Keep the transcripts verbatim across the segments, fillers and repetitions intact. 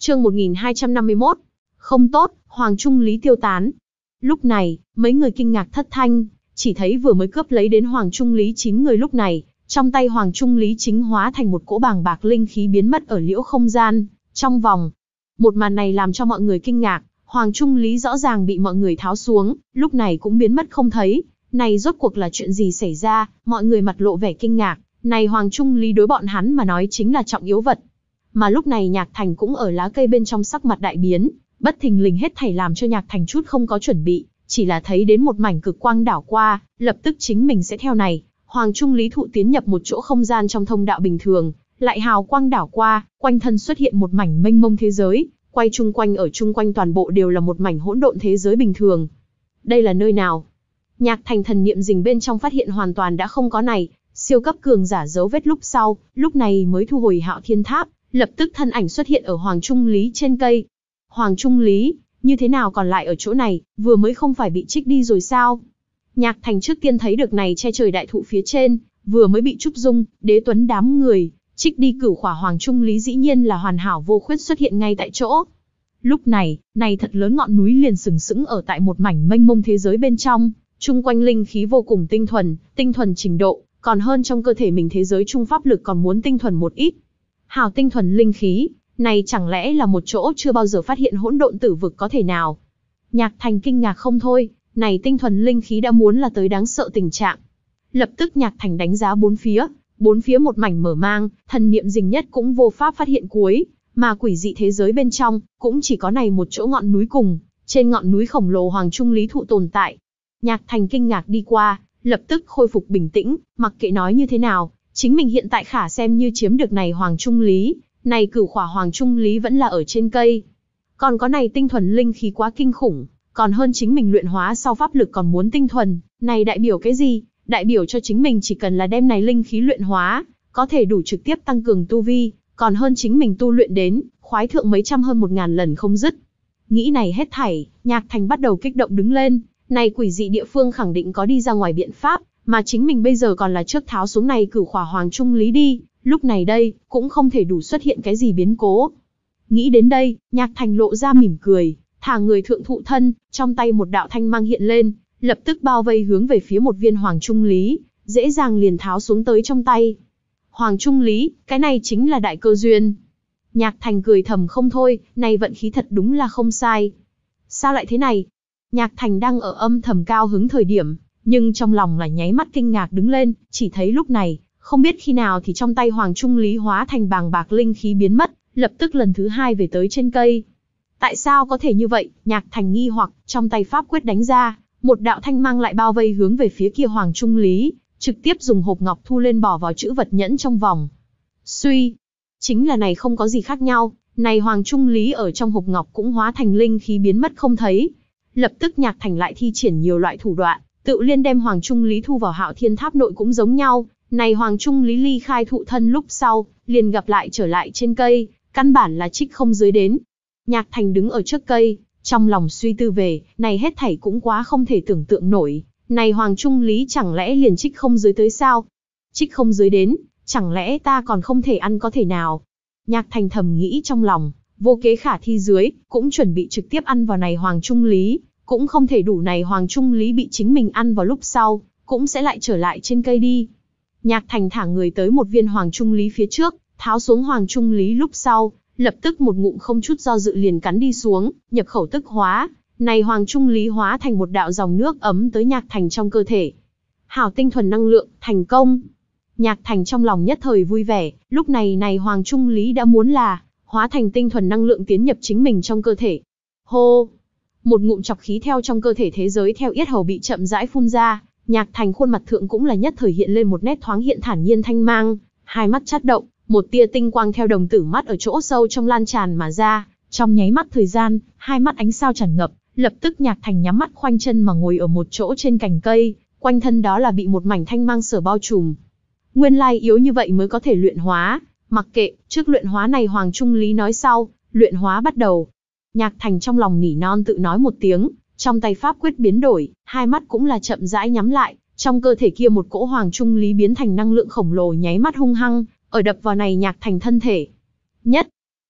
Chương một nghìn hai trăm năm mươi mốt. Không tốt, Hoàng Trung Lý tiêu tán. Lúc này, mấy người kinh ngạc thất thanh, chỉ thấy vừa mới cướp lấy đến Hoàng Trung Lý chín người lúc này, trong tay Hoàng Trung Lý chính hóa thành một cỗ bàng bạc linh khí biến mất ở liễu không gian, trong vòng. Một màn này làm cho mọi người kinh ngạc, Hoàng Trung Lý rõ ràng bị mọi người tháo xuống, lúc này cũng biến mất không thấy. Này rốt cuộc là chuyện gì xảy ra, mọi người mặt lộ vẻ kinh ngạc, này Hoàng Trung Lý đối bọn hắn mà nói chính là trọng yếu vật. Mà lúc này Nhạc Thành cũng ở lá cây bên trong sắc mặt đại biến, bất thình lình hết thảy làm cho Nhạc Thành chút không có chuẩn bị, chỉ là thấy đến một mảnh cực quang đảo qua, lập tức chính mình sẽ theo này. Hoàng Trung Lý thụ tiến nhập một chỗ không gian trong thông đạo bình thường, lại hào quang đảo qua, quanh thân xuất hiện một mảnh mênh mông thế giới, quay chung quanh ở chung quanh toàn bộ đều là một mảnh hỗn độn thế giới bình thường. Đây là nơi nào? Nhạc Thành thần niệm rình bên trong phát hiện hoàn toàn đã không có này, siêu cấp cường giả dấu vết lúc sau, lúc này mới thu hồi Hạo Thiên Tháp, lập tức thân ảnh xuất hiện ở Hoàng Trung Lý trên cây. Hoàng Trung Lý, như thế nào còn lại ở chỗ này, vừa mới không phải bị trích đi rồi sao? Nhạc Thành trước tiên thấy được này che trời đại thụ phía trên, vừa mới bị Trúc Dung, Đế Tuấn đám người trích đi cửu khỏa Hoàng Trung Lý dĩ nhiên là hoàn hảo vô khuyết xuất hiện ngay tại chỗ. Lúc này, này thật lớn ngọn núi liền sừng sững ở tại một mảnh mênh mông thế giới bên trong, chung quanh linh khí vô cùng tinh thuần, tinh thuần trình độ, còn hơn trong cơ thể mình thế giới trung pháp lực còn muốn tinh thuần một ít. Hào tinh thuần linh khí, này chẳng lẽ là một chỗ chưa bao giờ phát hiện hỗn độn tử vực có thể nào? Nhạc Thành kinh ngạc không thôi, này tinh thuần linh khí đã muốn là tới đáng sợ tình trạng. Lập tức Nhạc Thành đánh giá bốn phía, bốn phía một mảnh mở mang, thần niệm rình nhất cũng vô pháp phát hiện cuối, mà quỷ dị thế giới bên trong, cũng chỉ có này một chỗ ngọn núi cùng, trên ngọn núi khổng lồ Hoàng Trung Lý thụ tồn tại. Nhạc Thành kinh ngạc đi qua, lập tức khôi phục bình tĩnh, mặc kệ nói như thế nào, chính mình hiện tại khả xem như chiếm được này Hoàng Trung Lý, này cửu khỏa Hoàng Trung Lý vẫn là ở trên cây. Còn có này tinh thuần linh khí quá kinh khủng, còn hơn chính mình luyện hóa sau pháp lực còn muốn tinh thuần, này đại biểu cái gì? Đại biểu cho chính mình chỉ cần là đem này linh khí luyện hóa, có thể đủ trực tiếp tăng cường tu vi, còn hơn chính mình tu luyện đến, khoái thượng mấy trăm hơn một ngàn lần không dứt. Nghĩ này hết thảy, Nhạc Thành bắt đầu kích động đứng lên, này quỷ dị địa phương khẳng định có đi ra ngoài biện pháp, mà chính mình bây giờ còn là trước tháo xuống này cửu khỏa Hoàng Trung Lý đi, lúc này đây, cũng không thể đủ xuất hiện cái gì biến cố. Nghĩ đến đây, Nhạc Thành lộ ra mỉm cười, thả người thượng thụ thân, trong tay một đạo thanh mang hiện lên, lập tức bao vây hướng về phía một viên Hoàng Trung Lý, dễ dàng liền tháo xuống tới trong tay. Hoàng Trung Lý, cái này chính là đại cơ duyên. Nhạc Thành cười thầm không thôi, này vận khí thật đúng là không sai. Sao lại thế này? Nhạc Thành đang ở âm thầm cao hứng thời điểm, nhưng trong lòng là nháy mắt kinh ngạc đứng lên, chỉ thấy lúc này, không biết khi nào thì trong tay Hoàng Trung Lý hóa thành bàng bạc linh khí biến mất, lập tức lần thứ hai về tới trên cây. Tại sao có thể như vậy? Nhạc Thành nghi hoặc, trong tay pháp quyết đánh ra, một đạo thanh mang lại bao vây hướng về phía kia Hoàng Trung Lý, trực tiếp dùng hộp ngọc thu lên bỏ vào chữ vật nhẫn trong vòng. Suy, chính là này không có gì khác nhau, này Hoàng Trung Lý ở trong hộp ngọc cũng hóa thành linh khí biến mất không thấy. Lập tức Nhạc Thành lại thi triển nhiều loại thủ đoạn, tự liên đem Hoàng Trung Lý thu vào Hạo Thiên Tháp nội cũng giống nhau. Này Hoàng Trung Lý ly khai thụ thân lúc sau, liền gặp lại trở lại trên cây, căn bản là trích không dưới đến. Nhạc Thành đứng ở trước cây, trong lòng suy tư về, này hết thảy cũng quá không thể tưởng tượng nổi. Này Hoàng Trung Lý chẳng lẽ liền trích không dưới tới sao? Trích không dưới đến, chẳng lẽ ta còn không thể ăn có thể nào? Nhạc Thành thầm nghĩ trong lòng, vô kế khả thi dưới, cũng chuẩn bị trực tiếp ăn vào này Hoàng Trung Lý, cũng không thể đủ này Hoàng Trung Lý bị chính mình ăn vào lúc sau, cũng sẽ lại trở lại trên cây đi. Nhạc Thành thả người tới một viên Hoàng Trung Lý phía trước, tháo xuống Hoàng Trung Lý lúc sau, lập tức một ngụm không chút do dự liền cắn đi xuống, nhập khẩu tức hóa. Này Hoàng Trung Lý hóa thành một đạo dòng nước ấm tới Nhạc Thành trong cơ thể. Hảo tinh thuần năng lượng, thành công. Nhạc Thành trong lòng nhất thời vui vẻ, lúc này này Hoàng Trung Lý đã muốn là hóa thành tinh thuần năng lượng tiến nhập chính mình trong cơ thể. Hô! Một ngụm chọc khí theo trong cơ thể thế giới theo yết hầu bị chậm rãi phun ra, Nhạc Thành khuôn mặt thượng cũng là nhất thời hiện lên một nét thoáng hiện thản nhiên thanh mang, hai mắt chớp động, một tia tinh quang theo đồng tử mắt ở chỗ sâu trong lan tràn mà ra, trong nháy mắt thời gian, hai mắt ánh sao tràn ngập, lập tức Nhạc Thành nhắm mắt khoanh chân mà ngồi ở một chỗ trên cành cây, quanh thân đó là bị một mảnh thanh mang sở bao trùm. Nguyên lai yếu như vậy mới có thể luyện hóa, mặc kệ, trước luyện hóa này Hoàng Trung Lý nói sau, luyện hóa bắt đầu. Nhạc Thành trong lòng nỉ non tự nói một tiếng, trong tay pháp quyết biến đổi, hai mắt cũng là chậm rãi nhắm lại, trong cơ thể kia một cỗ Hoàng Trung Lý biến thành năng lượng khổng lồ nháy mắt hung hăng, ở đập vào này Nhạc Thành thân thể. Nhất,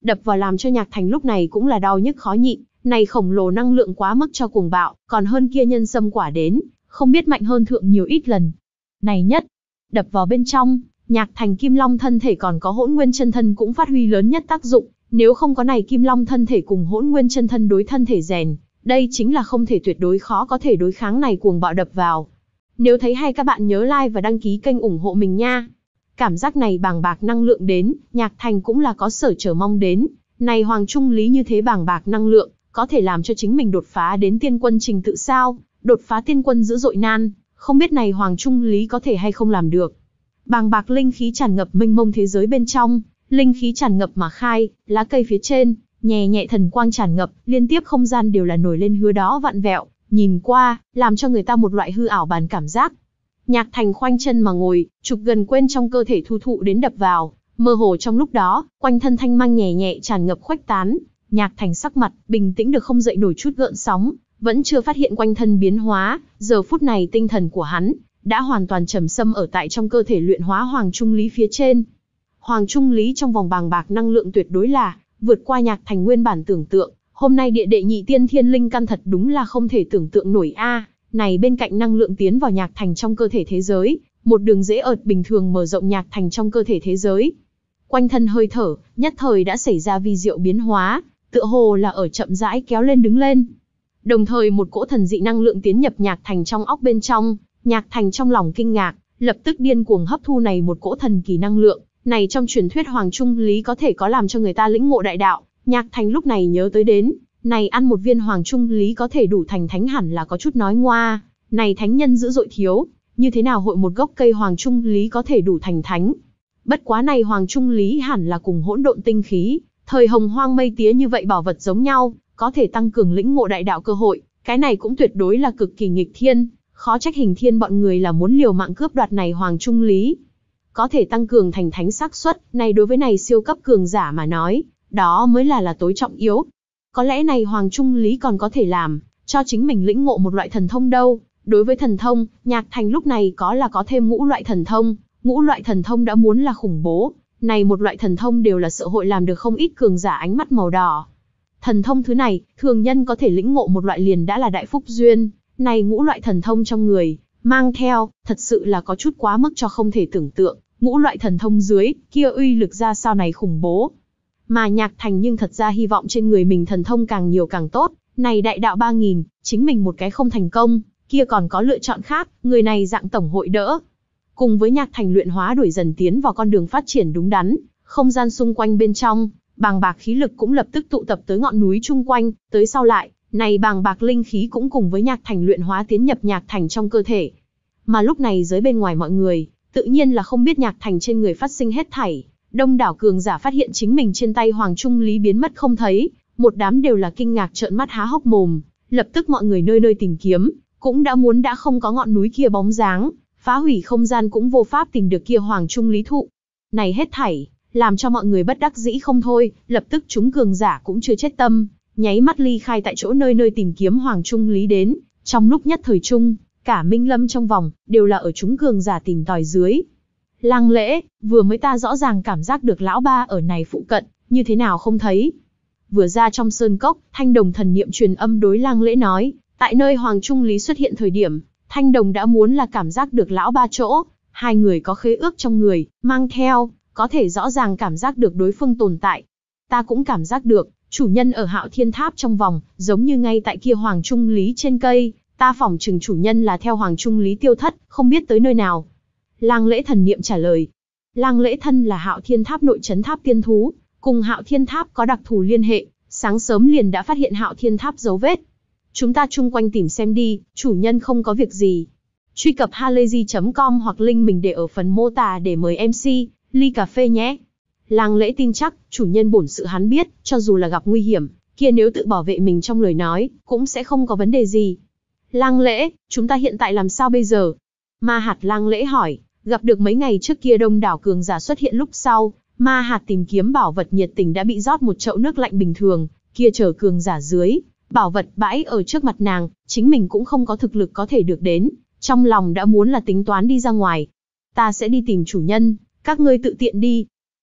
Đập vào làm cho Nhạc Thành lúc này cũng là đau nhức khó nhịn, này khổng lồ năng lượng quá mức cho cuồng bạo, còn hơn kia nhân sâm quả đến, không biết mạnh hơn thượng nhiều ít lần. Này nhất, đập vào bên trong, Nhạc Thành Kim Long thân thể còn có Hỗn Nguyên chân thân cũng phát huy lớn nhất tác dụng, nếu không có này Kim Long thân thể cùng Hỗn Nguyên chân thân đối thân thể rèn, đây chính là không thể tuyệt đối khó có thể đối kháng này cuồng bạo đập vào. Nếu thấy hay các bạn nhớ like và đăng ký kênh ủng hộ mình nha. Cảm giác này bàng bạc năng lượng đến, Nhạc Thành cũng là có sở chờ mong đến, này Hoàng Trung Lý như thế bàng bạc năng lượng, có thể làm cho chính mình đột phá đến tiên quân trình tự sao, đột phá tiên quân dữ dội nan, không biết này Hoàng Trung Lý có thể hay không làm được. Bàng bạc linh khí tràn ngập mênh mông thế giới bên trong, linh khí tràn ngập mà khai, lá cây phía trên, nhẹ nhẹ thần quang tràn ngập, liên tiếp không gian đều là nổi lên hứa đó vặn vẹo, nhìn qua, làm cho người ta một loại hư ảo bàn cảm giác. Nhạc Thành khoanh chân mà ngồi, trục gần quên trong cơ thể thu thụ đến đập vào, mơ hồ trong lúc đó, quanh thân thanh mang nhẹ nhẹ tràn ngập khuếch tán. Nhạc Thành sắc mặt bình tĩnh được không dậy nổi chút gợn sóng, vẫn chưa phát hiện quanh thân biến hóa, giờ phút này tinh thần của hắn đã hoàn toàn trầm sâm ở tại trong cơ thể luyện hóa Hoàng Trung Lý phía trên. Hoàng Trung Lý trong vòng bàng bạc năng lượng tuyệt đối là vượt qua Nhạc Thành nguyên bản tưởng tượng, hôm nay địa đệ nhị tiên thiên linh căn thật đúng là không thể tưởng tượng nổi a. Này bên cạnh năng lượng tiến vào Nhạc Thành trong cơ thể thế giới, một đường dễ ợt bình thường mở rộng Nhạc Thành trong cơ thể thế giới. Quanh thân hơi thở, nhất thời đã xảy ra vi diệu biến hóa, tựa hồ là ở chậm rãi kéo lên đứng lên. Đồng thời một cỗ thần dị năng lượng tiến nhập Nhạc Thành trong óc bên trong, Nhạc Thành trong lòng kinh ngạc, lập tức điên cuồng hấp thu này một cỗ thần kỳ năng lượng, này trong truyền thuyết Hoàng Trung Lý có thể có làm cho người ta lĩnh ngộ đại đạo, Nhạc Thành lúc này nhớ tới đến, này ăn một viên Hoàng Trung Lý có thể đủ thành thánh hẳn là có chút nói ngoa, này thánh nhân dữ dội thiếu, như thế nào hội một gốc cây Hoàng Trung Lý có thể đủ thành thánh. Bất quá này Hoàng Trung Lý hẳn là cùng hỗn độn tinh khí, thời hồng hoang mây tía như vậy bảo vật giống nhau, có thể tăng cường lĩnh ngộ đại đạo cơ hội, cái này cũng tuyệt đối là cực kỳ nghịch thiên, khó trách Hình Thiên bọn người là muốn liều mạng cướp đoạt này Hoàng Trung Lý. Có thể tăng cường thành thánh xác suất, này đối với này siêu cấp cường giả mà nói, đó mới là là tối trọng yếu. Có lẽ này Hoàng Trung Lý còn có thể làm cho chính mình lĩnh ngộ một loại thần thông đâu. Đối với thần thông, Nhạc Thành lúc này có là có thêm ngũ loại thần thông, ngũ loại thần thông đã muốn là khủng bố, này một loại thần thông đều là sợ hội làm được không ít cường giả ánh mắt màu đỏ. Thần thông thứ này, thường nhân có thể lĩnh ngộ một loại liền đã là đại phúc duyên, này ngũ loại thần thông trong người, mang theo, thật sự là có chút quá mức cho không thể tưởng tượng, ngũ loại thần thông dưới, kia uy lực ra sao này khủng bố. Mà Nhạc Thành nhưng thật ra hy vọng trên người mình thần thông càng nhiều càng tốt, này đại đạo ba nghìn, chính mình một cái không thành công, kia còn có lựa chọn khác, người này dạng tổng hội đỡ. Cùng với Nhạc Thành luyện hóa đuổi dần tiến vào con đường phát triển đúng đắn, không gian xung quanh bên trong, bàng bạc khí lực cũng lập tức tụ tập tới ngọn núi chung quanh, tới sau lại, này bàng bạc linh khí cũng cùng với Nhạc Thành luyện hóa tiến nhập Nhạc Thành trong cơ thể. Mà lúc này dưới bên ngoài mọi người, tự nhiên là không biết Nhạc Thành trên người phát sinh hết thảy. Đông đảo cường giả phát hiện chính mình trên tay Hoàng Trung Lý biến mất không thấy, một đám đều là kinh ngạc trợn mắt há hốc mồm, lập tức mọi người nơi nơi tìm kiếm, cũng đã muốn đã không có ngọn núi kia bóng dáng, phá hủy không gian cũng vô pháp tìm được kia Hoàng Trung Lý thụ. Này hết thảy, làm cho mọi người bất đắc dĩ không thôi, lập tức chúng cường giả cũng chưa chết tâm, nháy mắt ly khai tại chỗ nơi nơi tìm kiếm Hoàng Trung Lý đến, trong lúc nhất thời chung, cả Minh Lâm trong vòng, đều là ở chúng cường giả tìm tòi dưới. Lăng Lễ, vừa mới ta rõ ràng cảm giác được lão ba ở này phụ cận, như thế nào không thấy. Vừa ra trong sơn cốc, Thanh Đồng thần niệm truyền âm đối Lăng Lễ nói, tại nơi Hoàng Trung Lý xuất hiện thời điểm, Thanh Đồng đã muốn là cảm giác được lão ba chỗ, hai người có khế ước trong người, mang theo, có thể rõ ràng cảm giác được đối phương tồn tại. Ta cũng cảm giác được, chủ nhân ở Hạo Thiên Tháp trong vòng, giống như ngay tại kia Hoàng Trung Lý trên cây, ta phỏng chừng chủ nhân là theo Hoàng Trung Lý tiêu thất, không biết tới nơi nào. Lăng Lễ thần niệm trả lời. Lăng Lễ thân là Hạo Thiên Tháp nội trấn tháp tiên thú, cùng Hạo Thiên Tháp có đặc thù liên hệ, sáng sớm liền đã phát hiện Hạo Thiên Tháp dấu vết. Chúng ta chung quanh tìm xem đi, chủ nhân không có việc gì. Truy cập halayzi chấm com hoặc link mình để ở phần mô tả để mời em xê, ly cà phê nhé. Lăng Lễ tin chắc, chủ nhân bổn sự hắn biết, cho dù là gặp nguy hiểm, kia nếu tự bảo vệ mình trong lời nói, cũng sẽ không có vấn đề gì. Lăng Lễ, chúng ta hiện tại làm sao bây giờ? Ma Hạt Lăng Lễ hỏi, gặp được mấy ngày trước kia đông đảo cường giả xuất hiện lúc sau, Ma Hạt tìm kiếm bảo vật nhiệt tình đã bị rót một chậu nước lạnh bình thường, kia chờ cường giả dưới, bảo vật bãi ở trước mặt nàng, chính mình cũng không có thực lực có thể được đến, trong lòng đã muốn là tính toán đi ra ngoài. Ta sẽ đi tìm chủ nhân, các ngươi tự tiện đi.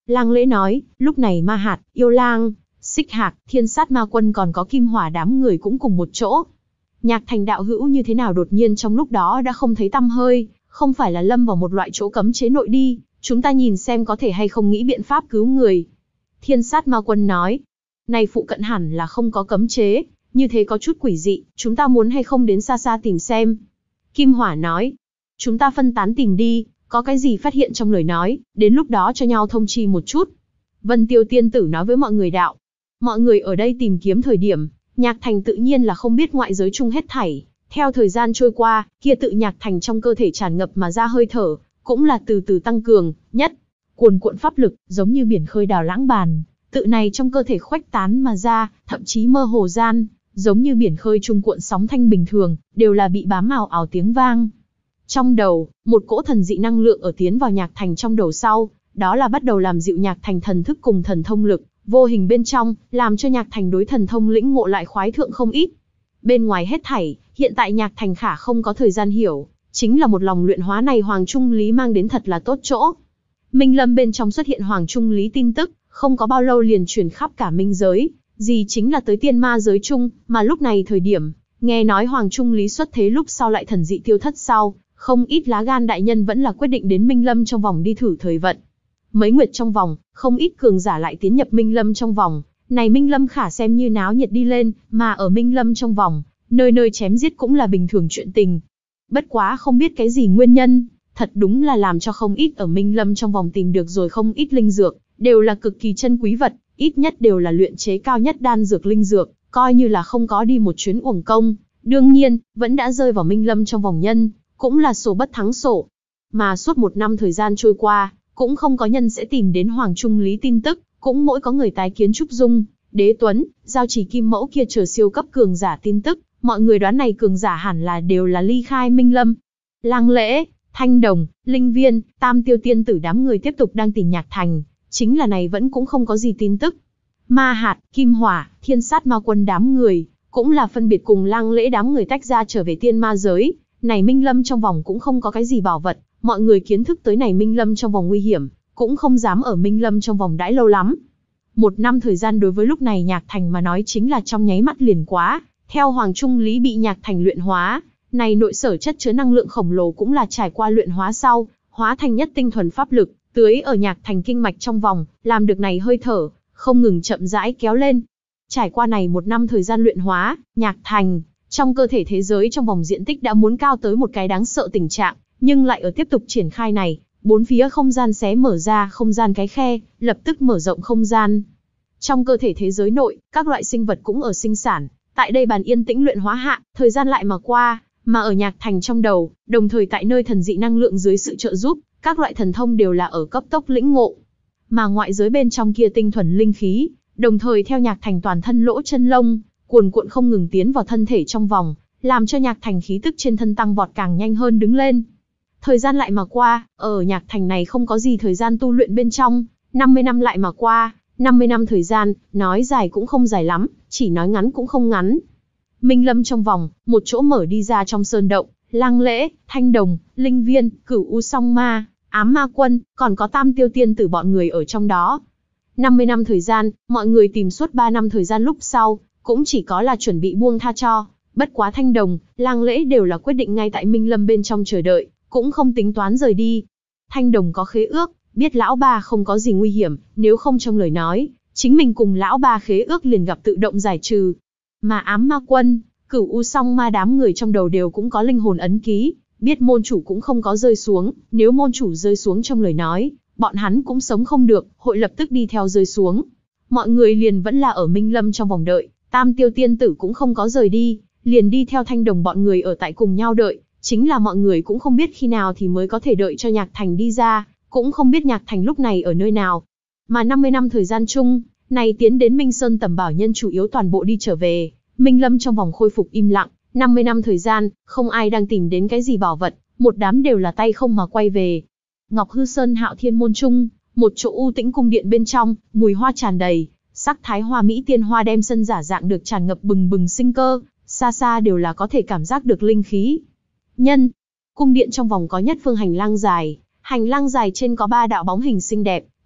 Lang Lễ nói, lúc này Ma Hạt, Yêu Lang, Xích Hạc, Thiên Sát Ma Quân còn có Kim Hỏa đám người cũng cùng một chỗ. Nhạc Thành đạo hữu như thế nào đột nhiên trong lúc đó đã không thấy tăm hơi, không phải là lâm vào một loại chỗ cấm chế nội đi, chúng ta nhìn xem có thể hay không nghĩ biện pháp cứu người. Thiên Sát Ma Quân nói, này phụ cận hẳn là không có cấm chế, như thế có chút quỷ dị, chúng ta muốn hay không đến xa xa tìm xem. Kim Hỏa nói, chúng ta phân tán tìm đi, có cái gì phát hiện trong lời nói, đến lúc đó cho nhau thông chi một chút. Vân Tiêu tiên tử nói với mọi người đạo. Mọi người ở đây tìm kiếm thời điểm, Nhạc Thành tự nhiên là không biết ngoại giới chung hết thảy. Theo thời gian trôi qua, kia tự Nhạc Thành trong cơ thể tràn ngập mà ra hơi thở, cũng là từ từ tăng cường, nhất. Cuồn cuộn pháp lực, giống như biển khơi đào lãng bàn, tự này trong cơ thể khuếch tán mà ra, thậm chí mơ hồ gian, giống như biển khơi trung cuộn sóng thanh bình thường, đều là bị bám ào ào tiếng vang. Trong đầu, một cỗ thần dị năng lượng ở tiến vào Nhạc Thành trong đầu sau, đó là bắt đầu làm dịu Nhạc Thành thần thức cùng thần thông lực, vô hình bên trong, làm cho Nhạc Thành đối thần thông lĩnh ngộ lại khoái thượng không ít. Bên ngoài hết thảy, hiện tại Nhạc Thành khả không có thời gian hiểu, chính là một lòng luyện hóa này Hoàng Trung Lý mang đến thật là tốt chỗ. Minh Lâm bên trong xuất hiện Hoàng Trung Lý tin tức, không có bao lâu liền truyền khắp cả minh giới, gì chính là tới tiên ma giới chung, mà lúc này thời điểm, nghe nói Hoàng Trung Lý xuất thế lúc sau lại thần dị tiêu thất sau, không ít lá gan đại nhân vẫn là quyết định đến Minh Lâm trong vòng đi thử thời vận. Mấy nguyệt trong vòng, không ít cường giả lại tiến nhập Minh Lâm trong vòng, này Minh Lâm khả xem như náo nhiệt đi lên, mà ở Minh Lâm trong vòng, nơi nơi chém giết cũng là bình thường chuyện tình. Bất quá không biết cái gì nguyên nhân, thật đúng là làm cho không ít ở Minh Lâm trong vòng tìm được rồi không ít linh dược, đều là cực kỳ chân quý vật, ít nhất đều là luyện chế cao nhất đan dược linh dược, coi như là không có đi một chuyến uổng công. Đương nhiên, vẫn đã rơi vào Minh Lâm trong vòng nhân, cũng là sổ bất thắng sổ. Mà suốt một năm thời gian trôi qua, cũng không có nhân sẽ tìm đến Hoàng Trung Lý tin tức, cũng mỗi có người tái kiến Trúc Dung, Đế Tuấn, Giao Chỉ Kim Mẫu kia chờ siêu cấp cường giả tin tức, mọi người đoán này cường giả hẳn là đều là ly khai Minh Lâm. Lang Lễ, Thanh Đồng, Linh Viên, Tam Tiêu tiên tử đám người tiếp tục đang tìm Nhạc Thành, chính là này vẫn cũng không có gì tin tức. Ma Hạt, Kim Hỏa, Thiên Sát Ma Quân đám người, cũng là phân biệt cùng Lang Lễ đám người tách ra trở về tiên ma giới, này Minh Lâm trong vòng cũng không có cái gì bảo vật, mọi người kiến thức tới này Minh Lâm trong vòng nguy hiểm, cũng không dám ở Minh Lâm trong vòng đãi lâu lắm. Một năm thời gian đối với lúc này Nhạc Thành mà nói chính là trong nháy mắt liền quá, theo Hoàng Trung Lý bị Nhạc Thành luyện hóa, này nội sở chất chứa năng lượng khổng lồ cũng là trải qua luyện hóa sau, hóa thành nhất tinh thuần pháp lực, tưới ở Nhạc Thành kinh mạch trong vòng, làm được này hơi thở, không ngừng chậm rãi kéo lên. Trải qua này một năm thời gian luyện hóa, Nhạc Thành, trong cơ thể thế giới trong vòng diện tích đã muốn cao tới một cái đáng sợ tình trạng, nhưng lại ở tiếp tục triển khai này, bốn phía không gian xé mở ra không gian cái khe, lập tức mở rộng không gian. Trong cơ thể thế giới nội, các loại sinh vật cũng ở sinh sản, tại đây bàn yên tĩnh luyện hóa hạ, thời gian lại mà qua, mà ở Nhạc Thành trong đầu, đồng thời tại nơi thần dị năng lượng dưới sự trợ giúp, các loại thần thông đều là ở cấp tốc lĩnh ngộ. Mà ngoại giới bên trong kia tinh thuần linh khí, đồng thời theo Nhạc Thành toàn thân lỗ chân lông, cuồn cuộn không ngừng tiến vào thân thể trong vòng, làm cho Nhạc Thành khí tức trên thân tăng vọt càng nhanh hơn đứng lên. Thời gian lại mà qua, ở Nhạc Thành này không có gì thời gian tu luyện bên trong, năm mươi năm lại mà qua, năm mươi năm thời gian, nói dài cũng không dài lắm, chỉ nói ngắn cũng không ngắn. Minh Lâm trong vòng, một chỗ mở đi ra trong sơn động, Lang Lễ, Thanh Đồng, Linh Viên, Cửu U Song Ma, Ám Ma Quân, còn có Tam Tiêu tiên tử bọn người ở trong đó. năm mươi năm thời gian, mọi người tìm suốt ba năm thời gian lúc sau, cũng chỉ có là chuẩn bị buông tha cho, bất quá Thanh Đồng, Lang Lễ đều là quyết định ngay tại Minh Lâm bên trong chờ đợi, cũng không tính toán rời đi. Thanh Đồng có khế ước, biết lão ba không có gì nguy hiểm, nếu không trong lời nói, chính mình cùng lão ba khế ước liền gặp tự động giải trừ. Mà Ám Ma Quân, Cửu U Song Ma đám người trong đầu đều cũng có linh hồn ấn ký, biết môn chủ cũng không có rơi xuống, nếu môn chủ rơi xuống trong lời nói, bọn hắn cũng sống không được, hội lập tức đi theo rơi xuống. Mọi người liền vẫn là ở Minh Lâm trong vòng đợi, Tam Tiêu tiên tử cũng không có rời đi, liền đi theo Thanh Đồng bọn người ở tại cùng nhau đợi, chính là mọi người cũng không biết khi nào thì mới có thể đợi cho Nhạc Thành đi ra, cũng không biết Nhạc Thành lúc này ở nơi nào. Mà năm mươi năm thời gian chung, này tiến đến Minh Sơn tầm bảo nhân chủ yếu toàn bộ đi trở về, Minh Lâm trong vòng khôi phục im lặng, năm mươi năm thời gian, không ai đang tìm đến cái gì bảo vật, một đám đều là tay không mà quay về. Ngọc Hư Sơn Hạo Thiên môn trung, một chỗ u tĩnh cung điện bên trong, mùi hoa tràn đầy, sắc thái hoa mỹ tiên hoa đem sân giả dạng được tràn ngập bừng bừng sinh cơ, xa xa đều là có thể cảm giác được linh khí. Nhân, cung điện trong vòng có nhất phương hành lang dài, hành lang dài trên có ba đạo bóng hình xinh đẹp,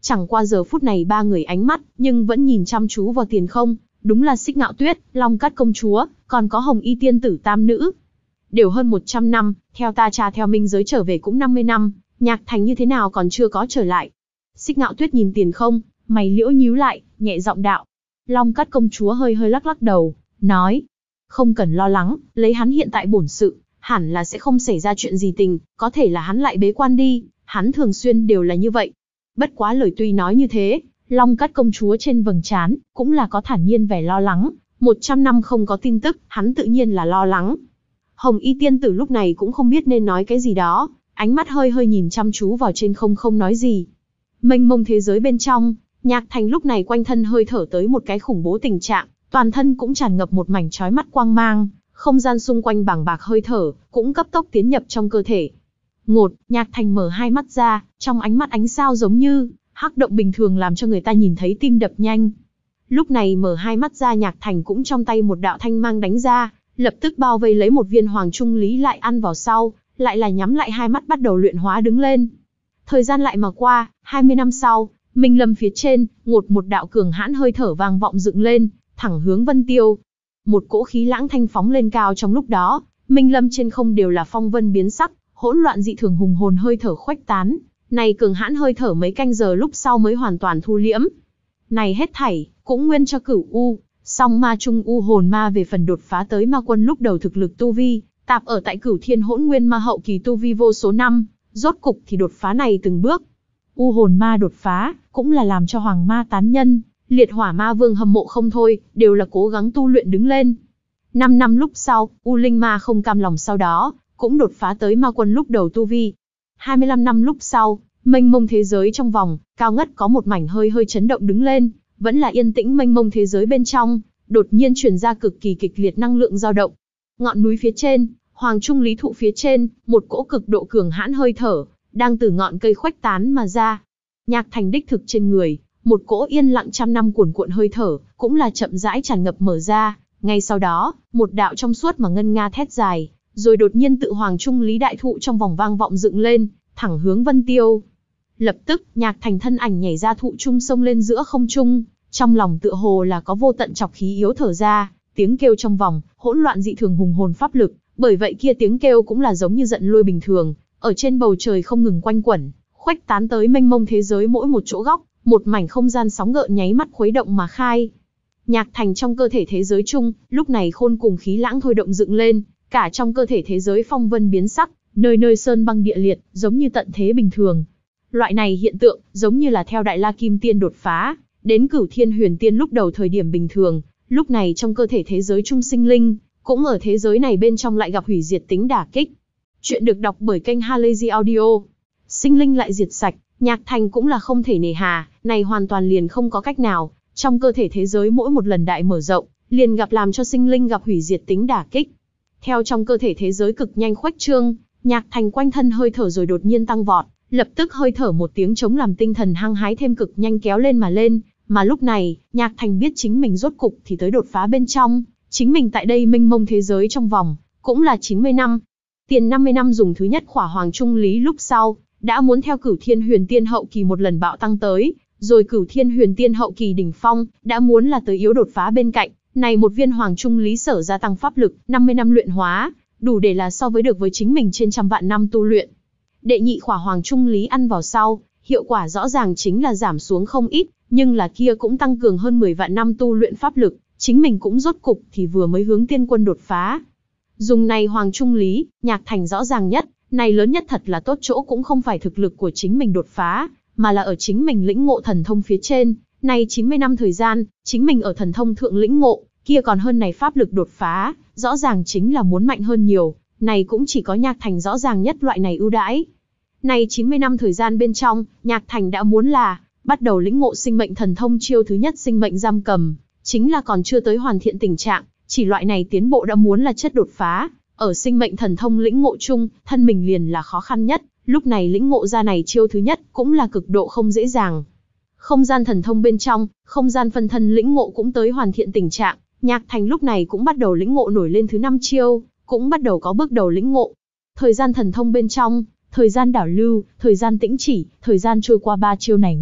Chẳng qua giờ phút này ba người ánh mắt, nhưng vẫn nhìn chăm chú vào tiền không, đúng là Xích Ngạo Tuyết, Long Cát công chúa, còn có Hồng Y tiên tử tam nữ. Đều hơn một trăm năm, theo ta tra theo minh giới trở về cũng năm mươi năm, Nhạc Thành như thế nào còn chưa có trở lại. Xích Ngạo Tuyết nhìn tiền không, mày liễu nhíu lại, nhẹ giọng đạo. Long Cát công chúa hơi hơi lắc lắc đầu, nói. Không cần lo lắng, lấy hắn hiện tại bổn sự, hẳn là sẽ không xảy ra chuyện gì tình, có thể là hắn lại bế quan đi, hắn thường xuyên đều là như vậy. Bất quá lời tuy nói như thế, Long Cát công chúa trên vầng trán cũng là có thản nhiên vẻ lo lắng, một trăm năm không có tin tức, hắn tự nhiên là lo lắng. Hồng Y tiên tử lúc này cũng không biết nên nói cái gì đó, ánh mắt hơi hơi nhìn chăm chú vào trên không không nói gì. Mênh mông thế giới bên trong, Nhạc Thành lúc này quanh thân hơi thở tới một cái khủng bố tình trạng, toàn thân cũng tràn ngập một mảnh chói mắt quang mang, không gian xung quanh bàng bạc hơi thở, cũng cấp tốc tiến nhập trong cơ thể. Ngột, Nhạc Thành mở hai mắt ra, trong ánh mắt ánh sao giống như hắc động bình thường làm cho người ta nhìn thấy tim đập nhanh. Lúc này mở hai mắt ra Nhạc Thành cũng trong tay một đạo thanh mang đánh ra, lập tức bao vây lấy một viên hoàng trung lý lại ăn vào sau, lại là nhắm lại hai mắt bắt đầu luyện hóa đứng lên. Thời gian lại mà qua, hai mươi năm sau, Minh Lâm phía trên, ngột một đạo cường hãn hơi thở vang vọng dựng lên, thẳng hướng Vân Tiêu. Một cỗ khí lãng thanh phóng lên cao trong lúc đó, Minh Lâm trên không đều là phong vân biến sắc, hỗn loạn dị thường hùng hồn hơi thở khuếch tán. Này cường hãn hơi thở mấy canh giờ lúc sau mới hoàn toàn thu liễm. Này hết thảy, cũng nguyên cho Cửu U, song ma trung u hồn ma về phần đột phá tới ma quân lúc đầu thực lực tu vi, tạp ở tại Cửu Thiên Hỗn Nguyên ma hậu kỳ tu vi vô số năm, rốt cục thì đột phá này từng bước. U hồn ma đột phá, cũng là làm cho Hoàng Ma tán nhân, Liệt Hỏa Ma Vương hâm mộ không thôi, đều là cố gắng tu luyện đứng lên. Năm năm lúc sau, U Linh Ma không cam lòng sau đó, cũng đột phá tới ma quân lúc đầu tu vi. hai mươi lăm năm lúc sau, mênh mông thế giới trong vòng, cao ngất có một mảnh hơi hơi chấn động đứng lên, vẫn là yên tĩnh mênh mông thế giới bên trong, đột nhiên truyền ra cực kỳ kịch liệt năng lượng dao động. Ngọn núi phía trên, Hoàng Trung Lý thụ phía trên, một cỗ cực độ cường hãn hơi thở, đang từ ngọn cây khuếch tán mà ra. Nhạc Thành đích thực trên người, một cỗ yên lặng trăm năm cuồn cuộn hơi thở, cũng là chậm rãi tràn ngập mở ra, ngay sau đó, một đạo trong suốt mà ngân nga thét dài, rồi đột nhiên tự Hoàng Trung Lý đại thụ trong vòng vang vọng dựng lên, thẳng hướng Vân Tiêu. Lập tức, Nhạc Thành thân ảnh nhảy ra thụ trung xông lên giữa không trung, trong lòng tựa hồ là có vô tận chọc khí yếu thở ra, tiếng kêu trong vòng, hỗn loạn dị thường hùng hồn pháp lực, bởi vậy kia tiếng kêu cũng là giống như giận lôi bình thường, ở trên bầu trời không ngừng quanh quẩn, khuếch tán tới mênh mông thế giới mỗi một chỗ góc, một mảnh không gian sóng gợn nháy mắt khuấy động mà khai. Nhạc Thành trong cơ thể thế giới chung, lúc này khôn cùng khí lãng thôi động dựng lên, cả trong cơ thể thế giới phong vân biến sắc, nơi nơi sơn băng địa liệt, giống như tận thế bình thường. Loại này hiện tượng, giống như là theo Đại La Kim Tiên đột phá, đến Cửu Thiên Huyền Tiên lúc đầu thời điểm bình thường, lúc này trong cơ thể thế giới chung sinh linh, cũng ở thế giới này bên trong lại gặp hủy diệt tính đả kích. Chuyện được đọc bởi kênh Halazy Audio. Sinh linh lại diệt sạch, Nhạc Thành cũng là không thể nề hà, này hoàn toàn liền không có cách nào, trong cơ thể thế giới mỗi một lần đại mở rộng, liền gặp làm cho sinh linh gặp hủy diệt tính đả kích. Theo trong cơ thể thế giới cực nhanh khuếch trương, Nhạc Thành quanh thân hơi thở rồi đột nhiên tăng vọt, lập tức hơi thở một tiếng chống làm tinh thần hăng hái thêm cực nhanh kéo lên mà lên, mà lúc này, Nhạc Thành biết chính mình rốt cục thì tới đột phá bên trong, chính mình tại đây mênh mông thế giới trong vòng, cũng là chín mươi năm. Tiền năm mươi năm dùng thứ nhất khỏa Hoàng Trung Lý lúc sau, đã muốn theo Cửu Thiên Huyền Tiên hậu kỳ một lần bạo tăng tới, rồi Cửu Thiên Huyền Tiên hậu kỳ đỉnh phong, đã muốn là tới yếu đột phá bên cạnh, này một viên Hoàng Trung Lý sở gia tăng pháp lực, năm mươi năm luyện hóa, đủ để là so với được với chính mình trên trăm vạn năm tu luyện. Đệ nhị khỏa Hoàng Trung Lý ăn vào sau, hiệu quả rõ ràng chính là giảm xuống không ít, nhưng là kia cũng tăng cường hơn mười vạn năm tu luyện pháp lực, chính mình cũng rốt cục thì vừa mới hướng tiên quân đột phá. Dùng này Hoàng Trung Lý, Nhạc Thành rõ ràng nhất, này lớn nhất thật là tốt chỗ cũng không phải thực lực của chính mình đột phá, mà là ở chính mình lĩnh ngộ thần thông phía trên. Này chín mươi năm thời gian, chính mình ở thần thông thượng lĩnh ngộ, kia còn hơn này pháp lực đột phá, rõ ràng chính là muốn mạnh hơn nhiều, này cũng chỉ có Nhạc Thành rõ ràng nhất loại này ưu đãi. Này chín mươi năm thời gian bên trong, Nhạc Thành đã muốn là bắt đầu lĩnh ngộ sinh mệnh thần thông chiêu thứ nhất sinh mệnh giam cầm, chính là còn chưa tới hoàn thiện tình trạng, chỉ loại này tiến bộ đã muốn là chất đột phá, ở sinh mệnh thần thông lĩnh ngộ chung, thân mình liền là khó khăn nhất, lúc này lĩnh ngộ ra này chiêu thứ nhất cũng là cực độ không dễ dàng. Không gian thần thông bên trong, không gian phân thân lĩnh ngộ cũng tới hoàn thiện tình trạng, Nhạc Thành lúc này cũng bắt đầu lĩnh ngộ nổi lên thứ năm chiêu, cũng bắt đầu có bước đầu lĩnh ngộ. Thời gian thần thông bên trong, thời gian đảo lưu, thời gian tĩnh chỉ, thời gian trôi qua ba chiêu này ngoại,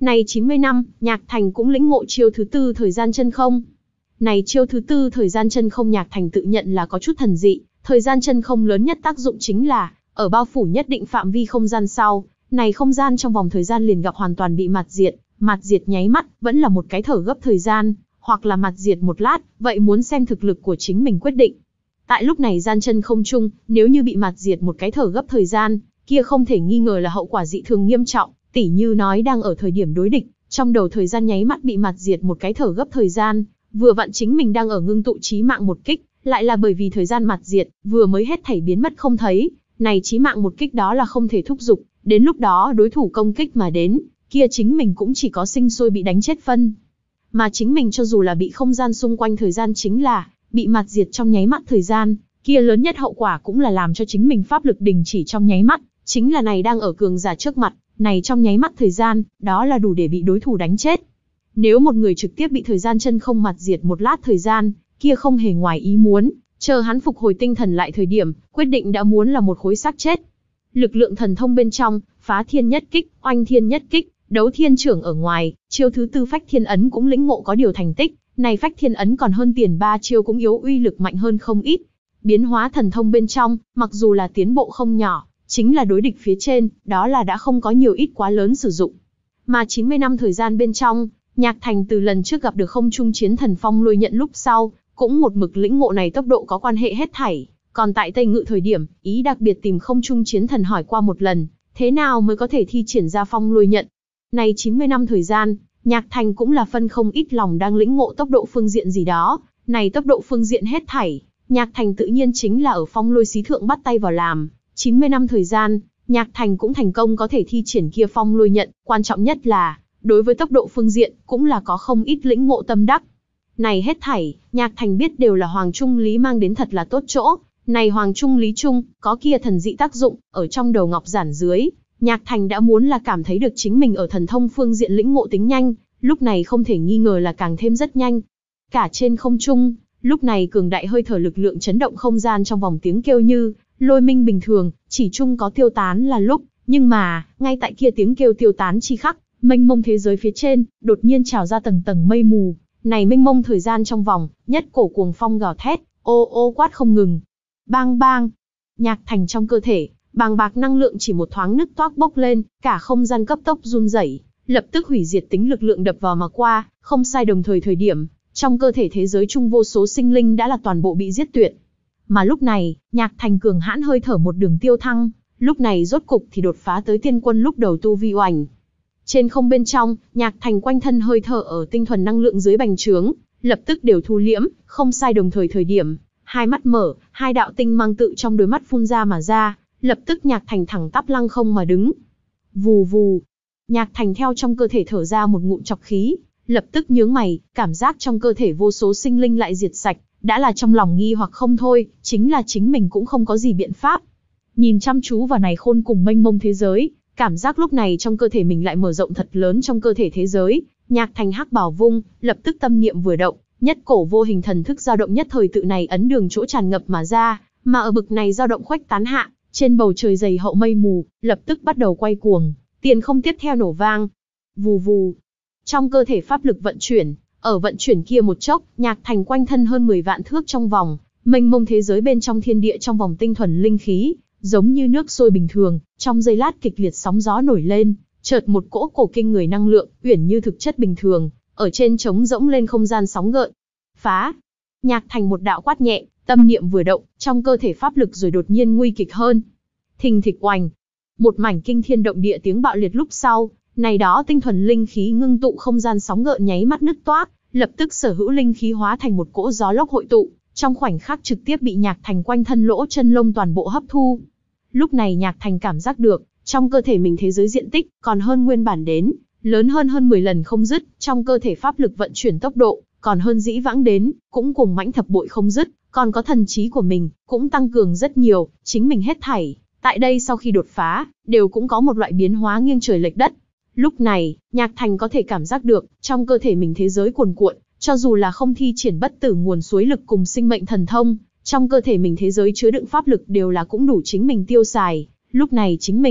Này chín mươi năm, Nhạc Thành cũng lĩnh ngộ chiêu thứ tư thời gian chân không. Này chiêu thứ tư thời gian chân không Nhạc Thành tự nhận là có chút thần dị, thời gian chân không lớn nhất tác dụng chính là, ở bao phủ nhất định phạm vi không gian sau, này không gian trong vòng thời gian liền gặp hoàn toàn bị mạt diệt, mạt diệt nháy mắt, vẫn là một cái thở gấp thời gian, hoặc là mạt diệt một lát, vậy muốn xem thực lực của chính mình quyết định. Tại lúc này gian chân không trung, nếu như bị mạt diệt một cái thở gấp thời gian, kia không thể nghi ngờ là hậu quả dị thường nghiêm trọng, tỉ như nói đang ở thời điểm đối địch, trong đầu thời gian nháy mắt bị mạt diệt một cái thở gấp thời gian, vừa vặn chính mình đang ở ngưng tụ chí mạng một kích, lại là bởi vì thời gian mạt diệt, vừa mới hết thảy biến mất không thấy, này chí mạng một kích đó là không thể thúc giục, đến lúc đó đối thủ công kích mà đến, kia chính mình cũng chỉ có sinh sôi bị đánh chết phân. Mà chính mình cho dù là bị không gian xung quanh thời gian chính là bị mạt diệt trong nháy mắt thời gian, kia lớn nhất hậu quả cũng là làm cho chính mình pháp lực đình chỉ trong nháy mắt, chính là này đang ở cường giả trước mặt, này trong nháy mắt thời gian, đó là đủ để bị đối thủ đánh chết. Nếu một người trực tiếp bị thời gian chân không mạt diệt một lát thời gian, kia không hề ngoài ý muốn, chờ hắn phục hồi tinh thần lại thời điểm, quyết định đã muốn là một khối xác chết. Lực lượng thần thông bên trong, phá thiên nhất kích, oanh thiên nhất kích, đấu thiên trưởng ở ngoài, chiêu thứ tư phách thiên ấn cũng lĩnh ngộ có điều thành tích, này phách thiên ấn còn hơn tiền ba chiêu cũng yếu uy lực mạnh hơn không ít. Biến hóa thần thông bên trong, mặc dù là tiến bộ không nhỏ, chính là đối địch phía trên, đó là đã không có nhiều ít quá lớn sử dụng. Mà chín mươi năm thời gian bên trong, Nhạc Thành từ lần trước gặp được không trung chiến thần phong lôi nhận lúc sau, cũng một mực lĩnh ngộ này tốc độ có quan hệ hết thảy. Còn tại Tây Ngự thời điểm, ý đặc biệt tìm không trung chiến thần hỏi qua một lần, thế nào mới có thể thi triển ra phong lôi nhận. Này chín mươi năm thời gian, Nhạc Thành cũng là phân không ít lòng đang lĩnh ngộ tốc độ phương diện gì đó, này tốc độ phương diện hết thảy, Nhạc Thành tự nhiên chính là ở phong lôi xí thượng bắt tay vào làm. chín mươi năm thời gian, Nhạc Thành cũng thành công có thể thi triển kia phong lôi nhận, quan trọng nhất là, đối với tốc độ phương diện, cũng là có không ít lĩnh ngộ tâm đắc. Này hết thảy, Nhạc Thành biết đều là Hoàng Trung Lý mang đến thật là tốt chỗ, này Hoàng Trung Lý Trung, có kia thần dị tác dụng, ở trong đầu ngọc giản dưới, Nhạc Thành đã muốn là cảm thấy được chính mình ở thần thông phương diện lĩnh ngộ tính nhanh, lúc này không thể nghi ngờ là càng thêm rất nhanh. Cả trên không trung, lúc này cường đại hơi thở lực lượng chấn động không gian trong vòng tiếng kêu như lôi minh bình thường, chỉ chung có tiêu tán là lúc, nhưng mà, ngay tại kia tiếng kêu tiêu tán chi khắc, mênh mông thế giới phía trên, đột nhiên trào ra tầng tầng mây mù, này mênh mông thời gian trong vòng, nhất cổ cuồng phong gào thét, ô ô quát không ngừng. Bang bang, Nhạc Thành trong cơ thể, bàng bạc năng lượng chỉ một thoáng nứt toác bốc lên, cả không gian cấp tốc run rẩy, lập tức hủy diệt tính lực lượng đập vào mà qua, không sai đồng thời thời điểm, trong cơ thể thế giới chung vô số sinh linh đã là toàn bộ bị giết tuyệt. Mà lúc này, Nhạc Thành cường hãn hơi thở một đường tiêu thăng, lúc này rốt cục thì đột phá tới tiên quân lúc đầu tu vi oảnh. Trên không bên trong, Nhạc Thành quanh thân hơi thở ở tinh thuần năng lượng dưới bành trướng, lập tức đều thu liễm, không sai đồng thời thời điểm, hai mắt mở, hai đạo tinh mang tự trong đôi mắt phun ra mà ra, lập tức Nhạc Thành thẳng tắp lăng không mà đứng. Vù vù, Nhạc Thành theo trong cơ thể thở ra một ngụm trọc khí, lập tức nhướng mày, cảm giác trong cơ thể vô số sinh linh lại diệt sạch, đã là trong lòng nghi hoặc không thôi, chính là chính mình cũng không có gì biện pháp. Nhìn chăm chú vào này khôn cùng mênh mông thế giới, cảm giác lúc này trong cơ thể mình lại mở rộng thật lớn trong cơ thể thế giới, Nhạc Thành hắc bảo vung, lập tức tâm niệm vừa động, nhất cổ vô hình thần thức dao động nhất thời tự này ấn đường chỗ tràn ngập mà ra, mà ở bực này dao động khuếch tán hạ, trên bầu trời dày hậu mây mù, lập tức bắt đầu quay cuồng, tiền không tiếp theo nổ vang. Vù vù, trong cơ thể pháp lực vận chuyển, ở vận chuyển kia một chốc, Nhạc Thành quanh thân hơn mười vạn thước trong vòng, mênh mông thế giới bên trong thiên địa trong vòng tinh thuần linh khí, giống như nước sôi bình thường, trong giây lát kịch liệt sóng gió nổi lên, chợt một cỗ cổ kinh người năng lượng, uyển như thực chất bình thường, ở trên trống rỗng lên không gian sóng gợn. Phá! Nhạc Thành một đạo quát nhẹ, tâm niệm vừa động, trong cơ thể pháp lực rồi đột nhiên nguy kịch hơn. Thình thịch oành! Một mảnh kinh thiên động địa tiếng bạo liệt lúc sau, này đó tinh thuần linh khí ngưng tụ không gian sóng gợn nháy mắt nứt toác, lập tức sở hữu linh khí hóa thành một cỗ gió lốc hội tụ, trong khoảnh khắc trực tiếp bị Nhạc Thành quanh thân lỗ chân lông toàn bộ hấp thu. Lúc này Nhạc Thành cảm giác được, trong cơ thể mình thế giới diện tích còn hơn nguyên bản đến, lớn hơn hơn mười lần không dứt, trong cơ thể pháp lực vận chuyển tốc độ còn hơn dĩ vãng đến, cũng cùng mãnh thập bội không dứt, còn có thần trí của mình cũng tăng cường rất nhiều, chính mình hết thảy tại đây sau khi đột phá, đều cũng có một loại biến hóa nghiêng trời lệch đất. Lúc này, Nhạc Thành có thể cảm giác được, trong cơ thể mình thế giới cuồn cuộn, cho dù là không thi triển bất tử nguồn suối lực cùng sinh mệnh thần thông, trong cơ thể mình thế giới chứa đựng pháp lực đều là cũng đủ chính mình tiêu xài. Lúc này chính mình,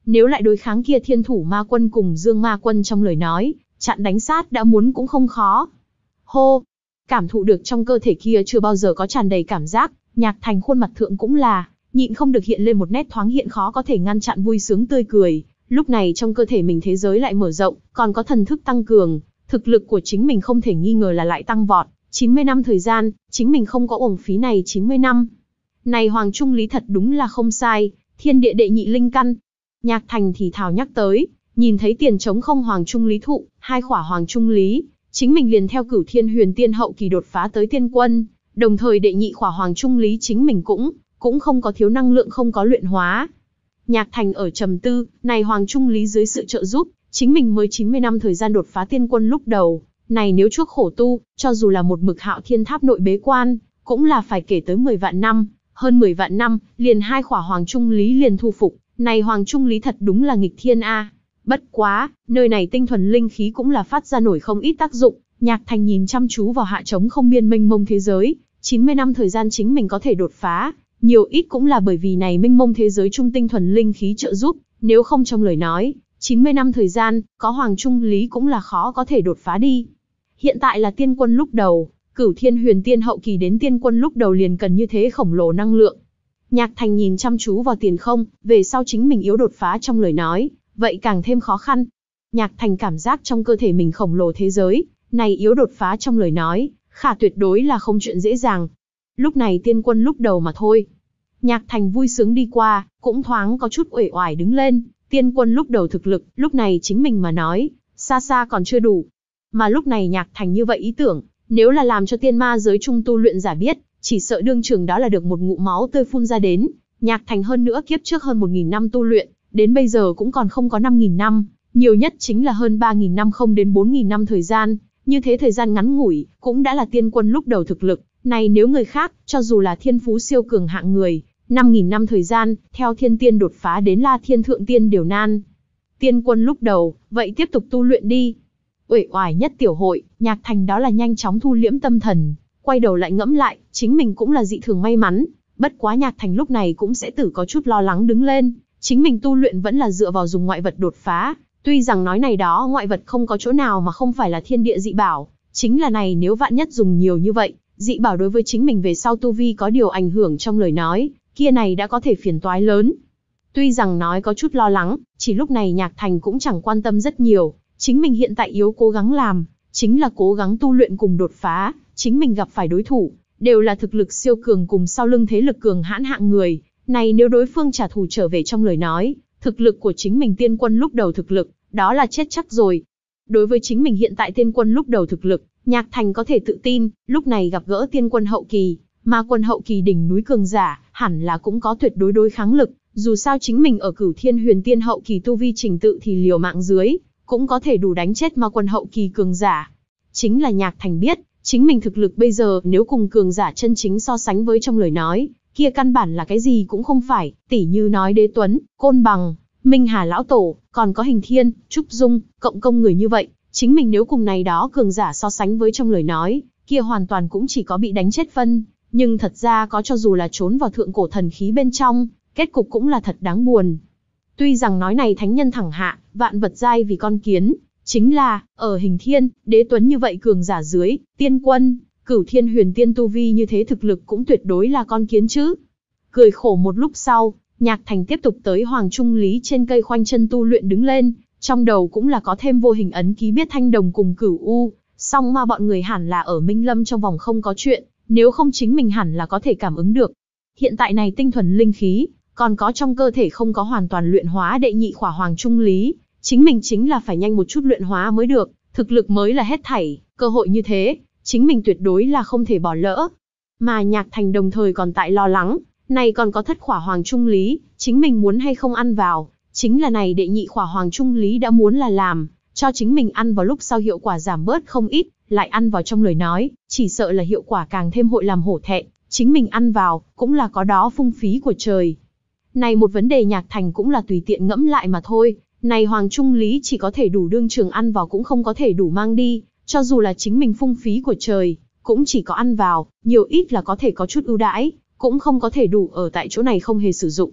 nếu lại đối kháng kia thiên thủ ma quân cùng dương ma quân trong lời nói, chặn đánh sát đã muốn cũng không khó. Hô! Cảm thụ được trong cơ thể kia chưa bao giờ có tràn đầy cảm giác, Nhạc Thành khuôn mặt thượng cũng là, nhịn không được hiện lên một nét thoáng hiện khó có thể ngăn chặn vui sướng tươi cười. Lúc này trong cơ thể mình thế giới lại mở rộng, còn có thần thức tăng cường, thực lực của chính mình không thể nghi ngờ là lại tăng vọt. chín mươi năm thời gian, chính mình không có uổng phí này chín mươi năm. Này Hoàng Trung Lý thật đúng là không sai, thiên địa đệ nhị linh căn. Nhạc Thành thì thào nhắc tới, nhìn thấy tiền trống không Hoàng Trung Lý thụ, hai khỏa Hoàng Trung Lý, chính mình liền theo Cửu Thiên Huyền Tiên hậu kỳ đột phá tới tiên quân, đồng thời đệ nhị khỏa Hoàng Trung Lý chính mình cũng, cũng không có thiếu năng lượng không có luyện hóa. Nhạc Thành ở trầm tư, này Hoàng Trung Lý dưới sự trợ giúp, chính mình mới chín mươi năm thời gian đột phá tiên quân lúc đầu, này nếu chuốc khổ tu, cho dù là một mực Hạo Thiên Tháp nội bế quan, cũng là phải kể tới mười vạn năm, hơn mười vạn năm, liền hai khỏa Hoàng Trung Lý liền thu phục, này Hoàng Trung Lý thật đúng là nghịch thiên a. Bất quá, nơi này tinh thuần linh khí cũng là phát ra nổi không ít tác dụng, Nhạc Thành nhìn chăm chú vào hạ trống không biên mênh mông thế giới, chín mươi năm thời gian chính mình có thể đột phá, nhiều ít cũng là bởi vì này mênh mông thế giới trung tinh thuần linh khí trợ giúp, nếu không trong lời nói, chín mươi năm thời gian, có Hoàng Trung Lý cũng là khó có thể đột phá đi. Hiện tại là tiên quân lúc đầu, Cửu Thiên Huyền Tiên hậu kỳ đến tiên quân lúc đầu liền cần như thế khổng lồ năng lượng. Nhạc Thành nhìn chăm chú vào tiền không, về sau chính mình yếu đột phá trong lời nói, vậy càng thêm khó khăn. Nhạc Thành cảm giác trong cơ thể mình khổng lồ thế giới, này yếu đột phá trong lời nói, khả tuyệt đối là không chuyện dễ dàng. Lúc này tiên quân lúc đầu mà thôi. Nhạc Thành vui sướng đi qua, cũng thoáng có chút uể oải đứng lên, tiên quân lúc đầu thực lực, lúc này chính mình mà nói, xa xa còn chưa đủ. Mà lúc này Nhạc Thành như vậy ý tưởng, nếu là làm cho tiên ma giới trung tu luyện giả biết, chỉ sợ đương trường đó là được một ngụm máu tươi phun ra đến. Nhạc Thành hơn nữa kiếp trước hơn một nghìn năm tu luyện, đến bây giờ cũng còn không có năm nghìn năm, nhiều nhất chính là hơn ba nghìn năm không đến bốn nghìn năm thời gian, như thế thời gian ngắn ngủi, cũng đã là tiên quân lúc đầu thực lực. Này nếu người khác, cho dù là thiên phú siêu cường hạng người, năm nghìn năm thời gian, theo thiên tiên đột phá đến La Thiên Thượng Tiên đều nan. Tiên quân lúc đầu, vậy tiếp tục tu luyện đi. Uể oải nhất tiểu hội, Nhạc Thành đó là nhanh chóng thu liễm tâm thần, quay đầu lại ngẫm lại, chính mình cũng là dị thường may mắn, bất quá Nhạc Thành lúc này cũng sẽ tử có chút lo lắng đứng lên, chính mình tu luyện vẫn là dựa vào dùng ngoại vật đột phá, tuy rằng nói này đó ngoại vật không có chỗ nào mà không phải là thiên địa dị bảo, chính là này nếu vạn nhất dùng nhiều như vậy, dị bảo đối với chính mình về sau tu vi có điều ảnh hưởng trong lời nói, kia này đã có thể phiền toái lớn. Tuy rằng nói có chút lo lắng, chỉ lúc này Nhạc Thành cũng chẳng quan tâm rất nhiều, chính mình hiện tại yếu cố gắng làm, chính là cố gắng tu luyện cùng đột phá, chính mình gặp phải đối thủ, đều là thực lực siêu cường cùng sau lưng thế lực cường hãn hạng người, này nếu đối phương trả thù trở về trong lời nói, thực lực của chính mình tiên quân lúc đầu thực lực, đó là chết chắc rồi. Đối với chính mình hiện tại tiên quân lúc đầu thực lực, Nhạc Thành có thể tự tin, lúc này gặp gỡ tiên quân hậu kỳ, ma quân hậu kỳ đỉnh núi cường giả, hẳn là cũng có tuyệt đối đối kháng lực, dù sao chính mình ở Cửu Thiên Huyền Tiên hậu kỳ tu vi trình tự thì liều mạng dưới, cũng có thể đủ đánh chết ma quân hậu kỳ cường giả. Chính là Nhạc Thành biết, chính mình thực lực bây giờ nếu cùng cường giả chân chính so sánh với trong lời nói, kia căn bản là cái gì cũng không phải, tỉ như nói Đế Tuấn, Côn Bằng, Minh Hà Lão Tổ, còn có Hình Thiên, Trúc Dung, cộng công người như vậy, chính mình nếu cùng này đó cường giả so sánh với trong lời nói, kia hoàn toàn cũng chỉ có bị đánh chết phân, nhưng thật ra có cho dù là trốn vào thượng cổ thần khí bên trong, kết cục cũng là thật đáng buồn. Tuy rằng nói này thánh nhân thẳng hạ, vạn vật giai vì con kiến, chính là, ở Hình Thiên, Đế Tuấn như vậy cường giả dưới, tiên quân, Cửu Thiên Huyền Tiên tu vi như thế thực lực cũng tuyệt đối là con kiến chứ. Cười khổ một lúc sau, Nhạc Thành tiếp tục tới Hoàng Trung Lý trên cây khoanh chân tu luyện đứng lên, trong đầu cũng là có thêm vô hình ấn ký biết Thanh Đồng cùng Cửu U, song ma bọn người hẳn là ở Minh Lâm trong vòng không có chuyện, nếu không chính mình hẳn là có thể cảm ứng được. Hiện tại này tinh thuần linh khí, còn có trong cơ thể không có hoàn toàn luyện hóa đệ nhị khỏa Hoàng Trung Lý, chính mình chính là phải nhanh một chút luyện hóa mới được, thực lực mới là hết thảy, cơ hội như thế, chính mình tuyệt đối là không thể bỏ lỡ. Mà Nhạc Thành đồng thời còn tại lo lắng, này còn có thất khỏa Hoàng Trung Lý, chính mình muốn hay không ăn vào, chính là này đệ nhị khỏa Hoàng Trung Lý đã muốn là làm, cho chính mình ăn vào lúc sau hiệu quả giảm bớt không ít, lại ăn vào trong lời nói, chỉ sợ là hiệu quả càng thêm hội làm hổ thẹn, chính mình ăn vào, cũng là có đó phung phí của trời. Này một vấn đề Nhạc Thành cũng là tùy tiện ngẫm lại mà thôi, này Hoàng Trung Lý chỉ có thể đủ đương trường ăn vào cũng không có thể đủ mang đi, cho dù là chính mình phung phí của trời, cũng chỉ có ăn vào, nhiều ít là có thể có chút ưu đãi, cũng không có thể đủ ở tại chỗ này không hề sử dụng.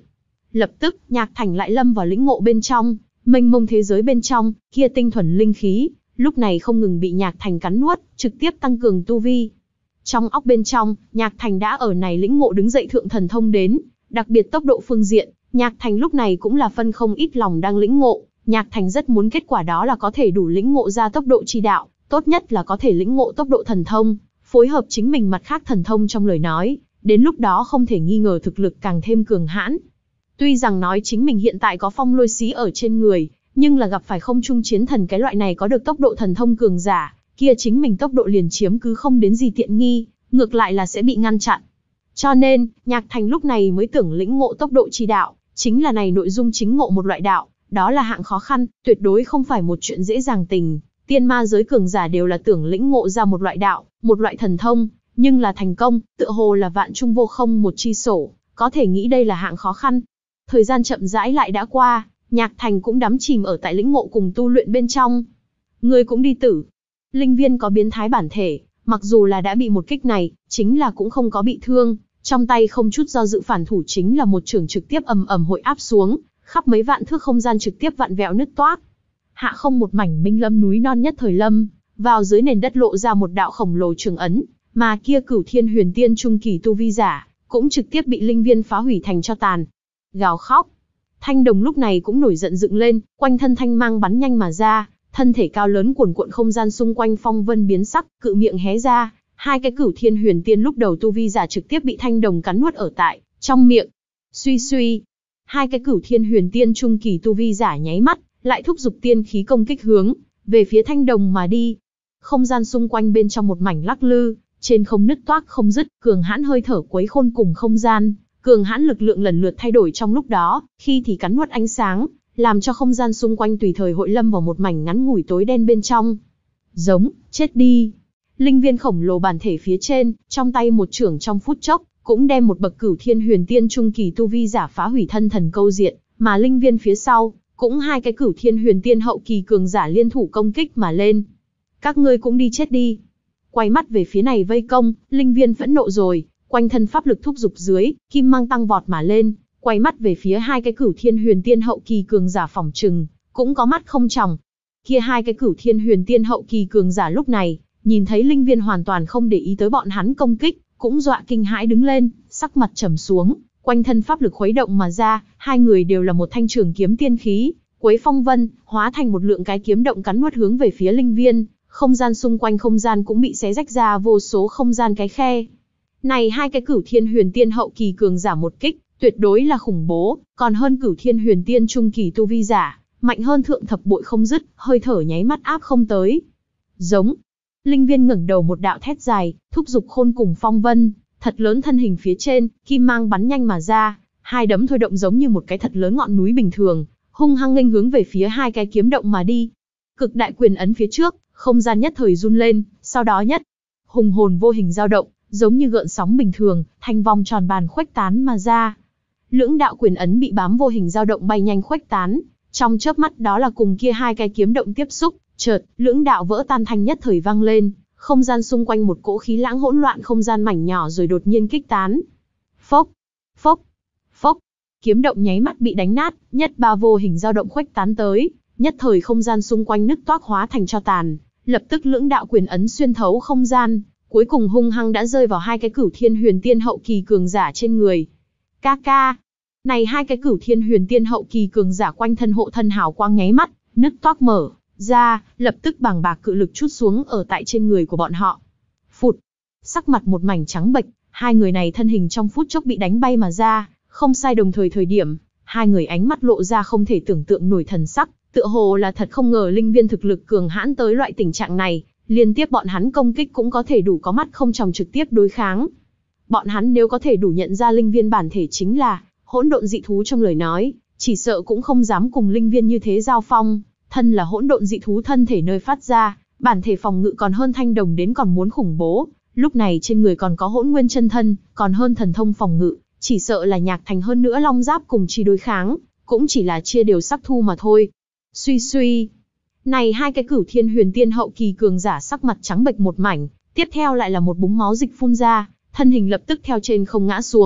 Lập tức, Nhạc Thành lại lâm vào lĩnh ngộ bên trong, mênh mông thế giới bên trong, kia tinh thuần linh khí, lúc này không ngừng bị Nhạc Thành cắn nuốt, trực tiếp tăng cường tu vi. Trong óc bên trong, Nhạc Thành đã ở này lĩnh ngộ đứng dậy thượng thần thông đến, đặc biệt tốc độ phương diện, Nhạc Thành lúc này cũng là phân không ít lòng đang lĩnh ngộ, Nhạc Thành rất muốn kết quả đó là có thể đủ lĩnh ngộ ra tốc độ chi đạo, tốt nhất là có thể lĩnh ngộ tốc độ thần thông, phối hợp chính mình mặt khác thần thông trong lời nói, đến lúc đó không thể nghi ngờ thực lực càng thêm cường hãn. Tuy rằng nói chính mình hiện tại có phong lôi xí ở trên người, nhưng là gặp phải không trung chiến thần cái loại này có được tốc độ thần thông cường giả, kia chính mình tốc độ liền chiếm cứ không đến gì tiện nghi, ngược lại là sẽ bị ngăn chặn. Cho nên, Nhạc Thành lúc này mới tưởng lĩnh ngộ tốc độ chi đạo, chính là này nội dung chính ngộ một loại đạo, đó là hạng khó khăn, tuyệt đối không phải một chuyện dễ dàng tình. Tiên ma giới cường giả đều là tưởng lĩnh ngộ ra một loại đạo, một loại thần thông, nhưng là thành công, tựa hồ là vạn trung vô không một chi sổ, có thể nghĩ đây là hạng khó khăn. Thời gian chậm rãi lại đã qua, Nhạc Thành cũng đắm chìm ở tại lĩnh ngộ cùng tu luyện bên trong. Người cũng đi tử. Linh viên có biến thái bản thể, mặc dù là đã bị một kích này, chính là cũng không có bị thương, trong tay không chút do dự phản thủ chính là một chưởng trực tiếp ầm ầm hội áp xuống, khắp mấy vạn thước không gian trực tiếp vặn vẹo nứt toác. Hạ không một mảnh minh lâm núi non nhất thời lâm, vào dưới nền đất lộ ra một đạo khổng lồ trường ấn, mà kia Cửu Thiên Huyền Tiên trung kỳ tu vi giả, cũng trực tiếp bị linh viên phá hủy thành tro tàn. Gào khóc. Thanh Đồng lúc này cũng nổi giận dựng lên, quanh thân thanh mang bắn nhanh mà ra, thân thể cao lớn cuồn cuộn không gian xung quanh phong vân biến sắc, cự miệng hé ra, hai cái Cửu Thiên Huyền Tiên lúc đầu tu vi giả trực tiếp bị Thanh Đồng cắn nuốt ở tại trong miệng. Suy suy, hai cái Cửu Thiên Huyền Tiên trung kỳ tu vi giả nháy mắt, lại thúc giục tiên khí công kích hướng về phía Thanh Đồng mà đi. Không gian xung quanh bên trong một mảnh lắc lư, trên không nứt toác không dứt, cường hãn hơi thở quấy khôn cùng không gian, cường hãn lực lượng lần lượt thay đổi trong lúc đó, khi thì cắn nuốt ánh sáng, làm cho không gian xung quanh tùy thời hội lâm vào một mảnh ngắn ngủi tối đen bên trong. Giống, chết đi. Linh viên khổng lồ bản thể phía trên, trong tay một chưởng trong phút chốc, cũng đem một bậc Cửu Thiên Huyền Tiên trung kỳ tu vi giả phá hủy thân thần câu diện, mà linh viên phía sau, cũng hai cái Cửu Thiên Huyền Tiên hậu kỳ cường giả liên thủ công kích mà lên. Các ngươi cũng đi chết đi. Quay mắt về phía này vây công, linh viên phẫn nộ rồi, quanh thân pháp lực thúc giục dưới, kim mang tăng vọt mà lên, quay mắt về phía hai cái Cửu Thiên Huyền Tiên hậu kỳ cường giả phỏng trừng, cũng có mắt không tròng. Kia hai cái Cửu Thiên Huyền Tiên hậu kỳ cường giả lúc này, nhìn thấy linh viên hoàn toàn không để ý tới bọn hắn công kích, cũng dọa kinh hãi đứng lên, sắc mặt trầm xuống, quanh thân pháp lực khuấy động mà ra, hai người đều là một thanh trường kiếm tiên khí, quấy phong vân, hóa thành một lượng cái kiếm động cắn nuốt hướng về phía linh viên, không gian xung quanh không gian cũng bị xé rách ra vô số không gian cái khe. Này hai cái Cửu Thiên Huyền Tiên hậu kỳ cường giả một kích, tuyệt đối là khủng bố, còn hơn Cửu Thiên Huyền Tiên trung kỳ tu vi giả, mạnh hơn thượng thập bội không dứt, hơi thở nháy mắt áp không tới. Giống. Linh viên ngẩng đầu một đạo thét dài, thúc giục khôn cùng phong vân, thật lớn thân hình phía trên, kim mang bắn nhanh mà ra, hai đấm thôi động giống như một cái thật lớn ngọn núi bình thường, hung hăng nghênh hướng về phía hai cái kiếm động mà đi. Cực đại quyền ấn phía trước, không gian nhất thời run lên, sau đó nhất hùng hồn vô hình dao động, giống như gợn sóng bình thường, thành vòng tròn bàn khuếch tán mà ra. Lưỡng đạo quyền ấn bị bám vô hình dao động bay nhanh khuếch tán, trong chớp mắt đó là cùng kia hai cái kiếm động tiếp xúc, chợt, lưỡng đạo vỡ tan thanh nhất thời vang lên, không gian xung quanh một cỗ khí lãng hỗn loạn không gian mảnh nhỏ rồi đột nhiên kích tán. Phốc, phốc, phốc, kiếm động nháy mắt bị đánh nát, nhất ba vô hình dao động khuếch tán tới, nhất thời không gian xung quanh nứt toác hóa thành tro tàn, lập tức lưỡng đạo quyền ấn xuyên thấu không gian, cuối cùng hung hăng đã rơi vào hai cái Cửu Thiên Huyền Tiên hậu kỳ cường giả trên người. Ca ca, này hai cái Cửu Thiên Huyền Tiên hậu kỳ cường giả quanh thân hộ thân hào quang nháy mắt, nứt toác mở ra, lập tức bàng bạc cự lực trút xuống ở tại trên người của bọn họ. Phụt, sắc mặt một mảnh trắng bệch, hai người này thân hình trong phút chốc bị đánh bay mà ra, không sai đồng thời thời điểm, hai người ánh mắt lộ ra không thể tưởng tượng nổi thần sắc, tựa hồ là thật không ngờ linh viên thực lực cường hãn tới loại tình trạng này, liên tiếp bọn hắn công kích cũng có thể đủ có mắt không tròng trực tiếp đối kháng. Bọn hắn nếu có thể đủ nhận ra linh viên bản thể chính là hỗn độn dị thú trong lời nói, chỉ sợ cũng không dám cùng linh viên như thế giao phong. Thân là hỗn độn dị thú thân thể nơi phát ra, bản thể phòng ngự còn hơn Thanh Đồng đến còn muốn khủng bố, lúc này trên người còn có hỗn nguyên chân thân, còn hơn thần thông phòng ngự, chỉ sợ là Nhạc Thành hơn nữa long giáp cùng chi đối kháng, cũng chỉ là chia đều sắc thu mà thôi. Suy suy, này hai cái Cửu Thiên Huyền Tiên hậu kỳ cường giả sắc mặt trắng bệch một mảnh, tiếp theo lại là một búng máu dịch phun ra, thân hình lập tức theo trên không ngã xuống,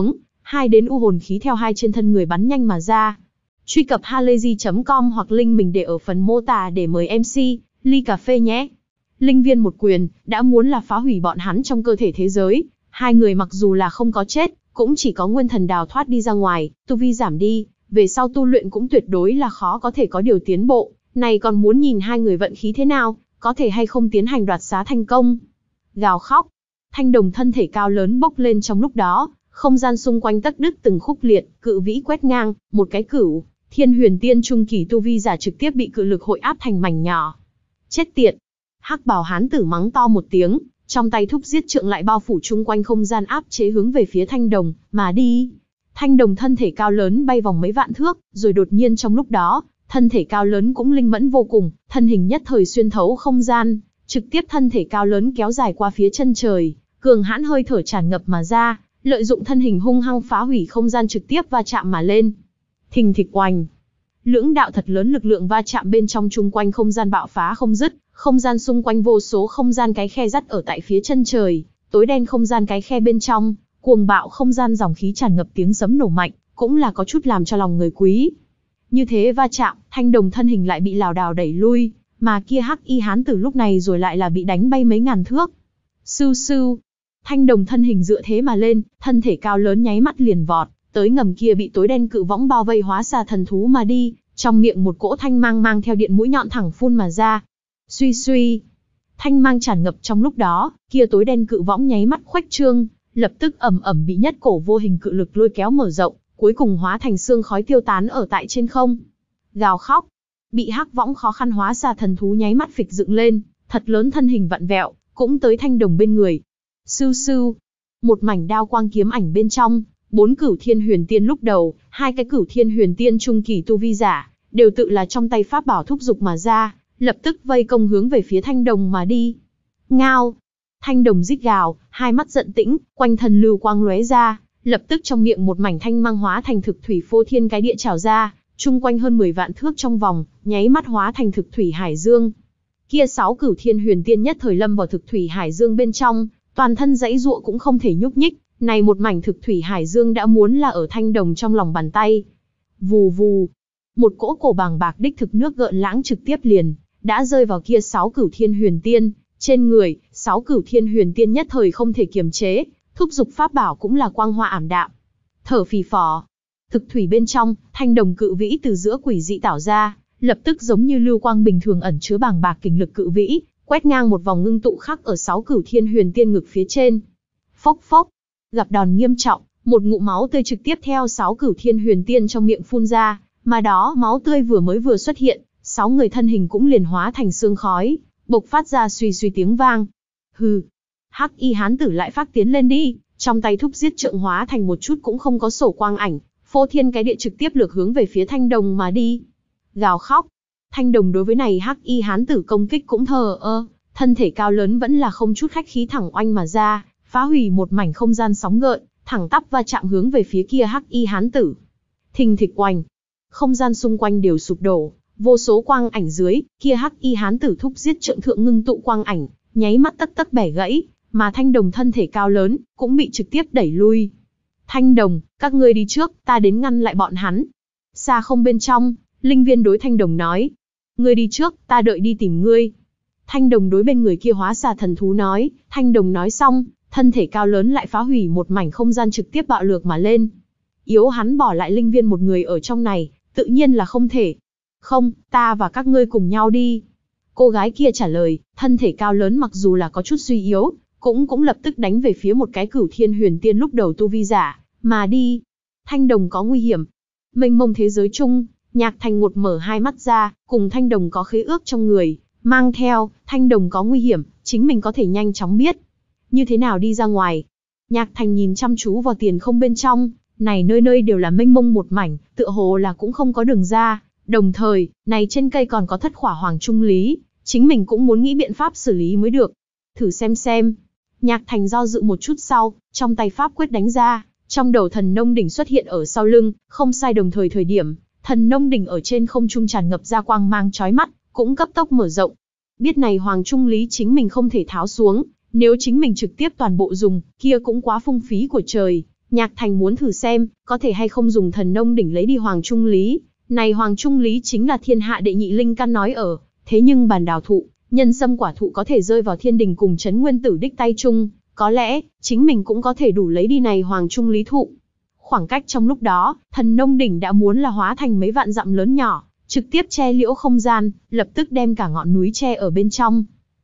hai đến u hồn khí theo hai trên thân người bắn nhanh mà ra. Truy cập halayzi chấm com hoặc link mình để ở phần mô tả để mời em xê, ly cà phê nhé. Linh viên một quyền, đã muốn là phá hủy bọn hắn trong cơ thể thế giới. Hai người mặc dù là không có chết, cũng chỉ có nguyên thần đào thoát đi ra ngoài, tu vi giảm đi, về sau tu luyện cũng tuyệt đối là khó có thể có điều tiến bộ. Này còn muốn nhìn hai người vận khí thế nào, có thể hay không tiến hành đoạt xá thành công. Gào khóc, Thanh Đồng thân thể cao lớn bốc lên trong lúc đó, không gian xung quanh tắc đứt từng khúc liệt, cự vĩ quét ngang, một cái cửu thiên huyền tiên trung kỳ tu vi giả trực tiếp bị cự lực hội áp thành mảnh nhỏ. Chết tiệt! Hắc bào hán tử mắng to một tiếng, trong tay thúc giết trượng lại bao phủ chung quanh không gian áp chế hướng về phía Thanh Đồng mà đi. Thanh Đồng thân thể cao lớn bay vòng mấy vạn thước, rồi đột nhiên trong lúc đó, thân thể cao lớn cũng linh mẫn vô cùng, thân hình nhất thời xuyên thấu không gian, trực tiếp thân thể cao lớn kéo dài qua phía chân trời, cường hãn hơi thở tràn ngập mà ra, lợi dụng thân hình hung hăng phá hủy không gian trực tiếp va chạm mà lên. Thình thịch oành, lưỡng đạo thật lớn lực lượng va chạm bên trong chung quanh không gian bạo phá không dứt, không gian xung quanh vô số không gian cái khe dắt ở tại phía chân trời, tối đen không gian cái khe bên trong, cuồng bạo không gian dòng khí tràn ngập tiếng sấm nổ mạnh, cũng là có chút làm cho lòng người quý. Như thế va chạm, Thanh Đồng thân hình lại bị lảo đảo đẩy lui, mà kia hắc y hán tử lúc này rồi lại là bị đánh bay mấy ngàn thước. Sưu sưu, Thanh Đồng thân hình dựa thế mà lên, thân thể cao lớn nháy mắt liền vọt, tới ngầm kia bị tối đen cự võng bao vây hóa xa thần thú mà đi, trong miệng một cỗ thanh mang mang theo điện mũi nhọn thẳng phun mà ra. Suy suy, thanh mang tràn ngập trong lúc đó, kia tối đen cự võng nháy mắt khuếch trương, lập tức ầm ầm bị nhất cổ vô hình cự lực lôi kéo mở rộng, cuối cùng hóa thành xương khói tiêu tán ở tại trên không. Gào khóc, bị hắc võng khó khăn hóa xa thần thú nháy mắt phịch dựng lên, thật lớn thân hình vặn vẹo, cũng tới Thanh Đồng bên người. Sưu sưu, một mảnh đao quang kiếm ảnh bên trong, bốn cửu thiên huyền tiên lúc đầu, hai cái cửu thiên huyền tiên trung kỳ tu vi giả, đều tự là trong tay pháp bảo thúc dục mà ra, lập tức vây công hướng về phía Thanh Đồng mà đi. Ngao, Thanh Đồng rít gào, hai mắt giận tĩnh, quanh thân lưu quang lóe ra, lập tức trong miệng một mảnh thanh mang hóa thành thực thủy phô thiên cái địa trào ra, chung quanh hơn mười vạn thước trong vòng, nháy mắt hóa thành thực thủy hải dương. Kia sáu cửu thiên huyền tiên nhất thời lâm vào thực thủy hải dương bên trong, toàn thân dãy giụa cũng không thể nhúc nhích, này một mảnh thực thủy hải dương đã muốn là ở Thanh Đồng trong lòng bàn tay. Vù vù, một cỗ cổ bàng bạc đích thực nước gợn lãng trực tiếp liền đã rơi vào kia sáu cửu thiên huyền tiên trên người, sáu cửu thiên huyền tiên nhất thời không thể kiềm chế, thúc dục pháp bảo cũng là quang hoa ảm đạm. Thở phì phò, thực thủy bên trong, Thanh Đồng cự vĩ từ giữa quỷ dị tảo ra, lập tức giống như lưu quang bình thường ẩn chứa bàng bạc kình lực cự vĩ, quét ngang một vòng ngưng tụ khắc ở sáu cửu thiên huyền tiên ngực phía trên. Phốc phốc, gặp đòn nghiêm trọng, một ngụm máu tươi trực tiếp theo sáu cửu thiên huyền tiên trong miệng phun ra, mà đó máu tươi vừa mới vừa xuất hiện, sáu người thân hình cũng liền hóa thành sương khói, bộc phát ra suy suy tiếng vang. Hừ, hắc y hán tử lại phát tiến lên đi, trong tay thúc giết trượng hóa thành một chút cũng không có sổ quang ảnh, phô thiên cái địa trực tiếp lược hướng về phía Thanh Đồng mà đi. Gào khóc, Thanh Đồng đối với này hắc y hán tử công kích cũng thờ ơ, thân thể cao lớn vẫn là không chút khách khí thẳng oanh mà ra, phá hủy một mảnh không gian sóng gợn, thẳng tắp va chạm hướng về phía kia hắc y hán tử. Thình thịch oanh, không gian xung quanh đều sụp đổ, vô số quang ảnh dưới, kia hắc y hán tử thúc giết trượng thượng ngưng tụ quang ảnh, nháy mắt tất tất bẻ gãy, mà Thanh Đồng thân thể cao lớn cũng bị trực tiếp đẩy lui. Thanh Đồng, các ngươi đi trước, ta đến ngăn lại bọn hắn. Xa không bên trong, linh viên đối Thanh Đồng nói, ngươi đi trước, ta đợi đi tìm ngươi. Thanh Đồng đối bên người kia hóa xà thần thú nói, Thanh Đồng nói xong, thân thể cao lớn lại phá hủy một mảnh không gian trực tiếp bạo lược mà lên. Yếu hắn bỏ lại linh viên một người ở trong này, tự nhiên là không thể. Không, ta và các ngươi cùng nhau đi. Cô gái kia trả lời, thân thể cao lớn mặc dù là có chút suy yếu, cũng cũng lập tức đánh về phía một cái cửu thiên huyền tiên lúc đầu tu vi giả, mà đi. Thanh Đồng có nguy hiểm. Mênh mông thế giới chung, Nhạc Thành ngột mở hai mắt ra, cùng Thanh Đồng có khế ước trong người, mang theo, Thanh Đồng có nguy hiểm, chính mình có thể nhanh chóng biết. Như thế nào đi ra ngoài? Nhạc Thành nhìn chăm chú vào tiền không bên trong, này nơi nơi đều là mênh mông một mảnh, tựa hồ là cũng không có đường ra. Đồng thời, này trên cây còn có thất khỏa hoàng trung lý, chính mình cũng muốn nghĩ biện pháp xử lý mới được. Thử xem xem. Nhạc Thành do dự một chút sau, trong tay pháp quyết đánh ra, trong đầu thần nông đỉnh xuất hiện ở sau lưng, không sai đồng thời thời điểm, thần nông đỉnh ở trên không trung tràn ngập ra quang mang chói mắt, cũng cấp tốc mở rộng. Biết này hoàng trung lý chính mình không thể tháo xuống, nếu chính mình trực tiếp toàn bộ dùng, kia cũng quá phung phí của trời, Nhạc Thành muốn thử xem, có thể hay không dùng thần nông đỉnh lấy đi Hoàng Trung Lý. Này Hoàng Trung Lý chính là thiên hạ đệ nhị linh căn nói ở, thế nhưng bàn đào thụ, nhân sâm quả thụ có thể rơi vào thiên đình cùng Trấn Nguyên Tử đích tay chung, có lẽ, chính mình cũng có thể đủ lấy đi này Hoàng Trung Lý thụ. Khoảng cách trong lúc đó, thần nông đỉnh đã muốn là hóa thành mấy vạn dặm lớn nhỏ, trực tiếp che liễu không gian, lập tức đem cả ngọn núi che ở bên trong.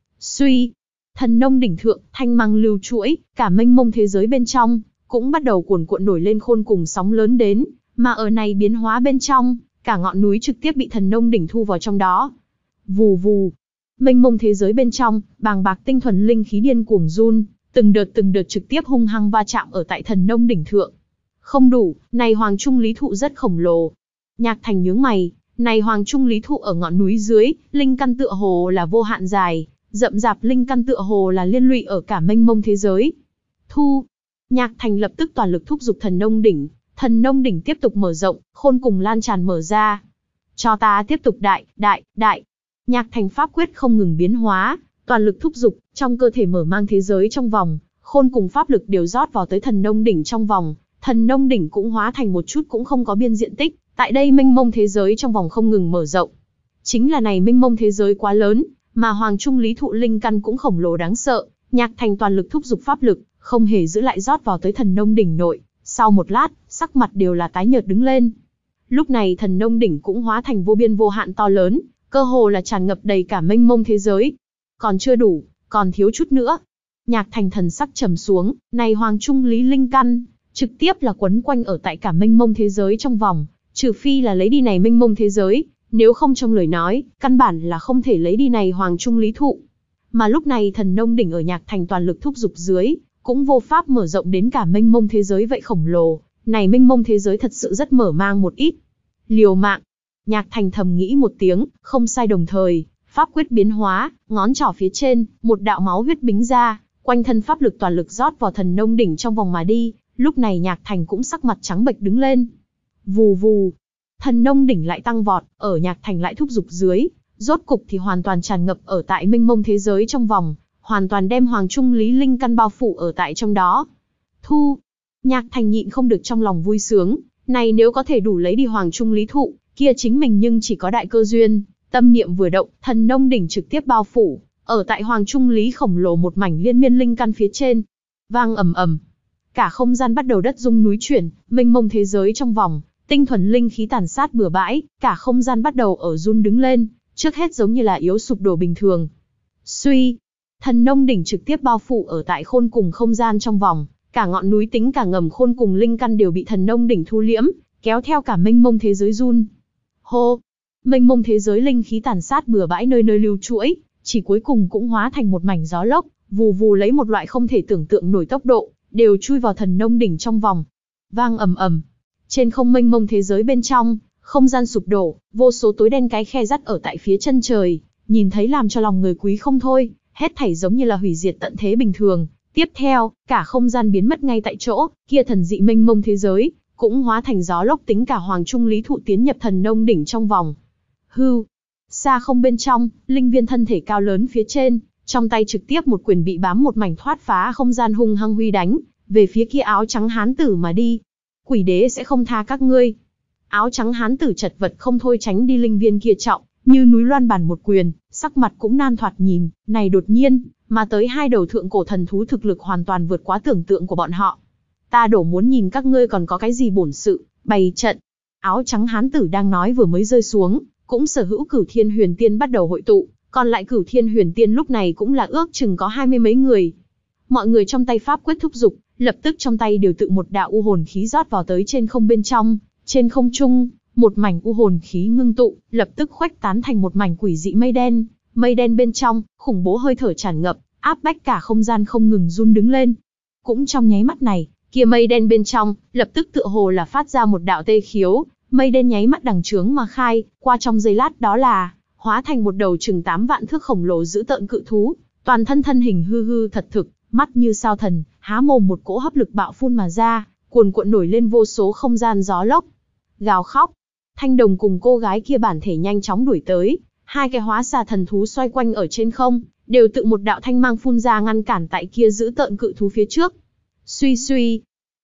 Suy, thần nông đỉnh thượng, thanh mang lưu chuỗi, cả mênh mông thế giới bên trong, cũng bắt đầu cuồn cuộn nổi lên khôn cùng sóng lớn đến, mà ở này biến hóa bên trong, cả ngọn núi trực tiếp bị thần nông đỉnh thu vào trong đó. Vù vù, mênh mông thế giới bên trong, bàng bạc tinh thuần linh khí điên cuồng run, từng đợt từng đợt trực tiếp hung hăng va chạm ở tại thần nông đỉnh thượng. Không đủ, này Hoàng Trung Lý thụ rất khổng lồ. Nhạc Thành nhướng mày, này Hoàng Trung Lý thụ ở ngọn núi dưới, linh căn tựa hồ là vô hạn dài, rậm rạp linh căn tựa hồ là liên lụy ở cả mênh mông thế giới. Thu, Nhạc Thành lập tức toàn lực thúc giục thần nông đỉnh, thần nông đỉnh tiếp tục mở rộng, khôn cùng lan tràn mở ra. Cho ta tiếp tục đại, đại, đại. Nhạc Thành pháp quyết không ngừng biến hóa, toàn lực thúc giục, trong cơ thể mở mang thế giới trong vòng, khôn cùng pháp lực đều rót vào tới thần nông đỉnh trong vòng, thần nông đỉnh cũng hóa thành một chút cũng không có biên diện tích, tại đây mênh mông thế giới trong vòng không ngừng mở rộng. Chính là này mênh mông thế giới quá lớn, mà Hoàng Trung Lý thụ linh căn cũng khổng lồ đáng sợ, Nhạc Thành toàn lực thúc giục pháp lực, không hề giữ lại rót vào tới thần nông đỉnh nội, sau một lát, sắc mặt đều là tái nhợt đứng lên. Lúc này thần nông đỉnh cũng hóa thành vô biên vô hạn to lớn, cơ hồ là tràn ngập đầy cả mênh mông thế giới. Còn chưa đủ, còn thiếu chút nữa. Nhạc Thành thần sắc trầm xuống, này Hoàng Trung Lý linh căn, trực tiếp là quấn quanh ở tại cả mênh mông thế giới trong vòng, trừ phi là lấy đi này mênh mông thế giới, nếu không trong lời nói, căn bản là không thể lấy đi này Hoàng Trung Lý thụ. Mà lúc này thần nông đỉnh ở Nhạc Thành toàn lực thúc giục dưới, cũng vô pháp mở rộng đến cả mênh mông thế giới vậy khổng lồ, này mênh mông thế giới thật sự rất mở mang một ít. Liều mạng. Nhạc Thành thầm nghĩ một tiếng, không sai đồng thời, pháp quyết biến hóa, ngón trỏ phía trên, một đạo máu huyết bính ra, quanh thân pháp lực toàn lực rót vào thần nông đỉnh trong vòng mà đi, lúc này Nhạc Thành cũng sắc mặt trắng bệch đứng lên. Vù vù, thần nông đỉnh lại tăng vọt, ở Nhạc Thành lại thúc giục dưới, rốt cục thì hoàn toàn tràn ngập ở tại mênh mông thế giới trong vòng, hoàn toàn đem Hoàng Trung Lý linh căn bao phủ ở tại trong đó. Thu, Nhạc Thành nhịn không được trong lòng vui sướng, này nếu có thể đủ lấy đi Hoàng Trung Lý thụ, kia chính mình nhưng chỉ có đại cơ duyên. Tâm niệm vừa động, thần nông đỉnh trực tiếp bao phủ, ở tại Hoàng Trung Lý khổng lồ một mảnh liên miên linh căn phía trên. Vang ầm ầm, cả không gian bắt đầu đất rung núi chuyển, mênh mông thế giới trong vòng, tinh thuần linh khí tàn sát bừa bãi, cả không gian bắt đầu ở run đứng lên, trước hết giống như là yếu sụp đổ bình thường. Suy, thần nông đỉnh trực tiếp bao phủ ở tại khôn cùng không gian trong vòng, cả ngọn núi tính cả ngầm khôn cùng linh căn đều bị thần nông đỉnh thu liễm, kéo theo cả mênh mông thế giới run. Hô, mênh mông thế giới linh khí tàn sát bừa bãi nơi nơi lưu chuỗi, chỉ cuối cùng cũng hóa thành một mảnh gió lốc, vù vù lấy một loại không thể tưởng tượng nổi tốc độ, đều chui vào thần nông đỉnh trong vòng. Vang ầm ầm, trên không mênh mông thế giới bên trong, không gian sụp đổ, vô số tối đen cái khe rắt ở tại phía chân trời, nhìn thấy làm cho lòng người quý không thôi, hết thảy giống như là hủy diệt tận thế bình thường. Tiếp theo, cả không gian biến mất ngay tại chỗ, kia thần dị mênh mông thế giới cũng hóa thành gió lốc tính cả Hoàng Trung Lý thụ tiến nhập thần nông đỉnh trong vòng. Hưu, xa không bên trong, linh viên thân thể cao lớn phía trên, trong tay trực tiếp một quyền bị bám một mảnh thoát phá không gian hung hăng huy đánh, về phía kia áo trắng hán tử mà đi. Quỷ đế sẽ không tha các ngươi. Áo trắng hán tử chật vật không thôi tránh đi linh viên kia trọng, như núi loan bàn một quyền, sắc mặt cũng nan thoạt nhìn, này đột nhiên, mà tới hai đầu thượng cổ thần thú thực lực hoàn toàn vượt quá tưởng tượng của bọn họ. Ta đổ muốn nhìn các ngươi còn có cái gì bổn sự, bày trận. Áo trắng hán tử đang nói vừa mới rơi xuống, cũng sở hữu Cửu Thiên Huyền Tiên bắt đầu hội tụ, còn lại Cửu Thiên Huyền Tiên lúc này cũng là ước chừng có hai mươi mấy người. Mọi người trong tay pháp quyết thúc dục, lập tức trong tay đều tự một đạo u hồn khí rót vào tới trên không bên trong, trên không trung, một mảnh u hồn khí ngưng tụ, lập tức khuếch tán thành một mảnh quỷ dị mây đen, mây đen bên trong, khủng bố hơi thở tràn ngập, áp bách cả không gian không ngừng run đứng lên. Cũng trong nháy mắt này, kia mây đen bên trong, lập tức tựa hồ là phát ra một đạo tê khiếu, mây đen nháy mắt đằng trướng mà khai, qua trong giây lát đó là, hóa thành một đầu chừng tám vạn thước khổng lồ dữ tợn cự thú, toàn thân thân hình hư hư thật thực, mắt như sao thần, há mồm một cỗ hấp lực bạo phun mà ra, cuồn cuộn nổi lên vô số không gian gió lốc. Gào khóc, Thanh Đồng cùng cô gái kia bản thể nhanh chóng đuổi tới, hai cái hóa xà thần thú xoay quanh ở trên không, đều tự một đạo thanh mang phun ra ngăn cản tại kia giữ tợn cự thú phía trước. Suy suy,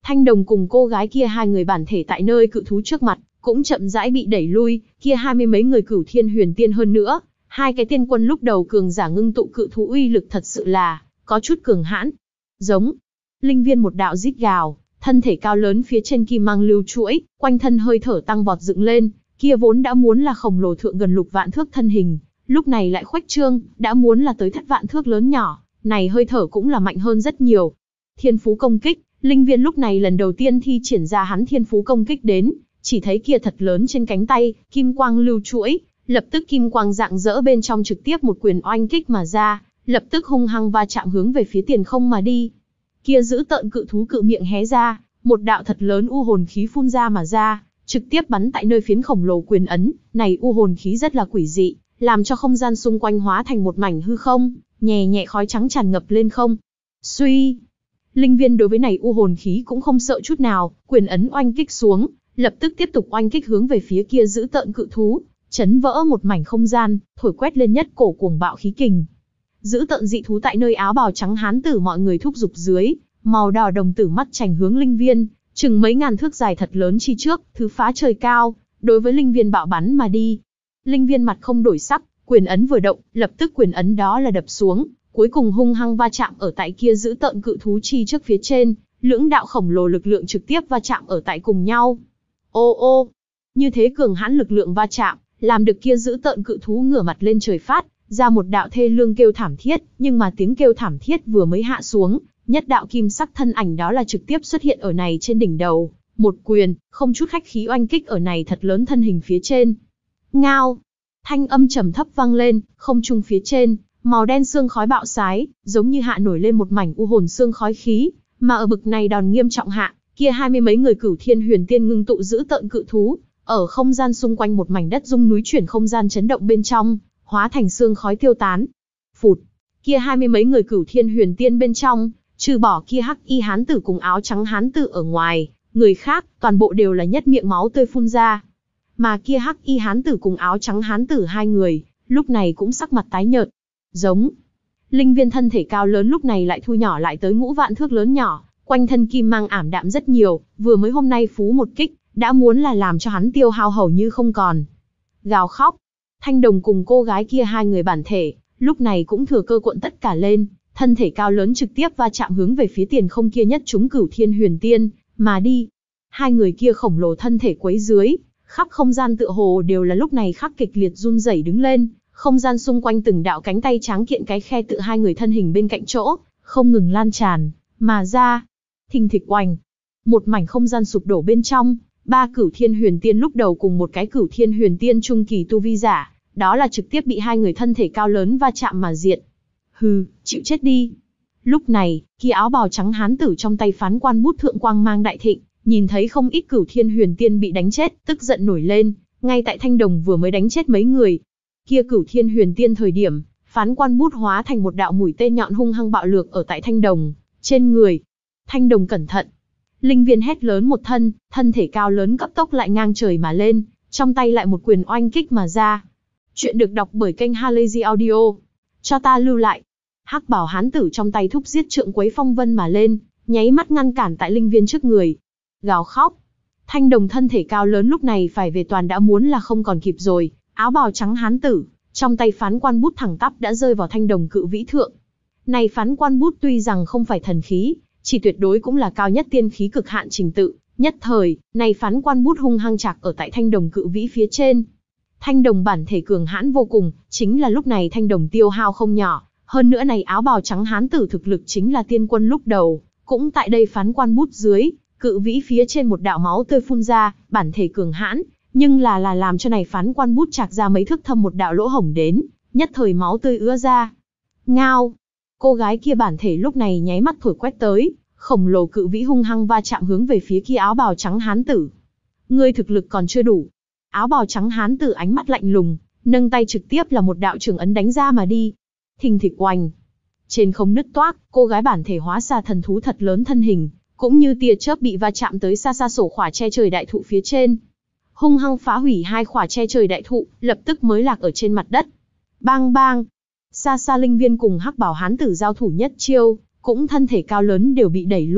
Thanh Đồng cùng cô gái kia hai người bản thể tại nơi cự thú trước mặt, cũng chậm rãi bị đẩy lui, kia hai mươi mấy người Cửu Thiên Huyền Tiên hơn nữa, hai cái tiên quân lúc đầu cường giả ngưng tụ cự thú uy lực thật sự là có chút cường hãn. Giống. Linh Viên một đạo rít gào, thân thể cao lớn phía trên kim mang lưu chuỗi, quanh thân hơi thở tăng vọt dựng lên, kia vốn đã muốn là khổng lồ thượng gần lục vạn thước thân hình, lúc này lại khuếch trương, đã muốn là tới thất vạn thước lớn nhỏ, này hơi thở cũng là mạnh hơn rất nhiều. Thiên phú công kích, Linh Viên lúc này lần đầu tiên thi triển ra hắn thiên phú công kích đến, chỉ thấy kia thật lớn trên cánh tay, kim quang lưu chuỗi, lập tức kim quang rạng rỡ bên trong trực tiếp một quyền oanh kích mà ra, lập tức hung hăng va chạm hướng về phía tiền không mà đi. Kia giữ tợn cự thú cự miệng hé ra, một đạo thật lớn u hồn khí phun ra mà ra, trực tiếp bắn tại nơi phiến khổng lồ quyền ấn, này u hồn khí rất là quỷ dị, làm cho không gian xung quanh hóa thành một mảnh hư không, nhẹ nhẹ khói trắng tràn ngập lên không. Suy, Linh Viên đối với này u hồn khí cũng không sợ chút nào, quyền ấn oanh kích xuống, lập tức tiếp tục oanh kích hướng về phía kia giữ tợn cự thú, chấn vỡ một mảnh không gian, thổi quét lên nhất cổ cuồng bạo khí kình. Giữ tợn dị thú tại nơi áo bào trắng hán tử mọi người thúc giục dưới, màu đỏ đồng tử mắt chành hướng Linh Viên, chừng mấy ngàn thước dài thật lớn chi trước, thứ phá trời cao, đối với Linh Viên bạo bắn mà đi. Linh Viên mặt không đổi sắc, quyền ấn vừa động, lập tức quyền ấn đó là đập xuống, cuối cùng hung hăng va chạm ở tại kia giữ tợn cự thú chi trước phía trên, lưỡng đạo khổng lồ lực lượng trực tiếp va chạm ở tại cùng nhau. Ô ô, như thế cường hãn lực lượng va chạm, làm được kia giữ tợn cự thú ngửa mặt lên trời phát ra một đạo thê lương kêu thảm thiết, nhưng mà tiếng kêu thảm thiết vừa mới hạ xuống, nhất đạo kim sắc thân ảnh đó là trực tiếp xuất hiện ở này trên đỉnh đầu, một quyền, không chút khách khí oanh kích ở này thật lớn thân hình phía trên. Ngao, thanh âm trầm thấp vang lên, không trung phía trên, màu đen xương khói bạo sái, giống như hạ nổi lên một mảnh u hồn xương khói khí, mà ở bực này đòn nghiêm trọng hạ, kia hai mươi mấy người Cửu Thiên Huyền Tiên ngưng tụ giữ tợn cự thú, ở không gian xung quanh một mảnh đất rung núi chuyển không gian chấn động bên trong, hóa thành xương khói tiêu tán. Phụt, kia hai mươi mấy người Cửu Thiên Huyền Tiên bên trong, trừ bỏ kia hắc y hán tử cùng áo trắng hán tử ở ngoài, người khác, toàn bộ đều là nhất miệng máu tươi phun ra. Mà kia hắc y hán tử cùng áo trắng hán tử hai người, lúc này cũng sắc mặt tái nhợt. Giống. Linh Viên thân thể cao lớn lúc này lại thu nhỏ lại tới ngũ vạn thước lớn nhỏ, quanh thân kim mang ảm đạm rất nhiều, vừa mới hôm nay phú một kích, đã muốn là làm cho hắn tiêu hao hầu như không còn. Gào khóc. Thanh Đồng cùng cô gái kia hai người bản thể, lúc này cũng thừa cơ cuộn tất cả lên, thân thể cao lớn trực tiếp va chạm hướng về phía tiền không kia nhất chúng Cửu Thiên Huyền Tiên, mà đi. Hai người kia khổng lồ thân thể quấy dưới, khắp không gian tựa hồ đều là lúc này khắc kịch liệt run rẩy đứng lên, không gian xung quanh từng đạo cánh tay tráng kiện cái khe tự hai người thân hình bên cạnh chỗ, không ngừng lan tràn, mà ra. Thình thịch oành. Một mảnh không gian sụp đổ bên trong, ba Cửu Thiên Huyền Tiên lúc đầu cùng một cái Cửu Thiên Huyền Tiên trung kỳ tu vi giả, đó là trực tiếp bị hai người thân thể cao lớn va chạm mà diệt. Hừ, chịu chết đi. Lúc này, kia áo bào trắng hán tử trong tay phán quan bút thượng quang mang đại thịnh, nhìn thấy không ít Cửu Thiên Huyền Tiên bị đánh chết, tức giận nổi lên, ngay tại Thanh Đồng vừa mới đánh chết mấy người. Kia Cửu Thiên Huyền Tiên thời điểm, phán quan bút hóa thành một đạo mũi tên nhọn hung hăng bạo lược ở tại Thanh Đồng, trên người. Thanh Đồng cẩn thận. Linh Viên hét lớn một thân, thân thể cao lớn cấp tốc lại ngang trời mà lên, trong tay lại một quyền oanh kích mà ra. Chuyện được đọc bởi kênh Halazy Audio. Cho ta lưu lại. Hắc bảo hán tử trong tay thúc giết trượng quấy phong vân mà lên, nháy mắt ngăn cản tại Linh Viên trước người. Gào khóc. Thanh Đồng thân thể cao lớn lúc này phải về toàn đã muốn là không còn kịp rồi, áo bào trắng hán tử, trong tay phán quan bút thẳng tắp đã rơi vào Thanh Đồng cự vĩ thượng. Này phán quan bút tuy rằng không phải thần khí, chỉ tuyệt đối cũng là cao nhất tiên khí cực hạn trình tự, nhất thời, này phán quan bút hung hăng chạc ở tại Thanh Đồng cự vĩ phía trên. Thanh Đồng bản thể cường hãn vô cùng, chính là lúc này Thanh Đồng tiêu hao không nhỏ, hơn nữa này áo bào trắng hán tử thực lực chính là tiên quân lúc đầu, cũng tại đây phán quan bút dưới, cự vĩ phía trên một đạo máu tươi phun ra, bản thể cường hãn, nhưng là là làm cho này phán quan bút chạc ra mấy thước thâm một đạo lỗ hổng đến, nhất thời máu tươi ứa ra. Ngao. Cô gái kia bản thể lúc này nháy mắt thổi quét tới, khổng lồ cự vĩ hung hăng va chạm hướng về phía kia áo bào trắng hán tử. Ngươi thực lực còn chưa đủ. Áo bào trắng hán tử ánh mắt lạnh lùng, nâng tay trực tiếp là một đạo trường ấn đánh ra mà đi. Thình thịch oành. Trên không nứt toác, cô gái bản thể hóa ra thần thú thật lớn thân hình, cũng như tia chớp bị va chạm tới xa xa sổ khỏa che trời đại thụ phía trên. Hung hăng phá hủy hai khỏa che trời đại thụ, lập tức mới lạc ở trên mặt đất. Bang bang. Xa xa Linh Viên cùng hắc bảo hán tử giao thủ nhất chiêu, cũng thân thể cao lớn đều bị đẩy lui,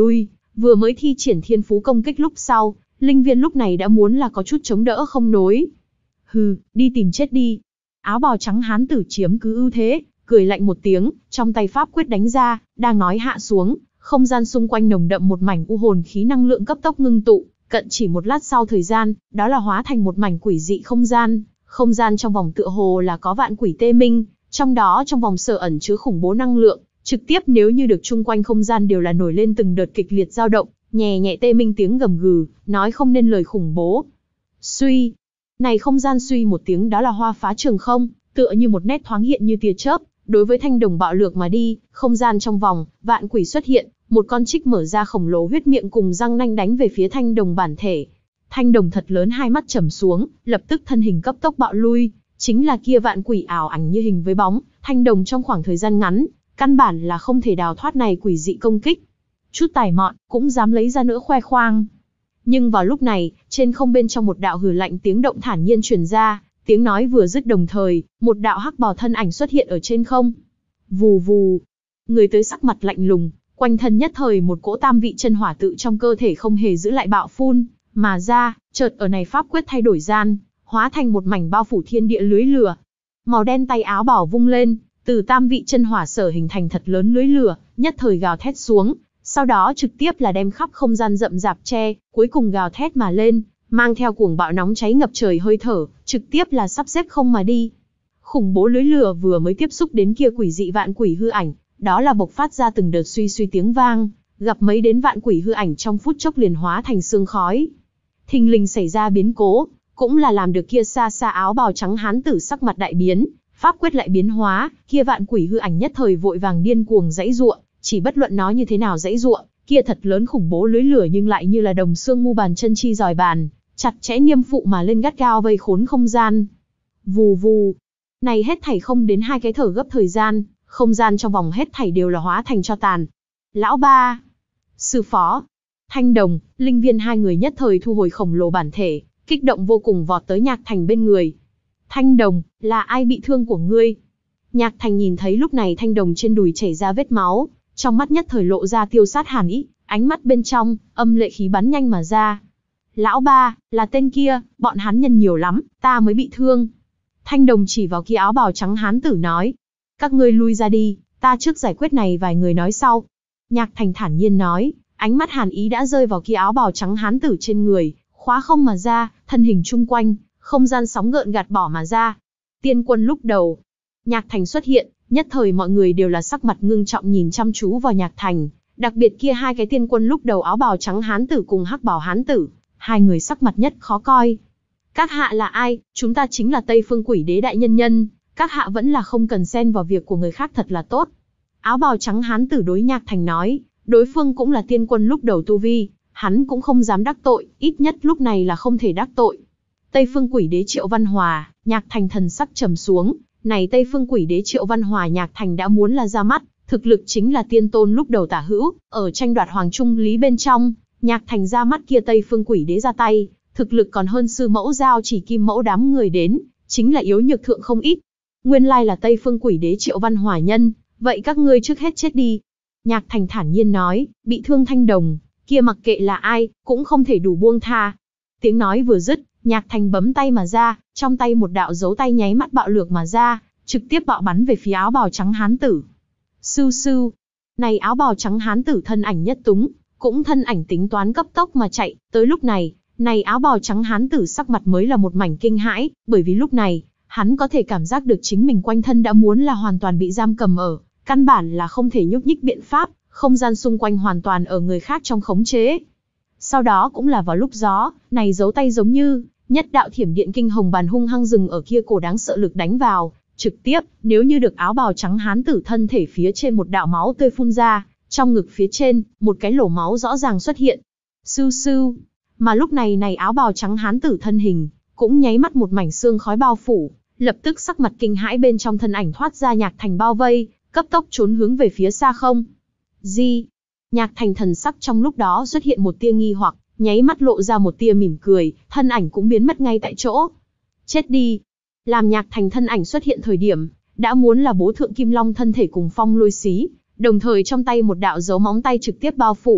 vừa mới thi triển thiên phú công kích lúc sau, linh viên lúc này đã muốn là có chút chống đỡ không nối. Hừ, đi tìm chết đi. Áo bào trắng hán tử chiếm cứ ưu thế, cười lạnh một tiếng, trong tay pháp quyết đánh ra, đang nói hạ xuống, không gian xung quanh nồng đậm một mảnh u hồn khí năng lượng cấp tốc ngưng tụ, cận chỉ một lát sau thời gian, đó là hóa thành một mảnh quỷ dị không gian, không gian trong vòng tựa hồ là có vạn quỷ tê minh, trong đó trong vòng sở ẩn chứa khủng bố năng lượng, trực tiếp nếu như được chung quanh không gian đều là nổi lên từng đợt kịch liệt dao động, nhẹ nhẹ tê minh tiếng gầm gừ, nói không nên lời khủng bố. Suy, này không gian suy một tiếng đó là hoa phá trường không, tựa như một nét thoáng hiện như tia chớp, đối với thanh đồng bạo lược mà đi, không gian trong vòng, vạn quỷ xuất hiện, một con trích mở ra khổng lồ huyết miệng cùng răng nanh đánh về phía thanh đồng bản thể. Thanh đồng thật lớn hai mắt trầm xuống, lập tức thân hình cấp tốc bạo lui, chính là kia vạn quỷ ảo ảnh như hình với bóng, thanh đồng trong khoảng thời gian ngắn, căn bản là không thể đào thoát này quỷ dị công kích. Chút tài mọn, cũng dám lấy ra nữa khoe khoang. Nhưng vào lúc này, trên không bên trong một đạo hừ lạnh tiếng động thản nhiên truyền ra, tiếng nói vừa dứt đồng thời, một đạo hắc bào thân ảnh xuất hiện ở trên không. Vù vù, người tới sắc mặt lạnh lùng, quanh thân nhất thời một cỗ tam vị chân hỏa tự trong cơ thể không hề giữ lại bạo phun, mà ra, chợt ở này pháp quyết thay đổi gian, hóa thành một mảnh bao phủ thiên địa lưới lửa. Màu đen tay áo bào vung lên, từ tam vị chân hỏa sở hình thành thật lớn lưới lửa, nhất thời gào thét xuống, sau đó trực tiếp là đem khắp không gian rậm rạp che, cuối cùng gào thét mà lên, mang theo cuồng bạo nóng cháy ngập trời hơi thở, trực tiếp là sắp xếp không mà đi. Khủng bố lưới lửa vừa mới tiếp xúc đến kia quỷ dị vạn quỷ hư ảnh, đó là bộc phát ra từng đợt suy suy tiếng vang, gặp mấy đến vạn quỷ hư ảnh trong phút chốc liền hóa thành sương khói. Thình lình xảy ra biến cố, cũng là làm được kia xa xa áo bào trắng hán tử sắc mặt đại biến, pháp quyết lại biến hóa, kia vạn quỷ hư ảnh nhất thời vội vàng điên cuồng giãy giụa, chỉ bất luận nó như thế nào giãy giụa, kia thật lớn khủng bố lưới lửa nhưng lại như là đồng xương mu bàn chân chi giòi bàn, chặt chẽ niêm phụ mà lên gắt gao vây khốn không gian. Vù vù, này hết thảy không đến hai cái thở gấp thời gian, không gian trong vòng hết thảy đều là hóa thành tro tàn. Lão ba, sư phó, Thanh Đồng, Linh Viên hai người nhất thời thu hồi khổng lồ bản thể, kích động vô cùng vọt tới Nhạc Thành bên người. Thanh Đồng, là ai bị thương của ngươi? Nhạc Thành nhìn thấy lúc này Thanh Đồng trên đùi chảy ra vết máu, trong mắt nhất thời lộ ra tiêu sát hàn ý, ánh mắt bên trong, âm lệ khí bắn nhanh mà ra. Lão ba, là tên kia, bọn hắn nhân nhiều lắm, ta mới bị thương. Thanh Đồng chỉ vào kia áo bào trắng hán tử nói. Các ngươi lui ra đi, ta trước giải quyết này vài người nói sau. Nhạc Thành thản nhiên nói, ánh mắt hàn ý đã rơi vào kia áo bào trắng hán tử trên người, khóa không mà ra, thân hình chung quanh, không gian sóng gợn gạt bỏ mà ra. Tiên quân lúc đầu, Nhạc Thành xuất hiện, nhất thời mọi người đều là sắc mặt ngưng trọng nhìn chăm chú vào Nhạc Thành, đặc biệt kia hai cái tiên quân lúc đầu áo bào trắng hán tử cùng hắc bào hán tử, hai người sắc mặt nhất khó coi. Các hạ là ai? Chúng ta chính là Tây Phương Quỷ Đế đại nhân nhân, các hạ vẫn là không cần xen vào việc của người khác thật là tốt. Áo bào trắng hán tử đối Nhạc Thành nói, đối phương cũng là tiên quân lúc đầu tu vi, hắn cũng không dám đắc tội, ít nhất lúc này là không thể đắc tội. Tây Phương Quỷ Đế Triệu Văn Hòa, Nhạc Thành thần sắc trầm xuống, này Tây Phương Quỷ Đế Triệu Văn Hòa Nhạc Thành đã muốn là ra mắt, thực lực chính là tiên tôn lúc đầu tả hữu, ở tranh đoạt hoàng trung lý bên trong, Nhạc Thành ra mắt kia Tây Phương Quỷ Đế ra tay, thực lực còn hơn sư mẫu giao chỉ kim mẫu đám người đến, chính là yếu nhược thượng không ít. Nguyên lai là Tây Phương Quỷ Đế Triệu Văn Hòa nhân, vậy các ngươi trước hết chết đi. Nhạc Thành thản nhiên nói, bị thương Thanh Đồng, kia mặc kệ là ai, cũng không thể đủ buông tha. Tiếng nói vừa dứt, Nhạc Thành bấm tay mà ra, trong tay một đạo dấu tay nháy mắt bạo lược mà ra, trực tiếp bạo bắn về phía áo bào trắng hán tử. Sưu sưu, này áo bào trắng hán tử thân ảnh nhất túng, cũng thân ảnh tính toán cấp tốc mà chạy, tới lúc này, này áo bào trắng hán tử sắc mặt mới là một mảnh kinh hãi, bởi vì lúc này, hắn có thể cảm giác được chính mình quanh thân đã muốn là hoàn toàn bị giam cầm ở, căn bản là không thể nhúc nhích biện pháp, không gian xung quanh hoàn toàn ở người khác trong khống chế. Sau đó cũng là vào lúc gió, này giấu tay giống như, nhất đạo thiểm điện kinh hồng bàn hung hăng dừng ở kia cổ đáng sợ lực đánh vào, trực tiếp, nếu như được áo bào trắng hán tử thân thể phía trên một đạo máu tươi phun ra, trong ngực phía trên, một cái lỗ máu rõ ràng xuất hiện. Sưu sưu, mà lúc này này áo bào trắng hán tử thân hình, cũng nháy mắt một mảnh xương khói bao phủ, lập tức sắc mặt kinh hãi bên trong thân ảnh thoát ra Nhạc Thành bao vây, cấp tốc trốn hướng về phía xa không. Gì? Nhạc Thành thần sắc trong lúc đó xuất hiện một tia nghi hoặc, nháy mắt lộ ra một tia mỉm cười, thân ảnh cũng biến mất ngay tại chỗ. Chết đi! Làm Nhạc Thành thân ảnh xuất hiện thời điểm, đã muốn là bố thượng Kim Long thân thể cùng phong lôi xí, đồng thời trong tay một đạo dấu móng tay trực tiếp bao phủ,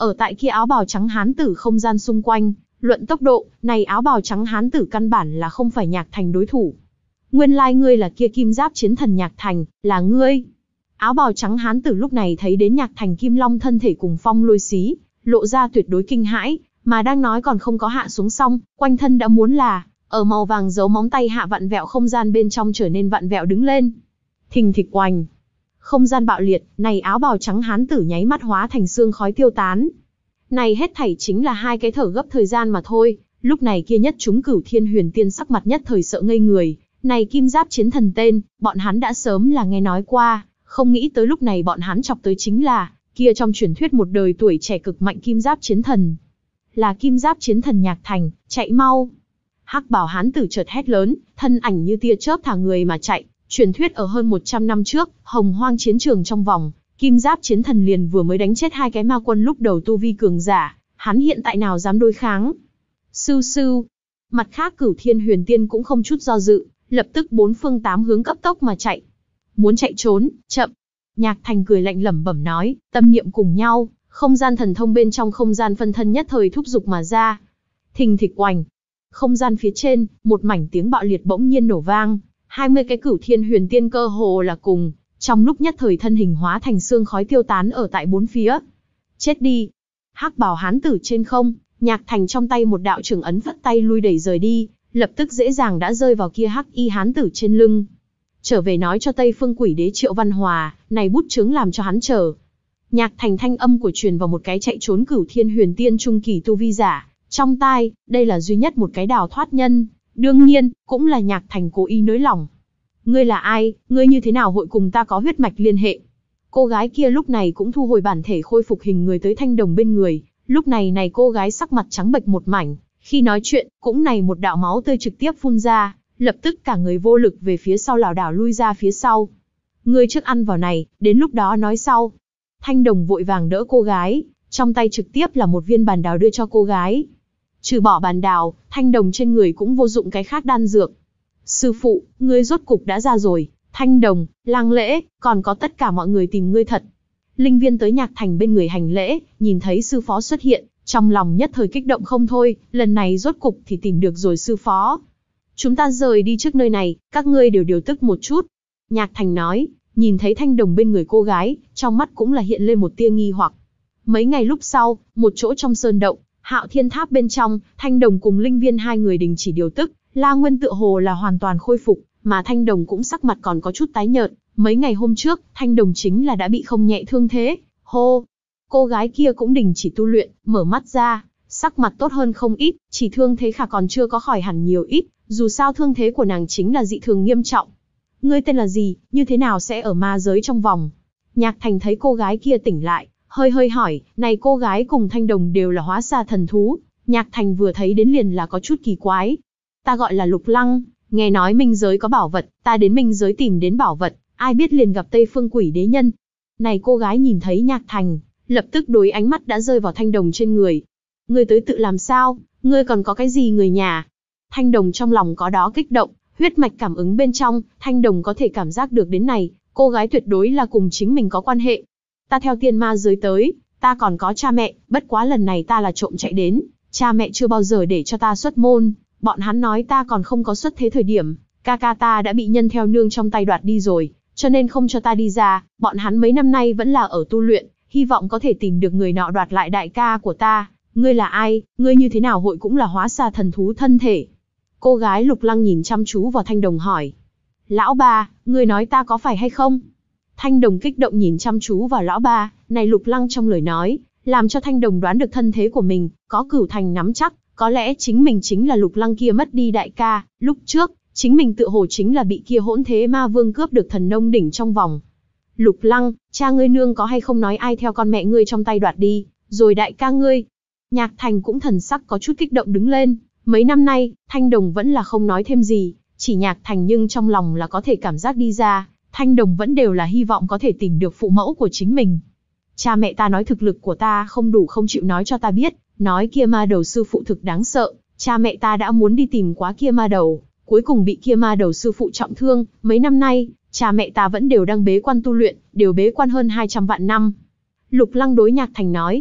ở tại kia áo bào trắng hán tử không gian xung quanh, luận tốc độ, này áo bào trắng hán tử căn bản là không phải Nhạc Thành đối thủ. Nguyên lai ngươi là kia kim giáp chiến thần Nhạc Thành, là ngươi. Áo bào trắng hán tử lúc này thấy đến Nhạc Thành kim long thân thể cùng phong lôi xí, lộ ra tuyệt đối kinh hãi, mà đang nói còn không có hạ xuống xong, quanh thân đã muốn là, ở màu vàng dấu móng tay hạ vặn vẹo không gian bên trong trở nên vặn vẹo đứng lên. Thình thịch oành. Không gian bạo liệt, này áo bào trắng hán tử nháy mắt hóa thành xương khói tiêu tán. Này hết thảy chính là hai cái thở gấp thời gian mà thôi, lúc này kia nhất chúng Cửu Thiên Huyền Tiên sắc mặt nhất thời sợ ngây người, này kim giáp chiến thần tên, bọn hắn đã sớm là nghe nói qua, không nghĩ tới lúc này bọn hắn chọc tới chính là, kia trong truyền thuyết một đời tuổi trẻ cực mạnh kim giáp chiến thần. Là kim giáp chiến thần Nhạc Thành, chạy mau. Hắc bào hán tử chợt hét lớn, thân ảnh như tia chớp thả người mà chạy. Truyền thuyết ở hơn một trăm năm trước, hồng hoang chiến trường trong vòng, kim giáp chiến thần liền vừa mới đánh chết hai cái ma quân lúc đầu tu vi cường giả, hắn hiện tại nào dám đối kháng. Sưu sưu. Mặt khác Cửu Thiên Huyền Tiên cũng không chút do dự, lập tức bốn phương tám hướng cấp tốc mà chạy. Muốn chạy trốn, chậm. Nhạc Thành cười lạnh lẩm bẩm nói, tâm niệm cùng nhau, không gian thần thông bên trong không gian phân thân nhất thời thúc dục mà ra. Thình thịch oành. Không gian phía trên, một mảnh tiếng bạo liệt bỗng nhiên nổ vang. hai mươi cái Cửu Thiên Huyền Tiên cơ hồ là cùng, trong lúc nhất thời thân hình hóa thành xương khói tiêu tán ở tại bốn phía. Chết đi. Hắc bào hán tử trên không, Nhạc Thành trong tay một đạo trưởng ấn phất tay lui đẩy rời đi, lập tức dễ dàng đã rơi vào kia hắc y hán tử trên lưng. Trở về nói cho Tây Phương Quỷ Đế Triệu Văn Hòa, này bút chướng làm cho hắn chờ. Nhạc Thành thanh âm của truyền vào một cái chạy trốn Cửu Thiên Huyền Tiên trung kỳ tu vi giả, trong tai, đây là duy nhất một cái đào thoát nhân, đương nhiên, cũng là Nhạc Thành cố ý nới lỏng. Ngươi là ai, ngươi như thế nào hội cùng ta có huyết mạch liên hệ? Cô gái kia lúc này cũng thu hồi bản thể khôi phục hình người tới Thanh Đồng bên người, lúc này này cô gái sắc mặt trắng bệch một mảnh, khi nói chuyện, cũng này một đạo máu tươi trực tiếp phun ra, lập tức cả người vô lực về phía sau lảo đảo lui ra phía sau. Ngươi trước ăn vào này, đến lúc đó nói sau. Thanh Đồng vội vàng đỡ cô gái, trong tay trực tiếp là một viên bàn đào đưa cho cô gái. Trừ bỏ bàn đào, Thanh Đồng trên người cũng vô dụng cái khác đan dược. Sư phụ, ngươi rốt cục đã ra rồi. Thanh Đồng, Lang Lễ, còn có tất cả mọi người tìm ngươi thật. Linh Viên tới Nhạc Thành bên người hành lễ, nhìn thấy sư phó xuất hiện, trong lòng nhất thời kích động không thôi, lần này rốt cục thì tìm được rồi sư phó. Chúng ta rời đi trước nơi này, các ngươi đều điều tức một chút. Nhạc Thành nói, nhìn thấy Thanh Đồng bên người cô gái, trong mắt cũng là hiện lên một tia nghi hoặc. Mấy ngày lúc sau, một chỗ trong sơn động, Hạo Thiên Tháp bên trong, Thanh Đồng cùng Linh Viên hai người đình chỉ điều tức, La Nguyên tựa hồ là hoàn toàn khôi phục, mà Thanh Đồng cũng sắc mặt còn có chút tái nhợt, mấy ngày hôm trước, Thanh Đồng chính là đã bị không nhẹ thương thế. Hô! Cô gái kia cũng đình chỉ tu luyện, mở mắt ra, sắc mặt tốt hơn không ít, chỉ thương thế khả còn chưa có khỏi hẳn nhiều ít, dù sao thương thế của nàng chính là dị thường nghiêm trọng. Ngươi tên là gì, như thế nào sẽ ở ma giới trong vòng? Nhạc Thành thấy cô gái kia tỉnh lại, hơi hơi hỏi, này cô gái cùng Thanh Đồng đều là hóa sa thần thú, Nhạc Thành vừa thấy đến liền là có chút kỳ quái. Ta gọi là Lục Lăng, nghe nói minh giới có bảo vật, ta đến minh giới tìm đến bảo vật, ai biết liền gặp Tây Phương Quỷ Đế nhân. Này cô gái nhìn thấy Nhạc Thành, lập tức đối ánh mắt đã rơi vào Thanh Đồng trên người. Ngươi tới tự làm sao, ngươi còn có cái gì người nhà? Thanh Đồng trong lòng có đó kích động, huyết mạch cảm ứng bên trong, Thanh Đồng có thể cảm giác được đến này, cô gái tuyệt đối là cùng chính mình có quan hệ. Ta theo tiên ma giới tới, ta còn có cha mẹ, bất quá lần này ta là trộm chạy đến, cha mẹ chưa bao giờ để cho ta xuất môn, bọn hắn nói ta còn không có xuất thế thời điểm, ca ca ta đã bị nhân theo nương trong tay đoạt đi rồi, cho nên không cho ta đi ra, bọn hắn mấy năm nay vẫn là ở tu luyện, hy vọng có thể tìm được người nọ đoạt lại đại ca của ta. Ngươi là ai, ngươi như thế nào hội cũng là hóa sa thần thú thân thể? Cô gái Lục Lăng nhìn chăm chú vào Thanh Đồng hỏi. Lão ba, ngươi nói ta có phải hay không? Thanh Đồng kích động nhìn chăm chú vào lão ba, này Lục Lăng trong lời nói, làm cho Thanh Đồng đoán được thân thế của mình, có cửu thành nắm chắc, có lẽ chính mình chính là Lục Lăng kia mất đi đại ca, lúc trước, chính mình tự hồ chính là bị kia hỗn thế ma vương cướp được thần nông đỉnh trong vòng. Lục Lăng, cha ngươi nương có hay không nói ai theo con mẹ ngươi trong tay đoạt đi, rồi đại ca ngươi? Nhạc Thành cũng thần sắc có chút kích động đứng lên, mấy năm nay, Thanh Đồng vẫn là không nói thêm gì, chỉ Nhạc Thành nhưng trong lòng là có thể cảm giác đi ra, Thanh Đồng vẫn đều là hy vọng có thể tìm được phụ mẫu của chính mình. Cha mẹ ta nói thực lực của ta không đủ không chịu nói cho ta biết, nói kia ma đầu sư phụ thực đáng sợ, cha mẹ ta đã muốn đi tìm quá kia ma đầu, cuối cùng bị kia ma đầu sư phụ trọng thương, mấy năm nay, cha mẹ ta vẫn đều đang bế quan tu luyện, đều bế quan hơn hai trăm vạn năm. Lục Lăng đối Nhạc Thành nói,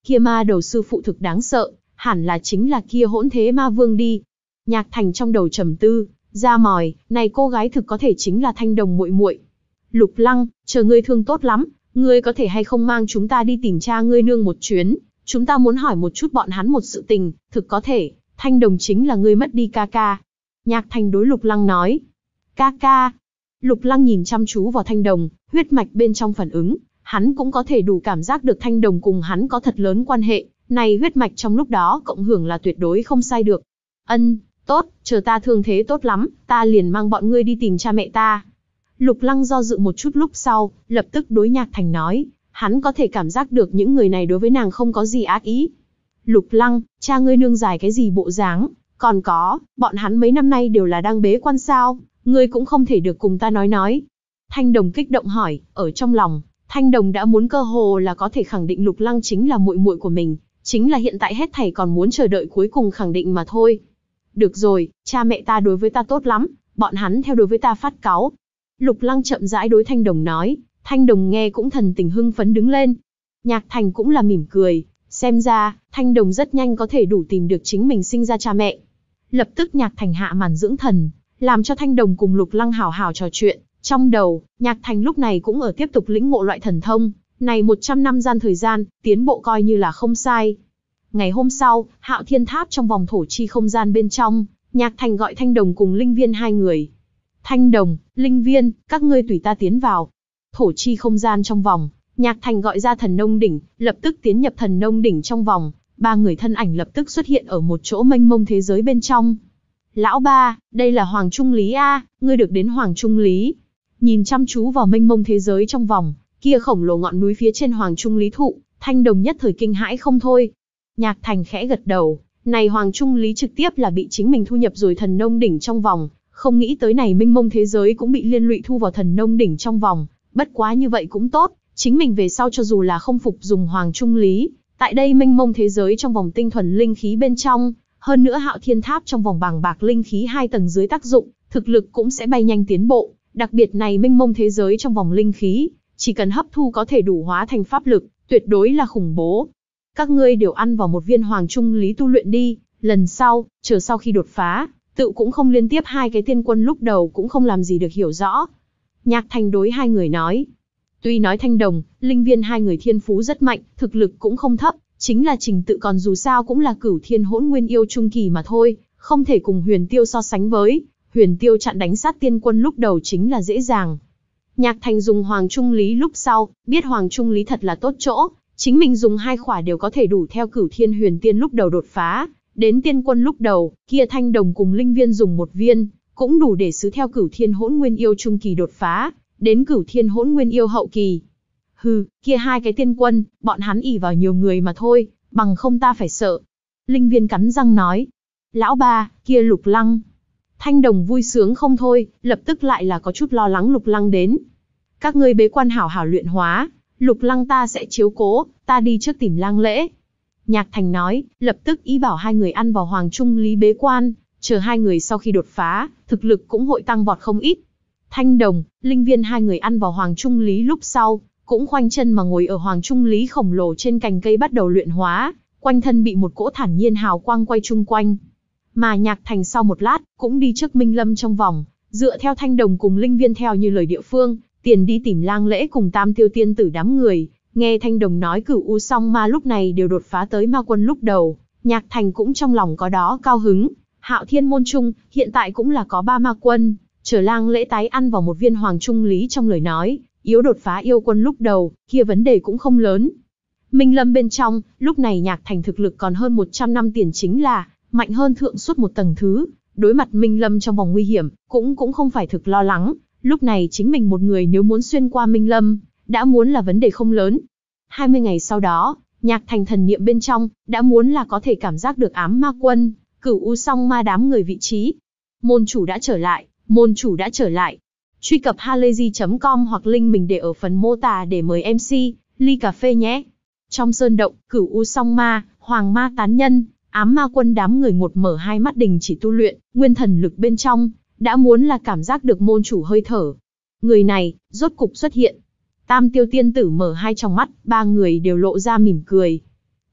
kia ma đầu sư phụ thực đáng sợ, hẳn là chính là kia hỗn thế ma vương đi. Nhạc Thành trong đầu trầm tư, ra mòi, này cô gái thực có thể chính là Thanh Đồng muội muội. Lục Lăng, chờ ngươi thương tốt lắm, ngươi có thể hay không mang chúng ta đi tìm cha ngươi nương một chuyến, chúng ta muốn hỏi một chút bọn hắn một sự tình, thực có thể, Thanh Đồng chính là ngươi mất đi ca ca. Nhạc Thành đối Lục Lăng nói. Ca ca. Lục Lăng nhìn chăm chú vào Thanh Đồng, huyết mạch bên trong phản ứng, hắn cũng có thể đủ cảm giác được Thanh Đồng cùng hắn có thật lớn quan hệ, này huyết mạch trong lúc đó cộng hưởng là tuyệt đối không sai được. Ân, tốt, chờ ta thương thế tốt lắm, ta liền mang bọn ngươi đi tìm cha mẹ ta. Lục Lăng do dự một chút lúc sau, lập tức đối Nhạc Thành nói, hắn có thể cảm giác được những người này đối với nàng không có gì ác ý. Lục Lăng, cha ngươi nương dài cái gì bộ dáng, còn có, bọn hắn mấy năm nay đều là đang bế quan sao, ngươi cũng không thể được cùng ta nói nói. Thanh Đồng kích động hỏi, ở trong lòng, Thanh Đồng đã muốn cơ hồ là có thể khẳng định Lục Lăng chính là muội muội của mình, chính là hiện tại hết thảy còn muốn chờ đợi cuối cùng khẳng định mà thôi. Được rồi, cha mẹ ta đối với ta tốt lắm, bọn hắn theo đối với ta phát cáu. Lục Lăng chậm rãi đối Thanh Đồng nói, Thanh Đồng nghe cũng thần tình hưng phấn đứng lên. Nhạc Thành cũng là mỉm cười, xem ra, Thanh Đồng rất nhanh có thể đủ tìm được chính mình sinh ra cha mẹ. Lập tức Nhạc Thành hạ màn dưỡng thần, làm cho Thanh Đồng cùng Lục Lăng hào hào trò chuyện. Trong đầu, Nhạc Thành lúc này cũng ở tiếp tục lĩnh ngộ loại thần thông, này một trăm năm gian thời gian, tiến bộ coi như là không sai. Ngày hôm sau, Hạo Thiên Tháp trong vòng thổ chi không gian bên trong, Nhạc Thành gọi Thanh Đồng cùng Linh Viên hai người. Thanh Đồng, Linh Viên, các ngươi tùy ta tiến vào. Thổ chi không gian trong vòng, Nhạc Thành gọi ra thần nông đỉnh, lập tức tiến nhập thần nông đỉnh trong vòng, ba người thân ảnh lập tức xuất hiện ở một chỗ mênh mông thế giới bên trong. Lão ba, đây là Hoàng Trung Lý a, ngươi được đến Hoàng Trung Lý. Nhìn chăm chú vào mênh mông thế giới trong vòng, kia khổng lồ ngọn núi phía trên Hoàng Trung Lý thụ, Thanh Đồng nhất thời kinh hãi không thôi. Nhạc Thành khẽ gật đầu, này Hoàng Trung Lý trực tiếp là bị chính mình thu nhập rồi thần nông đỉnh trong vòng, không nghĩ tới này mênh mông thế giới cũng bị liên lụy thu vào thần nông đỉnh trong vòng, bất quá như vậy cũng tốt, chính mình về sau cho dù là không phục dùng Hoàng Trung Lý, tại đây mênh mông thế giới trong vòng tinh thuần linh khí bên trong, hơn nữa Hạo Thiên Tháp trong vòng bàng bạc linh khí hai tầng dưới tác dụng, thực lực cũng sẽ bay nhanh tiến bộ, đặc biệt này mênh mông thế giới trong vòng linh khí, chỉ cần hấp thu có thể đủ hóa thành pháp lực, tuyệt đối là khủng bố. Các ngươi đều ăn vào một viên Hoàng Trung Lý tu luyện đi, lần sau, chờ sau khi đột phá, tự cũng không liên tiếp hai cái tiên quân lúc đầu cũng không làm gì được hiểu rõ. Nhạc Thành đối hai người nói, tuy nói Thanh Đồng, Linh Viên hai người thiên phú rất mạnh, thực lực cũng không thấp, chính là trình tự còn dù sao cũng là cửu thiên hỗn nguyên yêu trung kỳ mà thôi, không thể cùng Huyền Tiêu so sánh với. Huyền Tiêu chặn đánh sát tiên quân lúc đầu chính là dễ dàng. Nhạc Thành dùng Hoàng Trung Lý lúc sau, biết Hoàng Trung Lý thật là tốt chỗ, chính mình dùng hai khỏa đều có thể đủ theo cửu thiên huyền tiên lúc đầu đột phá, đến tiên quân lúc đầu, kia Thanh Đồng cùng Linh Viên dùng một viên, cũng đủ để xứ theo cửu thiên hỗn nguyên yêu trung kỳ đột phá, đến cửu thiên hỗn nguyên yêu hậu kỳ. Hừ, kia hai cái tiên quân, bọn hắn ỷ vào nhiều người mà thôi, bằng không ta phải sợ. Linh Viên cắn răng nói. Lão ba, kia Lục Lăng. Thanh Đồng vui sướng không thôi, lập tức lại là có chút lo lắng Lục Lăng đến. Các ngươi bế quan hảo hảo luyện hóa, Lục Lăng ta sẽ chiếu cố, ta đi trước tìm Lang Lễ. Nhạc Thành nói, lập tức ý bảo hai người ăn vào Hoàng Trung Lý bế quan, chờ hai người sau khi đột phá, thực lực cũng hội tăng vọt không ít. Thanh Đồng, Linh Viên hai người ăn vào Hoàng Trung Lý lúc sau, cũng khoanh chân mà ngồi ở Hoàng Trung Lý khổng lồ trên cành cây bắt đầu luyện hóa, quanh thân bị một cỗ thản nhiên hào quang quay chung quanh. Mà Nhạc Thành sau một lát, cũng đi trước Minh Lâm trong vòng, dựa theo Thanh Đồng cùng Linh Viên theo như lời địa phương, tiền đi tìm Lang Lễ cùng Tam Tiêu tiên tử đám người. Nghe Thanh Đồng nói Cửu U Song Ma lúc này đều đột phá tới ma quân lúc đầu, Nhạc Thành cũng trong lòng có đó cao hứng. Hạo Thiên môn trung, hiện tại cũng là có ba ma quân, chờ Lang Lễ tái ăn vào một viên Hoàng Trung Lý trong lời nói, yếu đột phá yêu quân lúc đầu, kia vấn đề cũng không lớn. Minh Lâm bên trong, lúc này Nhạc Thành thực lực còn hơn một trăm năm tiền chính là mạnh hơn thượng suốt một tầng thứ, đối mặt Minh Lâm trong vòng nguy hiểm, cũng cũng không phải thực lo lắng, lúc này chính mình một người nếu muốn xuyên qua Minh Lâm, đã muốn là vấn đề không lớn. hai mươi ngày sau đó, Nhạc Thành thần niệm bên trong, đã muốn là có thể cảm giác được ám ma quân, Cửu U Song Ma đám người vị trí. Môn chủ đã trở lại, môn chủ đã trở lại. Truy cập halayzi chấm com hoặc link mình để ở phần mô tả để mời em xê, ly cà phê nhé. Trong sơn động, Cửu U Song Ma, Hoàng Ma tán nhân, ám ma quân đám người ngột mở hai mắt đình chỉ tu luyện, nguyên thần lực bên trong, đã muốn là cảm giác được môn chủ hơi thở. Người này, rốt cục xuất hiện. Tam Tiêu tiên tử mở hai tròng mắt, ba người đều lộ ra mỉm cười.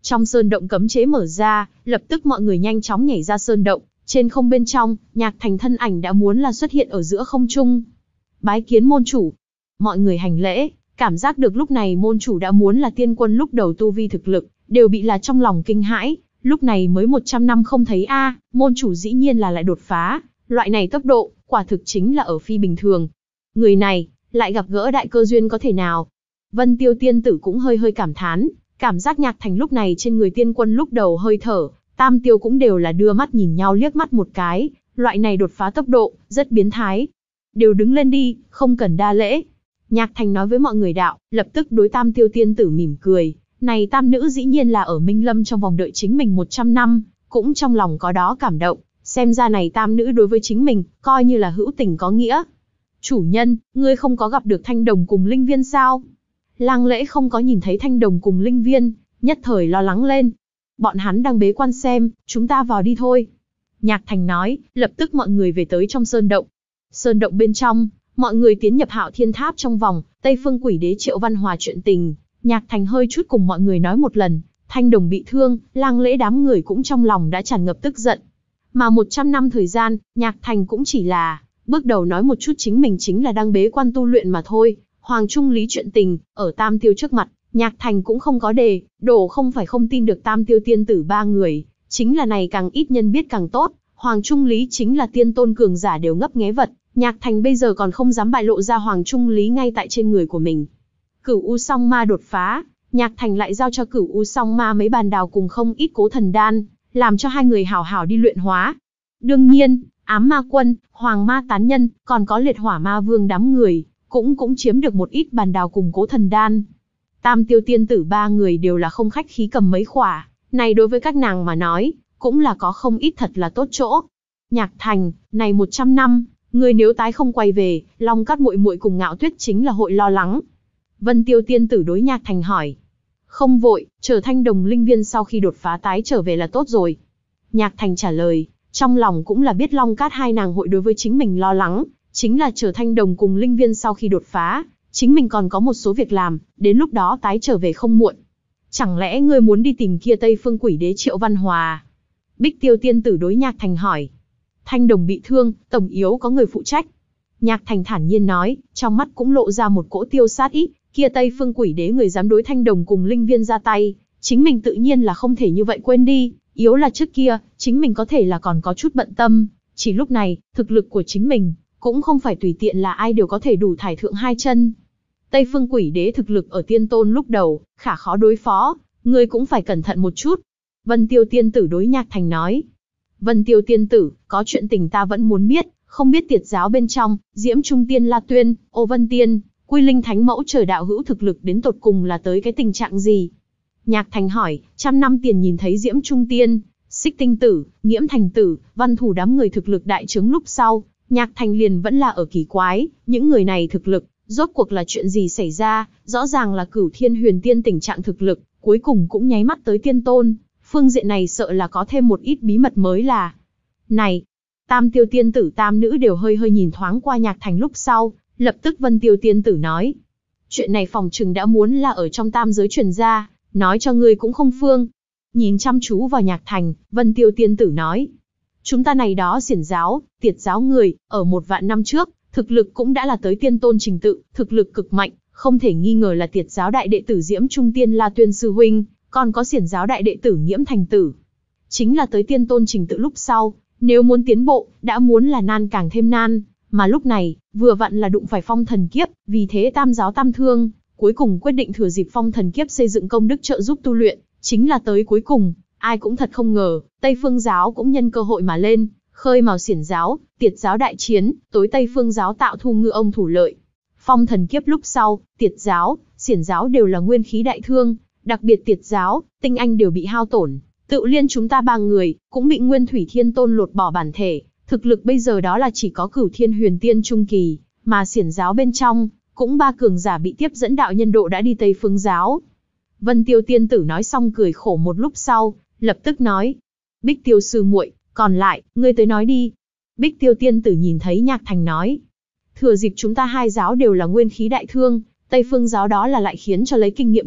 Trong sơn động cấm chế mở ra, lập tức mọi người nhanh chóng nhảy ra sơn động, trên không bên trong, Nhạc Thành thân ảnh đã muốn là xuất hiện ở giữa không trung. Bái kiến môn chủ. Mọi người hành lễ, cảm giác được lúc này môn chủ đã muốn là tiên quân lúc đầu tu vi thực lực, đều bị là trong lòng kinh hãi, lúc này mới một trăm năm không thấy a, môn chủ dĩ nhiên là lại đột phá, loại này tốc độ, quả thực chính là ở phi bình thường. Người này, lại gặp gỡ đại cơ duyên có thể nào? Vân Tiêu tiên tử cũng hơi hơi cảm thán, cảm giác Nhạc Thành lúc này trên người tiên quân lúc đầu hơi thở, Tam Tiêu cũng đều là đưa mắt nhìn nhau liếc mắt một cái, loại này đột phá tốc độ, rất biến thái. Đều đứng lên đi, không cần đa lễ. Nhạc Thành nói với mọi người đạo, lập tức đối Tam Tiêu tiên tử mỉm cười, này tam nữ dĩ nhiên là ở Minh Lâm trong vòng đợi chính mình một trăm năm, cũng trong lòng có đó cảm động, xem ra này tam nữ đối với chính mình, coi như là hữu tình có nghĩa. Chủ nhân, ngươi không có gặp được Thanh Đồng cùng Linh Viên sao? Lang Lễ không có nhìn thấy Thanh Đồng cùng Linh Viên, nhất thời lo lắng lên. Bọn hắn đang bế quan xem, chúng ta vào đi thôi. Nhạc Thành nói, lập tức mọi người về tới trong sơn động. Sơn động bên trong, mọi người tiến nhập Hạo Thiên Tháp trong vòng, Tây Phương Quỷ Đế Triệu Văn Hòa chuyện tình. Nhạc Thành hơi chút cùng mọi người nói một lần, Thanh Đồng bị thương, Lang Lễ đám người cũng trong lòng đã tràn ngập tức giận. Mà một trăm năm thời gian, Nhạc Thành cũng chỉ là bước đầu nói một chút chính mình chính là đang bế quan tu luyện mà thôi. Hoàng Trung Lý chuyện tình, ở Tam Tiêu trước mặt, Nhạc Thành cũng không có đề, đổ không phải không tin được Tam Tiêu tiên tử ba người, chính là này càng ít nhân biết càng tốt, Hoàng Trung Lý chính là tiên tôn cường giả đều ngấp nghé vật, Nhạc Thành bây giờ còn không dám bại lộ ra Hoàng Trung Lý ngay tại trên người của mình. Cửu U Song Ma đột phá, Nhạc Thành lại giao cho Cửu U Song Ma mấy bàn đào cùng không ít cố thần đan, làm cho hai người hảo hảo đi luyện hóa. Đương nhiên, Ám Ma Quân, Hoàng Ma Tán Nhân, còn có Liệt Hỏa Ma Vương đám người, cũng cũng chiếm được một ít bàn đào cùng cố thần đan. Tam Tiêu tiên tử ba người đều là không khách khí cầm mấy khỏa, này đối với các nàng mà nói, cũng là có không ít thật là tốt chỗ. Nhạc Thành, này một trăm năm, người nếu tái không quay về, Long Cát muội muội cùng Ngạo Tuyết chính là hội lo lắng. Vân Tiêu tiên tử đối Nhạc Thành hỏi. Không vội, chờ Thanh Đồng Linh Viên sau khi đột phá tái trở về là tốt rồi. Nhạc Thành trả lời, trong lòng cũng là biết Long Cát hai nàng hội đối với chính mình lo lắng, chính là chờ Thanh Đồng cùng Linh Viên sau khi đột phá, chính mình còn có một số việc làm, đến lúc đó tái trở về không muộn. Chẳng lẽ ngươi muốn đi tìm kia Tây Phương Quỷ Đế Triệu Văn Hòa? Bích Tiêu tiên tử đối Nhạc Thành hỏi. Thanh Đồng bị thương, tổng yếu có người phụ trách. Nhạc Thành thản nhiên nói, trong mắt cũng lộ ra một cỗ tiêu sát ý, kia Tây Phương Quỷ Đế người dám đối Thanh Đồng cùng Linh Viên ra tay, chính mình tự nhiên là không thể như vậy quên đi, yếu là trước kia, chính mình có thể là còn có chút bận tâm, chỉ lúc này, thực lực của chính mình, cũng không phải tùy tiện là ai đều có thể đủ thải thượng hai chân. Tây Phương Quỷ Đế thực lực ở tiên tôn lúc đầu, khả khó đối phó, ngươi cũng phải cẩn thận một chút. Vân Tiêu tiên tử đối Nhạc Thành nói. Vân Tiêu tiên tử, có chuyện tình ta vẫn muốn biết, không biết Tiệt giáo bên trong, Diễm Trung Tiên La Tuyên, Ô Vân Tiên, Quy Linh Thánh Mẫu trời đạo hữu thực lực đến tột cùng là tới cái tình trạng gì? Nhạc Thành hỏi, trăm năm tiền nhìn thấy Diễm Trung Tiên, Xích Tinh Tử, Nghiễm Thành Tử, Văn Thủ đám người thực lực đại trướng lúc sau, Nhạc Thành liền vẫn là ở kỳ quái, những người này thực lực, rốt cuộc là chuyện gì xảy ra, rõ ràng là Cửu Thiên Huyền Tiên tình trạng thực lực, cuối cùng cũng nháy mắt tới tiên tôn, phương diện này sợ là có thêm một ít bí mật mới là. Này, Tam Tiêu tiên tử tam nữ đều hơi hơi nhìn thoáng qua Nhạc Thành lúc sau, lập tức Vân Tiêu tiên tử nói. Chuyện này phòng trừng đã muốn là ở trong tam giới truyền ra, nói cho ngươi cũng không phương. Nhìn chăm chú vào Nhạc Thành, Vân Tiêu tiên tử nói. Chúng ta này đó xiển giáo, Tiệt giáo người, ở một vạn năm trước, thực lực cũng đã là tới tiên tôn trình tự, thực lực cực mạnh, không thể nghi ngờ là Tiệt giáo đại đệ tử Diễm Trung Tiên La Tuyên sư huynh, còn có xiển giáo đại đệ tử Nghiễm Thành Tử. Chính là tới tiên tôn trình tự lúc sau, nếu muốn tiến bộ, đã muốn là nan càng thêm nan, mà lúc này, vừa vặn là đụng phải phong thần kiếp, vì thế tam giáo tam thương, cuối cùng quyết định thừa dịp phong thần kiếp xây dựng công đức trợ giúp tu luyện, chính là tới cuối cùng, ai cũng thật không ngờ, Tây Phương giáo cũng nhân cơ hội mà lên, khơi mào xiển giáo, Tiệt giáo đại chiến, tối Tây Phương giáo tạo thu ngư ông thủ lợi. Phong thần kiếp lúc sau, Tiệt giáo, xiển giáo đều là nguyên khí đại thương, đặc biệt Tiệt giáo, tinh anh đều bị hao tổn, tự liên chúng ta ba người, cũng bị Nguyên Thủy Thiên Tôn lột bỏ bản thể, thực lực bây giờ đó là chỉ có Cửu Thiên Huyền Tiên trung kỳ, mà xiển giáo bên trong, cũng ba cường giả bị tiếp dẫn đạo nhân độ đã đi Tây Phương giáo. Vân Tiêu tiên tử nói xong cười khổ một lúc sau, lập tức nói, Bích Tiêu sư muội, còn lại, ngươi tới nói đi. Bích Tiêu tiên tử nhìn thấy Nhạc Thành nói, thừa dịp chúng ta hai giáo đều là nguyên khí đại thương, Tây Phương giáo đó là lại khiến cho lấy kinh nghiệm kiếp,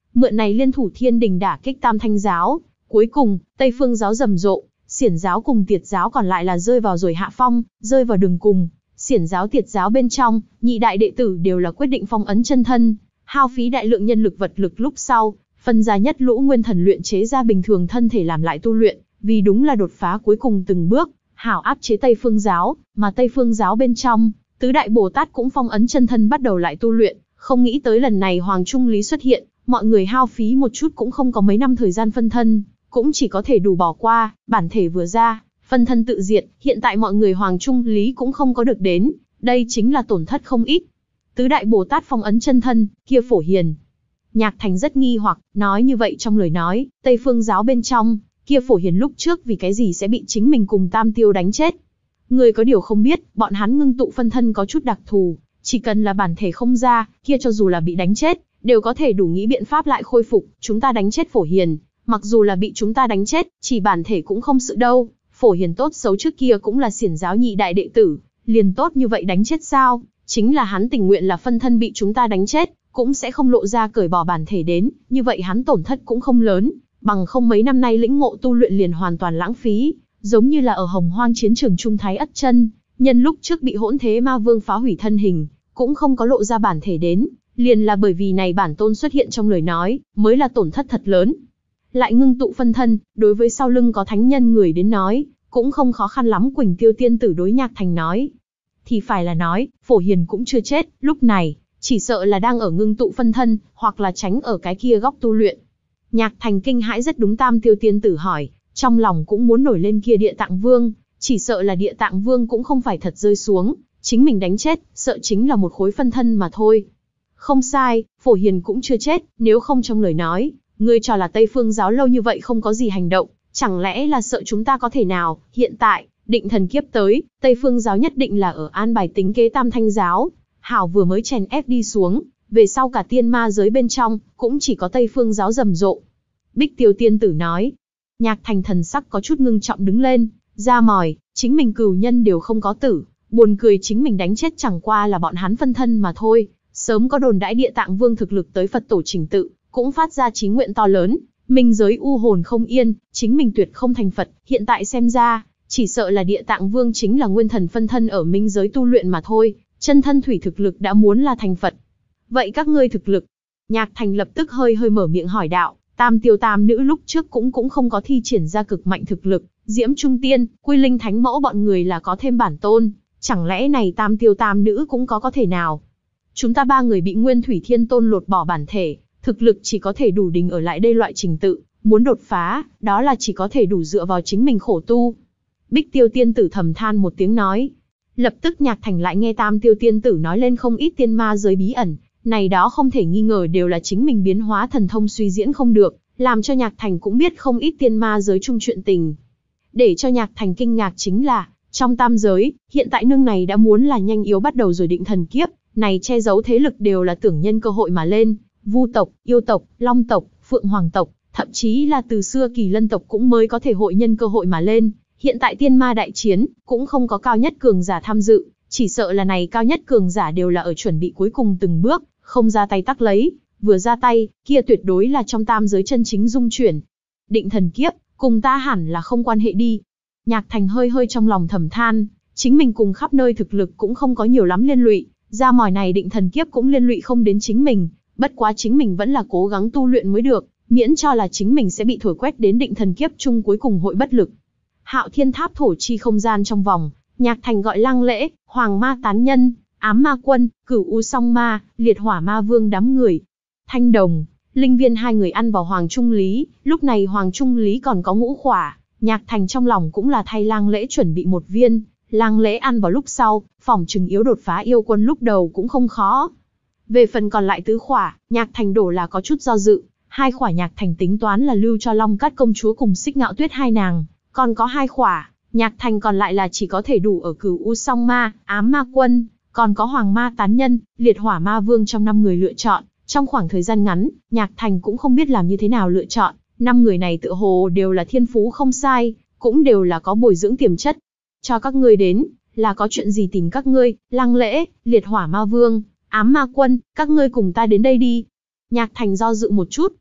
mượn này liên thủ thiên đình đả kích Tam Thanh giáo. Cuối cùng, Tây Phương giáo rầm rộ, Xiển giáo cùng Tiệt giáo còn lại là rơi vào rồi hạ phong, rơi vào đường cùng. Xiển giáo Tiệt giáo bên trong, nhị đại đệ tử đều là quyết định phong ấn chân thân, hao phí đại lượng nhân lực vật lực lúc sau, phân ra nhất lũ nguyên thần luyện chế ra bình thường thân thể làm lại tu luyện, vì đúng là đột phá cuối cùng từng bước, hảo áp chế Tây Phương giáo, mà Tây Phương giáo bên trong, tứ đại Bồ Tát cũng phong ấn chân thân bắt đầu lại tu luyện, không nghĩ tới lần này Hoàng Trung Lý xuất hiện, mọi người hao phí một chút cũng không có mấy năm thời gian phân thân, cũng chỉ có thể đủ bỏ qua, bản thể vừa ra, phân thân tự diệt, hiện tại mọi người Hoàng Trung Lý cũng không có được đến, đây chính là tổn thất không ít. Tứ đại Bồ Tát phong ấn chân thân, kia Phổ Hiền. Nhạc Thành rất nghi hoặc, nói như vậy trong lời nói, Tây Phương giáo bên trong, kia Phổ Hiền lúc trước vì cái gì sẽ bị chính mình cùng Tam Tiêu đánh chết. Người có điều không biết, bọn hắn ngưng tụ phân thân có chút đặc thù, chỉ cần là bản thể không ra, kia cho dù là bị đánh chết, đều có thể đủ nghĩ biện pháp lại khôi phục. Chúng ta đánh chết Phổ Hiền, mặc dù là bị chúng ta đánh chết, chỉ bản thể cũng không sự đâu. Phổ Hiền tốt xấu trước kia cũng là Xiển giáo nhị đại đệ tử, liền tốt như vậy đánh chết sao? Chính là hắn tình nguyện là phân thân bị chúng ta đánh chết, cũng sẽ không lộ ra cởi bỏ bản thể đến, như vậy hắn tổn thất cũng không lớn, bằng không mấy năm nay lĩnh ngộ tu luyện liền hoàn toàn lãng phí, giống như là ở Hồng Hoang chiến trường Trung Thái Ất Chân, nhân lúc trước bị Hỗn Thế Ma Vương phá hủy thân hình, cũng không có lộ ra bản thể đến, liền là bởi vì này bản tôn xuất hiện trong lời nói, mới là tổn thất thật lớn. Lại ngưng tụ phân thân, đối với sau lưng có thánh nhân người đến nói, cũng không khó khăn lắm. Quỳnh Tiêu tiên tử đối Nhạc Thành nói, thì phải là nói, Phổ Hiền cũng chưa chết, lúc này, chỉ sợ là đang ở ngưng tụ phân thân, hoặc là tránh ở cái kia góc tu luyện. Nhạc Thành kinh hãi rất đúng. Tam Tiêu tiên tử hỏi, trong lòng cũng muốn nổi lên kia Địa Tạng Vương, chỉ sợ là Địa Tạng Vương cũng không phải thật rơi xuống, chính mình đánh chết, sợ chính là một khối phân thân mà thôi. Không sai, Phổ Hiền cũng chưa chết, nếu không trong lời nói, ngươi cho là Tây Phương giáo lâu như vậy không có gì hành động, chẳng lẽ là sợ chúng ta có thể nào? Hiện tại, định thần kiếp tới, Tây Phương giáo nhất định là ở an bài tính kế Tam Thanh giáo. Hảo vừa mới chèn ép đi xuống, về sau cả tiên ma giới bên trong, cũng chỉ có Tây Phương giáo rầm rộ. Bích Tiêu tiên tử nói. Nhạc Thành thần sắc có chút ngưng trọng đứng lên, ra mỏi, chính mình cừu nhân đều không có tử, buồn cười chính mình đánh chết chẳng qua là bọn hắn phân thân mà thôi. Sớm có đồn đãi Địa Tạng Vương thực lực tới Phật tổ trình tự, cũng phát ra chí nguyện to lớn, minh giới u hồn không yên, chính mình tuyệt không thành Phật. Hiện tại xem ra, chỉ sợ là Địa Tạng Vương chính là nguyên thần phân thân ở minh giới tu luyện mà thôi, chân thân thủy thực lực đã muốn là thành Phật. Vậy các ngươi thực lực? Nhạc Thành lập tức hơi hơi mở miệng hỏi đạo. Tam Tiêu tam nữ lúc trước cũng cũng không có thi triển ra cực mạnh thực lực, Diễm Trung Tiên, Quy Linh Thánh Mẫu bọn người là có thêm bản tôn, chẳng lẽ này Tam Tiêu tam nữ cũng có có thể nào? Chúng ta ba người bị Nguyên Thủy Thiên Tôn lột bỏ bản thể, thực lực chỉ có thể đủ đình ở lại đây loại trình tự, muốn đột phá, đó là chỉ có thể đủ dựa vào chính mình khổ tu. Bích Tiêu tiên tử thầm than một tiếng nói. Lập tức Nhạc Thành lại nghe Tam Tiêu tiên tử nói lên không ít tiên ma giới bí ẩn, này đó không thể nghi ngờ đều là chính mình biến hóa thần thông suy diễn không được, làm cho Nhạc Thành cũng biết không ít tiên ma giới chung chuyện tình. Để cho Nhạc Thành kinh ngạc chính là, trong tam giới, hiện tại nương này đã muốn là nhanh yếu bắt đầu rồi định thần kiếp, này che giấu thế lực đều là tưởng nhân cơ hội mà lên, Vu tộc, Yêu tộc, Long tộc, Phượng Hoàng tộc, thậm chí là từ xưa Kỳ Lân tộc cũng mới có thể hội nhân cơ hội mà lên. Hiện tại tiên ma đại chiến, cũng không có cao nhất cường giả tham dự, chỉ sợ là này cao nhất cường giả đều là ở chuẩn bị cuối cùng từng bước, không ra tay tắc lấy, vừa ra tay, kia tuyệt đối là trong tam giới chân chính dung chuyển. Định thần kiếp, cùng ta hẳn là không quan hệ đi. Nhạc Thành hơi hơi trong lòng thầm than, chính mình cùng khắp nơi thực lực cũng không có nhiều lắm liên lụy, ra mỏi này định thần kiếp cũng liên lụy không đến chính mình, bất quá chính mình vẫn là cố gắng tu luyện mới được, miễn cho là chính mình sẽ bị thổi quét đến định thần kiếp chung cuối cùng hội bất lực. Hạo Thiên Tháp thổ chi không gian trong vòng, Nhạc Thành gọi Lăng Lễ, Hoàng Ma Tán Nhân, Ám Ma Quân, Cửu U Song Ma, Liệt Hỏa Ma Vương đám người. Thanh Đồng, Linh Viên hai người ăn vào Hoàng Trung Lý, lúc này Hoàng Trung Lý còn có ngũ khỏa, Nhạc Thành trong lòng cũng là thay Lang Lễ chuẩn bị một viên, Lang Lễ ăn vào lúc sau, phỏng chừng yếu đột phá yêu quân lúc đầu cũng không khó. Về phần còn lại tứ khỏa, Nhạc Thành đổ là có chút do dự, hai khỏa Nhạc Thành tính toán là lưu cho Long Cát công chúa cùng Xích Ngạo Tuyết hai nàng, còn có hai khỏa, Nhạc Thành còn lại là chỉ có thể đủ ở Cửu U Song Ma, Ám Ma Quân, còn có Hoàng Ma Tán Nhân, Liệt Hỏa Ma Vương trong năm người lựa chọn. Trong khoảng thời gian ngắn, Nhạc Thành cũng không biết làm như thế nào lựa chọn, năm người này tựa hồ đều là thiên phú không sai, cũng đều là có bồi dưỡng tiềm chất. Cho các ngươi đến, là có chuyện gì tìm các ngươi? Lăng Lễ, Liệt Hỏa Ma Vương, Ám Ma Quân, các ngươi cùng ta đến đây đi. Nhạc Thành do dự một chút,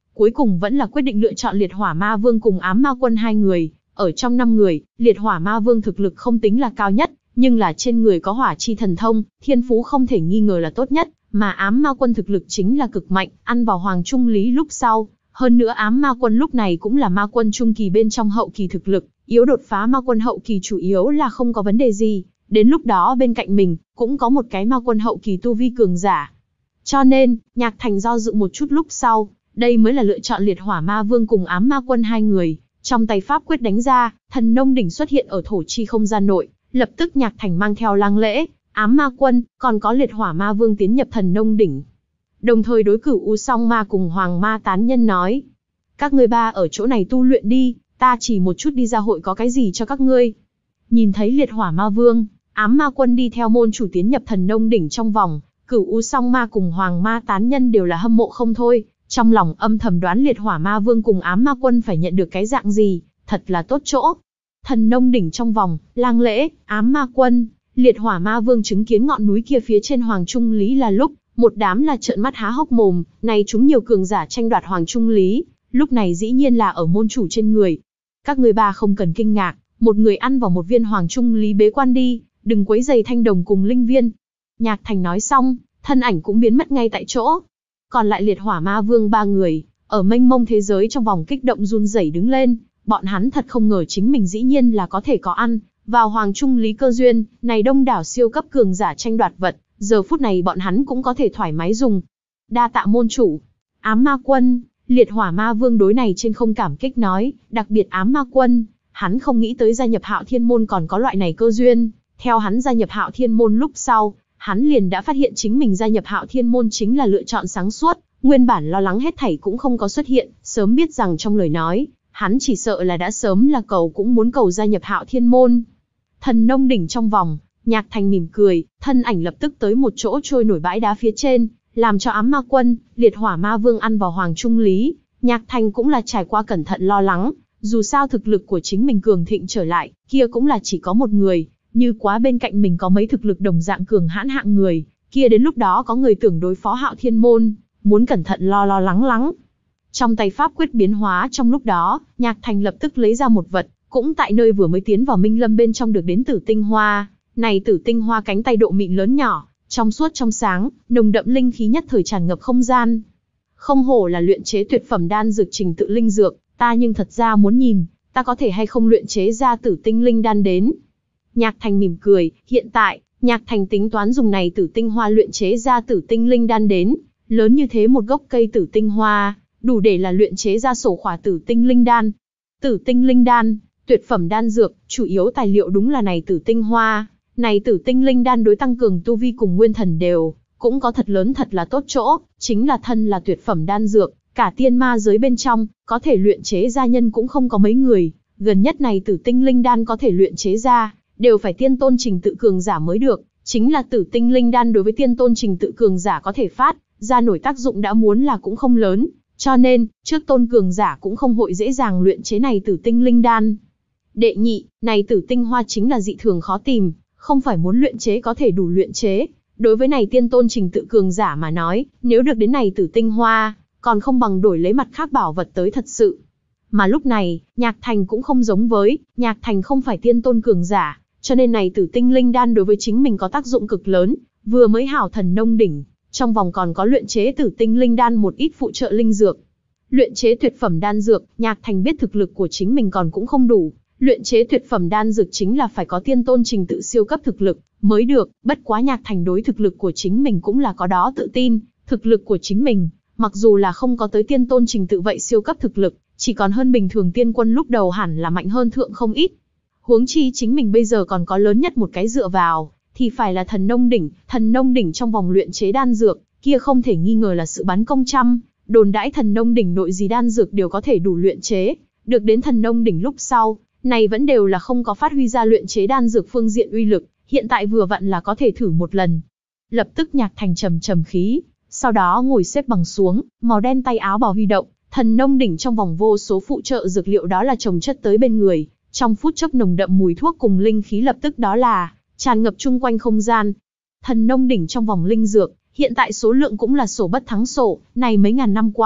cuối cùng vẫn là quyết định lựa chọn Liệt Hỏa Ma Vương cùng Ám Ma Quân hai người. Ở trong năm người, Liệt Hỏa Ma Vương thực lực không tính là cao nhất, nhưng là trên người có hỏa chi thần thông, thiên phú không thể nghi ngờ là tốt nhất, mà Ám Ma Quân thực lực chính là cực mạnh, ăn vào Hoàng Trung Lý lúc sau. Hơn nữa Ám Ma Quân lúc này cũng là ma quân trung kỳ bên trong hậu kỳ thực lực, yếu đột phá ma quân hậu kỳ chủ yếu là không có vấn đề gì. Đến lúc đó bên cạnh mình, cũng có một cái ma quân hậu kỳ tu vi cường giả. Cho nên, Nhạc Thành do dự một chút lúc sau, đây mới là lựa chọn Liệt Hỏa Ma Vương cùng Ám Ma Quân hai người. Trong tay pháp quyết đánh ra, Thần Nông Đỉnh xuất hiện ở thổ chi không gian nội, lập tức Nhạc Thành mang theo Lăng Lễ, Ám Ma Quân, còn có Liệt Hỏa Ma Vương tiến nhập Thần Nông Đỉnh. Đồng thời đối cửu U Song Ma cùng Hoàng Ma Tán Nhân nói: các ngươi ba ở chỗ này tu luyện đi, ta chỉ một chút đi ra hội có cái gì cho các ngươi. Nhìn thấy Liệt Hỏa Ma Vương, Ám Ma Quân đi theo môn chủ tiến nhập Thần Nông Đỉnh trong vòng, cửu U Song Ma cùng Hoàng Ma Tán Nhân đều là hâm mộ không thôi, trong lòng âm thầm đoán Liệt Hỏa Ma Vương cùng Ám Ma Quân phải nhận được cái dạng gì, thật là tốt chỗ. Thần Nông Đỉnh trong vòng, Lang Lễ, Ám Ma Quân, Liệt Hỏa Ma Vương chứng kiến ngọn núi kia phía trên Hoàng Trung Lý là lúc, một đám là trợn mắt há hốc mồm, này chúng nhiều cường giả tranh đoạt Hoàng Trung Lý, lúc này dĩ nhiên là ở môn chủ trên người. Các người ba không cần kinh ngạc, một người ăn vào một viên Hoàng Trung Lý bế quan đi, đừng quấy rầy Thanh Đồng cùng Linh Viên. Nhạc Thành nói xong, thân ảnh cũng biến mất ngay tại chỗ. Còn lại Liệt Hỏa Ma Vương ba người, ở mênh mông thế giới trong vòng kích động run rẩy đứng lên, bọn hắn thật không ngờ chính mình dĩ nhiên là có thể có ăn vào Hoàng Trung Lý cơ duyên, này đông đảo siêu cấp cường giả tranh đoạt vật, giờ phút này bọn hắn cũng có thể thoải mái dùng. Đa tạ môn chủ. Ám Ma Quân, Liệt Hỏa Ma Vương đối này trên không cảm kích nói, đặc biệt Ám Ma Quân, hắn không nghĩ tới gia nhập Hạo Thiên Môn còn có loại này cơ duyên, theo hắn gia nhập Hạo Thiên Môn lúc sau, hắn liền đã phát hiện chính mình gia nhập Hạo Thiên Môn chính là lựa chọn sáng suốt, nguyên bản lo lắng hết thảy cũng không có xuất hiện, sớm biết rằng trong lời nói, hắn chỉ sợ là đã sớm là cầu cũng muốn cầu gia nhập Hạo Thiên Môn. Thần Nông Đỉnh trong vòng, Nhạc Thành mỉm cười, thân ảnh lập tức tới một chỗ trôi nổi bãi đá phía trên, làm cho Ám Ma Quân, Liệt Hỏa Ma Vương ăn vào Hoàng Trung Lý. Nhạc Thành cũng là trải qua cẩn thận lo lắng, dù sao thực lực của chính mình cường thịnh trở lại, kia cũng là chỉ có một người, như quá bên cạnh mình có mấy thực lực đồng dạng cường hãn hạng người, kia đến lúc đó có người tưởng đối phó Hạo Thiên Môn, muốn cẩn thận lo lo lắng lắng. Trong tay pháp quyết biến hóa trong lúc đó, Nhạc Thành lập tức lấy ra một vật, cũng tại nơi vừa mới tiến vào Minh Lâm bên trong được đến Tử Tinh Hoa. Này Tử Tinh Hoa cánh tay độ mịn lớn nhỏ, trong suốt trong sáng, nồng đậm linh khí nhất thời tràn ngập không gian. Không hổ là luyện chế tuyệt phẩm đan dược trình tự linh dược, ta nhưng thật ra muốn nhìn, ta có thể hay không luyện chế ra Tử Tinh Linh đan đến. Nhạc Thành mỉm cười, hiện tại, Nhạc Thành tính toán dùng này Tử Tinh Hoa luyện chế ra Tử Tinh Linh đan đến, lớn như thế một gốc cây Tử Tinh Hoa, đủ để là luyện chế ra sổ khỏa Tử Tinh Linh đan. Tử Tinh Linh đan, tuyệt phẩm đan dược, chủ yếu tài liệu đúng là này Tử Tinh Hoa. Này Tử Tinh Linh đan đối tăng cường tu vi cùng nguyên thần đều, cũng có thật lớn thật là tốt chỗ, chính là thân là tuyệt phẩm đan dược, cả tiên ma giới bên trong, có thể luyện chế ra nhân cũng không có mấy người, gần nhất này Tử Tinh Linh đan có thể luyện chế ra, đều phải tiên tôn trình tự cường giả mới được, chính là Tử Tinh Linh đan đối với tiên tôn trình tự cường giả có thể phát ra nổi tác dụng đã muốn là cũng không lớn, cho nên, trước tôn cường giả cũng không hội dễ dàng luyện chế này Tử Tinh Linh đan. Đệ nhị, này Tử Tinh Hoa chính là dị thường khó tìm, không phải muốn luyện chế có thể đủ luyện chế. Đối với này tiên tôn trình tự cường giả mà nói, nếu được đến này Tử Tinh Hoa, còn không bằng đổi lấy mặt khác bảo vật tới thật sự. Mà lúc này, Nhạc Thành cũng không giống với, Nhạc Thành không phải tiên tôn cường giả, cho nên này Tử Tinh Linh đan đối với chính mình có tác dụng cực lớn, vừa mới hảo Thần Nông Đỉnh, trong vòng còn có luyện chế Tử Tinh Linh đan một ít phụ trợ linh dược. Luyện chế tuyệt phẩm đan dược, Nhạc Thành biết thực lực của chính mình còn cũng không đủ. Luyện chế tuyệt phẩm đan dược chính là phải có tiên tôn trình tự siêu cấp thực lực mới được, bất quá Nhạc Thành đối thực lực của chính mình cũng là có đó tự tin, thực lực của chính mình, mặc dù là không có tới tiên tôn trình tự vậy siêu cấp thực lực, chỉ còn hơn bình thường tiên quân lúc đầu hẳn là mạnh hơn thượng không ít. Huống chi chính mình bây giờ còn có lớn nhất một cái dựa vào, thì phải là Thần Nông Đỉnh, Thần Nông Đỉnh trong vòng luyện chế đan dược, kia không thể nghi ngờ là sự bắn công trăm, đồn đãi Thần Nông Đỉnh nội gì đan dược đều có thể đủ luyện chế, được đến Thần Nông Đỉnh lúc sau, này vẫn đều là không có phát huy ra luyện chế đan dược phương diện uy lực, hiện tại vừa vặn là có thể thử một lần. Lập tức Nhạc Thành trầm trầm khí, sau đó ngồi xếp bằng xuống, màu đen tay áo bào huy động, Thần Nông Đỉnh trong vòng vô số phụ trợ dược liệu đó là chồng chất tới bên người, trong phút chốc nồng đậm mùi thuốc cùng linh khí lập tức đó là tràn ngập chung quanh không gian. Thần Nông Đỉnh trong vòng linh dược, hiện tại số lượng cũng là sổ bất thắng sổ, này mấy ngàn năm qua,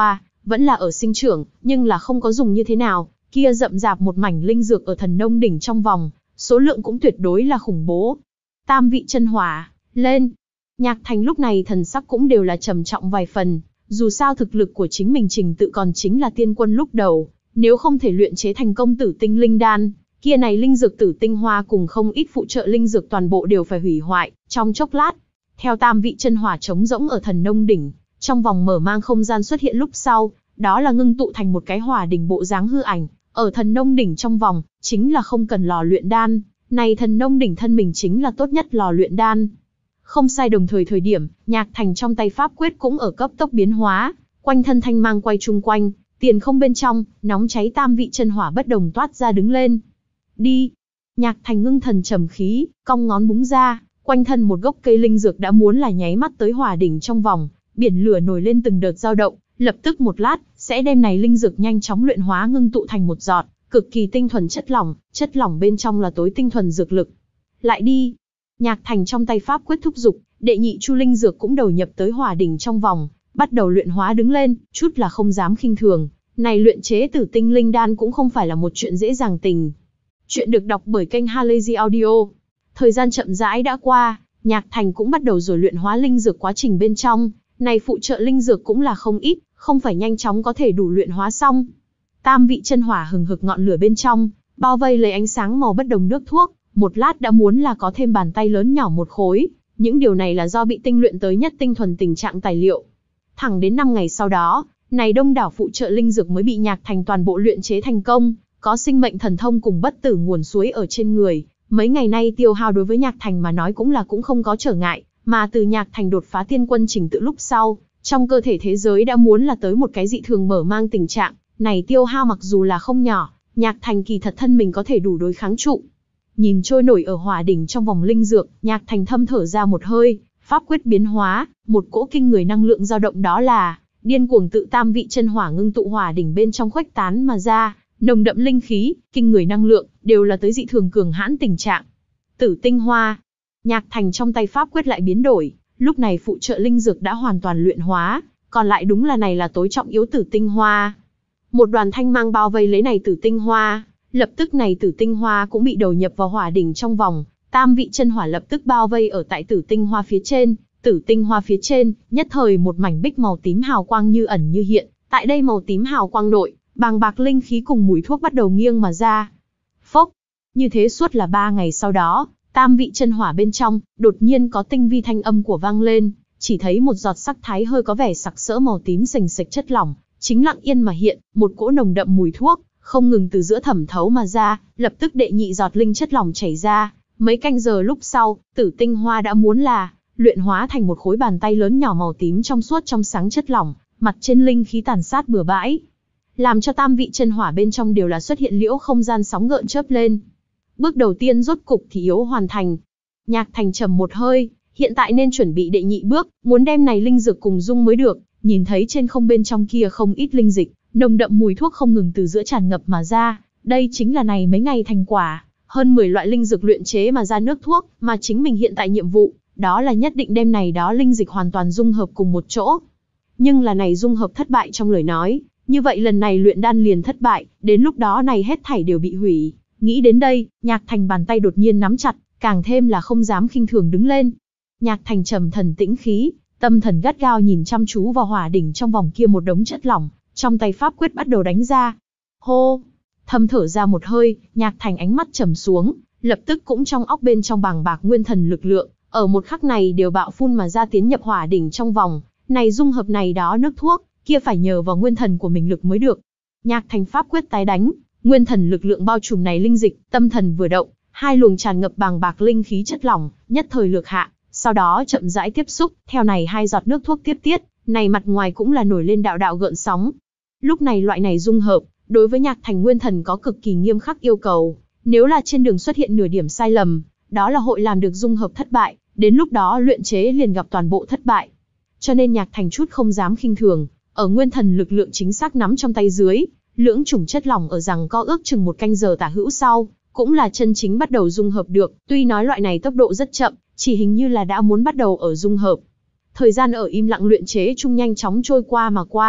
vẫn là ở sinh trưởng, nhưng là không có dùng như thế nào, kia rậm rạp một mảnh linh dược ở Thần Nông đỉnh trong vòng, số lượng cũng tuyệt đối là khủng bố. Tam vị chân hỏa, lên. Nhạc Thành lúc này thần sắc cũng đều là trầm trọng vài phần, dù sao thực lực của chính mình trình tự còn chính là tiên quân lúc đầu, nếu không thể luyện chế thành công tử tinh linh đan, kia này linh dược tử tinh hoa cùng không ít phụ trợ linh dược toàn bộ đều phải hủy hoại, trong chốc lát. Theo tam vị chân hỏa trống rỗng ở Thần Nông đỉnh, trong vòng mở mang không gian xuất hiện lúc sau, đó là ngưng tụ thành một cái hỏa đỉnh bộ dáng hư ảnh, ở Thần Nông đỉnh trong vòng, chính là không cần lò luyện đan, này Thần Nông đỉnh thân mình chính là tốt nhất lò luyện đan. Không sai, đồng thời thời điểm, Nhạc Thành trong tay pháp quyết cũng ở cấp tốc biến hóa, quanh thân thanh mang quay chung quanh, tiền không bên trong, nóng cháy tam vị chân hỏa bất đồng toát ra đứng lên. Đi. Nhạc Thành ngưng thần trầm khí, cong ngón búng ra, quanh thân một gốc cây linh dược đã muốn là nháy mắt tới hỏa đỉnh trong vòng, biển lửa nổi lên từng đợt dao động, lập tức một lát, sẽ đem này linh dược nhanh chóng luyện hóa ngưng tụ thành một giọt, cực kỳ tinh thuần chất lỏng, chất lỏng bên trong là tối tinh thuần dược lực. Lại đi. Nhạc Thành trong tay pháp quyết thúc dục, đệ nhị chu linh dược cũng đầu nhập tới hỏa đỉnh trong vòng, bắt đầu luyện hóa đứng lên, chút là không dám khinh thường, này luyện chế tử tinh linh đan cũng không phải là một chuyện dễ dàng tình. Chuyện được đọc bởi kênh Halazy Audio. Thời gian chậm rãi đã qua, Nhạc Thành cũng bắt đầu rồi luyện hóa linh dược quá trình bên trong, này phụ trợ linh dược cũng là không ít, không phải nhanh chóng có thể đủ luyện hóa xong. Tam vị chân hỏa hừng hực ngọn lửa bên trong, bao vây lấy ánh sáng màu bất đồng nước thuốc, một lát đã muốn là có thêm bàn tay lớn nhỏ một khối, những điều này là do bị tinh luyện tới nhất tinh thuần tình trạng tài liệu. Thẳng đến năm ngày sau đó, này đông đảo phụ trợ linh dược mới bị Nhạc Thành toàn bộ luyện chế thành công, có sinh mệnh thần thông cùng bất tử nguồn suối ở trên người. Mấy ngày nay tiêu hao đối với Nhạc Thành mà nói cũng là cũng không có trở ngại, mà từ Nhạc Thành đột phá tiên quân trình tự lúc sau, trong cơ thể thế giới đã muốn là tới một cái dị thường mở mang tình trạng, này tiêu hao mặc dù là không nhỏ, Nhạc Thành kỳ thật thân mình có thể đủ đối kháng trụ. Nhìn trôi nổi ở hỏa đỉnh trong vòng linh dược, Nhạc Thành thâm thở ra một hơi, pháp quyết biến hóa, một cỗ kinh người năng lượng dao động, đó là điên cuồng tự tam vị chân hỏa ngưng tụ hỏa đỉnh bên trong khuếch tán mà ra, nồng đậm linh khí, kinh người năng lượng, đều là tới dị thường cường hãn tình trạng. Tử tinh hoa. Nhạc Thành trong tay pháp quyết lại biến đổi, lúc này phụ trợ linh dược đã hoàn toàn luyện hóa, còn lại đúng là này là tối trọng yếu tử tinh hoa. Một đoàn thanh mang bao vây lấy này tử tinh hoa, lập tức này tử tinh hoa cũng bị đầu nhập vào hỏa đỉnh trong vòng, tam vị chân hỏa lập tức bao vây ở tại tử tinh hoa phía trên, tử tinh hoa phía trên, nhất thời một mảnh bích màu tím hào quang như ẩn như hiện, tại đây màu tím hào quang nội, bàng bạc linh khí cùng mùi thuốc bắt đầu nghiêng mà ra. Phốc, như thế suốt là ba ngày sau đó, tam vị chân hỏa bên trong, đột nhiên có tinh vi thanh âm của vang lên, chỉ thấy một giọt sắc thái hơi có vẻ sặc sỡ màu tím sềnh sệch chất lỏng, chính lặng yên mà hiện, một cỗ nồng đậm mùi thuốc, không ngừng từ giữa thẩm thấu mà ra, lập tức đệ nhị giọt linh chất lỏng chảy ra, mấy canh giờ lúc sau, tử tinh hoa đã muốn là luyện hóa thành một khối bàn tay lớn nhỏ màu tím trong suốt trong sáng chất lỏng, mặt trên linh khí tàn sát bừa bãi, làm cho tam vị chân hỏa bên trong đều là xuất hiện liễu không gian sóng gợn chớp lên. Bước đầu tiên rốt cục thì yếu hoàn thành. Nhạc Thành trầm một hơi, hiện tại nên chuẩn bị đệ nhị bước, muốn đem này linh dược cùng dung mới được. Nhìn thấy trên không bên trong kia không ít linh dịch, nồng đậm mùi thuốc không ngừng từ giữa tràn ngập mà ra, đây chính là này mấy ngày thành quả, hơn mười loại linh dược luyện chế mà ra nước thuốc, mà chính mình hiện tại nhiệm vụ, đó là nhất định đem này đó linh dịch hoàn toàn dung hợp cùng một chỗ. Nhưng là này dung hợp thất bại trong lời nói, như vậy lần này luyện đan liền thất bại, đến lúc đó này hết thảy đều bị hủy. Nghĩ đến đây, Nhạc Thành bàn tay đột nhiên nắm chặt, càng thêm là không dám khinh thường đứng lên. Nhạc Thành trầm thần tĩnh khí, tâm thần gắt gao nhìn chăm chú vào hỏa đỉnh trong vòng kia một đống chất lỏng, trong tay pháp quyết bắt đầu đánh ra. Hô, thâm thở ra một hơi, Nhạc Thành ánh mắt trầm xuống, lập tức cũng trong óc bên trong bàng bạc nguyên thần lực lượng, ở một khắc này đều bạo phun mà ra tiến nhập hỏa đỉnh trong vòng, này dung hợp này đó nước thuốc, kia phải nhờ vào nguyên thần của mình lực mới được. Nhạc Thành pháp quyết tái đánh, nguyên thần lực lượng bao trùm này linh dịch, tâm thần vừa động, hai luồng tràn ngập bàng bạc linh khí chất lỏng, nhất thời lược hạ, sau đó chậm rãi tiếp xúc, theo này hai giọt nước thuốc tiếp tiết, này mặt ngoài cũng là nổi lên đạo đạo gợn sóng. Lúc này loại này dung hợp, đối với Nhạc Thành nguyên thần có cực kỳ nghiêm khắc yêu cầu, nếu là trên đường xuất hiện nửa điểm sai lầm, đó là hội làm được dung hợp thất bại, đến lúc đó luyện chế liền gặp toàn bộ thất bại. Cho nên Nhạc Thành chút không dám khinh thường, ở nguyên thần lực lượng chính xác nắm trong tay dưới, lưỡng chủng chất lỏng ở rằng có ước chừng một canh giờ tả hữu sau, cũng là chân chính bắt đầu dung hợp được, tuy nói loại này tốc độ rất chậm, chỉ hình như là đã muốn bắt đầu ở dung hợp. Thời gian ở im lặng luyện chế chung nhanh chóng trôi qua mà qua,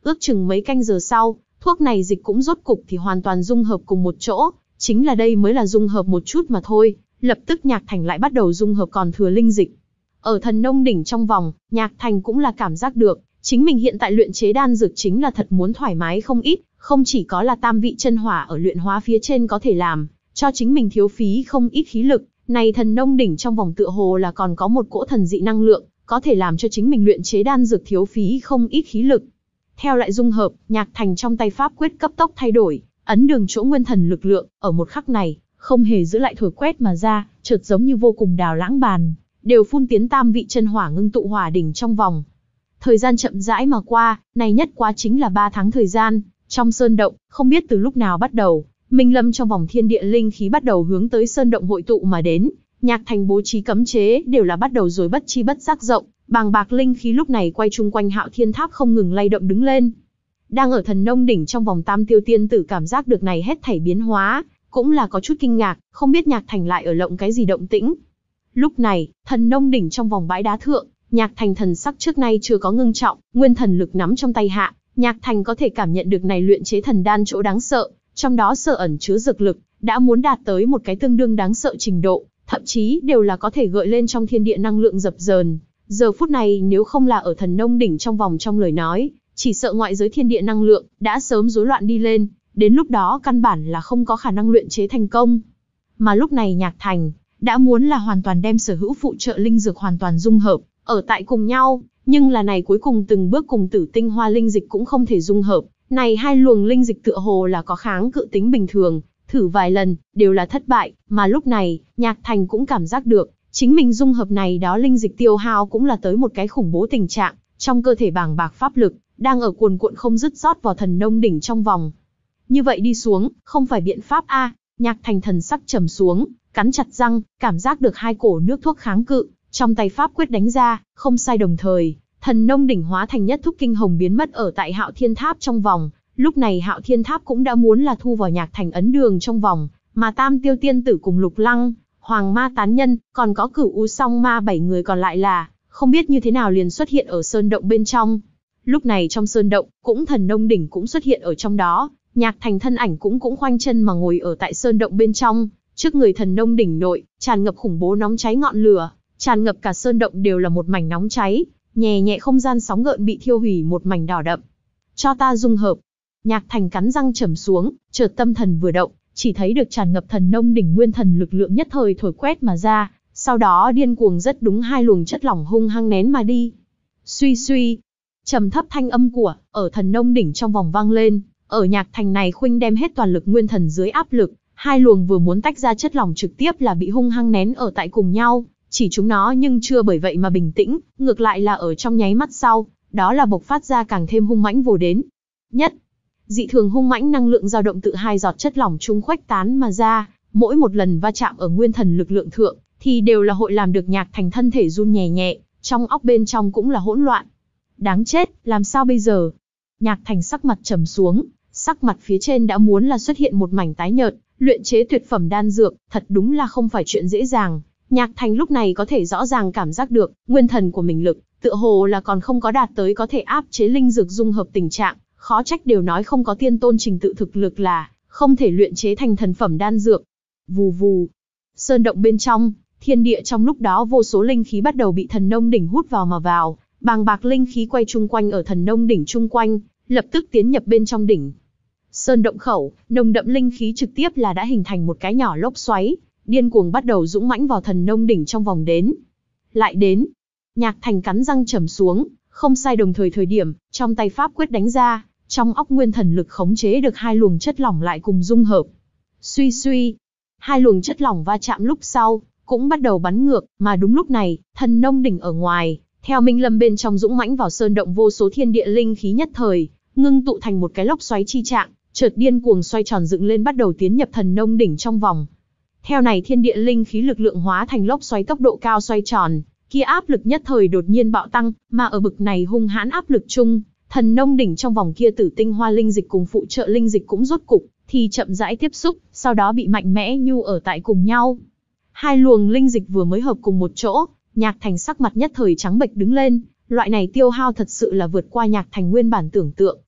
Ước chừng mấy canh giờ sau, thuốc này dịch cũng rốt cục thì hoàn toàn dung hợp cùng một chỗ, chính là đây mới là dung hợp một chút mà thôi, lập tức Nhạc Thành lại bắt đầu dung hợp còn thừa linh dịch. Ở thần nông đỉnh trong vòng, Nhạc Thành cũng là cảm giác được, chính mình hiện tại luyện chế đan dược chính là thật muốn thoải mái không ít, không chỉ có là tam vị chân hỏa ở luyện hóa phía trên có thể làm cho chính mình thiếu phí không ít khí lực, này thần nông đỉnh trong vòng tựa hồ là còn có một cỗ thần dị năng lượng, có thể làm cho chính mình luyện chế đan dược thiếu phí không ít khí lực. Theo lại dung hợp, Nhạc Thành trong tay pháp quyết cấp tốc thay đổi, ấn đường chỗ nguyên thần lực lượng, ở một khắc này, không hề giữ lại thổi quét mà ra, chợt giống như vô cùng đào lãng bàn, đều phun tiến tam vị chân hỏa ngưng tụ hỏa đỉnh trong vòng. Thời gian chậm rãi mà qua, này nhất quá chính là ba tháng thời gian, trong sơn động, không biết từ lúc nào bắt đầu, Minh Lâm trong vòng thiên địa linh khí bắt đầu hướng tới sơn động hội tụ mà đến, Nhạc Thành bố trí cấm chế đều là bắt đầu rồi bất chi bất giác rộng, bàng bạc linh khí lúc này quay chung quanh Hạo Thiên Tháp không ngừng lay động đứng lên. Đang ở thần nông đỉnh trong vòng Tam Tiêu Tiên Tử cảm giác được này hết thảy biến hóa, cũng là có chút kinh ngạc, không biết Nhạc Thành lại ở lộng cái gì động tĩnh. Lúc này, thần nông đỉnh trong vòng bãi đá thượng, Nhạc Thành thần sắc trước nay chưa có ngưng trọng, nguyên thần lực nắm trong tay hạ, Nhạc Thành có thể cảm nhận được này luyện chế thần đan chỗ đáng sợ, trong đó sở ẩn chứa dược lực, đã muốn đạt tới một cái tương đương đáng sợ trình độ, thậm chí đều là có thể gợi lên trong thiên địa năng lượng dập dờn. Giờ phút này nếu không là ở thần nông đỉnh trong vòng trong lời nói, chỉ sợ ngoại giới thiên địa năng lượng đã sớm rối loạn đi lên, đến lúc đó căn bản là không có khả năng luyện chế thành công. Mà lúc này Nhạc Thành đã muốn là hoàn toàn đem sở hữu phụ trợ linh dược hoàn toàn dung hợp, ở tại cùng nhau, nhưng là này cuối cùng từng bước cùng tử tinh hoa linh dịch cũng không thể dung hợp, này hai luồng linh dịch tựa hồ là có kháng cự tính bình thường, thử vài lần, đều là thất bại, mà lúc này, Nhạc Thành cũng cảm giác được, chính mình dung hợp này đó linh dịch tiêu hao cũng là tới một cái khủng bố tình trạng, trong cơ thể bàng bạc pháp lực, đang ở cuồn cuộn không dứt rót vào thần nông đỉnh trong vòng. Như vậy đi xuống, không phải biện pháp a. Nhạc Thành thần sắc trầm xuống, cắn chặt răng, cảm giác được hai cổ nước thuốc kháng cự, trong tay pháp quyết đánh ra, không sai đồng thời, thần nông đỉnh hóa thành nhất thúc kinh hồng biến mất ở tại Hạo Thiên Tháp trong vòng. Lúc này Hạo Thiên Tháp cũng đã muốn là thu vào Nhạc Thành ấn đường trong vòng, mà Tam Tiêu Tiên Tử cùng Lục Lăng, Hoàng Ma Tán Nhân, còn có Cửu U Song Ma bảy người còn lại là không biết như thế nào liền xuất hiện ở sơn động bên trong. Lúc này trong sơn động, cũng thần nông đỉnh cũng xuất hiện ở trong đó, Nhạc Thành thân ảnh cũng cũng khoanh chân mà ngồi ở tại sơn động bên trong, trước người thần nông đỉnh nội, tràn ngập khủng bố nóng cháy ngọn lửa, tràn ngập cả sơn động đều là một mảnh nóng cháy, nhẹ nhẹ không gian sóng gợn bị thiêu hủy một mảnh đỏ đậm. Cho ta dung hợp. Nhạc Thành cắn răng trầm xuống, chợt tâm thần vừa động, chỉ thấy được tràn ngập thần nông đỉnh nguyên thần lực lượng nhất thời thổi quét mà ra, sau đó điên cuồng rất đúng hai luồng chất lỏng hung hăng nén mà đi. Suy suy, trầm thấp thanh âm của ở thần nông đỉnh trong vòng vang lên, ở Nhạc Thành này khuynh đem hết toàn lực nguyên thần dưới áp lực, hai luồng vừa muốn tách ra chất lỏng trực tiếp là bị hung hăng nén ở tại cùng nhau, chỉ chúng nó nhưng chưa bởi vậy mà bình tĩnh, ngược lại là ở trong nháy mắt sau, đó là bộc phát ra càng thêm hung mãnh vồ đến. Nhất, dị thường hung mãnh năng lượng dao động tự hai giọt chất lỏng chung khuếch tán mà ra, mỗi một lần va chạm ở nguyên thần lực lượng thượng, thì đều là hội làm được Nhạc Thành thân thể run nhẹ nhẹ, trong óc bên trong cũng là hỗn loạn. Đáng chết, làm sao bây giờ? Nhạc Thành sắc mặt trầm xuống, sắc mặt phía trên đã muốn là xuất hiện một mảnh tái nhợt, luyện chế tuyệt phẩm đan dược, thật đúng là không phải chuyện dễ dàng. Nhạc Thành lúc này có thể rõ ràng cảm giác được, nguyên thần của mình lực, tựa hồ là còn không có đạt tới có thể áp chế linh dược dung hợp tình trạng, khó trách đều nói không có tiên tôn trình tự thực lực là không thể luyện chế thành thần phẩm đan dược. Vù vù, sơn động bên trong, thiên địa trong lúc đó vô số linh khí bắt đầu bị thần nông đỉnh hút vào mà vào, bàng bạc linh khí quay chung quanh ở thần nông đỉnh chung quanh, lập tức tiến nhập bên trong đỉnh. Sơn động khẩu, nồng đậm linh khí trực tiếp là đã hình thành một cái nhỏ lốc xoáy, điên cuồng bắt đầu dũng mãnh vào thần nông đỉnh trong vòng đến. Lại đến, Nhạc Thành cắn răng trầm xuống, không sai đồng thời thời điểm, trong tay pháp quyết đánh ra, trong óc nguyên thần lực khống chế được hai luồng chất lỏng lại cùng dung hợp. Suy suy, hai luồng chất lỏng va chạm lúc sau, cũng bắt đầu bắn ngược, mà đúng lúc này, thần nông đỉnh ở ngoài, theo Minh Lâm bên trong dũng mãnh vào sơn động vô số thiên địa linh khí nhất thời, ngưng tụ thành một cái lốc xoáy chi trạng, chợt điên cuồng xoay tròn dựng lên bắt đầu tiến nhập thần nông đỉnh trong vòng. Theo này thiên địa linh khí lực lượng hóa thành lốc xoáy tốc độ cao xoay tròn, kia áp lực nhất thời đột nhiên bạo tăng, mà ở bực này hung hãn áp lực chung, thần nông đỉnh trong vòng kia tử tinh hoa linh dịch cùng phụ trợ linh dịch cũng rốt cục thì chậm rãi tiếp xúc, sau đó bị mạnh mẽ nhu ở tại cùng nhau. Hai luồng linh dịch vừa mới hợp cùng một chỗ, Nhạc Thành sắc mặt nhất thời trắng bệch đứng lên, loại này tiêu hao thật sự là vượt qua Nhạc Thành nguyên bản tưởng tượng,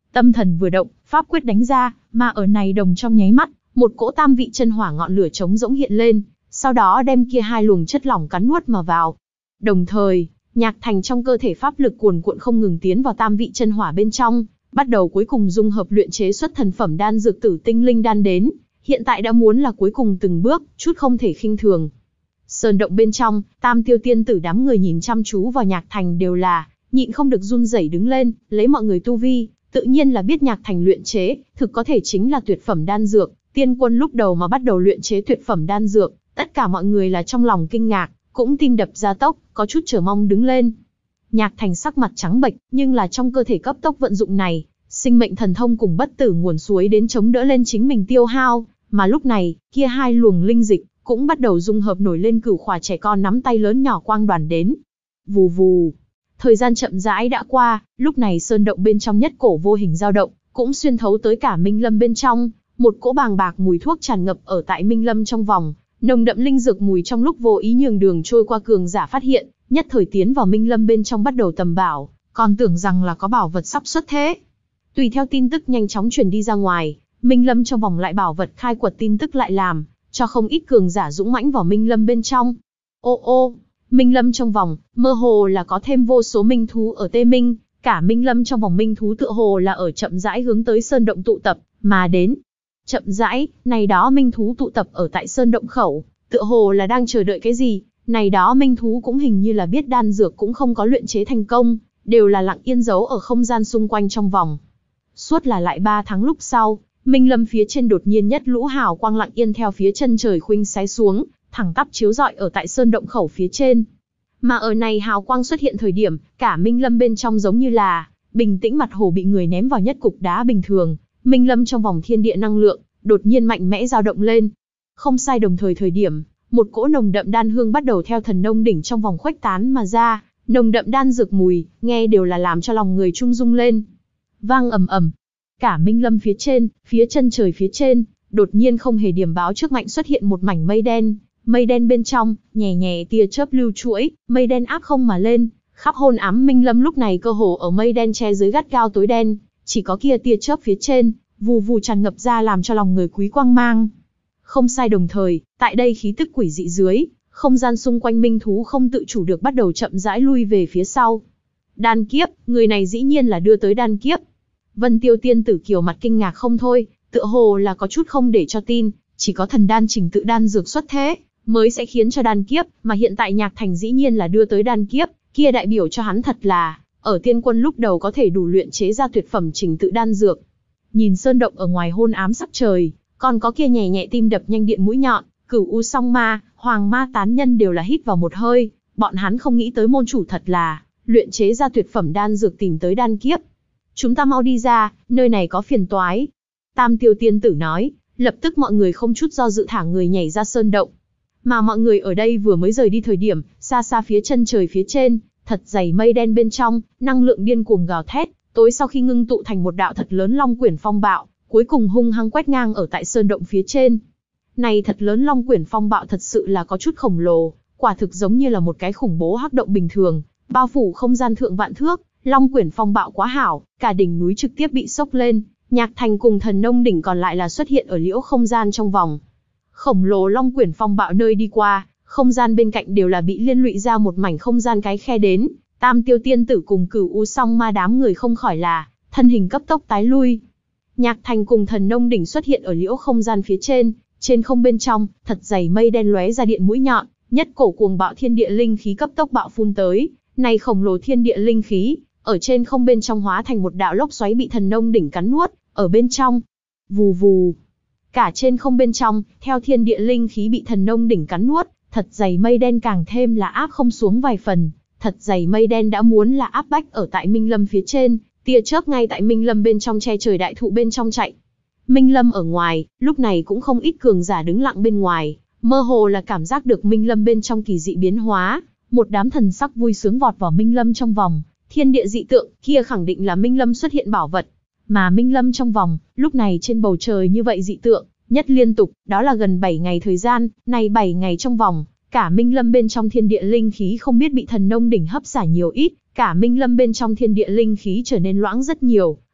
Tâm thần vừa động, pháp quyết đánh ra, mà ở này đồng trong nháy mắt, một cỗ tam vị chân hỏa ngọn lửa trống rỗng hiện lên, sau đó đem kia hai luồng chất lỏng cắn nuốt mà vào. Đồng thời, Nhạc Thành trong cơ thể pháp lực cuồn cuộn không ngừng tiến vào tam vị chân hỏa bên trong, bắt đầu cuối cùng dung hợp luyện chế xuất thần phẩm đan dược Tử Tinh Linh đan đến, hiện tại đã muốn là cuối cùng từng bước, chút không thể khinh thường. Sơn động bên trong, Tam Tiêu tiên tử đám người nhìn chăm chú vào Nhạc Thành đều là nhịn không được run rẩy đứng lên, lấy mọi người tu vi, tự nhiên là biết Nhạc Thành luyện chế, thực có thể chính là tuyệt phẩm đan dược. Tiên quân lúc đầu mà bắt đầu luyện chế tuyệt phẩm đan dược, tất cả mọi người là trong lòng kinh ngạc, cũng tim đập gia tốc, có chút chờ mong đứng lên. Nhạc Thành sắc mặt trắng bệch, nhưng là trong cơ thể cấp tốc vận dụng này, sinh mệnh thần thông cùng bất tử nguồn suối đến chống đỡ lên chính mình tiêu hao, mà lúc này, kia hai luồng linh dịch cũng bắt đầu dung hợp nổi lên cửu khỏa trẻ con nắm tay lớn nhỏ quang đoàn đến. Vù vù. Thời gian chậm rãi đã qua, lúc này sơn động bên trong nhất cổ vô hình dao động, cũng xuyên thấu tới cả Minh Lâm bên trong, một cỗ bàng bạc mùi thuốc tràn ngập ở tại Minh Lâm trong vòng, nồng đậm linh dược mùi trong lúc vô ý nhường đường trôi qua cường giả phát hiện, nhất thời tiến vào Minh Lâm bên trong bắt đầu tầm bảo, còn tưởng rằng là có bảo vật sắp xuất thế. Tùy theo tin tức nhanh chóng truyền đi ra ngoài, Minh Lâm trong vòng lại bảo vật khai quật tin tức lại làm cho không ít cường giả dũng mãnh vào Minh Lâm bên trong. Ô ô, Minh Lâm trong vòng, mơ hồ là có thêm vô số minh thú ở Tê Minh, cả Minh Lâm trong vòng minh thú tựa hồ là ở chậm rãi hướng tới sơn động tụ tập mà đến. Chậm rãi, này đó minh thú tụ tập ở tại sơn động khẩu, tựa hồ là đang chờ đợi cái gì, này đó minh thú cũng hình như là biết đan dược cũng không có luyện chế thành công, đều là lặng yên giấu ở không gian xung quanh trong vòng. Suốt là lại ba tháng lúc sau, Minh Lâm phía trên đột nhiên nhất lũ hào quang lặng yên theo phía chân trời khuynh xé xuống, thẳng tắp chiếu rọi ở tại sơn động khẩu phía trên. Mà ở này hào quang xuất hiện thời điểm, cả Minh Lâm bên trong giống như là bình tĩnh mặt hồ bị người ném vào nhất cục đá bình thường. Minh Lâm trong vòng thiên địa năng lượng đột nhiên mạnh mẽ dao động lên. Không sai, đồng thời thời điểm, một cỗ nồng đậm đan hương bắt đầu theo thần nông đỉnh trong vòng khuếch tán mà ra, nồng đậm đan dược mùi, nghe đều là làm cho lòng người trung rung lên. Vang ầm ầm, cả Minh Lâm phía trên, phía chân trời phía trên, đột nhiên không hề điểm báo trước mạnh xuất hiện một mảnh mây đen, mây đen bên trong, nhẹ nhẹ tia chớp lưu chuỗi, mây đen áp không mà lên, khắp hôn ám Minh Lâm lúc này cơ hồ ở mây đen che dưới gắt gao tối đen, chỉ có kia tia chớp phía trên, vù vù tràn ngập ra làm cho lòng người quý quang mang. Không sai, đồng thời, tại đây khí tức quỷ dị dưới, không gian xung quanh minh thú không tự chủ được bắt đầu chậm rãi lui về phía sau. Đan kiếp, người này dĩ nhiên là đưa tới đan kiếp. Vân Tiêu tiên tử kiều mặt kinh ngạc không thôi, tựa hồ là có chút không để cho tin, chỉ có thần đan trình tự đan dược xuất thế, mới sẽ khiến cho đan kiếp, mà hiện tại Nhạc Thành dĩ nhiên là đưa tới đan kiếp, kia đại biểu cho hắn thật là, ở tiên quân lúc đầu có thể đủ luyện chế ra tuyệt phẩm trình tự đan dược. Nhìn sơn động ở ngoài hôn ám sắc trời, còn có kia nhẹ nhẹ tim đập nhanh điện mũi nhọn, Cửu U Song Ma, Hoàng Ma tán nhân đều là hít vào một hơi, bọn hắn không nghĩ tới môn chủ thật là luyện chế ra tuyệt phẩm đan dược tìm tới đan kiếp. Chúng ta mau đi ra, nơi này có phiền toái. Tam Tiêu tiên tử nói, lập tức mọi người không chút do dự thả người nhảy ra sơn động. Mà mọi người ở đây vừa mới rời đi thời điểm, xa xa phía chân trời phía trên, thật dày mây đen bên trong, năng lượng điên cuồng gào thét, tối sau khi ngưng tụ thành một đạo thật lớn long quyển phong bạo, cuối cùng hung hăng quét ngang ở tại sơn động phía trên. Này thật lớn long quyển phong bạo thật sự là có chút khổng lồ, quả thực giống như là một cái khủng bố hắc động bình thường, bao phủ không gian thượng vạn thước. Long quyển phong bạo quá hảo, cả đỉnh núi trực tiếp bị sốc lên, Nhạc Thành cùng thần nông đỉnh còn lại là xuất hiện ở liễu không gian trong vòng. Khổng lồ long quyển phong bạo nơi đi qua, không gian bên cạnh đều là bị liên lụy ra một mảnh không gian cái khe đến. Tam Tiêu tiên tử cùng Cửu U Song Ma đám người không khỏi là thân hình cấp tốc tái lui. Nhạc Thành cùng thần nông đỉnh xuất hiện ở liễu không gian phía trên, trên không bên trong, thật dày mây đen lóe ra điện mũi nhọn, nhất cổ cuồng bạo thiên địa linh khí cấp tốc bạo phun tới, này khổng lồ thiên địa linh khí ở trên không bên trong hóa thành một đạo lốc xoáy bị thần nông đỉnh cắn nuốt, ở bên trong. Vù vù. Cả trên không bên trong, theo thiên địa linh khí bị thần nông đỉnh cắn nuốt, thật dày mây đen càng thêm là áp không xuống vài phần, thật dày mây đen đã muốn là áp bách ở tại Minh Lâm phía trên, tia chớp ngay tại Minh Lâm bên trong che trời đại thụ bên trong chạy. Minh Lâm ở ngoài, lúc này cũng không ít cường giả đứng lặng bên ngoài, mơ hồ là cảm giác được Minh Lâm bên trong kỳ dị biến hóa, một đám thần sắc vui sướng vọt vào Minh Lâm trong vòng. Thiên địa dị tượng, kia khẳng định là Minh Lâm xuất hiện bảo vật. Mà Minh Lâm trong vòng, lúc này trên bầu trời như vậy dị tượng, nhất liên tục, đó là gần bảy ngày thời gian, này bảy ngày trong vòng, cả Minh Lâm bên trong thiên địa linh khí không biết bị thần nông đỉnh hấp xả nhiều ít, cả Minh Lâm bên trong thiên địa linh khí trở nên loãng rất nhiều,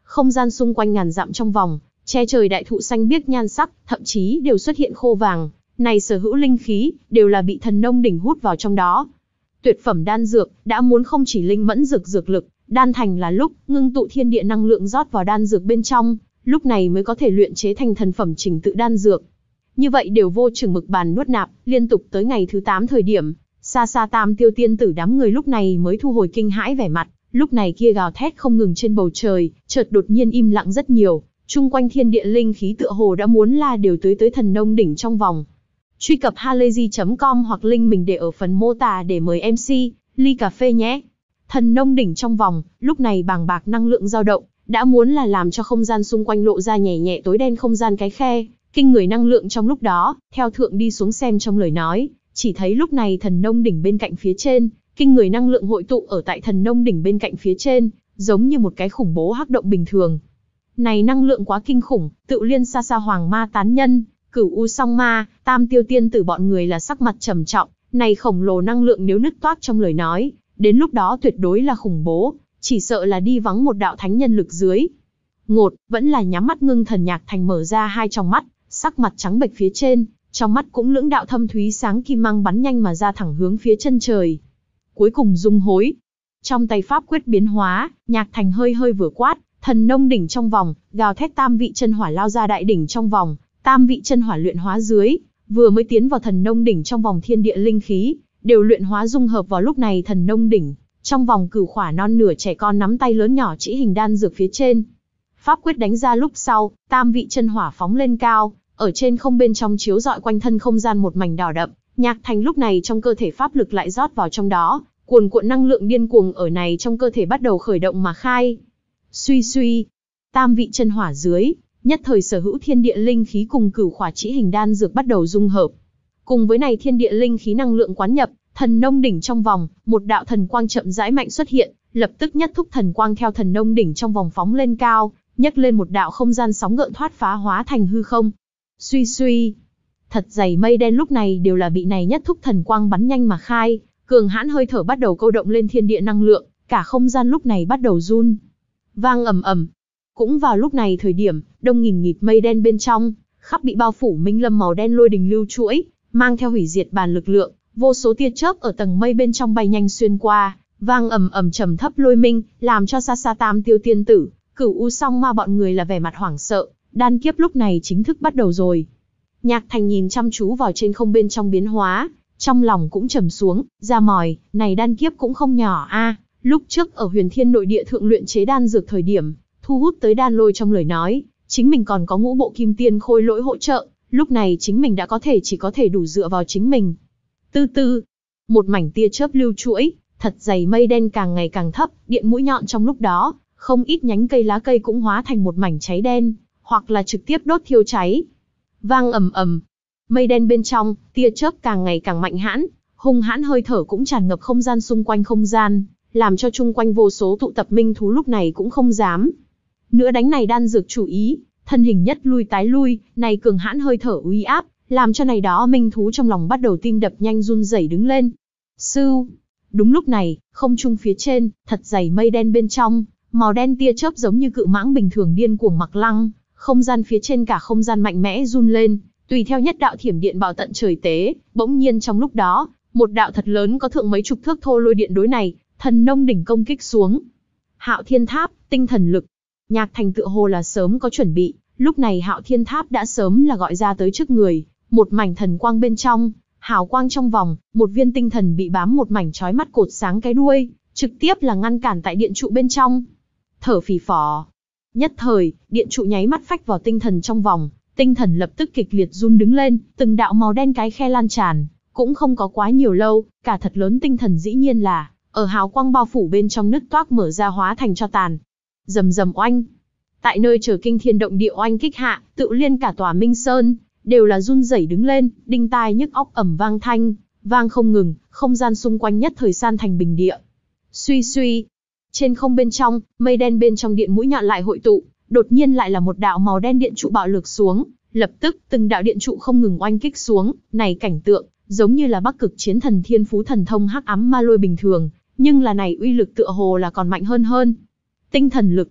Không gian xung quanh ngàn dặm trong vòng, che trời đại thụ xanh biếc nhan sắc, thậm chí đều xuất hiện khô vàng, này sở hữu linh khí, đều là bị thần nông đỉnh hút vào trong đó. Tuyệt phẩm đan dược, đã muốn không chỉ linh mẫn dược dược lực, đan thành là lúc ngưng tụ thiên địa năng lượng rót vào đan dược bên trong, lúc này mới có thể luyện chế thành thần phẩm trình tự đan dược. Như vậy đều vô chừng mực bàn nuốt nạp, liên tục tới ngày thứ tám thời điểm, xa xa Tam Tiêu tiên tử đám người lúc này mới thu hồi kinh hãi vẻ mặt, lúc này kia gào thét không ngừng trên bầu trời, chợt đột nhiên im lặng rất nhiều, chung quanh thiên địa linh khí tựa hồ đã muốn la đều tới tới thần nông đỉnh trong vòng. Truy cập halayzi chấm com hoặc link mình để ở phần mô tả để mời em xê, ly cà phê nhé. Thần nông đỉnh trong vòng, lúc này bàng bạc năng lượng dao động, đã muốn là làm cho không gian xung quanh lộ ra nhẹ nhẹ tối đen không gian cái khe, kinh người năng lượng trong lúc đó, theo thượng đi xuống xem trong lời nói, chỉ thấy lúc này thần nông đỉnh bên cạnh phía trên, kinh người năng lượng hội tụ ở tại thần nông đỉnh bên cạnh phía trên, giống như một cái khủng bố hắc động bình thường. Này năng lượng quá kinh khủng, tự liên xa xa hoàng ma tán nhân, Cửu U song ma, Tam Tiêu tiên tử bọn người là sắc mặt trầm trọng, này khổng lồ năng lượng nếu nứt toác trong lời nói, đến lúc đó tuyệt đối là khủng bố, chỉ sợ là đi vắng một đạo thánh nhân lực dưới. Ngột, vẫn là nhắm mắt ngưng thần Nhạc Thành mở ra hai tròng mắt, sắc mặt trắng bệch phía trên, trong mắt cũng lưỡng đạo thâm thúy sáng kim mang bắn nhanh mà ra thẳng hướng phía chân trời. Cuối cùng dung hối. Trong tay pháp quyết biến hóa, Nhạc Thành hơi hơi vừa quát, thần nông đỉnh trong vòng, gào thét tam vị chân hỏa lao ra đại đỉnh trong vòng, tam vị chân hỏa luyện hóa dưới, vừa mới tiến vào thần nông đỉnh trong vòng thiên địa linh khí, đều luyện hóa dung hợp vào lúc này thần nông đỉnh, trong vòng cửu khỏa non nửa trẻ con nắm tay lớn nhỏ chỉ hình đan dược phía trên. Pháp quyết đánh ra lúc sau, tam vị chân hỏa phóng lên cao, ở trên không bên trong chiếu rọi quanh thân không gian một mảnh đỏ đậm, Nhạc Thành lúc này trong cơ thể pháp lực lại rót vào trong đó, cuồn cuộn năng lượng điên cuồng ở này trong cơ thể bắt đầu khởi động mà khai. Suy suy, tam vị chân hỏa dưới, nhất thời sở hữu thiên địa linh khí cùng cửu khỏa chỉ hình đan dược bắt đầu dung hợp. Cùng với này thiên địa linh khí năng lượng quán nhập, thần nông đỉnh trong vòng, một đạo thần quang chậm rãi mạnh xuất hiện, lập tức nhất thúc thần quang theo thần nông đỉnh trong vòng phóng lên cao, nhấc lên một đạo không gian sóng gợn thoát phá hóa thành hư không. Suy suy, thật dày mây đen lúc này đều là bị này nhất thúc thần quang bắn nhanh mà khai, cường hãn hơi thở bắt đầu câu động lên thiên địa năng lượng, cả không gian lúc này bắt đầu run. Vang ầm ầm. Cũng vào lúc này thời điểm, đông nghìn nghịt mây đen bên trong, khắp bị bao phủ minh lâm màu đen lôi đình lưu chuỗi, mang theo hủy diệt bàn lực lượng, vô số tia chớp ở tầng mây bên trong bay nhanh xuyên qua, vang ầm ầm trầm thấp lôi minh, làm cho xa xa Tam Tiêu tiên tử, Cửu U song ma bọn người là vẻ mặt hoảng sợ, đan kiếp lúc này chính thức bắt đầu rồi. Nhạc Thành nhìn chăm chú vào trên không bên trong biến hóa, trong lòng cũng trầm xuống, ra mỏi, này đan kiếp cũng không nhỏ a. Lúc trước ở Huyền Thiên nội địa thượng luyện chế đan dược thời điểm, thu hút tới đan lôi trong lời nói, chính mình còn có ngũ bộ kim tiên khôi lỗi hỗ trợ, lúc này chính mình đã có thể chỉ có thể đủ dựa vào chính mình. Tư tư, một mảnh tia chớp lưu chuỗi, thật dày mây đen càng ngày càng thấp, điện mũi nhọn trong lúc đó, không ít nhánh cây lá cây cũng hóa thành một mảnh cháy đen, hoặc là trực tiếp đốt thiêu cháy. Vang ầm ầm, mây đen bên trong, tia chớp càng ngày càng mạnh hãn, hung hãn hơi thở cũng tràn ngập không gian xung quanh không gian, làm cho chung quanh vô số tụ tập minh thú lúc này cũng không dám nữa đánh này đan dược chủ ý, thân hình nhất lui tái lui, này cường hãn hơi thở uy áp, làm cho này đó minh thú trong lòng bắt đầu tim đập nhanh run rẩy đứng lên. Sưu, đúng lúc này, không trung phía trên, thật dày mây đen bên trong, màu đen tia chớp giống như cự mãng bình thường điên cuồng mặc lăng, không gian phía trên cả không gian mạnh mẽ run lên, tùy theo nhất đạo thiểm điện bạo tận trời tế, bỗng nhiên trong lúc đó, một đạo thật lớn có thượng mấy chục thước thô lôi điện đối này, thần nông đỉnh công kích xuống. Hạo Thiên Tháp, tinh thần lực. Nhạc Thành tựa hồ là sớm có chuẩn bị, lúc này Hạo Thiên Tháp đã sớm là gọi ra tới trước người, một mảnh thần quang bên trong, hào quang trong vòng, một viên tinh thần bị bám một mảnh chói mắt cột sáng cái đuôi, trực tiếp là ngăn cản tại điện trụ bên trong. Thở phì phò. Nhất thời, điện trụ nháy mắt phách vào tinh thần trong vòng, tinh thần lập tức kịch liệt run đứng lên, từng đạo màu đen cái khe lan tràn, cũng không có quá nhiều lâu, cả thật lớn tinh thần dĩ nhiên là ở hào quang bao phủ bên trong nứt toác mở ra hóa thành cho tàn. Rầm rầm oanh. Tại nơi chờ kinh thiên động địa oanh kích hạ, tự liên cả tòa Minh Sơn đều là run rẩy đứng lên, đinh tai nhức óc ầm vang thanh, vang không ngừng, không gian xung quanh nhất thời san thành bình địa. Suy suy, trên không bên trong, mây đen bên trong điện mũi nhọn lại hội tụ, đột nhiên lại là một đạo màu đen điện trụ bạo lực xuống, lập tức từng đạo điện trụ không ngừng oanh kích xuống, này cảnh tượng giống như là Bắc Cực Chiến Thần Thiên Phú thần thông hắc ám ma lôi bình thường, nhưng là này uy lực tựa hồ là còn mạnh hơn hơn. Tinh thần lực.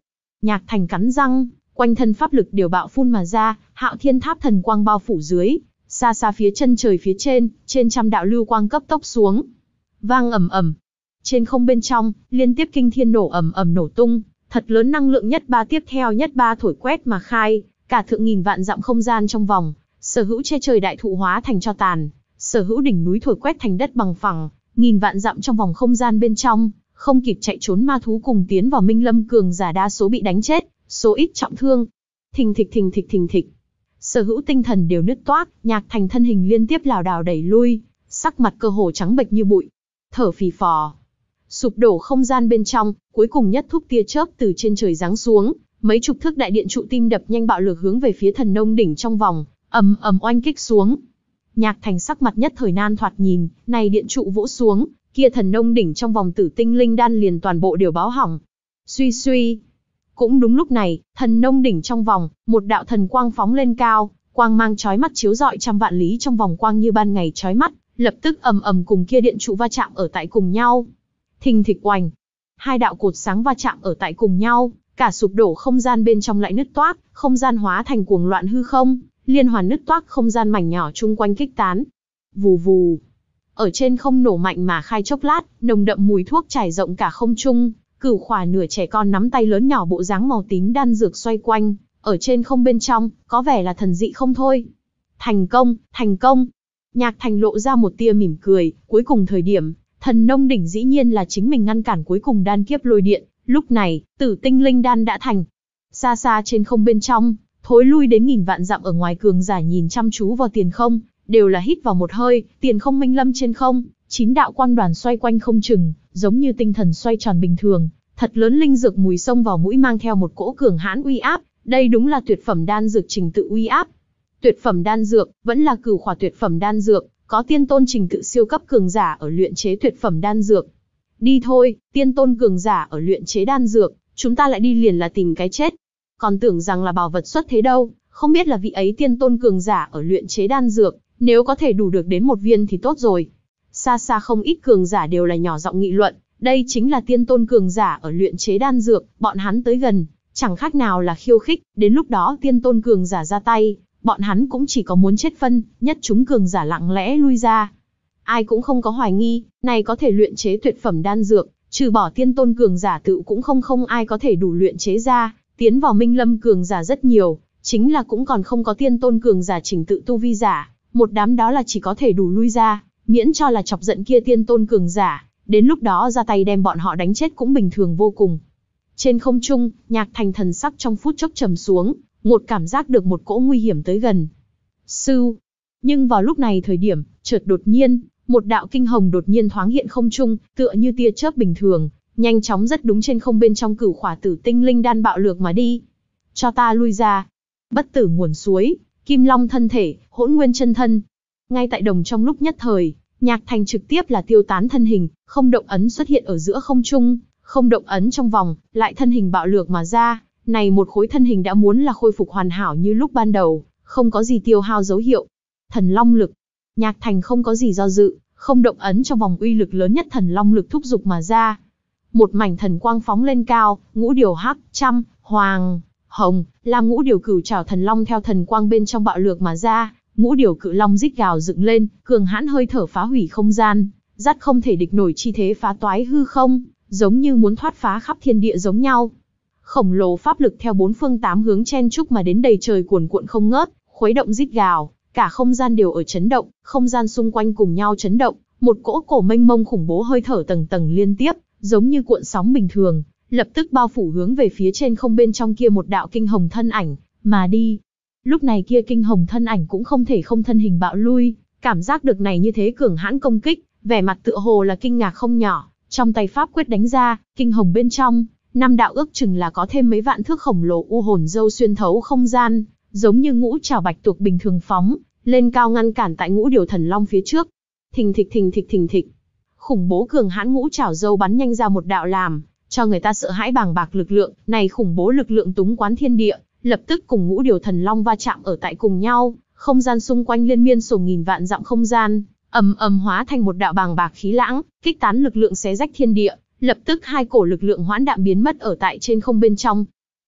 Nhạc Thành cắn răng, quanh thân pháp lực đều bạo phun mà ra, Hạo Thiên Tháp thần quang bao phủ dưới, xa xa phía chân trời phía trên, trên trăm đạo lưu quang cấp tốc xuống. Vang ầm ầm. Trên không bên trong, liên tiếp kinh thiên nổ ầm ầm nổ tung, thật lớn năng lượng nhất ba tiếp theo nhất ba thổi quét mà khai, cả thượng nghìn vạn dặm không gian trong vòng, sở hữu che trời đại thụ hóa thành tro tàn, sở hữu đỉnh núi thổi quét thành đất bằng phẳng, nghìn vạn dặm trong vòng không gian bên trong, không kịp chạy trốn ma thú cùng tiến vào Minh Lâm cường giả đa số bị đánh chết, số ít trọng thương. Thình thịch thình thịch thình thịch. Sở hữu tinh thần đều nứt toác, Nhạc Thành thân hình liên tiếp lảo đảo đẩy lui, sắc mặt cơ hồ trắng bệch như bụi, thở phì phò. Sụp đổ không gian bên trong, cuối cùng nhất thúc tia chớp từ trên trời giáng xuống, mấy chục thước đại điện trụ tim đập nhanh bạo lực hướng về phía thần nông đỉnh trong vòng, ầm ầm oanh kích xuống. Nhạc Thành sắc mặt nhất thời nan thoạt nhìn, này điện trụ vỗ xuống, kia thần nông đỉnh trong vòng tử tinh linh đan liền toàn bộ đều báo hỏng. Suy suy. Cũng đúng lúc này, thần nông đỉnh trong vòng, một đạo thần quang phóng lên cao, quang mang chói mắt chiếu rọi trăm vạn lý trong vòng quang như ban ngày chói mắt, lập tức ầm ầm cùng kia điện trụ va chạm ở tại cùng nhau. Thình thịch oành. Hai đạo cột sáng va chạm ở tại cùng nhau, cả sụp đổ không gian bên trong lại nứt toác, không gian hóa thành cuồng loạn hư không, liên hoàn nứt toác không gian mảnh nhỏ chung quanh kích tán. Vù vù. Ở trên không nổ mạnh mà khai chốc lát, nồng đậm mùi thuốc trải rộng cả không trung, cửu khỏa nửa trẻ con nắm tay lớn nhỏ bộ dáng màu tím đan dược xoay quanh, ở trên không bên trong, có vẻ là thần dị không thôi. Thành công, thành công. Nhạc Thành lộ ra một tia mỉm cười, cuối cùng thời điểm, thần nông đỉnh dĩ nhiên là chính mình ngăn cản cuối cùng đan kiếp lôi điện, lúc này, tử tinh linh đan đã thành. Xa xa trên không bên trong, thối lui đến nghìn vạn dặm ở ngoài cường giả nhìn chăm chú vào tiền không, đều là hít vào một hơi, tiền không minh lâm trên không, chín đạo quang đoàn xoay quanh không chừng, giống như tinh thần xoay tròn bình thường, thật lớn linh dược mùi xông vào mũi mang theo một cỗ cường hãn uy áp, đây đúng là tuyệt phẩm đan dược trình tự uy áp. Tuyệt phẩm đan dược, vẫn là cửu khỏa tuyệt phẩm đan dược, có tiên tôn trình tự siêu cấp cường giả ở luyện chế tuyệt phẩm đan dược. Đi thôi, tiên tôn cường giả ở luyện chế đan dược, chúng ta lại đi liền là tìm cái chết. Còn tưởng rằng là bảo vật xuất thế đâu, không biết là vị ấy tiên tôn cường giả ở luyện chế đan dược, nếu có thể đủ được đến một viên thì tốt rồi. Xa xa không ít cường giả đều là nhỏ giọng nghị luận, đây chính là tiên tôn cường giả ở luyện chế đan dược, bọn hắn tới gần, chẳng khác nào là khiêu khích, đến lúc đó tiên tôn cường giả ra tay, bọn hắn cũng chỉ có muốn chết phân, nhất chúng cường giả lặng lẽ lui ra. Ai cũng không có hoài nghi, này có thể luyện chế tuyệt phẩm đan dược, trừ bỏ tiên tôn cường giả tự cũng không không ai có thể đủ luyện chế ra, tiến vào Minh Lâm cường giả rất nhiều, chính là cũng còn không có tiên tôn cường giả trình tự tu vi giả, một đám đó là chỉ có thể đủ lui ra, miễn cho là chọc giận kia tiên tôn cường giả, đến lúc đó ra tay đem bọn họ đánh chết cũng bình thường vô cùng. Trên không trung, Nhạc Thành thần sắc trong phút chốc trầm xuống, một cảm giác được một cỗ nguy hiểm tới gần. Sưu. Nhưng vào lúc này thời điểm, chợt đột nhiên, một đạo kinh hồng đột nhiên thoáng hiện không trung, tựa như tia chớp bình thường, nhanh chóng rất đúng trên không bên trong cửu khỏa tử tinh linh đan bạo lược mà đi. Cho ta lui ra. Bất tử nguồn suối, kim long thân thể, hỗn nguyên chân thân. Ngay tại đồng trong lúc nhất thời, Nhạc Thành trực tiếp là tiêu tán thân hình, không động ấn xuất hiện ở giữa không trung, không động ấn trong vòng, lại thân hình bạo lược mà ra. Này một khối thân hình đã muốn là khôi phục hoàn hảo như lúc ban đầu, không có gì tiêu hao dấu hiệu. Thần long lực. Nhạc Thành không có gì do dự, không động ấn trong vòng uy lực lớn nhất thần long lực thúc dục mà ra. Một mảnh thần quang phóng lên cao, ngũ điều hắc, trăm, hoàng, hồng, lam ngũ điều cửu trảo thần long theo thần quang bên trong bạo lược mà ra, ngũ điều cự long rít gào dựng lên, cường hãn hơi thở phá hủy không gian, dắt không thể địch nổi chi thế phá toái hư không, giống như muốn thoát phá khắp thiên địa giống nhau. Khổng lồ pháp lực theo bốn phương tám hướng chen chúc mà đến đầy trời cuồn cuộn không ngớt, khuấy động rít gào, cả không gian đều ở chấn động, không gian xung quanh cùng nhau chấn động, một cỗ cổ mênh mông khủng bố hơi thở tầng tầng liên tiếp, giống như cuộn sóng bình thường, lập tức bao phủ hướng về phía trên không bên trong kia một đạo kinh hồng thân ảnh mà đi. Lúc này kia kinh hồng thân ảnh cũng không thể không thân hình bạo lui, cảm giác được này như thế cường hãn công kích, vẻ mặt tựa hồ là kinh ngạc không nhỏ, trong tay pháp quyết đánh ra, kinh hồng bên trong, năm đạo ước chừng là có thêm mấy vạn thước khổng lồ u hồn dâu xuyên thấu không gian, giống như ngũ trảo bạch tuộc bình thường phóng lên cao ngăn cản tại ngũ điều thần long phía trước. Thình thịch thình thịch thình thịch, khủng bố cường hãn ngũ trảo dâu bắn nhanh ra một đạo làm cho người ta sợ hãi bàng bạc lực lượng, này khủng bố lực lượng túng quán thiên địa, lập tức cùng ngũ điều thần long va chạm ở tại cùng nhau, không gian xung quanh liên miên sổ nghìn vạn dặm không gian, ầm ầm hóa thành một đạo bàng bạc khí lãng, kích tán lực lượng xé rách thiên địa, lập tức hai cổ lực lượng hoãn đạm biến mất ở tại trên không bên trong.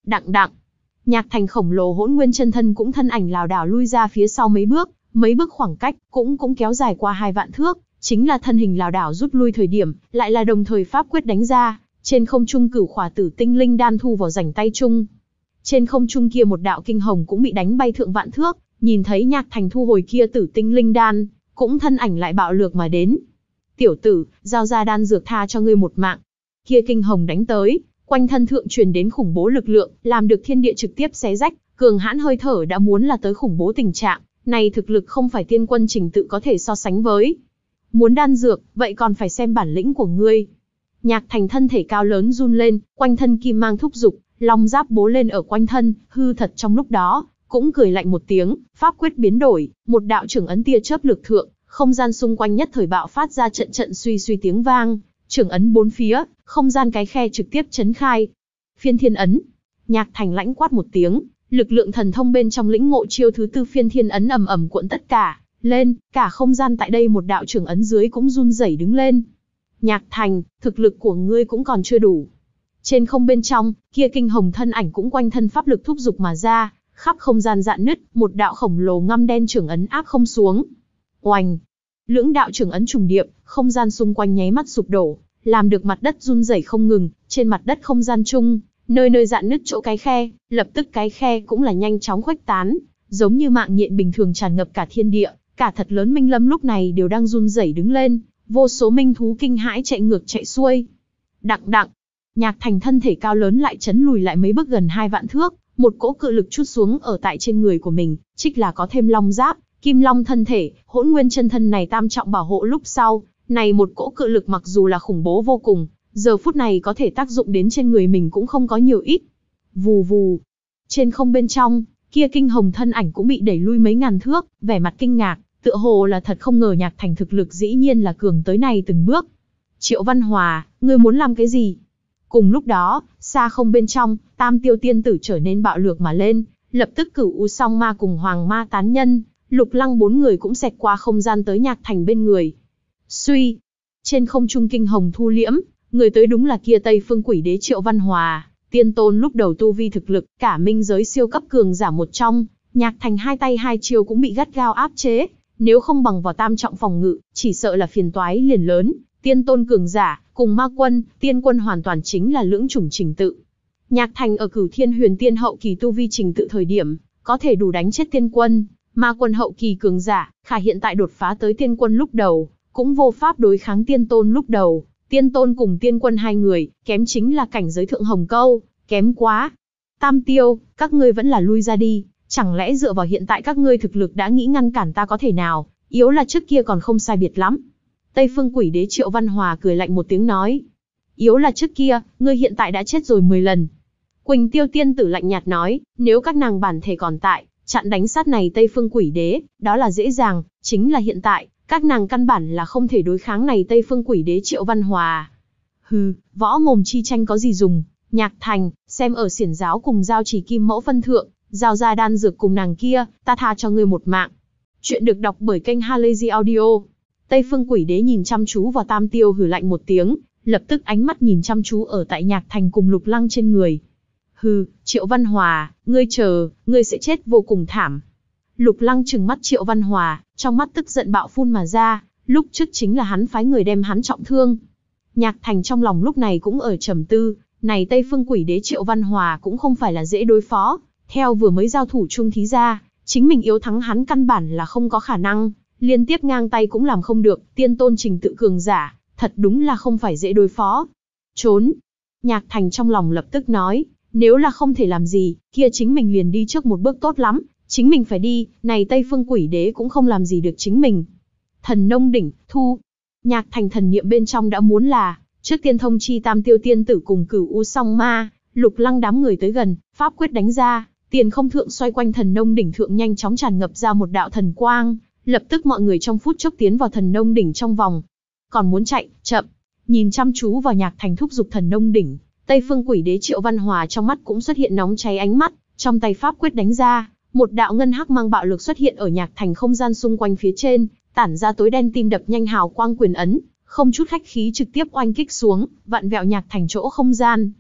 Đặng đặng. Nhạc Thành khổng lồ Hỗn Nguyên chân thân cũng thân ảnh lảo đảo lui ra phía sau mấy bước, mấy bước khoảng cách cũng cũng kéo dài qua hai vạn thước, chính là thân hình lảo đảo rút lui thời điểm, lại là đồng thời pháp quyết đánh ra, trên không trung Cửu Khỏa Tử Tinh Linh đan thu vào rảnh tay chung. Trên không trung kia một đạo kinh hồng cũng bị đánh bay thượng vạn thước, nhìn thấy Nhạc Thành thu hồi kia Tử Tinh Linh đan, cũng thân ảnh lại bạo lược mà đến. Tiểu tử, giao ra đan dược tha cho ngươi một mạng. Kia kinh hồng đánh tới, quanh thân thượng truyền đến khủng bố lực lượng, làm được thiên địa trực tiếp xé rách, cường hãn hơi thở đã muốn là tới khủng bố tình trạng, này thực lực không phải tiên quân Trình Tự có thể so sánh với. Muốn đan dược, vậy còn phải xem bản lĩnh của ngươi. Nhạc Thành thân thể cao lớn run lên, quanh thân kim mang thúc dục, long giáp bố lên ở quanh thân, hư thật trong lúc đó, cũng cười lạnh một tiếng, pháp quyết biến đổi, một đạo trưởng ấn tia chớp lực thượng, không gian xung quanh nhất thời bạo phát ra trận trận suy suy tiếng vang, trưởng ấn bốn phía, không gian cái khe trực tiếp chấn khai. Phiên Thiên ấn. Nhạc Thành lãnh quát một tiếng, lực lượng thần thông bên trong lĩnh ngộ chiêu thứ tư Phiên Thiên ấn ầm ầm cuộn tất cả lên, cả không gian tại đây một đạo trưởng ấn dưới cũng run rẩy đứng lên. Nhạc Thành, thực lực của ngươi cũng còn chưa đủ. Trên không bên trong, kia kinh hồng thân ảnh cũng quanh thân pháp lực thúc dục mà ra, khắp không gian dạn nứt, một đạo khổng lồ ngăm đen trưởng ấn áp không xuống. Oành! Lưỡng đạo trưởng ấn trùng điệp, không gian xung quanh nháy mắt sụp đổ, làm được mặt đất run rẩy không ngừng, trên mặt đất không gian chung, nơi nơi dạn nứt chỗ cái khe, lập tức cái khe cũng là nhanh chóng khuếch tán, giống như mạng nhện bình thường tràn ngập cả thiên địa, cả thật lớn Minh Lâm lúc này đều đang run rẩy đứng lên, vô số minh thú kinh hãi chạy ngược chạy xuôi. Đặng đặng, Nhạc Thành thân thể cao lớn lại chấn lùi lại mấy bước gần hai vạn thước, một cỗ cự lực chút xuống ở tại trên người của mình, trích là có thêm long giáp, kim long thân thể, Hỗn Nguyên chân thân này tam trọng bảo hộ lúc sau, này một cỗ cự lực mặc dù là khủng bố vô cùng, giờ phút này có thể tác dụng đến trên người mình cũng không có nhiều ít. Vù vù. Trên không bên trong, kia kinh hồng thân ảnh cũng bị đẩy lui mấy ngàn thước, vẻ mặt kinh ngạc, tựa hồ là thật không ngờ Nhạc Thành thực lực dĩ nhiên là cường tới này từng bước. Triệu Văn Hòa, ngươi muốn làm cái gì? Cùng lúc đó, xa không bên trong, Tam Tiêu tiên tử trở nên bạo lược mà lên, lập tức Cửu U Song Ma cùng Hoàng Ma tán nhân, Lục Lăng bốn người cũng xẹt qua không gian tới Nhạc Thành bên người. Suy, trên không trung kinh hồng thu liễm, người tới đúng là kia Tây Phương Quỷ Đế Triệu Văn Hòa, tiên tôn lúc đầu tu vi thực lực, cả minh giới siêu cấp cường giả một trong, Nhạc Thành hai tay hai chiêu cũng bị gắt gao áp chế, nếu không bằng vào tam trọng phòng ngự, chỉ sợ là phiền toái liền lớn. Tiên tôn cường giả, cùng ma quân, tiên quân hoàn toàn chính là lưỡng chủng Trình Tự. Nhạc Thành ở Cửu Thiên Huyền Tiên hậu kỳ tu vi Trình Tự thời điểm, có thể đủ đánh chết tiên quân, ma quân hậu kỳ cường giả, khả hiện tại đột phá tới tiên quân lúc đầu, cũng vô pháp đối kháng tiên tôn lúc đầu. Tiên tôn cùng tiên quân hai người, kém chính là cảnh giới thượng hồng câu, kém quá. Tam Tiêu, các ngươi vẫn là lui ra đi, chẳng lẽ dựa vào hiện tại các ngươi thực lực đã nghĩ ngăn cản ta có thể nào, yếu là trước kia còn không sai biệt lắm. Tây Phương Quỷ Đế Triệu Văn Hòa cười lạnh một tiếng nói. Yếu là trước kia, ngươi hiện tại đã chết rồi mười lần. Quỳnh Tiêu tiên tử lạnh nhạt nói, nếu các nàng bản thể còn tại, chặn đánh sát này Tây Phương Quỷ Đế, đó là dễ dàng, chính là hiện tại, các nàng căn bản là không thể đối kháng này Tây Phương Quỷ Đế Triệu Văn Hòa. Hừ, võ mồm chi tranh có gì dùng, Nhạc Thành, xem ở xiển giáo cùng giao chỉ kim mẫu phân thượng, giao ra đan dược cùng nàng kia, ta tha cho ngươi một mạng. Chuyện được đọc bởi kênh Halazy Audio. Tây Phương Quỷ Đế nhìn chăm chú vào Tam Tiêu hừ lạnh một tiếng, lập tức ánh mắt nhìn chăm chú ở tại Nhạc Thành cùng Lục Lăng trên người. Hừ, Triệu Văn Hòa, ngươi chờ, ngươi sẽ chết vô cùng thảm. Lục Lăng trừng mắt Triệu Văn Hòa, trong mắt tức giận bạo phun mà ra, lúc trước chính là hắn phái người đem hắn trọng thương. Nhạc Thành trong lòng lúc này cũng ở trầm tư, này Tây Phương Quỷ Đế Triệu Văn Hòa cũng không phải là dễ đối phó, theo vừa mới giao thủ chung thí ra, chính mình yếu thắng hắn căn bản là không có khả năng. Liên tiếp ngang tay cũng làm không được, tiên tôn Trình Tự cường giả, thật đúng là không phải dễ đối phó. Trốn. Nhạc Thành trong lòng lập tức nói, nếu là không thể làm gì, kia chính mình liền đi trước một bước tốt lắm, chính mình phải đi, này Tây Phương Quỷ Đế cũng không làm gì được chính mình. Thần nông đỉnh, thu. Nhạc Thành thần niệm bên trong đã muốn là, trước tiên thông chi Tam Tiêu tiên tử cùng Cửu U Song Ma, Lục Lăng đám người tới gần, pháp quyết đánh ra, tiền không thượng xoay quanh thần nông đỉnh thượng nhanh chóng tràn ngập ra một đạo thần quang. Lập tức mọi người trong phút chốc tiến vào thần nông đỉnh trong vòng. Còn muốn chạy, chậm. Nhìn chăm chú vào Nhạc Thành thúc giục thần nông đỉnh, Tây Phương Quỷ Đế Triệu Văn Hòa trong mắt cũng xuất hiện nóng cháy ánh mắt, trong tay pháp quyết đánh ra, một đạo ngân hắc mang bạo lực xuất hiện ở Nhạc Thành không gian xung quanh phía trên, tản ra tối đen tim đập nhanh hào quang quyền ấn, không chút khách khí trực tiếp oanh kích xuống, vặn vẹo Nhạc Thành chỗ không gian.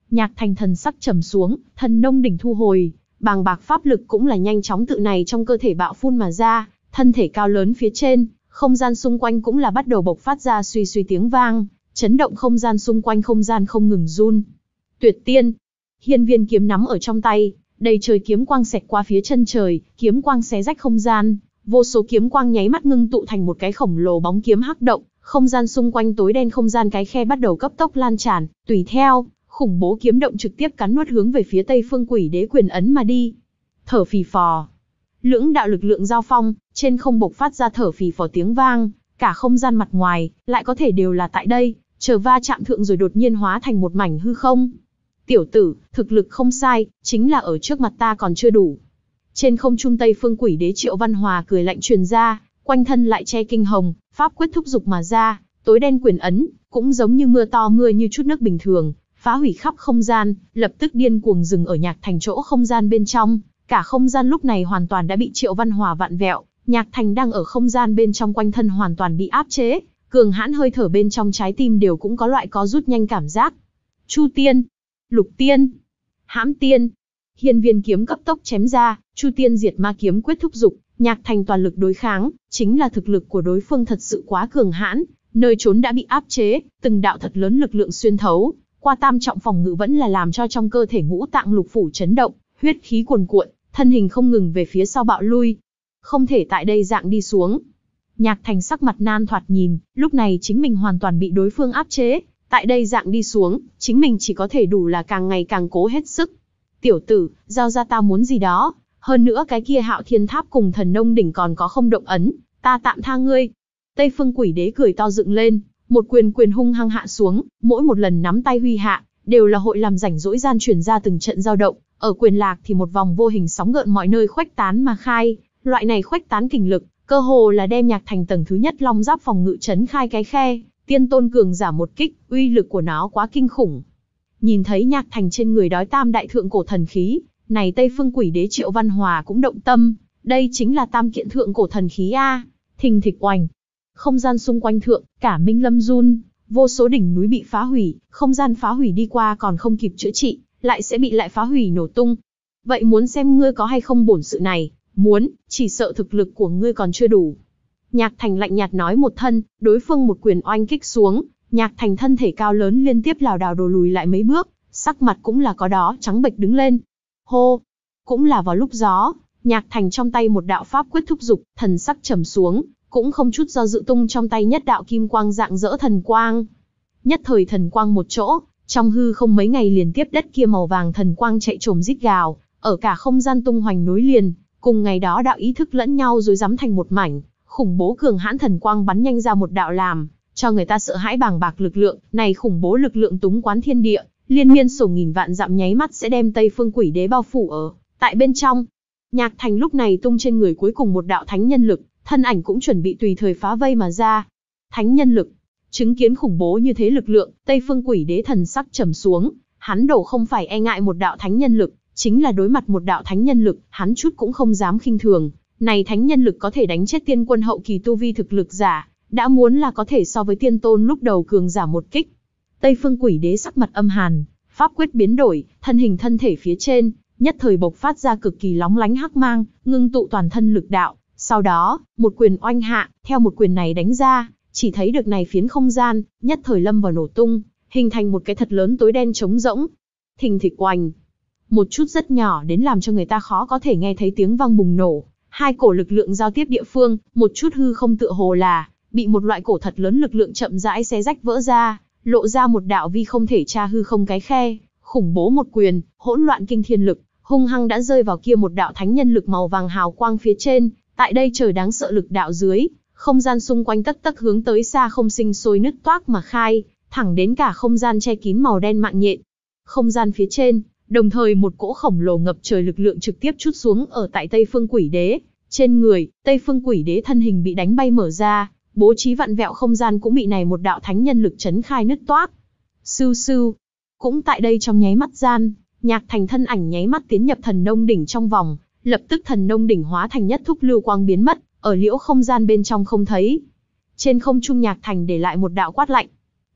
Nhạc Thành thần sắc trầm xuống, thần nông đỉnh thu hồi, bàng bạc pháp lực cũng là nhanh chóng tự này trong cơ thể bạo phun mà ra, thân thể cao lớn phía trên, không gian xung quanh cũng là bắt đầu bộc phát ra suy suy tiếng vang, chấn động không gian xung quanh, không gian không ngừng run. Tuyệt tiên, hiên viên kiếm nắm ở trong tay, đầy trời kiếm quang xẹt qua phía chân trời, kiếm quang xé rách không gian, vô số kiếm quang nháy mắt ngưng tụ thành một cái khổng lồ bóng kiếm hắc động, không gian xung quanh tối đen, không gian cái khe bắt đầu cấp tốc lan tràn, tùy theo, khủng bố kiếm động trực tiếp cắn nuốt hướng về phía Tây Phương Quỷ Đế quyền ấn mà đi. Thở phì phò, lưỡng đạo lực lượng giao phong, trên không bộc phát ra thở phì phò tiếng vang, cả không gian mặt ngoài lại có thể đều là tại đây, chờ va chạm thượng rồi đột nhiên hóa thành một mảnh hư không. Tiểu tử, thực lực không sai, chính là ở trước mặt ta còn chưa đủ. Trên không trung Tây Phương Quỷ Đế Triệu Văn Hòa cười lạnh truyền ra, quanh thân lại che kinh hồng, pháp quyết thúc dục mà ra, tối đen quyền ấn, cũng giống như mưa to mưa như chút nước bình thường, phá hủy khắp không gian, lập tức điên cuồng dừng ở Nhạc Thành chỗ không gian bên trong, cả không gian lúc này hoàn toàn đã bị Triệu Văn Hòa vặn vẹo, Nhạc Thành đang ở không gian bên trong quanh thân hoàn toàn bị áp chế, cường hãn hơi thở bên trong trái tim đều cũng có loại có rút nhanh cảm giác. Chu Tiên, Lục Tiên, Hãm Tiên, hiên viên kiếm cấp tốc chém ra, Chu Tiên diệt ma kiếm quyết thúc dục, Nhạc Thành toàn lực đối kháng, chính là thực lực của đối phương thật sự quá cường hãn, nơi trốn đã bị áp chế, từng đạo thật lớn lực lượng xuyên thấu, qua tam trọng phòng ngự vẫn là làm cho trong cơ thể ngũ tạng lục phủ chấn động, huyết khí cuồn cuộn, thân hình không ngừng về phía sau bạo lui. Không thể tại đây dạng đi xuống. Nhạc Thành sắc mặt nan thoạt nhìn, lúc này chính mình hoàn toàn bị đối phương áp chế, tại đây dạng đi xuống, chính mình chỉ có thể đủ là càng ngày càng cố hết sức. Tiểu tử, giao ra ta muốn gì đó, hơn nữa cái kia Hạo Thiên Tháp cùng Thần Nông đỉnh còn có không động ấn, ta tạm tha ngươi. Tây Phương Quỷ Đế cười to dựng lên, một quyền quyền hung hăng hạ xuống, mỗi một lần nắm tay huy hạ, đều là hội làm rảnh rỗi gian truyền ra từng trận dao động, ở quyền lạc thì một vòng vô hình sóng gợn mọi nơi khuếch tán mà khai, loại này khuếch tán kình lực, cơ hồ là đem Nhạc Thành tầng thứ nhất long giáp phòng ngự chấn khai cái khe, tiên tôn cường giả một kích, uy lực của nó quá kinh khủng. Nhìn thấy Nhạc Thành trên người đói tam đại thượng cổ thần khí, này Tây Phương Quỷ Đế Triệu Văn Hòa cũng động tâm, đây chính là tam kiện thượng cổ thần khí a. Thình thịch oành, không gian xung quanh thượng, cả Minh Lâm run, vô số đỉnh núi bị phá hủy, không gian phá hủy đi qua còn không kịp chữa trị, lại sẽ bị lại phá hủy nổ tung. Vậy muốn xem ngươi có hay không bổn sự này, muốn, chỉ sợ thực lực của ngươi còn chưa đủ. Nhạc Thành lạnh nhạt nói một thân, đối phương một quyền oanh kích xuống, Nhạc Thành thân thể cao lớn liên tiếp lảo đảo đổ lùi lại mấy bước, sắc mặt cũng là có đó trắng bệch đứng lên. Hô, cũng là vào lúc gió, Nhạc Thành trong tay một đạo pháp quyết thúc dục, thần sắc trầm xuống, cũng không chút do dự tung trong tay nhất đạo kim quang dạng dỡ thần quang. Nhất thời thần quang một chỗ, trong hư không mấy ngày liền tiếp đất kia màu vàng thần quang chạy trồm rít gào, ở cả không gian tung hoành nối liền, cùng ngày đó đạo ý thức lẫn nhau rồi rắm thành một mảnh, khủng bố cường hãn thần quang bắn nhanh ra một đạo làm cho người ta sợ hãi bàng bạc lực lượng, này khủng bố lực lượng túng quán thiên địa, liên miên sổ nghìn vạn dặm nháy mắt sẽ đem Tây Phương Quỷ Đế bao phủ ở tại bên trong. Nhạc Thành lúc này tung trên người cuối cùng một đạo thánh nhân lực, thân ảnh cũng chuẩn bị tùy thời phá vây mà ra. Thánh nhân lực, chứng kiến khủng bố như thế lực lượng, Tây Phương Quỷ Đế thần sắc trầm xuống, hắn đổ không phải e ngại một đạo thánh nhân lực, chính là đối mặt một đạo thánh nhân lực, hắn chút cũng không dám khinh thường. Này thánh nhân lực có thể đánh chết tiên quân hậu kỳ tu vi thực lực giả, đã muốn là có thể so với tiên tôn lúc đầu cường giả một kích. Tây Phương Quỷ Đế sắc mặt âm hàn, pháp quyết biến đổi, thân hình thân thể phía trên, nhất thời bộc phát ra cực kỳ lóng lánh hắc mang, ngưng tụ toàn thân lực đạo. Sau đó, một quyền oanh hạ, theo một quyền này đánh ra, chỉ thấy được này phiến không gian, nhất thời lâm vào nổ tung, hình thành một cái thật lớn tối đen trống rỗng. Thình thịch oanh, một chút rất nhỏ đến làm cho người ta khó có thể nghe thấy tiếng vang bùng nổ. Hai cổ lực lượng giao tiếp địa phương, một chút hư không tựa hồ là bị một loại cổ thật lớn lực lượng chậm rãi xé rách vỡ ra, lộ ra một đạo vi không thể tra hư không cái khe, khủng bố một quyền, hỗn loạn kinh thiên lực, hung hăng đã rơi vào kia một đạo thánh nhân lực màu vàng hào quang phía trên. Tại đây trời đáng sợ lực đạo dưới, không gian xung quanh tất tắc hướng tới xa không sinh sôi nứt toác mà khai, thẳng đến cả không gian che kín màu đen mạng nhện. Không gian phía trên, đồng thời một cỗ khổng lồ ngập trời lực lượng trực tiếp trút xuống ở tại Tây Phương Quỷ Đế. Trên người, Tây Phương Quỷ Đế thân hình bị đánh bay mở ra, bố trí vặn vẹo không gian cũng bị này một đạo thánh nhân lực chấn khai nứt toác. Sưu sưu, cũng tại đây trong nháy mắt gian, Nhạc Thành thân ảnh nháy mắt tiến nhập Thần Nông đỉnh trong vòng. Lập tức Thần Nông đỉnh hóa thành nhất thúc lưu quang biến mất, ở liễu không gian bên trong không thấy. Trên không trung Nhạc Thành để lại một đạo quát lạnh.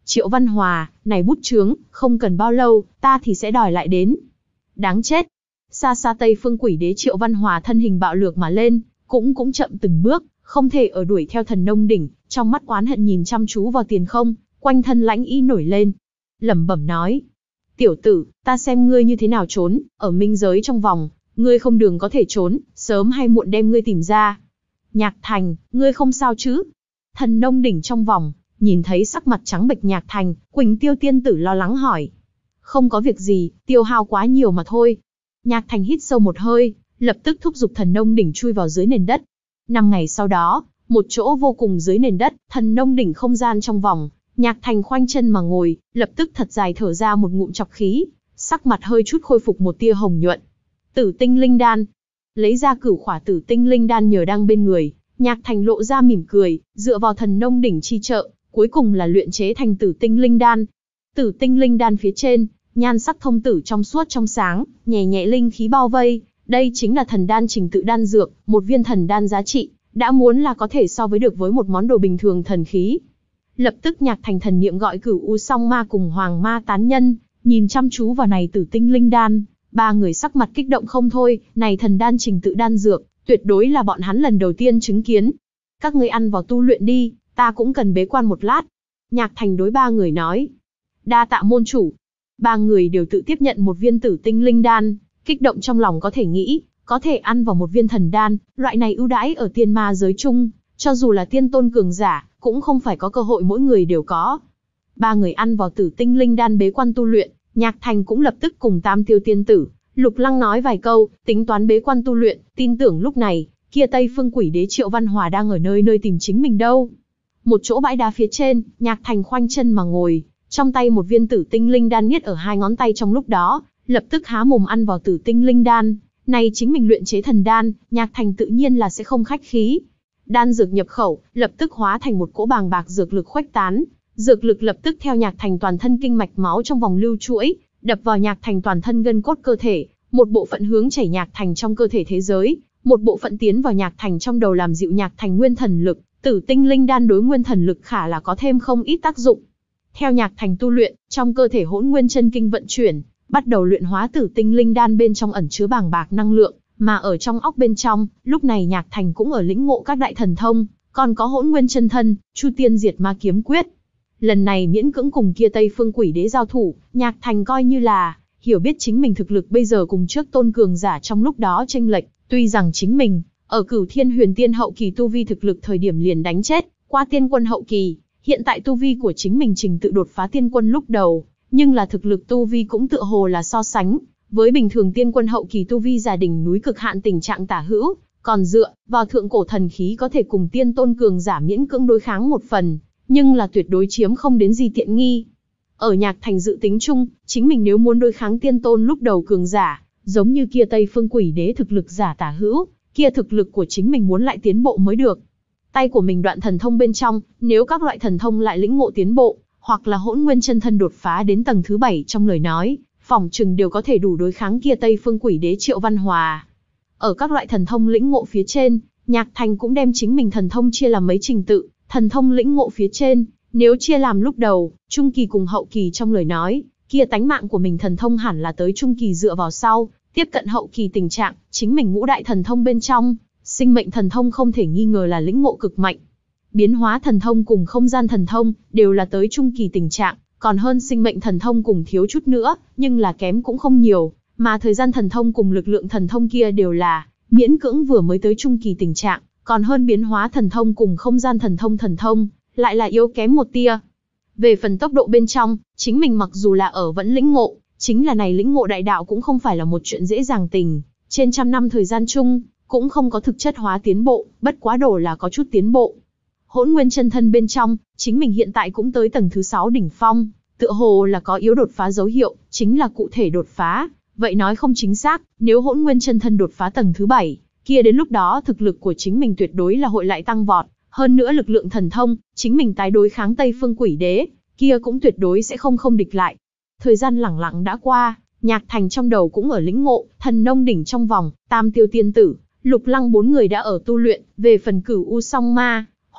Triệu Văn Hòa, này bút chướng, không cần bao lâu, ta thì sẽ đòi lại đến. Đáng chết. Xa xa Tây Phương Quỷ Đế Triệu Văn Hòa thân hình bạo lược mà lên, cũng cũng chậm từng bước, không thể ở đuổi theo Thần Nông Đỉnh, trong mắt oán hận nhìn chăm chú vào tiền không, quanh thân lãnh ý nổi lên. Lẩm bẩm nói, tiểu tử, ta xem ngươi như thế nào trốn, ở minh giới trong vòng, ngươi không đường có thể trốn, sớm hay muộn đem ngươi tìm ra. Nhạc Thành, ngươi không sao chứ? Thần Nông Đỉnh trong vòng, nhìn thấy sắc mặt trắng bệch Nhạc Thành, Quỳnh Tiêu tiên tử lo lắng hỏi. Không có việc gì, tiêu hao quá nhiều mà thôi. Nhạc Thành hít sâu một hơi, lập tức thúc giục Thần Nông Đỉnh chui vào dưới nền đất. Năm ngày sau đó, một chỗ vô cùng dưới nền đất, Thần Nông Đỉnh không gian trong vòng, Nhạc Thành khoanh chân mà ngồi, lập tức thật dài thở ra một ngụm trọc khí, sắc mặt hơi chút khôi phục một tia hồng nhuận. Tử tinh linh đan. Lấy ra cửu khỏa tử tinh linh đan nhờ đang bên người, Nhạc Thành lộ ra mỉm cười, dựa vào Thần Nông Đỉnh chi trợ, cuối cùng là luyện chế thành tử tinh linh đan. Tử tinh linh đan phía trên, nhan sắc thông tử trong suốt trong sáng, nhẹ nhẹ linh khí bao vây, đây chính là thần đan trình tự đan dược, một viên thần đan giá trị, đã muốn là có thể so với được với một món đồ bình thường thần khí. Lập tức Nhạc Thành thần niệm gọi Cửu U Song Ma cùng Hoàng Ma tán nhân, nhìn chăm chú vào này tử tinh linh đan, ba người sắc mặt kích động không thôi, này thần đan trình tự đan dược, tuyệt đối là bọn hắn lần đầu tiên chứng kiến. Các ngươi ăn vào tu luyện đi, ta cũng cần bế quan một lát. Nhạc Thành đối ba người nói. Đa tạ môn chủ. Ba người đều tự tiếp nhận một viên tử tinh linh đan, kích động trong lòng có thể nghĩ, có thể ăn vào một viên thần đan, loại này ưu đãi ở tiên ma giới chung, cho dù là tiên tôn cường giả, cũng không phải có cơ hội mỗi người đều có. Ba người ăn vào tử tinh linh đan bế quan tu luyện, Nhạc Thành cũng lập tức cùng Tam Tiêu tiên tử, Lục Lăng nói vài câu, tính toán bế quan tu luyện, tin tưởng lúc này, kia Tây Phương Quỷ Đế Triệu Văn Hòa đang ở nơi nơi tìm chính mình đâu. Một chỗ bãi đá phía trên, Nhạc Thành khoanh chân mà ngồi, trong tay một viên tử tinh linh đan niết ở hai ngón tay trong lúc đó, lập tức há mồm ăn vào tử tinh linh đan. Này chính mình luyện chế thần đan, Nhạc Thành tự nhiên là sẽ không khách khí. Đan dược nhập khẩu, lập tức hóa thành một cỗ bàng bạc dược lực khuếch tán, dược lực lập tức theo Nhạc Thành toàn thân kinh mạch máu trong vòng lưu chuỗi, đập vào Nhạc Thành toàn thân gân cốt cơ thể, một bộ phận hướng chảy Nhạc Thành trong cơ thể thế giới, một bộ phận tiến vào Nhạc Thành trong đầu làm dịu Nhạc Thành nguyên thần lực, tử tinh linh đan đối nguyên thần lực khả là có thêm không ít tác dụng. Theo Nhạc Thành tu luyện, trong cơ thể hỗn nguyên chân kinh vận chuyển, bắt đầu luyện hóa tử tinh linh đan bên trong ẩn chứa bàng bạc năng lượng, mà ở trong óc bên trong, lúc này Nhạc Thành cũng ở lĩnh ngộ các đại thần thông, còn có hỗn nguyên chân thân, Chu Tiên Diệt Ma kiếm quyết. Lần này miễn cưỡng cùng kia Tây Phương Quỷ Đế giao thủ, Nhạc Thành coi như là hiểu biết chính mình thực lực bây giờ cùng trước tôn cường giả trong lúc đó chênh lệch, tuy rằng chính mình ở Cửu Thiên Huyền Tiên hậu kỳ tu vi thực lực thời điểm liền đánh chết qua tiên quân hậu kỳ, hiện tại tu vi của chính mình trình tự đột phá tiên quân lúc đầu, nhưng là thực lực tu vi cũng tựa hồ là so sánh với bình thường tiên quân hậu kỳ tu vi giả đỉnh núi cực hạn tình trạng tả hữu, còn dựa vào thượng cổ thần khí có thể cùng tiên tôn cường giả miễn cưỡng đối kháng một phần, nhưng là tuyệt đối chiếm không đến gì tiện nghi. Ở Nhạc Thành dự tính chung, chính mình nếu muốn đối kháng tiên tôn lúc đầu cường giả, giống như kia Tây Phương Quỷ Đế thực lực giả tả hữu, kia thực lực của chính mình muốn lại tiến bộ mới được. Tay của mình đoạn thần thông bên trong, nếu các loại thần thông lại lĩnh ngộ tiến bộ, hoặc là hỗn nguyên chân thân đột phá đến tầng thứ bảy trong lời nói, phỏng chừng đều có thể đủ đối kháng kia Tây Phương Quỷ Đế Triệu Văn Hòa. Ở các loại thần thông lĩnh ngộ phía trên, Nhạc Thành cũng đem chính mình thần thông chia làm mấy trình tự, thần thông lĩnh ngộ phía trên, nếu chia làm lúc đầu, trung kỳ cùng hậu kỳ trong lời nói, kia tánh mạng của mình thần thông hẳn là tới trung kỳ dựa vào sau, tiếp cận hậu kỳ tình trạng, chính mình ngũ đại thần thông bên trong, sinh mệnh thần thông không thể nghi ngờ là lĩnh ngộ cực mạnh. Biến hóa thần thông cùng không gian thần thông, đều là tới trung kỳ tình trạng, còn hơn sinh mệnh thần thông cùng thiếu chút nữa, nhưng là kém cũng không nhiều, mà thời gian thần thông cùng lực lượng thần thông kia đều là miễn cưỡng vừa mới tới trung kỳ tình trạng, còn hơn biến hóa thần thông cùng không gian thần thông thần thông, lại là yếu kém một tia. Về phần tốc độ bên trong, chính mình mặc dù là ở vẫn lĩnh ngộ, chính là này lĩnh ngộ đại đạo cũng không phải là một chuyện dễ dàng tình, trên trăm năm thời gian chung, cũng không có thực chất hóa tiến bộ, bất quá đổ là có chút tiến bộ. Hỗn nguyên chân thân bên trong, chính mình hiện tại cũng tới tầng thứ sáu đỉnh phong, tựa hồ là có yếu đột phá dấu hiệu, chính là cụ thể đột phá, vậy nói không chính xác, nếu hỗn nguyên chân thân đột phá tầng thứ bảy, kia đến lúc đó thực lực của chính mình tuyệt đối là hội lại tăng vọt, hơn nữa lực lượng thần thông, chính mình tái đối kháng Tây Phương Quỷ Đế, kia cũng tuyệt đối sẽ không không địch lại. Thời gian lẳng lặng đã qua, Nhạc Thành trong đầu cũng ở lĩnh ngộ, Thần Nông đỉnh trong vòng, Tam Tiêu tiên tử, Lục Lăng bốn người đã ở tu luyện, về phần Cửu U Song Ma,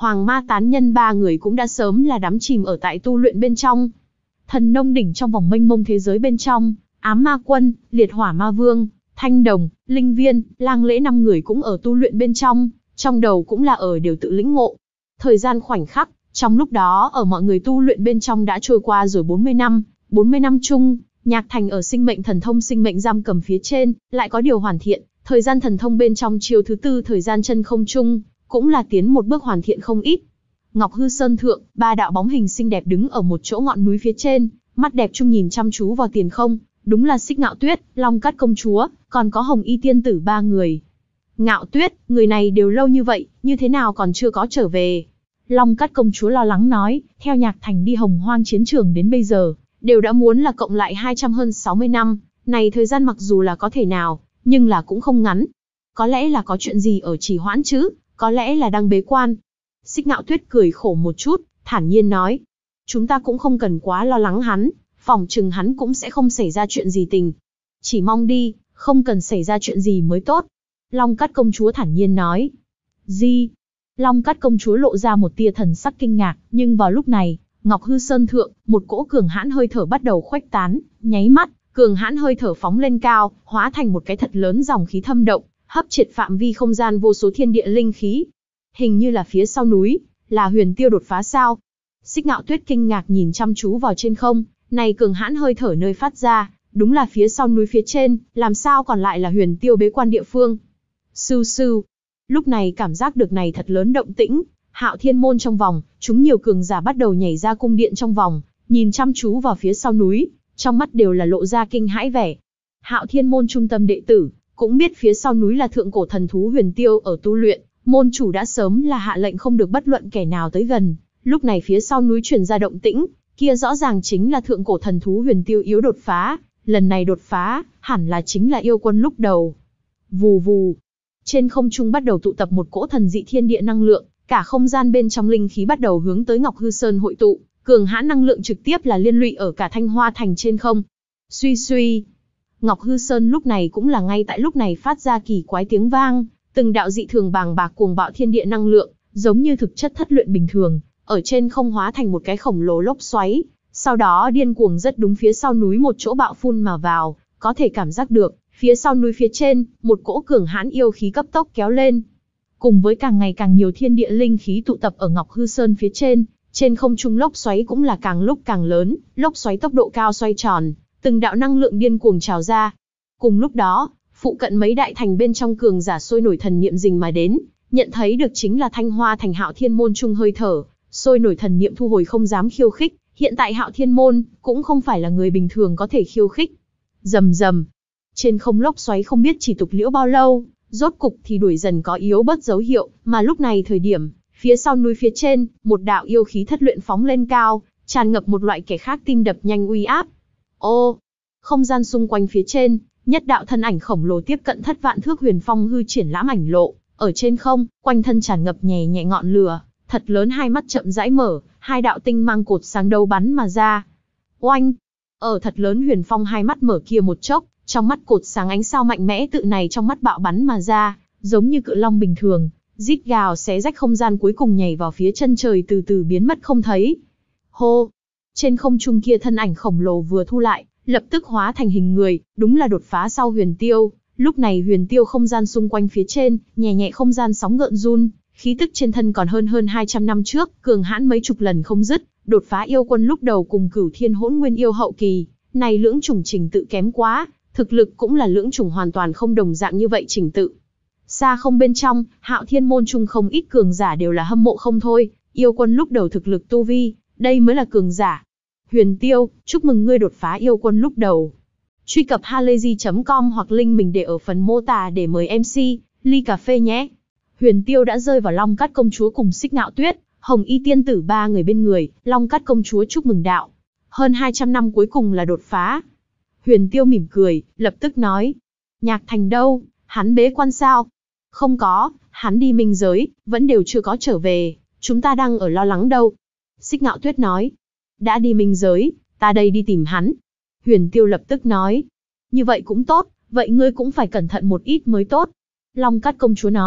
Hoàng Ma tán nhân ba người cũng đã sớm là đắm chìm ở tại tu luyện bên trong. Thần nông đỉnh trong vòng mênh mông thế giới bên trong, Ám Ma Quân, Liệt Hỏa Ma Vương, Thanh Đồng, Linh Viên, Lang Lễ năm người cũng ở tu luyện bên trong, trong đầu cũng là ở đều tự lĩnh ngộ. Thời gian khoảnh khắc, trong lúc đó ở mọi người tu luyện bên trong đã trôi qua rồi bốn mươi năm, bốn mươi năm chung, Nhạc Thành ở sinh mệnh thần thông sinh mệnh giam cầm phía trên, lại có điều hoàn thiện, thời gian thần thông bên trong chiều thứ tư thời gian chân không chung, cũng là tiến một bước hoàn thiện không ít. Ngọc Hư Sơn thượng, ba đạo bóng hình xinh đẹp đứng ở một chỗ ngọn núi phía trên, mắt đẹp chung nhìn chăm chú vào tiền không, đúng là Xích Ngạo Tuyết, Long Cát công chúa, còn có Hồng Y tiên tử ba người. Ngạo Tuyết, người này đều lâu như vậy, như thế nào còn chưa có trở về? Long Cát công chúa lo lắng nói, theo Nhạc Thành đi Hồng Hoang chiến trường đến bây giờ, đều đã muốn là cộng lại hai trăm hơn sáu mươi năm, này thời gian mặc dù là có thể nào, nhưng là cũng không ngắn. Có lẽ là có chuyện gì ở trì hoãn chứ, có lẽ là đang bế quan. Xích Ngạo Tuyết cười khổ một chút, thản nhiên nói, chúng ta cũng không cần quá lo lắng hắn, phỏng chừng hắn cũng sẽ không xảy ra chuyện gì tình. Chỉ mong đi, không cần xảy ra chuyện gì mới tốt. Long Cát công chúa thản nhiên nói. Gì? Long Cát công chúa lộ ra một tia thần sắc kinh ngạc, nhưng vào lúc này, Ngọc Hư Sơn thượng, một cỗ cường hãn hơi thở bắt đầu khuếch tán, nháy mắt, cường hãn hơi thở phóng lên cao, hóa thành một cái thật lớn dòng khí thâm động, hấp triệt phạm vi không gian vô số thiên địa linh khí. Hình như là phía sau núi, là Huyền Tiêu đột phá sao? Xích Ngạo Tuyết kinh ngạc nhìn chăm chú vào trên không, này cường hãn hơi thở nơi phát ra, đúng là phía sau núi phía trên, làm sao còn lại là Huyền Tiêu bế quan địa phương? Sưu sưu. Lúc này cảm giác được này thật lớn động tĩnh, Hạo Thiên môn trong vòng, chúng nhiều cường giả bắt đầu nhảy ra cung điện trong vòng, nhìn chăm chú vào phía sau núi, trong mắt đều là lộ ra kinh hãi vẻ. Hạo Thiên môn trung tâm đệ tử, cũng biết phía sau núi là thượng cổ thần thú Huyền Tiêu ở tu luyện, môn chủ đã sớm là hạ lệnh không được bất luận kẻ nào tới gần. Lúc này phía sau núi truyền ra động tĩnh, kia rõ ràng chính là thượng cổ thần thú Huyền Tiêu yếu đột phá, lần này đột phá, hẳn là chính là yêu quân lúc đầu. Vù vù. Trên không trung bắt đầu tụ tập một cỗ thần dị thiên địa năng lượng, cả không gian bên trong linh khí bắt đầu hướng tới Ngọc Hư Sơn hội tụ, cường hãn năng lượng trực tiếp là liên lụy ở cả Thanh Hoa thành trên không. Suy suy. Ngọc Hư Sơn lúc này cũng là ngay tại lúc này phát ra kỳ quái tiếng vang, từng đạo dị thường bàng bạc cuồng bạo thiên địa năng lượng, giống như thực chất thất luyện bình thường, ở trên không hóa thành một cái khổng lồ lốc xoáy, sau đó điên cuồng rất đúng phía sau núi một chỗ bạo phun mà vào, có thể cảm giác được, phía sau núi phía trên, một cỗ cường hãn yêu khí cấp tốc kéo lên. Cùng với càng ngày càng nhiều thiên địa linh khí tụ tập ở Ngọc Hư Sơn phía trên, trên không trung lốc xoáy cũng là càng lúc càng lớn, lốc xoáy tốc độ cao xoay tròn, từng đạo năng lượng điên cuồng trào ra. Cùng lúc đó, phụ cận mấy đại thành bên trong cường giả sôi nổi thần niệm rình mà đến, nhận thấy được chính là Thanh Hoa thành Hạo Thiên môn trung hơi thở, sôi nổi thần niệm thu hồi không dám khiêu khích, hiện tại Hạo Thiên môn cũng không phải là người bình thường có thể khiêu khích. Rầm rầm. Trên không lốc xoáy không biết chỉ tục liễu bao lâu, rốt cục thì đuổi dần có yếu bớt dấu hiệu, mà lúc này thời điểm, phía sau núi phía trên, một đạo yêu khí thất luyện phóng lên cao, tràn ngập một loại kẻ khác tim đập nhanh uy áp. Ô, không gian xung quanh phía trên, nhất đạo thân ảnh khổng lồ tiếp cận thất vạn thước huyền phong hư triển lãm ảnh lộ, ở trên không, quanh thân tràn ngập nhẹ nhẹ ngọn lửa, thật lớn hai mắt chậm rãi mở, hai đạo tinh mang cột sáng đầu bắn mà ra. Oanh! Ở thật lớn huyền phong hai mắt mở kia một chốc, trong mắt cột sáng ánh sao mạnh mẽ tự này trong mắt bạo bắn mà ra, giống như cự long bình thường, rít gào xé rách không gian cuối cùng nhảy vào phía chân trời từ từ biến mất không thấy. Hô! Trên không trung kia thân ảnh khổng lồ vừa thu lại, lập tức hóa thành hình người, đúng là đột phá sau Huyền Tiêu. Lúc này Huyền Tiêu không gian xung quanh phía trên, nhẹ nhẹ không gian sóng gợn run, khí tức trên thân còn hơn hơn hai trăm năm trước, cường hãn mấy chục lần không dứt, đột phá yêu quân lúc đầu cùng Cửu Thiên Hỗn Nguyên yêu hậu kỳ, này lưỡng chủng trình tự kém quá, thực lực cũng là lưỡng chủng hoàn toàn không đồng dạng như vậy trình tự. Xa không bên trong, Hạo Thiên môn trung không ít cường giả đều là hâm mộ không thôi, yêu quân lúc đầu thực lực tu vi, đây mới là cường giả. Huyền Tiêu, chúc mừng ngươi đột phá yêu quân lúc đầu. Truy cập halayzi chấm com hoặc link mình để ở phần mô tả để mời em xê, ly cà phê nhé. Huyền Tiêu đã rơi vào Long Cát công chúa cùng Xích Ngạo Tuyết, Hồng Y tiên tử ba người bên người, Long Cát công chúa chúc mừng đạo. Hơn hai trăm năm cuối cùng là đột phá. Huyền Tiêu mỉm cười, lập tức nói. Nhạc Thành đâu, hắn bế quan sao? Không có, hắn đi minh giới, vẫn đều chưa có trở về, chúng ta đang ở lo lắng đâu. Xích Ngạo Tuyết nói. Đã đi minh giới, ta đây đi tìm hắn. Huyền Tiêu lập tức nói. Như vậy cũng tốt, vậy ngươi cũng phải cẩn thận một ít mới tốt. Long Cát công chúa nói,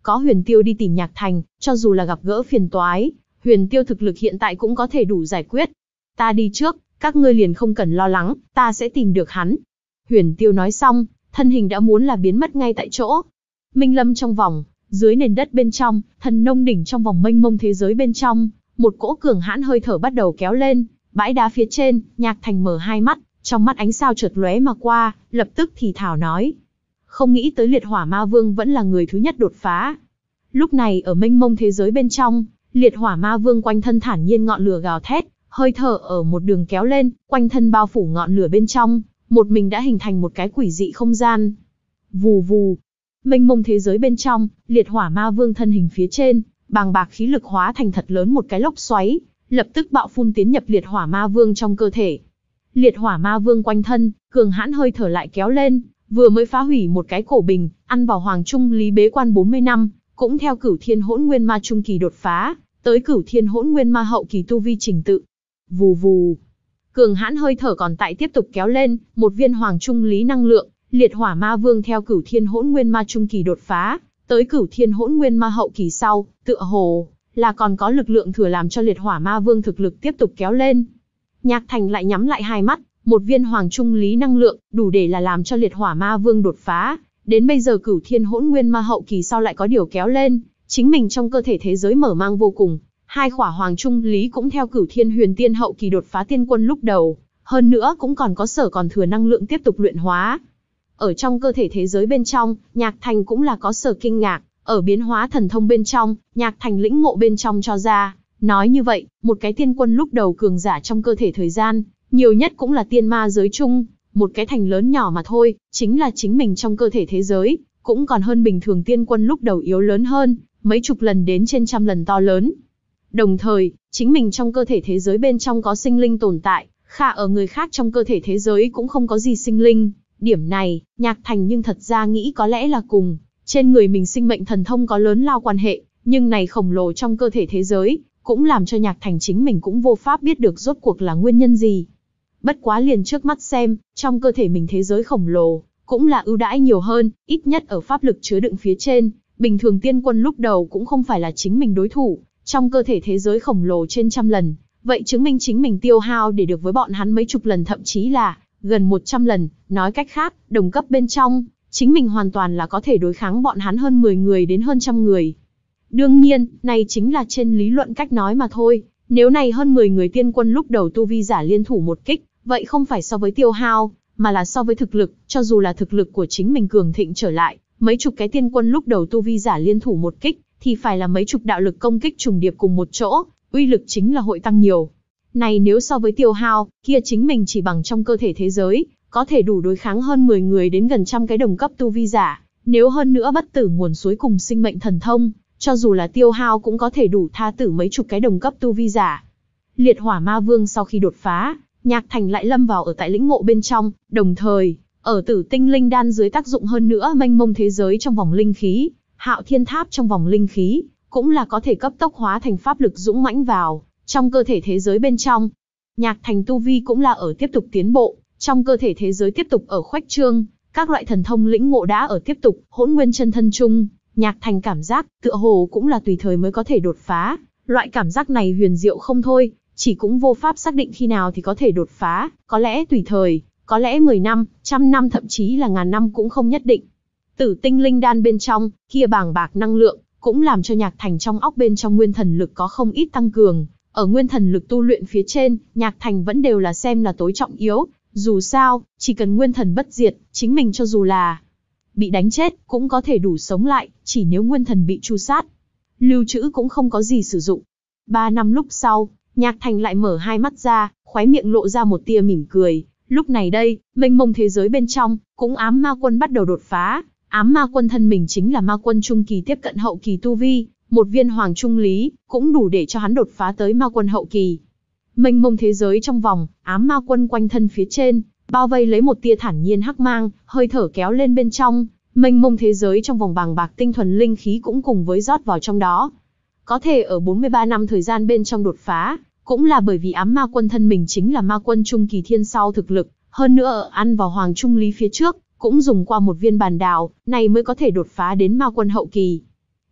có Huyền Tiêu đi tìm Nhạc Thành, cho dù là gặp gỡ phiền toái, Huyền Tiêu thực lực hiện tại cũng có thể đủ giải quyết. Ta đi trước, các ngươi liền không cần lo lắng, ta sẽ tìm được hắn. Huyền Tiêu nói xong, thân hình đã muốn là biến mất ngay tại chỗ. Minh Lâm trong vòng, dưới nền đất bên trong, Thần Nông đỉnh trong vòng mênh mông thế giới bên trong, một cỗ cường hãn hơi thở bắt đầu kéo lên, bãi đá phía trên, Nhạc Thành mở hai mắt, trong mắt ánh sao chợt lóe mà qua, lập tức thì thảo nói: không nghĩ tới Liệt Hỏa Ma Vương vẫn là người thứ nhất đột phá. Lúc này ở mênh mông thế giới bên trong, Liệt Hỏa Ma Vương quanh thân thản nhiên ngọn lửa gào thét, hơi thở ở một đường kéo lên, quanh thân bao phủ ngọn lửa bên trong, một mình đã hình thành một cái quỷ dị không gian. Vù vù, mênh mông thế giới bên trong, Liệt Hỏa Ma Vương thân hình phía trên, bàng bạc khí lực hóa thành thật lớn một cái lốc xoáy, lập tức bạo phun tiến nhập Liệt Hỏa Ma Vương trong cơ thể. Liệt Hỏa Ma Vương quanh thân, cường hãn hơi thở lại kéo lên, vừa mới phá hủy một cái cổ bình, ăn vào Hoàng Trung Lý bế quan bốn mươi năm, cũng theo Cửu Thiên Hỗn Nguyên Ma trung kỳ đột phá, tới Cửu Thiên Hỗn Nguyên Ma hậu kỳ tu vi trình tự. Vù vù, cường hãn hơi thở còn tại tiếp tục kéo lên, một viên Hoàng Trung Lý năng lượng, Liệt Hỏa Ma Vương theo Cửu Thiên Hỗn Nguyên Ma trung kỳ đột phá, tới Cửu Thiên Hỗn Nguyên Ma hậu kỳ sau, tựa hồ là còn có lực lượng thừa làm cho Liệt Hỏa Ma Vương thực lực tiếp tục kéo lên. Nhạc Thành lại nhắm lại hai mắt, một viên Hoàng Trung Lý năng lượng, đủ để là làm cho Liệt Hỏa Ma Vương đột phá, đến bây giờ Cửu Thiên Hỗn Nguyên Ma hậu kỳ sau lại có điều kéo lên, chính mình trong cơ thể thế giới mở mang vô cùng, hai khỏa Hoàng Trung Lý cũng theo Cửu Thiên Huyền Tiên hậu kỳ đột phá tiên quân lúc đầu, hơn nữa cũng còn có sở còn thừa năng lượng tiếp tục luyện hóa. Ở trong cơ thể thế giới bên trong, Nhạc Thành cũng là có sở kinh ngạc, ở biến hóa thần thông bên trong, Nhạc Thành lĩnh ngộ bên trong cho ra, nói như vậy, một cái tiên quân lúc đầu cường giả trong cơ thể thời gian, nhiều nhất cũng là tiên ma giới chung, một cái thành lớn nhỏ mà thôi, chính là chính mình trong cơ thể thế giới, cũng còn hơn bình thường tiên quân lúc đầu yếu lớn hơn, mấy chục lần đến trên trăm lần to lớn. Đồng thời, chính mình trong cơ thể thế giới bên trong có sinh linh tồn tại, khả ở người khác trong cơ thể thế giới cũng không có gì sinh linh. Điểm này, Nhạc Thành nhưng thật ra nghĩ có lẽ là cùng trên người mình sinh mệnh thần thông có lớn lao quan hệ, nhưng này khổng lồ trong cơ thể thế giới, cũng làm cho Nhạc Thành chính mình cũng vô pháp biết được rốt cuộc là nguyên nhân gì. Bất quá liền trước mắt xem, trong cơ thể mình thế giới khổng lồ, cũng là ưu đãi nhiều hơn, ít nhất ở pháp lực chứa đựng phía trên, bình thường tiên quân lúc đầu cũng không phải là chính mình đối thủ, trong cơ thể thế giới khổng lồ trên trăm lần, vậy chứng minh chính mình tiêu hao để được với bọn hắn mấy chục lần thậm chí là gần một trăm lần, nói cách khác, đồng cấp bên trong, chính mình hoàn toàn là có thể đối kháng bọn hắn hơn mười người đến hơn trăm người. Đương nhiên, này chính là trên lý luận cách nói mà thôi, nếu này hơn mười người tiên quân lúc đầu tu vi giả liên thủ một kích, vậy không phải so với tiêu hao, mà là so với thực lực, cho dù là thực lực của chính mình cường thịnh trở lại, mấy chục cái tiên quân lúc đầu tu vi giả liên thủ một kích, thì phải là mấy chục đạo lực công kích trùng điệp cùng một chỗ, uy lực chính là hội tăng nhiều. Này nếu so với tiêu hao, kia chính mình chỉ bằng trong cơ thể thế giới, có thể đủ đối kháng hơn mười người đến gần trăm cái đồng cấp tu vi giả, nếu hơn nữa bất tử nguồn suối cùng sinh mệnh thần thông, cho dù là tiêu hao cũng có thể đủ tha tử mấy chục cái đồng cấp tu vi giả. Liệt Hỏa Ma Vương sau khi đột phá, Nhạc Thành lại lâm vào ở tại lĩnh ngộ bên trong, đồng thời, ở Tử Tinh Linh Đan dưới tác dụng hơn nữa mênh mông thế giới trong vòng linh khí, Hạo Thiên Tháp trong vòng linh khí, cũng là có thể cấp tốc hóa thành pháp lực dũng mãnh vào trong cơ thể thế giới bên trong. Nhạc Thành tu vi cũng là ở tiếp tục tiến bộ, trong cơ thể thế giới tiếp tục ở khuếch trương, các loại thần thông lĩnh ngộ đã ở tiếp tục, Hỗn Nguyên chân thân chung, Nhạc Thành cảm giác, tựa hồ cũng là tùy thời mới có thể đột phá, loại cảm giác này huyền diệu không thôi, chỉ cũng vô pháp xác định khi nào thì có thể đột phá, có lẽ tùy thời, có lẽ mười năm, trăm năm thậm chí là ngàn năm cũng không nhất định. Tử Tinh Linh Đan bên trong, kia bàng bạc năng lượng, cũng làm cho Nhạc Thành trong óc bên trong nguyên thần lực có không ít tăng cường, ở nguyên thần lực tu luyện phía trên, Nhạc Thành vẫn đều là xem là tối trọng yếu, dù sao, chỉ cần nguyên thần bất diệt, chính mình cho dù là bị đánh chết, cũng có thể đủ sống lại, chỉ nếu nguyên thần bị tru sát, lưu trữ cũng không có gì sử dụng. Ba năm lúc sau, Nhạc Thành lại mở hai mắt ra, khóe miệng lộ ra một tia mỉm cười, lúc này đây, mênh mông thế giới bên trong, cũng ám ma quân bắt đầu đột phá, ám ma quân thân mình chính là ma quân trung kỳ tiếp cận hậu kỳ tu vi, một viên Hoàng Trung Lý, cũng đủ để cho hắn đột phá tới ma quân hậu kỳ. Mênh mông thế giới trong vòng, ám ma quân quanh thân phía trên, bao vây lấy một tia thản nhiên hắc mang, hơi thở kéo lên bên trong, mênh mông thế giới trong vòng bàng bạc tinh thuần linh khí cũng cùng với rót vào trong đó. Có thể ở bốn mươi ba năm thời gian bên trong đột phá, cũng là bởi vì ám ma quân thân mình chính là ma quân trung kỳ thiên sau thực lực, hơn nữa ở ăn vào Hoàng Trung Lý phía trước, cũng dùng qua một viên bàn đào, này mới có thể đột phá đến ma quân hậu kỳ.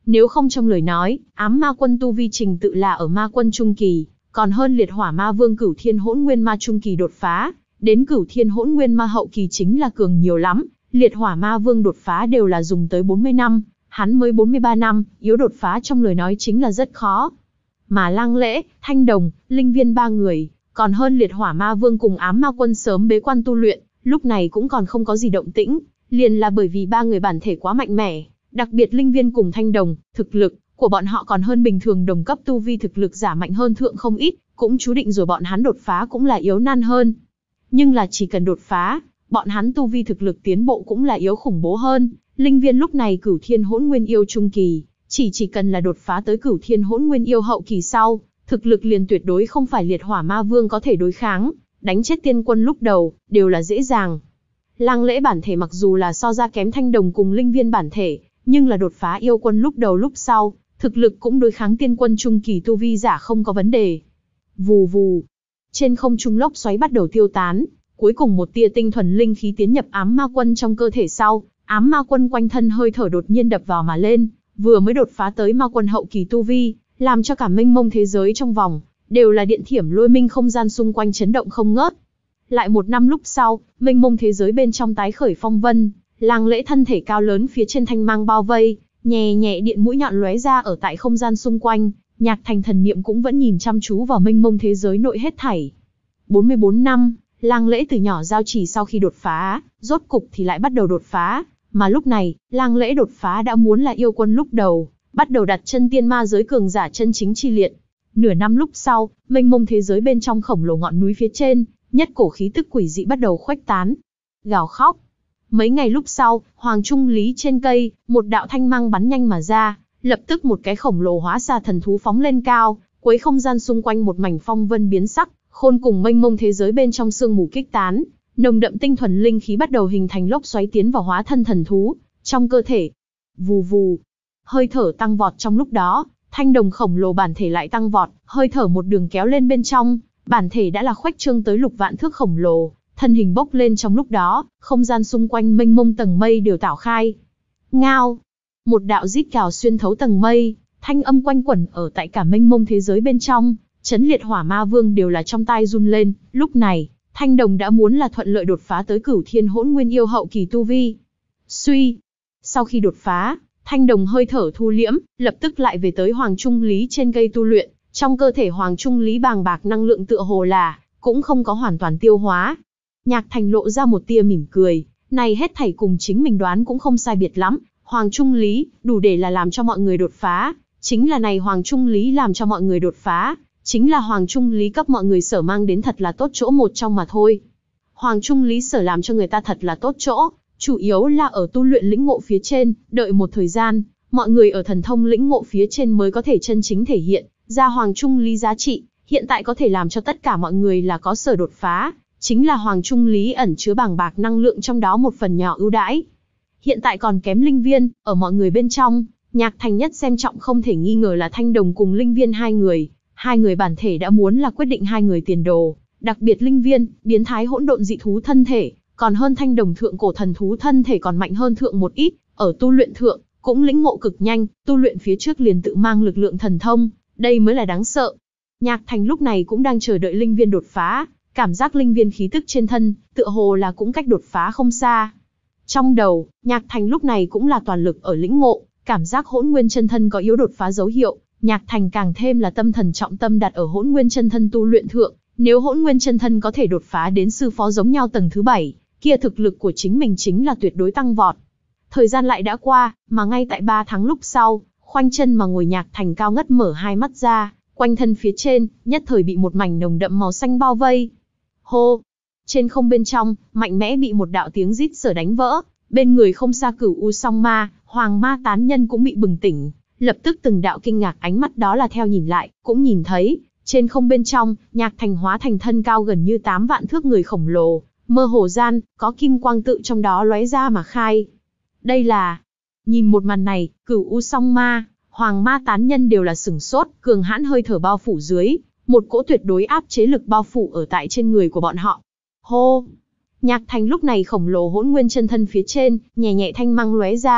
Nếu không trong lời nói, ám ma quân tu vi trình tự là ở ma quân trung kỳ, còn hơn liệt hỏa ma vương cửu thiên hỗn nguyên ma trung kỳ đột phá, đến cửu thiên hỗn nguyên ma hậu kỳ chính là cường nhiều lắm, liệt hỏa ma vương đột phá đều là dùng tới bốn mươi năm, hắn mới bốn mươi ba năm, yếu đột phá trong lời nói chính là rất khó. Mà Lăng Lễ, Thanh Đồng, Linh Viên ba người, còn hơn liệt hỏa ma vương cùng ám ma quân sớm bế quan tu luyện, lúc này cũng còn không có gì động tĩnh, liền là bởi vì ba người bản thể quá mạnh mẽ, đặc biệt Linh Viên cùng Thanh Đồng, thực lực của bọn họ còn hơn bình thường đồng cấp tu vi thực lực giả mạnh hơn thượng không ít, cũng chú định rồi bọn hắn đột phá cũng là yếu nan hơn. Nhưng là chỉ cần đột phá, bọn hắn tu vi thực lực tiến bộ cũng là yếu khủng bố hơn. Linh Viên lúc này cửu thiên hỗn nguyên yêu trung kỳ, chỉ chỉ cần là đột phá tới cửu thiên hỗn nguyên yêu hậu kỳ sau, thực lực liền tuyệt đối không phải liệt hỏa ma vương có thể đối kháng, đánh chết tiên quân lúc đầu, đều là dễ dàng. Lăng Lễ bản thể mặc dù là so ra kém Thanh Đồng cùng Linh Viên bản thể, nhưng là đột phá yêu quân lúc đầu lúc sau, thực lực cũng đối kháng tiên quân trung kỳ tu vi giả không có vấn đề. Vù vù, trên không trung lốc xoáy bắt đầu tiêu tán, cuối cùng một tia tinh thuần linh khí tiến nhập ám ma quân trong cơ thể sau, ám ma quân quanh thân hơi thở đột nhiên đập vào mà lên, vừa mới đột phá tới ma quân hậu kỳ tu vi, làm cho cả mênh mông thế giới trong vòng, đều là điện thiểm lôi minh không gian xung quanh chấn động không ngớt. Lại một năm lúc sau, mênh mông thế giới bên trong tái khởi phong vân, Lăng Lễ thân thể cao lớn phía trên thanh mang bao vây, nhẹ nhẹ điện mũi nhọn lóe ra ở tại không gian xung quanh, Nhạc Thành thần niệm cũng vẫn nhìn chăm chú vào mênh mông thế giới nội hết thảy. bốn mươi bốn năm, Lăng Lễ từ nhỏ giao trì sau khi đột phá, rốt cục thì lại bắt đầu đột phá, mà lúc này, Lăng Lễ đột phá đã muốn là yêu quân lúc đầu, bắt đầu đặt chân tiên ma giới cường giả chân chính chi liệt. Nửa năm lúc sau, mênh mông thế giới bên trong khổng lồ ngọn núi phía trên, nhất cổ khí tức quỷ dị bắt đầu khuếch tán. Gào khóc. Mấy ngày lúc sau, Hoàng Trung Lý trên cây, một đạo thanh mang bắn nhanh mà ra, lập tức một cái khổng lồ hóa xa thần thú phóng lên cao, quấy không gian xung quanh một mảnh phong vân biến sắc, khôn cùng mênh mông thế giới bên trong sương mù kích tán, nồng đậm tinh thuần linh khí bắt đầu hình thành lốc xoáy tiến vào hóa thân thần thú trong cơ thể. Vù vù, hơi thở tăng vọt trong lúc đó, Thanh Đồng khổng lồ bản thể lại tăng vọt, hơi thở một đường kéo lên bên trong, bản thể đã là khuếch trương tới lục vạn thước khổng lồ, thân hình bốc lên trong lúc đó, không gian xung quanh mênh mông tầng mây đều tảo khai. Ngao, một đạo rít gào xuyên thấu tầng mây, thanh âm quanh quẩn ở tại cả mênh mông thế giới bên trong, chấn liệt hỏa ma vương đều là trong tai run lên. Lúc này, Thanh Đồng đã muốn là thuận lợi đột phá tới cửu thiên hỗn nguyên yêu hậu kỳ tu vi. Suy, sau khi đột phá, Thanh Đồng hơi thở thu liễm, lập tức lại về tới Hoàng Trung Lý trên cây tu luyện, trong cơ thể Hoàng Trung Lý bàng bạc năng lượng tựa hồ là cũng không có hoàn toàn tiêu hóa. Nhạc Thành lộ ra một tia mỉm cười, này hết thảy cùng chính mình đoán cũng không sai biệt lắm, Hoàng Trung Lý đủ để là làm cho mọi người đột phá, chính là này Hoàng Trung Lý làm cho mọi người đột phá, chính là Hoàng Trung Lý cấp mọi người sở mang đến thật là tốt chỗ một trong mà thôi. Hoàng Trung Lý sở làm cho người ta thật là tốt chỗ, chủ yếu là ở tu luyện lĩnh ngộ phía trên, đợi một thời gian, mọi người ở thần thông lĩnh ngộ phía trên mới có thể chân chính thể hiện ra Hoàng Trung Lý giá trị, hiện tại có thể làm cho tất cả mọi người là có sở đột phá, chính là Hoàng Trung Lý ẩn chứa bàng bạc năng lượng trong đó một phần nhỏ ưu đãi. Hiện tại còn kém Linh Viên, ở mọi người bên trong, Nhạc Thành nhất xem trọng không thể nghi ngờ là Thanh Đồng cùng Linh Viên hai người, hai người bản thể đã muốn là quyết định hai người tiền đồ, đặc biệt Linh Viên, biến thái hỗn độn dị thú thân thể, còn hơn Thanh Đồng thượng cổ thần thú thân thể còn mạnh hơn thượng một ít, ở tu luyện thượng, cũng lĩnh ngộ cực nhanh, tu luyện phía trước liền tự mang lực lượng thần thông, đây mới là đáng sợ. Nhạc Thành lúc này cũng đang chờ đợi Linh Viên đột phá, cảm giác Linh Viên khí tức trên thân, tựa hồ là cũng cách đột phá không xa. Trong đầu, Nhạc Thành lúc này cũng là toàn lực ở lĩnh ngộ, cảm giác hỗn nguyên chân thân có yếu đột phá dấu hiệu, Nhạc Thành càng thêm là tâm thần trọng tâm đặt ở hỗn nguyên chân thân tu luyện thượng, nếu hỗn nguyên chân thân có thể đột phá đến sư phó giống nhau tầng thứ bảy, kia thực lực của chính mình chính là tuyệt đối tăng vọt. Thời gian lại đã qua, mà ngay tại ba tháng lúc sau, khoanh chân mà ngồi Nhạc Thành cao ngất mở hai mắt ra, quanh thân phía trên, nhất thời bị một mảnh nồng đậm màu xanh bao vây. Hô! Trên không bên trong, mạnh mẽ bị một đạo tiếng rít sở đánh vỡ, bên người không xa Cửu U Song Ma, Hoàng Ma tán nhân cũng bị bừng tỉnh, lập tức từng đạo kinh ngạc ánh mắt đó là theo nhìn lại, cũng nhìn thấy, trên không bên trong, Nhạc Thành hóa thành thân cao gần như tám vạn thước người khổng lồ, mơ hồ gian, có kim quang tự trong đó lóe ra mà khai. Đây là... Nhìn một màn này, Cửu U Song Ma, Hoàng Ma tán nhân đều là sửng sốt, cường hãn hơi thở bao phủ dưới, một cỗ tuyệt đối áp chế lực bao phủ ở tại trên người của bọn họ. Hô! Nhạc Thành lúc này khổng lồ hỗn nguyên chân thân phía trên, nhẹ nhẹ thanh mang lóe ra,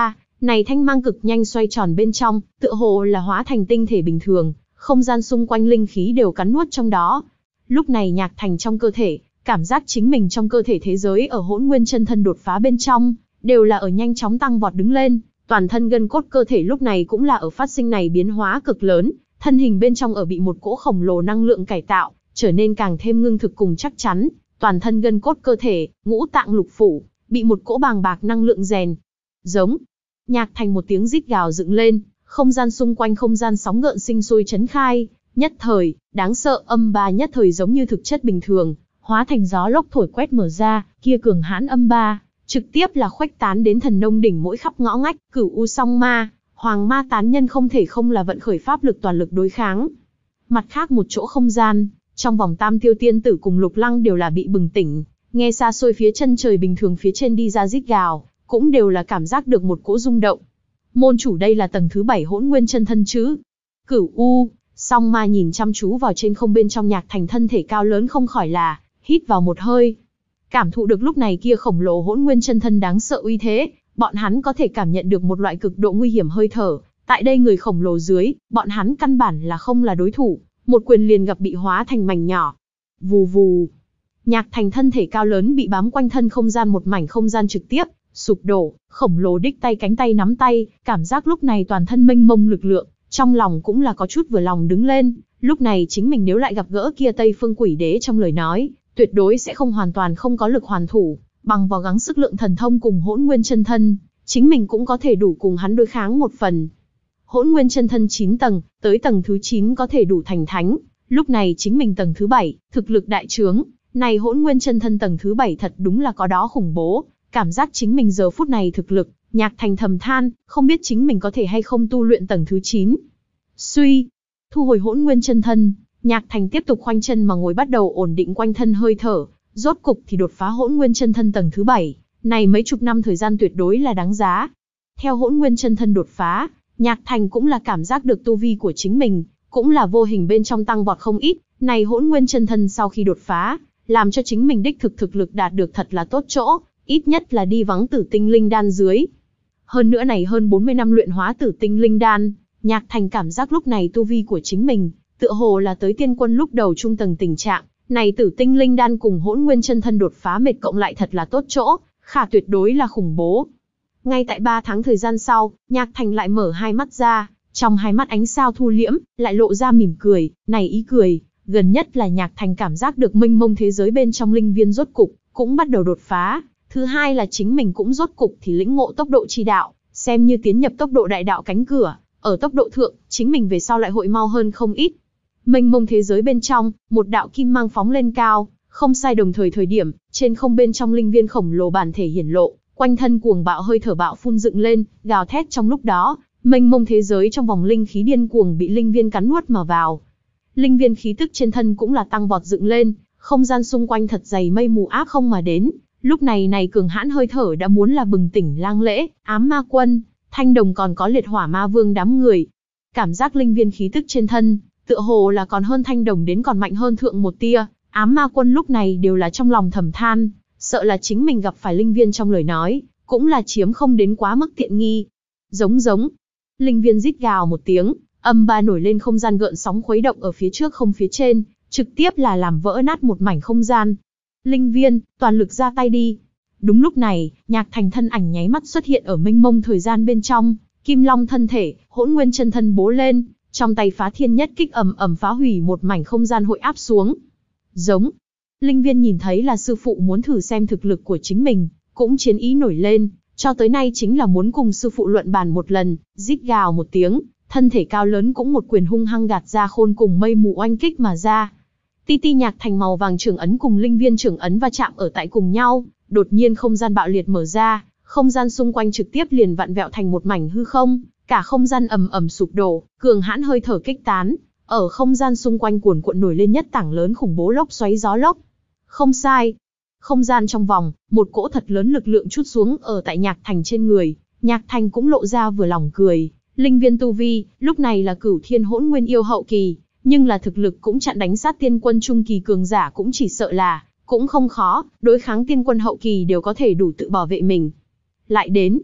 Này thanh mang cực nhanh xoay tròn bên trong, tựa hồ là hóa thành tinh thể bình thường, không gian xung quanh linh khí đều cắn nuốt trong đó. Lúc này Nhạc Thành trong cơ thể, cảm giác chính mình trong cơ thể thế giới ở Hỗn Nguyên Chân Thân đột phá bên trong, đều là ở nhanh chóng tăng vọt đứng lên, toàn thân gân cốt cơ thể lúc này cũng là ở phát sinh này biến hóa cực lớn, thân hình bên trong ở bị một cỗ khổng lồ năng lượng cải tạo, trở nên càng thêm ngưng thực cùng chắc chắn, toàn thân gân cốt cơ thể, ngũ tạng lục phủ, bị một cỗ bàng bạc năng lượng rèn. Giống. Nhạc Thành một tiếng rít gào dựng lên, không gian xung quanh không gian sóng gợn sinh sôi chấn khai, nhất thời, đáng sợ âm ba nhất thời giống như thực chất bình thường, hóa thành gió lốc thổi quét mở ra, kia cường hãn âm ba, trực tiếp là khuếch tán đến thần nông đỉnh mỗi khắp ngõ ngách, Cửu U Song Ma, Hoàng Ma tán nhân không thể không là vận khởi pháp lực toàn lực đối kháng. Mặt khác một chỗ không gian, trong vòng Tam Tiêu Tiên Tử cùng Lục Lăng đều là bị bừng tỉnh, nghe xa xôi phía chân trời bình thường phía trên đi ra rít gào, cũng đều là cảm giác được một cỗ rung động. Môn chủ đây là tầng thứ bảy Hỗn Nguyên Chân Thân chứ? Cửu U Song Ma nhìn chăm chú vào trên không bên trong Nhạc Thành thân thể cao lớn không khỏi là hít vào một hơi. Cảm thụ được lúc này kia khổng lồ Hỗn Nguyên Chân Thân đáng sợ uy thế, bọn hắn có thể cảm nhận được một loại cực độ nguy hiểm hơi thở, tại đây người khổng lồ dưới, bọn hắn căn bản là không là đối thủ, một quyền liền gặp bị hóa thành mảnh nhỏ. Vù vù. Nhạc Thành thân thể cao lớn bị bám quanh thân không gian một mảnh không gian trực tiếp sụp đổ, khổng lồ đích tay cánh tay nắm tay, cảm giác lúc này toàn thân mênh mông lực lượng, trong lòng cũng là có chút vừa lòng đứng lên, lúc này chính mình nếu lại gặp gỡ kia Tây Phương Quỷ Đế trong lời nói, tuyệt đối sẽ không hoàn toàn không có lực hoàn thủ, bằng vào gắng sức lượng thần thông cùng Hỗn Nguyên Chân Thân, chính mình cũng có thể đủ cùng hắn đối kháng một phần. Hỗn Nguyên Chân Thân chín tầng, tới tầng thứ chín có thể đủ thành thánh, lúc này chính mình tầng thứ bảy, thực lực đại trướng, này Hỗn Nguyên Chân Thân tầng thứ bảy thật đúng là có đó khủng bố, cảm giác chính mình giờ phút này thực lực, Nhạc Thành thầm than, không biết chính mình có thể hay không tu luyện tầng thứ chín. Suy, thu hồi Hỗn Nguyên Chân Thân, Nhạc Thành tiếp tục khoanh chân mà ngồi bắt đầu ổn định quanh thân hơi thở, rốt cục thì đột phá Hỗn Nguyên Chân Thân tầng thứ bảy, này mấy chục năm thời gian tuyệt đối là đáng giá. Theo Hỗn Nguyên Chân Thân đột phá, Nhạc Thành cũng là cảm giác được tu vi của chính mình, cũng là vô hình bên trong tăng vọt không ít, này Hỗn Nguyên Chân Thân sau khi đột phá, làm cho chính mình đích thực thực lực đạt được thật là tốt chỗ, ít nhất là đi vắng Tử Tinh Linh Đan dưới. Hơn nữa này hơn bốn mươi năm luyện hóa Tử Tinh Linh Đan, Nhạc Thành cảm giác lúc này tu vi của chính mình, tựa hồ là tới tiên quân lúc đầu trung tầng tình trạng, này Tử Tinh Linh Đan cùng Hỗn Nguyên Chân Thân đột phá mệt cộng lại thật là tốt chỗ, khả tuyệt đối là khủng bố. Ngay tại ba tháng thời gian sau, Nhạc Thành lại mở hai mắt ra, trong hai mắt ánh sao thu liễm, lại lộ ra mỉm cười, này ý cười, gần nhất là Nhạc Thành cảm giác được mênh mông thế giới bên trong linh viên rốt cục, cũng bắt đầu đột phá. Thứ hai là chính mình cũng rốt cục thì lĩnh ngộ tốc độ chi đạo, xem như tiến nhập tốc độ đại đạo cánh cửa, ở tốc độ thượng, chính mình về sau lại hội mau hơn không ít. Mênh mông thế giới bên trong, một đạo kim mang phóng lên cao, không sai đồng thời thời điểm, trên không bên trong linh viên khổng lồ bản thể hiển lộ, quanh thân cuồng bạo hơi thở bạo phun dựng lên, gào thét trong lúc đó, mênh mông thế giới trong vòng linh khí điên cuồng bị linh viên cắn nuốt mà vào. Linh viên khí tức trên thân cũng là tăng vọt dựng lên, không gian xung quanh thật dày mây mù áp không mà đến. Lúc này này cường hãn hơi thở đã muốn là bừng tỉnh Lang Lễ, Ám Ma Quân, Thanh Đồng còn có Liệt Hỏa Ma Vương đám người. Cảm giác linh viên khí tức trên thân, tựa hồ là còn hơn Thanh Đồng đến còn mạnh hơn thượng một tia, Ám Ma Quân lúc này đều là trong lòng thầm than, sợ là chính mình gặp phải linh viên trong lời nói, cũng là chiếm không đến quá mức tiện nghi. Giống giống, linh viên rít gào một tiếng, âm ba nổi lên không gian gợn sóng khuấy động ở phía trước không phía trên, trực tiếp là làm vỡ nát một mảnh không gian. Linh viên, toàn lực ra tay đi. Đúng lúc này, Nhạc Thành thân ảnh nháy mắt xuất hiện ở mênh mông thời gian bên trong, Kim Long thân thể, Hỗn Nguyên Chân Thân bố lên, trong tay phá thiên nhất kích ầm ầm phá hủy một mảnh không gian hội áp xuống. Giống. Linh viên nhìn thấy là sư phụ muốn thử xem thực lực của chính mình, cũng chiến ý nổi lên, cho tới nay chính là muốn cùng sư phụ luận bàn một lần, rít gào một tiếng, thân thể cao lớn cũng một quyền hung hăng gạt ra khôn cùng mây mù oanh kích mà ra. Ti ti Nhạc Thành màu vàng trưởng ấn cùng linh viên trưởng ấn va chạm ở tại cùng nhau, đột nhiên không gian bạo liệt mở ra, không gian xung quanh trực tiếp liền vặn vẹo thành một mảnh hư không, cả không gian ầm ầm sụp đổ, cường hãn hơi thở kích tán, ở không gian xung quanh cuồn cuộn nổi lên nhất tảng lớn khủng bố lốc xoáy gió lốc. Không sai, không gian trong vòng, một cỗ thật lớn lực lượng trút xuống ở tại Nhạc Thành trên người, Nhạc Thành cũng lộ ra vừa lòng cười, linh viên tu vi, lúc này là Cửu Thiên Hỗn Nguyên yêu hậu kỳ. Nhưng là thực lực cũng chặn đánh sát tiên quân trung kỳ cường giả cũng chỉ sợ là, cũng không khó, đối kháng tiên quân hậu kỳ đều có thể đủ tự bảo vệ mình. Lại đến,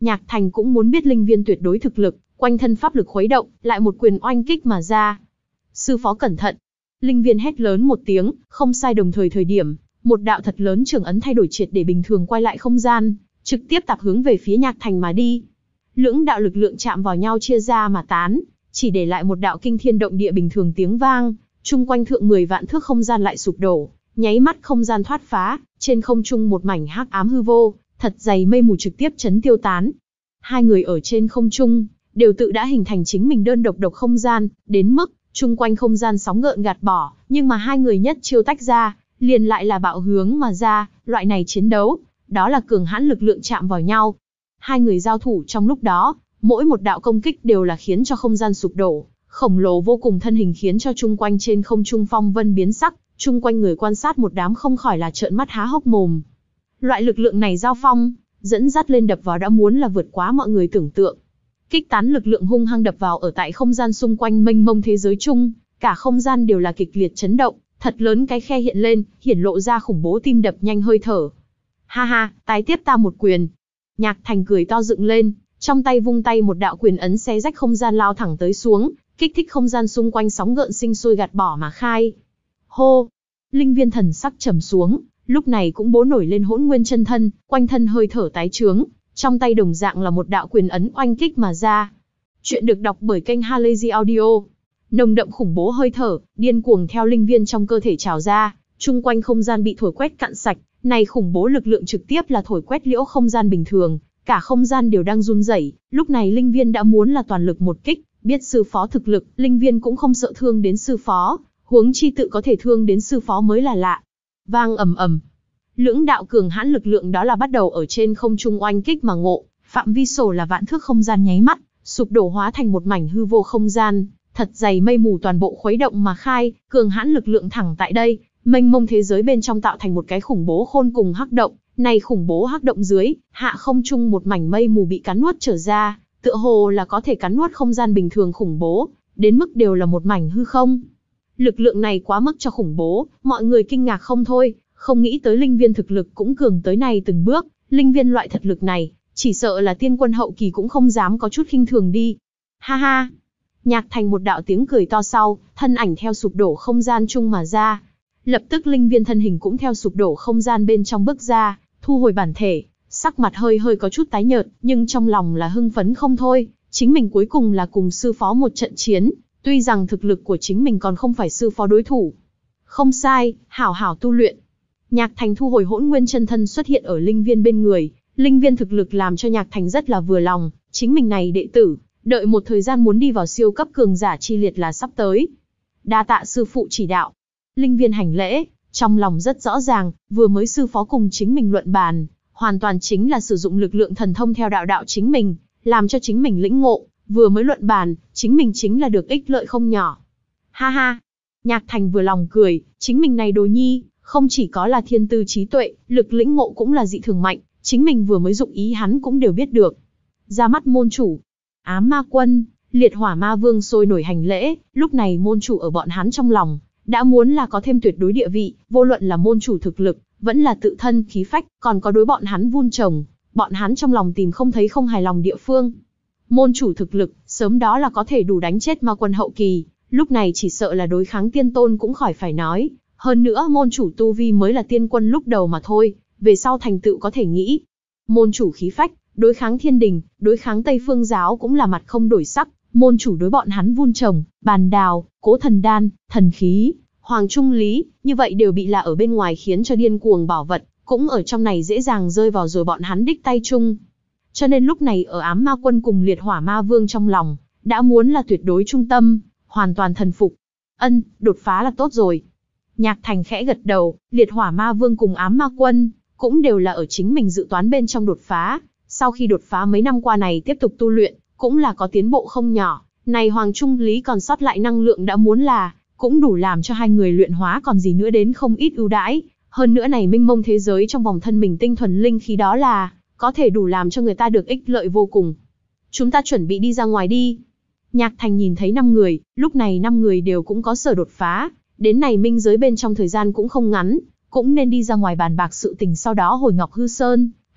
Nhạc Thành cũng muốn biết linh viên tuyệt đối thực lực, quanh thân pháp lực khuấy động, lại một quyền oanh kích mà ra. Sư phó cẩn thận. Linh viên hét lớn một tiếng, không sai đồng thời thời điểm, một đạo thật lớn trường ấn thay đổi triệt để bình thường quay lại không gian, trực tiếp tạp hướng về phía Nhạc Thành mà đi. Lưỡng đạo lực lượng chạm vào nhau chia ra mà tán, chỉ để lại một đạo kinh thiên động địa bình thường tiếng vang, chung quanh thượng mười vạn thước không gian lại sụp đổ, nháy mắt không gian thoát phá, trên không trung một mảnh hắc ám hư vô, thật dày mây mù trực tiếp chấn tiêu tán. Hai người ở trên không trung, đều tự đã hình thành chính mình đơn độc độc không gian, đến mức chung quanh không gian sóng gợn gạt bỏ, nhưng mà hai người nhất chiêu tách ra, liền lại là bạo hướng mà ra, loại này chiến đấu, đó là cường hãn lực lượng chạm vào nhau. Hai người giao thủ trong lúc đó, mỗi một đạo công kích đều là khiến cho không gian sụp đổ, khổng lồ vô cùng thân hình khiến cho chung quanh trên không trung phong vân biến sắc, chung quanh người quan sát một đám không khỏi là trợn mắt há hốc mồm. Loại lực lượng này giao phong, dẫn dắt lên đập vào đã muốn là vượt quá mọi người tưởng tượng. Kích tán lực lượng hung hăng đập vào ở tại không gian xung quanh mênh mông thế giới chung, cả không gian đều là kịch liệt chấn động, thật lớn cái khe hiện lên, hiển lộ ra khủng bố tim đập nhanh hơi thở. Ha ha, tái tiếp ta một quyền. Nhạc Thành cười to dựng lên, trong tay vung tay một đạo quyền ấn xé rách không gian lao thẳng tới xuống, kích thích không gian xung quanh sóng gợn sinh sôi gạt bỏ mà khai. Hô! Linh viên thần sắc trầm xuống, lúc này cũng bố nổi lên hỗn nguyên chân thân, quanh thân hơi thở tái trướng, trong tay đồng dạng là một đạo quyền ấn oanh kích mà ra. Chuyện được đọc bởi kênh Halazy Audio. Nồng đậm khủng bố hơi thở, điên cuồng theo linh viên trong cơ thể trào ra, chung quanh không gian bị thổi quét cạn sạch, này khủng bố lực lượng trực tiếp là thổi quét liễu không gian bình thường, cả không gian đều đang run rẩy. Lúc này linh viên đã muốn là toàn lực một kích, biết sư phó thực lực, linh viên cũng không sợ thương đến sư phó, huống chi tự có thể thương đến sư phó mới là lạ. Vang ầm ầm, lưỡng đạo cường hãn lực lượng đó là bắt đầu ở trên không trung oanh kích mà ngộ, phạm vi sổ là vạn thước không gian nháy mắt, sụp đổ hóa thành một mảnh hư vô không gian, thật dày mây mù toàn bộ khuấy động mà khai, cường hãn lực lượng thẳng tại đây, mênh mông thế giới bên trong tạo thành một cái khủng bố khôn cùng hắc động, này khủng bố hắc động dưới, hạ không trung một mảnh mây mù bị cắn nuốt trở ra, tựa hồ là có thể cắn nuốt không gian bình thường khủng bố, đến mức đều là một mảnh hư không. Lực lượng này quá mức cho khủng bố, mọi người kinh ngạc không thôi, không nghĩ tới linh viên thực lực cũng cường tới này từng bước, linh viên loại thật lực này, chỉ sợ là tiên quân hậu kỳ cũng không dám có chút khinh thường đi. Ha ha! Nhạc Thành một đạo tiếng cười to sau, thân ảnh theo sụp đổ không gian chung mà ra. Lập tức linh viên thân hình cũng theo sụp đổ không gian bên trong bước ra, thu hồi bản thể, sắc mặt hơi hơi có chút tái nhợt, nhưng trong lòng là hưng phấn không thôi, chính mình cuối cùng là cùng sư phó một trận chiến, tuy rằng thực lực của chính mình còn không phải sư phó đối thủ. Không sai, hảo hảo tu luyện. Nhạc Thành thu hồi hỗn nguyên chân thân xuất hiện ở linh viên bên người, linh viên thực lực làm cho Nhạc Thành rất là vừa lòng, chính mình này đệ tử, đợi một thời gian muốn đi vào siêu cấp cường giả chi liệt là sắp tới. Đa tạ sư phụ chỉ đạo. Linh viên hành lễ, trong lòng rất rõ ràng, vừa mới sư phó cùng chính mình luận bàn, hoàn toàn chính là sử dụng lực lượng thần thông theo đạo đạo chính mình, làm cho chính mình lĩnh ngộ, vừa mới luận bàn, chính mình chính là được ích lợi không nhỏ. Ha ha! Nhạc Thành vừa lòng cười, chính mình này đồ nhi, không chỉ có là thiên tư trí tuệ, lực lĩnh ngộ cũng là dị thường mạnh, chính mình vừa mới dụng ý hắn cũng đều biết được. Ra mắt môn chủ, Ám Ma Quân, Liệt Hỏa Ma Vương sôi nổi hành lễ, lúc này môn chủ ở bọn hắn trong lòng, đã muốn là có thêm tuyệt đối địa vị, vô luận là môn chủ thực lực, vẫn là tự thân khí phách, còn có đối bọn hắn vun trồng, bọn hắn trong lòng tìm không thấy không hài lòng địa phương. Môn chủ thực lực, sớm đó là có thể đủ đánh chết Ma Quân hậu kỳ, lúc này chỉ sợ là đối kháng tiên tôn cũng khỏi phải nói, hơn nữa môn chủ tu vi mới là tiên quân lúc đầu mà thôi, về sau thành tựu có thể nghĩ. Môn chủ khí phách, đối kháng thiên đình, đối kháng Tây Phương giáo cũng là mặt không đổi sắc, môn chủ đối bọn hắn vun trồng, bàn đào, cố thần đan, thần khí, hoàng trung lý, như vậy đều bị là ở bên ngoài khiến cho điên cuồng bảo vật, cũng ở trong này dễ dàng rơi vào rồi bọn hắn đích tay chung. Cho nên lúc này ở Ám Ma Quân cùng Liệt Hỏa Ma Vương trong lòng, đã muốn là tuyệt đối trung tâm, hoàn toàn thần phục. Ân, đột phá là tốt rồi. Nhạc Thành khẽ gật đầu, Liệt Hỏa Ma Vương cùng Ám Ma Quân, cũng đều là ở chính mình dự toán bên trong đột phá. Sau khi đột phá mấy năm qua này tiếp tục tu luyện, cũng là có tiến bộ không nhỏ. Này Hoàng Trung Lý còn sót lại năng lượng đã muốn là, cũng đủ làm cho hai người luyện hóa còn gì nữa đến không ít ưu đãi. Hơn nữa này minh mông thế giới trong vòng thân mình tinh thuần linh khí đó là, có thể đủ làm cho người ta được ích lợi vô cùng. Chúng ta chuẩn bị đi ra ngoài đi. Nhạc Thành nhìn thấy năm người, lúc này năm người đều cũng có sở đột phá, đến này minh giới bên trong thời gian cũng không ngắn, cũng nên đi ra ngoài bàn bạc sự tình sau đó hồi Ngọc Hư Sơn,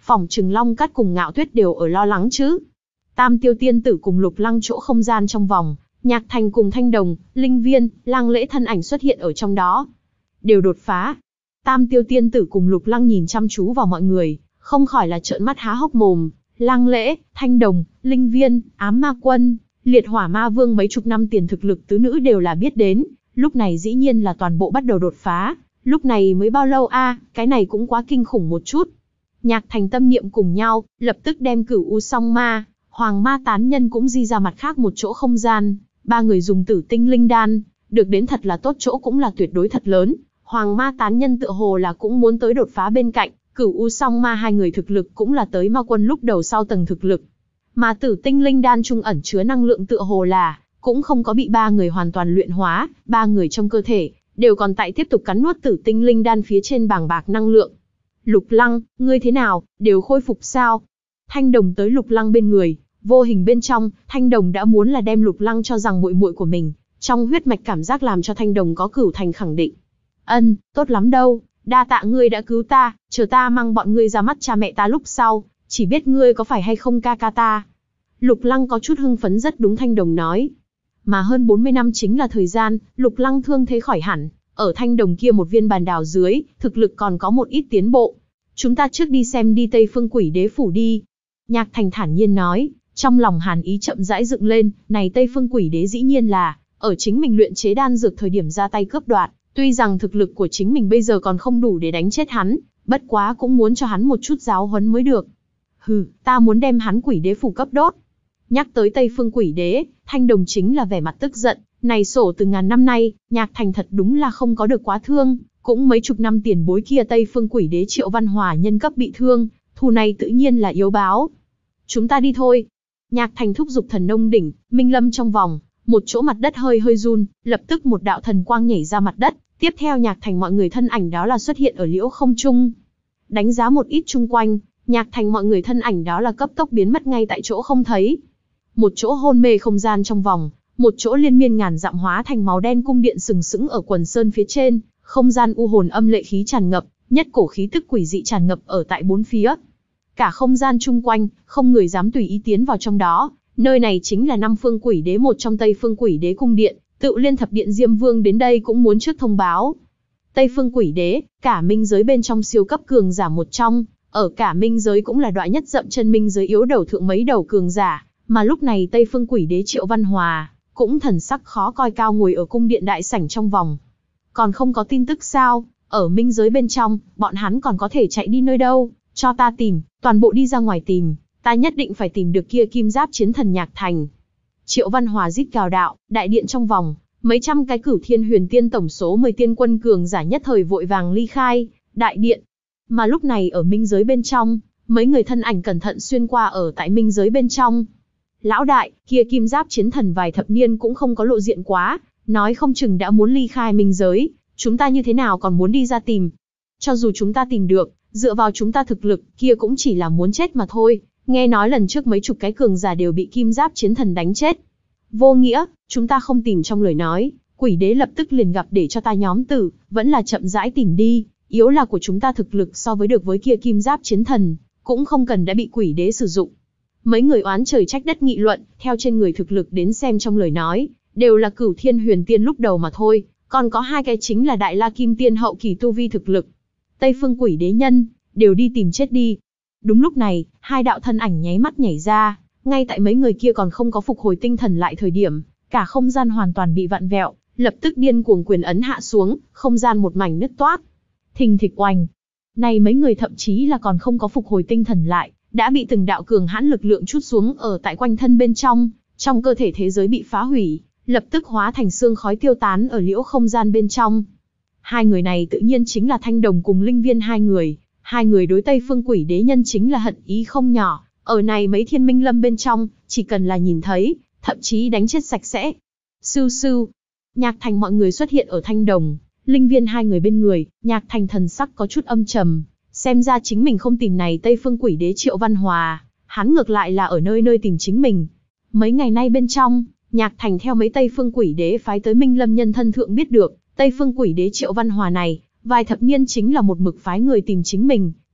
phỏng chừng Long Cát cùng Ngạo Tuyết đều ở lo lắng chứ. Tam Tiêu Tiên Tử cùng Lục Lăng chỗ không gian trong vòng, Nhạc Thành cùng Thanh Đồng, Linh Viên, Lang Lễ thân ảnh xuất hiện ở trong đó. Đều đột phá. Tam Tiêu Tiên Tử cùng Lục Lăng nhìn chăm chú vào mọi người, không khỏi là trợn mắt há hốc mồm. Lang Lễ, Thanh Đồng, Linh Viên, Ám Ma Quân, Liệt Hỏa Ma Vương mấy chục năm tiền thực lực tứ nữ đều là biết đến, lúc này dĩ nhiên là toàn bộ bắt đầu đột phá. Lúc này mới bao lâu a, à, cái này cũng quá kinh khủng một chút. Nhạc Thành tâm niệm cùng nhau, lập tức đem Cửu U Song Ma, Hoàng Ma Tán Nhân cũng di ra mặt khác một chỗ không gian. Ba người dùng Tử Tinh Linh Đan, được đến thật là tốt chỗ cũng là tuyệt đối thật lớn. Hoàng Ma Tán Nhân tựa hồ là cũng muốn tới đột phá bên cạnh, Cửu U Song Ma hai người thực lực cũng là tới Ma Quân lúc đầu sau tầng thực lực. Mà Tử Tinh Linh Đan trung ẩn chứa năng lượng tựa hồ là cũng không có bị ba người hoàn toàn luyện hóa, ba người trong cơ thể đều còn tại tiếp tục cắn nuốt Tử Tinh Linh Đan phía trên bàng bạc năng lượng. Lục Lăng, ngươi thế nào, đều khôi phục sao? Thanh Đồng tới Lục Lăng bên người, vô hình bên trong, Thanh Đồng đã muốn là đem Lục Lăng cho rằng muội muội của mình, trong huyết mạch cảm giác làm cho Thanh Đồng có cửu thành khẳng định. Ân, tốt lắm đâu, đa tạ ngươi đã cứu ta, chờ ta mang bọn ngươi ra mắt cha mẹ ta lúc sau, chỉ biết ngươi có phải hay không ca ca ta. Lục Lăng có chút hưng phấn rất đúng Thanh Đồng nói. Mà hơn bốn mươi năm chính là thời gian, Lục Lăng thương thế khỏi hẳn, ở Thanh Đồng kia một viên bàn đào dưới, thực lực còn có một ít tiến bộ. Chúng ta trước đi xem đi Tây Phương Quỷ Đế phủ đi. Nhạc Thành thản nhiên nói, trong lòng hàn ý chậm rãi dựng lên, này Tây Phương Quỷ Đế dĩ nhiên là, ở chính mình luyện chế đan dược thời điểm ra tay cướp đoạt, tuy rằng thực lực của chính mình bây giờ còn không đủ để đánh chết hắn, bất quá cũng muốn cho hắn một chút giáo huấn mới được. Hừ, ta muốn đem hắn Quỷ Đế phủ cấp đốt. Nhắc tới Tây Phương Quỷ Đế, Thanh Đồng chính là vẻ mặt tức giận, này sổ từ ngàn năm nay, Nhạc Thành thật đúng là không có được quá thương, cũng mấy chục năm tiền bối kia Tây Phương Quỷ Đế Triệu Văn Hòa nhân cấp bị thương, thù này tự nhiên là yếu báo. Chúng ta đi thôi. Nhạc Thành thúc giục Thần Nông đỉnh, Minh Lâm trong vòng, một chỗ mặt đất hơi hơi run, lập tức một đạo thần quang nhảy ra mặt đất, tiếp theo Nhạc Thành mọi người thân ảnh đó là xuất hiện ở liễu không trung. Đánh giá một ít chung quanh, Nhạc Thành mọi người thân ảnh đó là cấp tốc biến mất ngay tại chỗ không thấy. Một chỗ hôn mê không gian trong vòng, một chỗ liên miên ngàn dặm hóa thành máu đen cung điện sừng sững ở quần sơn phía trên, không gian u hồn âm lệ khí tràn ngập, nhất cổ khí tức quỷ dị tràn ngập ở tại bốn phía. Cả không gian chung quanh, không người dám tùy ý tiến vào trong đó, nơi này chính là Năm Phương Quỷ Đế một trong Tây Phương Quỷ Đế cung điện, Tự Liên Thập Điện Diêm Vương đến đây cũng muốn trước thông báo. Tây Phương Quỷ Đế, cả minh giới bên trong siêu cấp cường giả một trong, ở cả minh giới cũng là đoạn nhất dậm chân minh giới yếu đầu thượng mấy đầu cường giả, mà lúc này Tây Phương Quỷ Đế Triệu Văn Hòa cũng thần sắc khó coi cao ngồi ở cung điện đại sảnh trong vòng. Còn không có tin tức sao? Ở minh giới bên trong, bọn hắn còn có thể chạy đi nơi đâu? Cho ta tìm, toàn bộ đi ra ngoài tìm, ta nhất định phải tìm được kia kim giáp chiến thần Nhạc Thành. Triệu Văn Hòa rít gào đạo, đại điện trong vòng, mấy trăm cái Cửu Thiên Huyền Tiên tổng số mười tiên quân cường giả nhất thời vội vàng ly khai đại điện. Mà lúc này ở minh giới bên trong, mấy người thân ảnh cẩn thận xuyên qua ở tại minh giới bên trong. Lão đại, kia kim giáp chiến thần vài thập niên cũng không có lộ diện quá, nói không chừng đã muốn ly khai minh giới, chúng ta như thế nào còn muốn đi ra tìm? Cho dù chúng ta tìm được, dựa vào chúng ta thực lực, kia cũng chỉ là muốn chết mà thôi. Nghe nói lần trước mấy chục cái cường giả đều bị kim giáp chiến thần đánh chết. Vô nghĩa, chúng ta không tìm trong lời nói, Quỷ Đế lập tức liền gặp để cho ta nhóm tử, vẫn là chậm rãi tìm đi, yếu là của chúng ta thực lực so với được với kia kim giáp chiến thần, cũng không cần đã bị Quỷ Đế sử dụng. Mấy người oán trời trách đất nghị luận, theo trên người thực lực đến xem trong lời nói, đều là Cửu Thiên Huyền Tiên lúc đầu mà thôi, còn có hai cái chính là Đại La Kim Tiên hậu kỳ tu vi thực lực. Tây Phương Quỷ Đế nhân, đều đi tìm chết đi. Đúng lúc này, hai đạo thân ảnh nháy mắt nhảy ra, ngay tại mấy người kia còn không có phục hồi tinh thần lại thời điểm, cả không gian hoàn toàn bị vặn vẹo, lập tức điên cuồng quyền ấn hạ xuống, không gian một mảnh nứt toác. Thình thịch oanh. Này mấy người thậm chí là còn không có phục hồi tinh thần lại, đã bị từng đạo cường hãn lực lượng trút xuống ở tại quanh thân bên trong, trong cơ thể thế giới bị phá hủy, lập tức hóa thành xương khói tiêu tán ở liễu không gian bên trong. Hai người này tự nhiên chính là Thanh Đồng cùng Linh Viên hai người, hai người đối Tây Phương Quỷ Đế nhân chính là hận ý không nhỏ, ở này mấy thiên minh lâm bên trong, chỉ cần là nhìn thấy, thậm chí đánh chết sạch sẽ. Sưu sưu, Nhạc Thành mọi người xuất hiện ở Thanh Đồng, Linh Viên hai người bên người, Nhạc Thành thần sắc có chút âm trầm, xem ra chính mình không tìm này Tây Phương Quỷ Đế Triệu Văn Hòa, hắn ngược lại là ở nơi nơi tìm chính mình. Mấy ngày nay bên trong, Nhạc Thành theo mấy Tây Phương Quỷ Đế phái tới Minh Lâm nhân thân thượng biết được, Tây Phương Quỷ Đế Triệu Văn Hòa này, vài thập niên chính là một mực phái người tìm chính mình,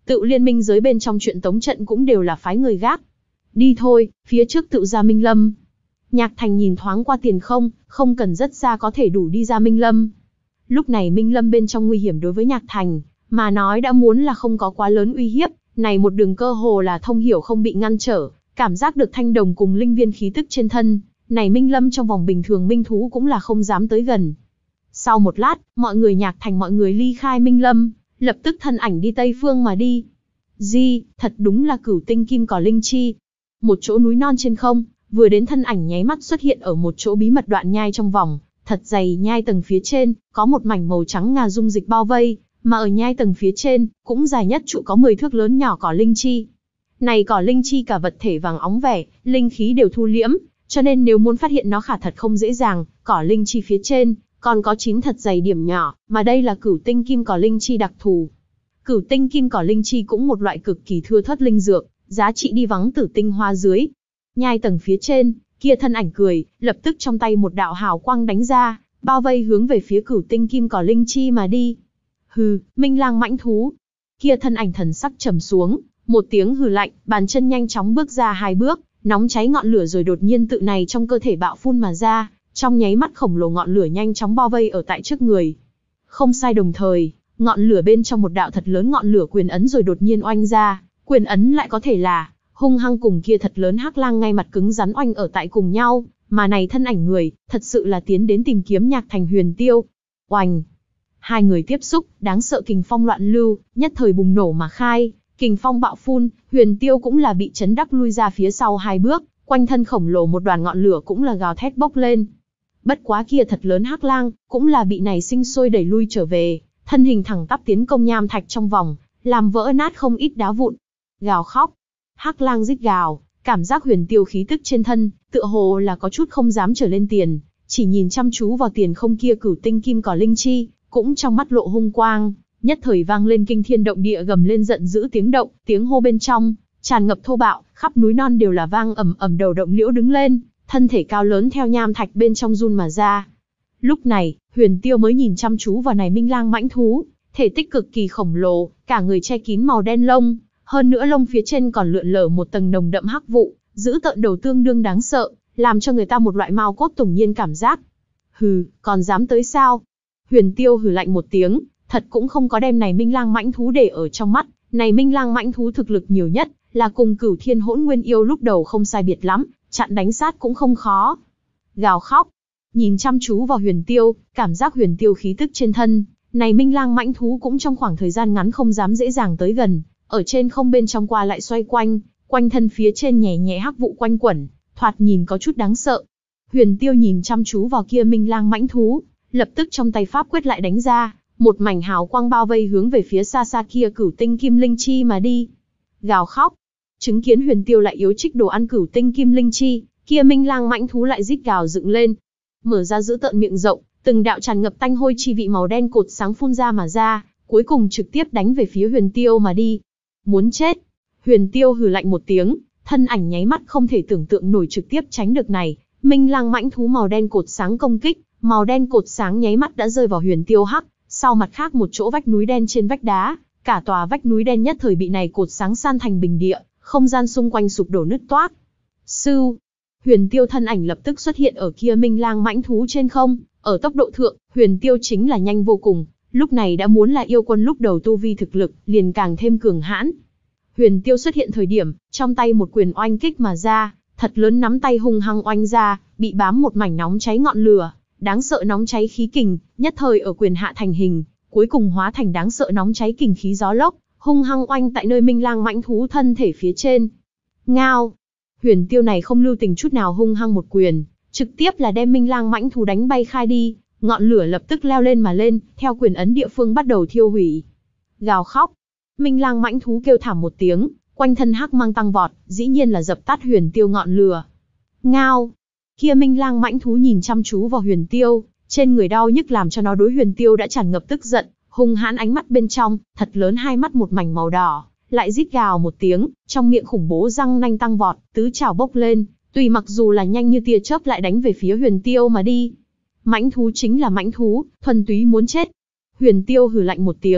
tự liên minh giới bên trong chuyện tống trận cũng đều là phái người gác. Đi thôi, phía trước tự ra Minh Lâm. Nhạc Thành nhìn thoáng qua tiền không, không cần rất xa có thể đủ đi ra Minh Lâm. Lúc này Minh Lâm bên trong nguy hiểm đối với Nhạc Thành, mà nói đã muốn là không có quá lớn uy hiếp, này một đường cơ hồ là thông hiểu không bị ngăn trở, cảm giác được thanh đồng cùng linh viên khí tức trên thân, này Minh Lâm trong vòng bình thường minh thú cũng là không dám tới gần. Sau một lát, mọi người Nhạc Thành mọi người ly khai Minh Lâm, lập tức thân ảnh đi Tây Phương mà đi. Di, thật đúng là Cửu Tinh Kim Cỏ Linh Chi. Một chỗ núi non trên không, vừa đến thân ảnh nháy mắt xuất hiện ở một chỗ bí mật đoạn nhai trong vòng, thật dày nhai tầng phía trên, có một mảnh màu trắng ngà dung dịch bao vây, mà ở nhai tầng phía trên, cũng dài nhất trụ có mười thước lớn nhỏ cỏ linh chi. Này cỏ linh chi cả vật thể vàng óng vẻ, linh khí đều thu liễm, cho nên nếu muốn phát hiện nó khả thật không dễ dàng, cỏ linh chi phía trên, còn có chín thật dày điểm nhỏ, mà đây là Cửu Tinh Kim Cỏ Linh Chi đặc thù. Cửu Tinh Kim Cỏ Linh Chi cũng một loại cực kỳ thưa thớt linh dược, giá trị đi vắng tử tinh hoa dưới. Nhai tầng phía trên, kia thân ảnh cười, lập tức trong tay một đạo hào quang đánh ra, bao vây hướng về phía Cửu Tinh Kim Cỏ Linh Chi mà đi. Hừ, Minh Lang mãnh thú. Kia thân ảnh thần sắc trầm xuống, một tiếng hừ lạnh, bàn chân nhanh chóng bước ra hai bước, nóng cháy ngọn lửa rồi đột nhiên tự này trong cơ thể bạo phun mà ra, trong nháy mắt khổng lồ ngọn lửa nhanh chóng bao vây ở tại trước người. Không sai, đồng thời, ngọn lửa bên trong một đạo thật lớn ngọn lửa quyền ấn rồi đột nhiên oanh ra, quyền ấn lại có thể là hung hăng cùng kia thật lớn hắc lang ngay mặt cứng rắn oanh ở tại cùng nhau, mà này thân ảnh người, thật sự là tiến đến tìm kiếm Nhạc Thành Huyền Tiêu. Oanh! Hai người tiếp xúc, đáng sợ kình phong loạn lưu, nhất thời bùng nổ mà khai, kình phong bạo phun, Huyền Tiêu cũng là bị chấn đắc lui ra phía sau hai bước, quanh thân khổng lồ một đoàn ngọn lửa cũng là gào thét bốc lên. Bất quá kia thật lớn hắc lang, cũng là bị này sinh sôi đẩy lui trở về, thân hình thẳng tắp tiến công nham thạch trong vòng, làm vỡ nát không ít đá vụn. Gào khóc, hắc lang rít gào, cảm giác Huyền Tiêu khí tức trên thân, tựa hồ là có chút không dám trở lên tiền, chỉ nhìn chăm chú vào tiền không kia Cửu Tinh Kim Cỏ Linh Chi, cũng trong mắt lộ hung quang, nhất thời vang lên kinh thiên động địa gầm lên giận dữ tiếng động, tiếng hô bên trong tràn ngập thô bạo, khắp núi non đều là vang ầm ầm, đầu động liễu đứng lên, thân thể cao lớn theo nham thạch bên trong run mà ra. Lúc này, Huyền Tiêu mới nhìn chăm chú vào này Minh Lang mãnh thú, thể tích cực kỳ khổng lồ, cả người che kín màu đen lông, hơn nữa lông phía trên còn lượn lờ một tầng nồng đậm hắc vụ, giữ tợn đầu tương đương đáng sợ, làm cho người ta một loại mao cốt tủng nhiên cảm giác. Hừ, còn dám tới sao? Huyền Tiêu hừ lạnh một tiếng, thật cũng không có đem này Minh Lang mãnh thú để ở trong mắt, này Minh Lang mãnh thú thực lực nhiều nhất, là cùng Cửu Thiên Hỗn Nguyên Yêu lúc đầu không sai biệt lắm, chặn đánh sát cũng không khó. Gào khóc, nhìn chăm chú vào Huyền Tiêu, cảm giác Huyền Tiêu khí tức trên thân, này Minh Lang mãnh thú cũng trong khoảng thời gian ngắn không dám dễ dàng tới gần, ở trên không bên trong qua lại xoay quanh, quanh thân phía trên nhẹ nhẹ hắc vụ quanh quẩn, thoạt nhìn có chút đáng sợ. Huyền Tiêu nhìn chăm chú vào kia Minh Lang mãnh thú, lập tức trong tay pháp quyết lại đánh ra, một mảnh hào quang bao vây hướng về phía xa xa kia Cửu Tinh Kim Linh Chi mà đi. Gào khóc, chứng kiến Huyền Tiêu lại yếu trích đồ ăn Cửu Tinh Kim Linh Chi, kia Minh Lang mãnh thú lại rít gào dựng lên, mở ra giữ tợn miệng rộng, từng đạo tràn ngập tanh hôi chi vị màu đen cột sáng phun ra mà ra, cuối cùng trực tiếp đánh về phía Huyền Tiêu mà đi. Muốn chết! Huyền Tiêu hừ lạnh một tiếng, thân ảnh nháy mắt không thể tưởng tượng nổi trực tiếp tránh được này Minh Lang mãnh thú màu đen cột sáng công kích, màu đen cột sáng nháy mắt đã rơi vào Huyền Tiêu hắc, sau mặt khác một chỗ vách núi đen trên vách đá, cả tòa vách núi đen nhất thời bị này cột sáng san thành bình địa, không gian xung quanh sụp đổ nứt toác. Sưu, Huyền Tiêu thân ảnh lập tức xuất hiện ở kia Minh Lang mãnh thú trên không, ở tốc độ thượng, Huyền Tiêu chính là nhanh vô cùng, lúc này đã muốn là yêu quân lúc đầu tu vi thực lực, liền càng thêm cường hãn. Huyền Tiêu xuất hiện thời điểm, trong tay một quyền oanh kích mà ra, thật lớn nắm tay hung hăng oanh ra, bị bám một mảnh nóng cháy ngọn lửa, đáng sợ nóng cháy khí kình, nhất thời ở quyền hạ thành hình, cuối cùng hóa thành đáng sợ nóng cháy kình khí gió lốc, hung hăng oanh tại nơi Minh Lang mãnh thú thân thể phía trên. Ngao! Huyền Tiêu này không lưu tình chút nào hung hăng một quyền, trực tiếp là đem Minh Lang mãnh thú đánh bay khai đi, ngọn lửa lập tức leo lên mà lên, theo quyền ấn địa phương bắt đầu thiêu hủy. Gào khóc, Minh Lang mãnh thú kêu thảm một tiếng, quanh thân hắc mang tăng vọt, dĩ nhiên là dập tắt Huyền Tiêu ngọn lửa. Ngao! Kia Minh Lang mãnh thú nhìn chăm chú vào Huyền Tiêu, trên người đau nhức làm cho nó đối Huyền Tiêu đã tràn ngập tức giận, hung hãn ánh mắt bên trong, thật lớn hai mắt một mảnh màu đỏ, lại rít gào một tiếng, trong miệng khủng bố răng nanh tăng vọt, tứ trảo bốc lên, tùy mặc dù là nhanh như tia chớp lại đánh về phía Huyền Tiêu mà đi. Mãnh thú chính là mãnh thú, thuần túy muốn chết. Huyền Tiêu hừ lạnh một tiếng,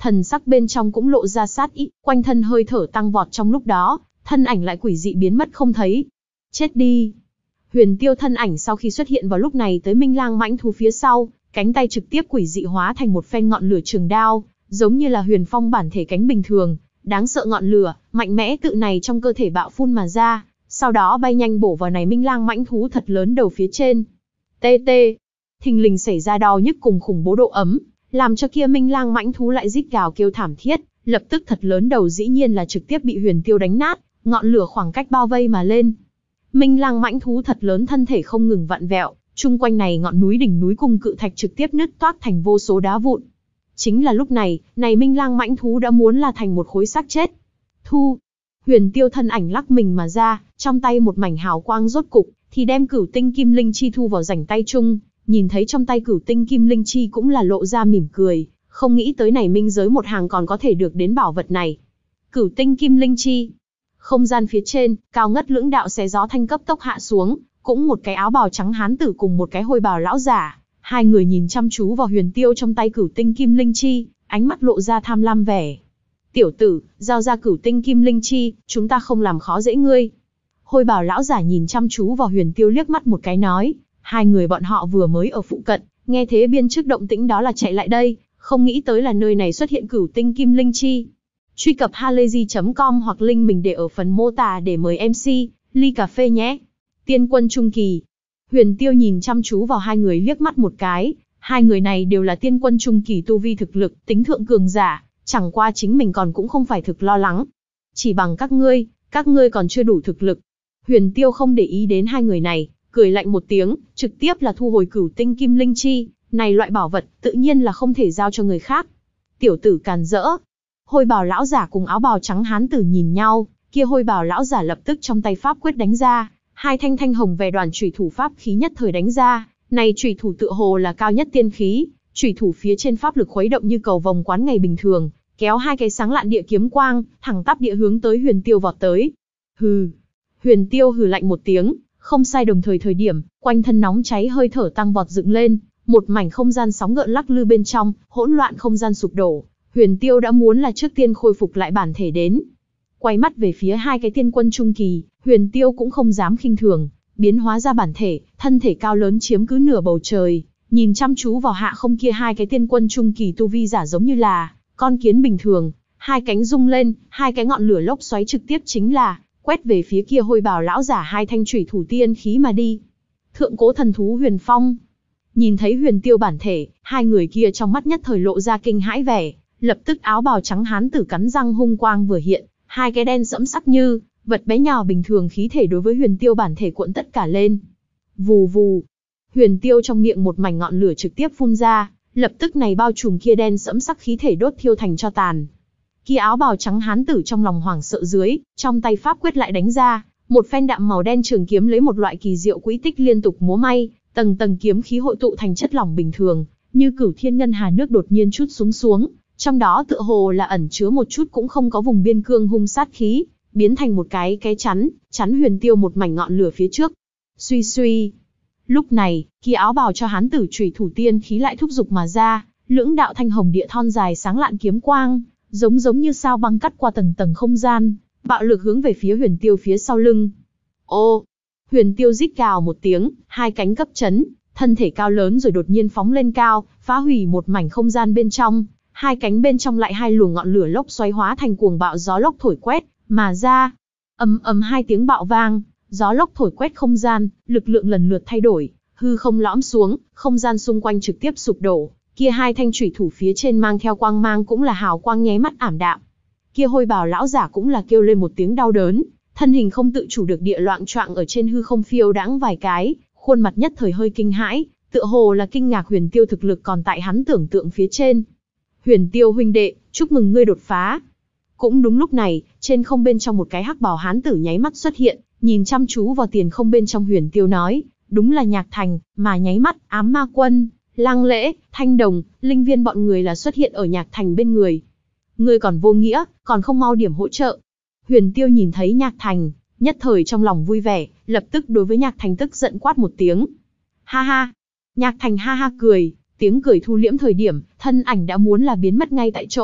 thần sắc bên trong cũng lộ ra sát ý, quanh thân hơi thở tăng vọt trong lúc đó, thân ảnh lại quỷ dị biến mất không thấy. Chết đi! Huyền Tiêu thân ảnh sau khi xuất hiện vào lúc này tới Minh Lang mãnh thú phía sau, cánh tay trực tiếp quỷ dị hóa thành một phen ngọn lửa trường đao, giống như là huyền phong bản thể cánh bình thường, đáng sợ ngọn lửa, mạnh mẽ tự này trong cơ thể bạo phun mà ra, sau đó bay nhanh bổ vào này Minh Lang mãnh thú thật lớn đầu phía trên. Tê tê! Thình lình xảy ra đau nhức cùng khủng bố độ ấm, làm cho kia Minh Lang mãnh thú lại rít gào kêu thảm thiết, lập tức thật lớn đầu dĩ nhiên là trực tiếp bị Huyền Tiêu đánh nát, ngọn lửa khoảng cách bao vây mà lên. Minh Lang mãnh thú thật lớn thân thể không ngừng vặn vẹo, chung quanh này ngọn núi đỉnh núi cùng cự thạch trực tiếp nứt toác thành vô số đá vụn. Chính là lúc này, này Minh Lang mãnh thú đã muốn là thành một khối xác chết. Thu! Huyền Tiêu thân ảnh lắc mình mà ra, trong tay một mảnh hào quang rốt cục, thì đem cửu tinh kim linh chi thu vào rảnh tay chung, nhìn thấy trong tay cửu tinh kim linh chi cũng là lộ ra mỉm cười, không nghĩ tới này minh giới một hàng còn có thể được đến bảo vật này. Cửu tinh kim linh chi. Không gian phía trên, cao ngất lưỡng đạo xé gió thanh cấp tốc hạ xuống, cũng một cái áo bào trắng hán tử cùng một cái hôi bào lão giả, hai người nhìn chăm chú vào Huyền Tiêu trong tay cửu tinh kim linh chi, ánh mắt lộ ra tham lam vẻ. Tiểu tử, giao ra cửu tinh kim linh chi, chúng ta không làm khó dễ ngươi. Hôi bào lão giả nhìn chăm chú vào Huyền Tiêu liếc mắt một cái nói, hai người bọn họ vừa mới ở phụ cận, nghe thế biên trước động tĩnh đó là chạy lại đây, không nghĩ tới là nơi này xuất hiện cửu tinh kim linh chi. Truy cập halayzi chấm com hoặc link mình để ở phần mô tả để mời em xê, ly cà phê nhé. Tiên quân trung kỳ. Huyền Tiêu nhìn chăm chú vào hai người liếc mắt một cái, hai người này đều là tiên quân trung kỳ tu vi thực lực, tính thượng cường giả, chẳng qua chính mình còn cũng không phải thực lo lắng. Chỉ bằng các ngươi, các ngươi còn chưa đủ thực lực. Huyền Tiêu không để ý đến hai người này, cười lạnh một tiếng, trực tiếp là thu hồi cửu tinh kim linh chi, này loại bảo vật, tự nhiên là không thể giao cho người khác. Tiểu tử càn rỡ. Hôi bào lão giả cùng áo bào trắng hán tử nhìn nhau, kia hôi bào lão giả lập tức trong tay pháp quyết đánh ra, hai thanh thanh hồng về đoàn chủy thủ pháp khí nhất thời đánh ra, này chủy thủ tựa hồ là cao nhất tiên khí, chủy thủ phía trên pháp lực khuấy động như cầu vồng quán ngày bình thường, kéo hai cái sáng lạn địa kiếm quang, thẳng tắp địa hướng tới Huyền Tiêu vọt tới. Hừ. Huyền Tiêu hừ lạnh một tiếng, không sai đồng thời thời điểm, quanh thân nóng cháy hơi thở tăng vọt dựng lên, một mảnh không gian sóng gợn lắc lư bên trong, hỗn loạn không gian sụp đổ. Huyền Tiêu đã muốn là trước tiên khôi phục lại bản thể đến. Quay mắt về phía hai cái tiên quân trung kỳ, Huyền Tiêu cũng không dám khinh thường, biến hóa ra bản thể, thân thể cao lớn chiếm cứ nửa bầu trời, nhìn chăm chú vào hạ không kia hai cái tiên quân trung kỳ tu vi giả giống như là con kiến bình thường, hai cánh rung lên, hai cái ngọn lửa lốc xoáy trực tiếp chính là quét về phía kia hôi bào lão giả hai thanh chủy thủ tiên khí mà đi. Thượng cố thần thú Huyền Phong. Nhìn thấy Huyền Tiêu bản thể, hai người kia trong mắt nhất thời lộ ra kinh hãi vẻ, lập tức áo bào trắng hán tử cắn răng hung quang vừa hiện, hai cái đen sẫm sắc như vật bé nhỏ bình thường khí thể đối với Huyền Tiêu bản thể cuộn tất cả lên. Vù vù. Huyền Tiêu trong miệng một mảnh ngọn lửa trực tiếp phun ra, lập tức này bao trùm kia đen sẫm sắc khí thể đốt thiêu thành tro tàn. Kia áo bào trắng hán tử trong lòng hoảng sợ dưới, trong tay pháp quyết lại đánh ra, một phen đạm màu đen trường kiếm lấy một loại kỳ diệu quỹ tích liên tục múa may, tầng tầng kiếm khí hội tụ thành chất lỏng bình thường, như cửu thiên ngân hà nước đột nhiên chút xuống xuống, trong đó tựa hồ là ẩn chứa một chút cũng không có vùng biên cương hung sát khí, biến thành một cái cái chắn, chắn Huyền Tiêu một mảnh ngọn lửa phía trước. Suy suy. Lúc này, kia áo bào cho hán tử chủy thủ tiên khí lại thúc dục mà ra, lưỡng đạo thanh hồng địa thon dài sáng lạn kiếm quang, giống giống như sao băng cắt qua tầng tầng không gian, bạo lực hướng về phía Huyền Tiêu phía sau lưng. Ô! Huyền Tiêu rít gào một tiếng, hai cánh cấp chấn, thân thể cao lớn rồi đột nhiên phóng lên cao, phá hủy một mảnh không gian bên trong, hai cánh bên trong lại hai luồng ngọn lửa lốc xoáy hóa thành cuồng bạo gió lốc thổi quét mà ra. Ầm ầm hai tiếng bạo vang, gió lốc thổi quét không gian, lực lượng lần lượt thay đổi, hư không lõm xuống, không gian xung quanh trực tiếp sụp đổ. Kia hai thanh chủy thủ phía trên mang theo quang mang cũng là hào quang nháy mắt ảm đạm. Kia hôi bào lão giả cũng là kêu lên một tiếng đau đớn, thân hình không tự chủ được địa loạng choạng ở trên hư không phiêu đãng vài cái, khuôn mặt nhất thời hơi kinh hãi, tựa hồ là kinh ngạc Huyền Tiêu thực lực còn tại hắn tưởng tượng phía trên. Huyền Tiêu huynh đệ, chúc mừng ngươi đột phá. Cũng đúng lúc này, trên không bên trong một cái hắc bào hán tử nháy mắt xuất hiện, nhìn chăm chú vào tiền không bên trong Huyền Tiêu nói, đúng là Nhạc Thành, mà nháy mắt, Ám Ma Quân, Lăng Lễ, Thanh Đồng, Linh Viên bọn người là xuất hiện ở Nhạc Thành bên người. Ngươi còn vô nghĩa, còn không mau điểm hỗ trợ. Huyền Tiêu nhìn thấy Nhạc Thành, nhất thời trong lòng vui vẻ, lập tức đối với Nhạc Thành tức giận quát một tiếng. Ha ha. Nhạc Thành ha ha cười, tiếng cười thu liễm thời điểm, thân ảnh đã muốn là biến mất ngay tại chỗ,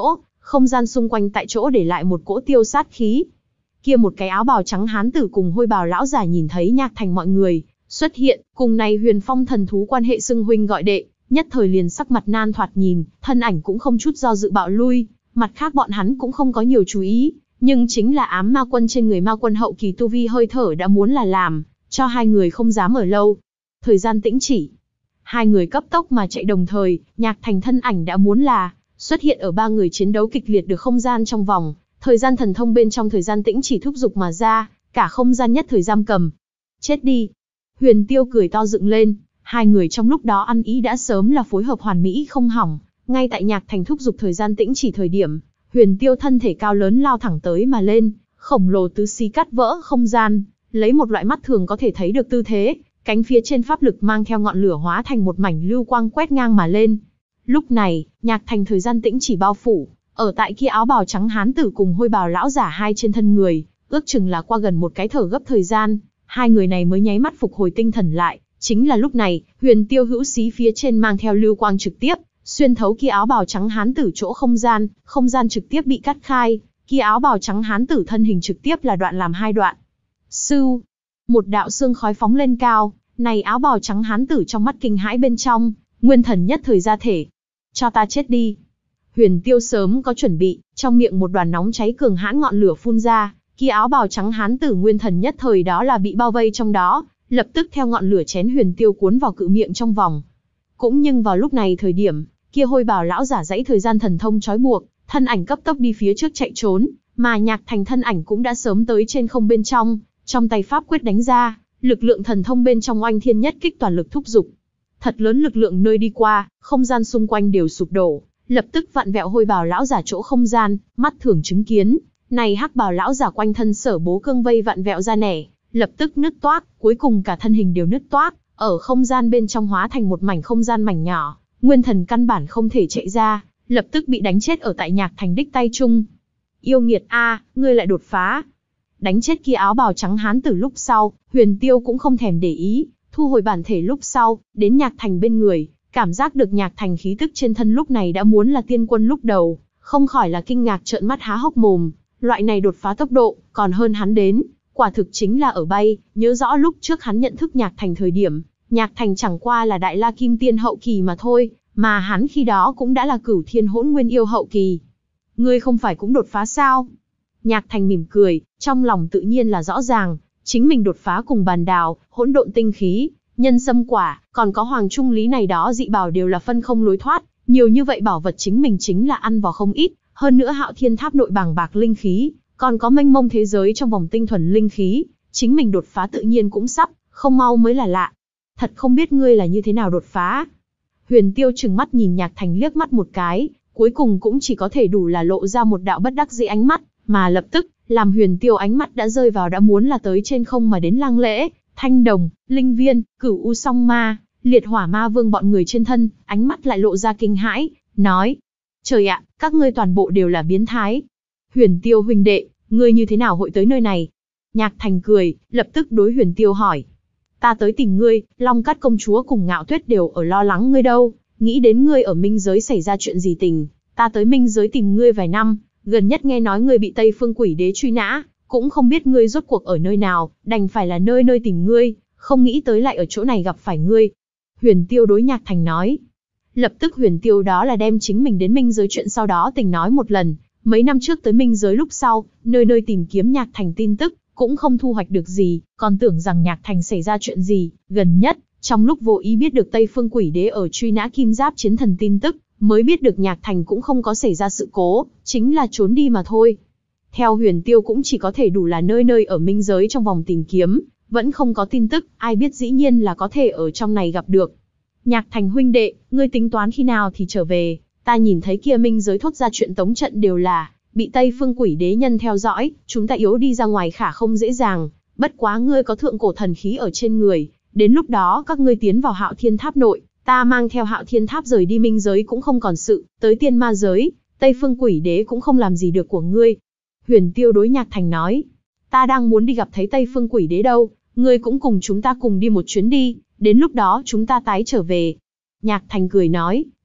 không gian xung quanh tại chỗ để lại một cỗ tiêu sát khí. Kia một cái áo bào trắng hán tử cùng hôi bào lão giả nhìn thấy Nhạc Thành mọi người xuất hiện, cùng này Huyền Phong thần thú quan hệ xưng huynh gọi đệ, nhất thời liền sắc mặt nan thoạt nhìn, thân ảnh cũng không chút do dự bạo lui, mặt khác bọn hắn cũng không có nhiều chú ý, nhưng chính là ám ma quân trên người ma quân hậu kỳ tu vi hơi thở đã muốn là làm cho hai người không dám ở lâu. Thời gian tĩnh chỉ, hai người cấp tốc mà chạy đồng thời, Nhạc Thành thân ảnh đã muốn là xuất hiện ở ba người chiến đấu kịch liệt được không gian trong vòng, thời gian thần thông bên trong thời gian tĩnh chỉ thúc dục mà ra, cả không gian nhất thời giam cầm. Chết đi! Huyền Tiêu cười to dựng lên, hai người trong lúc đó ăn ý đã sớm là phối hợp hoàn mỹ không hỏng, ngay tại Nhạc Thành thúc dục thời gian tĩnh chỉ thời điểm, Huyền Tiêu thân thể cao lớn lao thẳng tới mà lên, khổng lồ tứ xí cắt vỡ không gian, lấy một loại mắt thường có thể thấy được tư thế, cánh phía trên pháp lực mang theo ngọn lửa hóa thành một mảnh lưu quang quét ngang mà lên. Lúc này, Nhạc Thành thời gian tĩnh chỉ bao phủ, ở tại kia áo bào trắng hán tử cùng hôi bào lão giả hai trên thân người, ước chừng là qua gần một cái thở gấp thời gian, hai người này mới nháy mắt phục hồi tinh thần lại. Chính là lúc này, Huyền Tiêu hữu xí phía trên mang theo lưu quang trực tiếp xuyên thấu kia áo bào trắng hán tử chỗ không gian, không gian trực tiếp bị cắt khai, kia áo bào trắng hán tử thân hình trực tiếp là đoạn làm hai đoạn. Sưu, một đạo xương khói phóng lên cao, này áo bào trắng hán tử trong mắt kinh hãi bên trong, nguyên thần nhất thời ra thể. Cho ta chết đi. Huyền Tiêu sớm có chuẩn bị, trong miệng một đoàn nóng cháy cường hãn ngọn lửa phun ra, kia áo bào trắng hán tử nguyên thần nhất thời đó là bị bao vây trong đó, lập tức theo ngọn lửa chén Huyền Tiêu cuốn vào cự miệng trong vòng. Cũng nhưng vào lúc này thời điểm, kia hôi bào lão giả dãy thời gian thần thông trói buộc, thân ảnh cấp tốc đi phía trước chạy trốn, mà Nhạc Thành thân ảnh cũng đã sớm tới trên không bên trong, trong tay pháp quyết đánh ra, lực lượng thần thông bên trong oanh thiên nhất kích toàn lực thúc dục. Thật lớn lực lượng nơi đi qua, không gian xung quanh đều sụp đổ, lập tức vặn vẹo hôi bào lão giả chỗ không gian, mắt thường chứng kiến, này hắc bào lão giả quanh thân sở bố cương vây vặn vẹo ra nẻ, lập tức nứt toác, cuối cùng cả thân hình đều nứt toác, ở không gian bên trong hóa thành một mảnh không gian mảnh nhỏ, nguyên thần căn bản không thể chạy ra, lập tức bị đánh chết ở tại Nhạc Thành đích tay chung. Yêu nghiệt a, ngươi lại đột phá. Đánh chết kia áo bào trắng hán tử lúc sau, Huyền Tiêu cũng không thèm để ý, thu hồi bản thể lúc sau, đến Nhạc Thành bên người, cảm giác được Nhạc Thành khí tức trên thân lúc này đã muốn là tiên quân lúc đầu, không khỏi là kinh ngạc trợn mắt há hốc mồm, loại này đột phá tốc độ, còn hơn hắn đến, quả thực chính là ở bay, nhớ rõ lúc trước hắn nhận thức Nhạc Thành thời điểm, Nhạc Thành chẳng qua là đại la kim tiên hậu kỳ mà thôi, mà hắn khi đó cũng đã là cửu thiên hỗn nguyên yêu hậu kỳ. Ngươi không phải cũng đột phá sao? Nhạc Thành mỉm cười, trong lòng tự nhiên là rõ ràng, chính mình đột phá cùng bàn đào, hỗn độn tinh khí, nhân sâm quả, còn có hoàng trung lý này đó dị bảo đều là phân không lối thoát, nhiều như vậy bảo vật chính mình chính là ăn vào không ít, hơn nữa Hạo Thiên Tháp nội bàng bạc linh khí, còn có mênh mông thế giới trong vòng tinh thuần linh khí, chính mình đột phá tự nhiên cũng sắp, không mau mới là lạ. Thật không biết ngươi là như thế nào đột phá. Huyền Tiêu trừng mắt nhìn Nhạc Thành liếc mắt một cái, cuối cùng cũng chỉ có thể đủ là lộ ra một đạo bất đắc dĩ ánh mắt, mà lập tức, làm Huyền Tiêu ánh mắt đã rơi vào đã muốn là tới trên không mà đến Lang Lễ, Thanh Đồng, Linh Viên, Cửu U Song Ma, Liệt Hỏa Ma Vương bọn người trên thân, ánh mắt lại lộ ra kinh hãi, nói: "Trời ạ, các ngươi toàn bộ đều là biến thái. Huyền Tiêu huynh đệ, ngươi như thế nào hội tới nơi này?" Nhạc Thành cười, lập tức đối Huyền Tiêu hỏi: "Ta tới tìm ngươi, Long Cát công chúa cùng Ngạo Tuyết đều ở lo lắng ngươi đâu, nghĩ đến ngươi ở Minh giới xảy ra chuyện gì tình, ta tới Minh giới tìm ngươi vài năm, gần nhất nghe nói ngươi bị Tây Phương Quỷ Đế truy nã, cũng không biết ngươi rốt cuộc ở nơi nào, đành phải là nơi nơi tìm ngươi, không nghĩ tới lại ở chỗ này gặp phải ngươi." Huyền Tiêu đối Nhạc Thành nói. Lập tức Huyền Tiêu đó là đem chính mình đến Minh giới chuyện sau đó tình nói một lần, mấy năm trước tới Minh giới lúc sau, nơi nơi tìm kiếm Nhạc Thành tin tức, cũng không thu hoạch được gì, còn tưởng rằng Nhạc Thành xảy ra chuyện gì, gần nhất, trong lúc vô ý biết được Tây Phương Quỷ Đế ở truy nã Kim Giáp chiến thần tin tức, mới biết được Nhạc Thành cũng không có xảy ra sự cố, chính là trốn đi mà thôi. Theo Huyền Tiêu cũng chỉ có thể đủ là nơi nơi ở Minh giới trong vòng tìm kiếm, vẫn không có tin tức, ai biết dĩ nhiên là có thể ở trong này gặp được. Nhạc Thành huynh đệ, ngươi tính toán khi nào thì trở về, ta nhìn thấy kia Minh giới thốt ra chuyện tống trận đều là bị Tây Phương Quỷ Đế nhân theo dõi, chúng ta yếu đi ra ngoài khả không dễ dàng, bất quá ngươi có thượng cổ thần khí ở trên người, đến lúc đó các ngươi tiến vào Hạo Thiên Tháp nội, ta mang theo Hạo Thiên Tháp rời đi Minh giới cũng không còn sự, tới tiên ma giới, Tây Phương Quỷ Đế cũng không làm gì được của ngươi. Huyền Tiêu đối Nhạc Thành nói, ta đang muốn đi gặp thấy Tây Phương Quỷ Đế đâu, ngươi cũng cùng chúng ta cùng đi một chuyến đi, đến lúc đó chúng ta tái trở về. Nhạc Thành cười nói,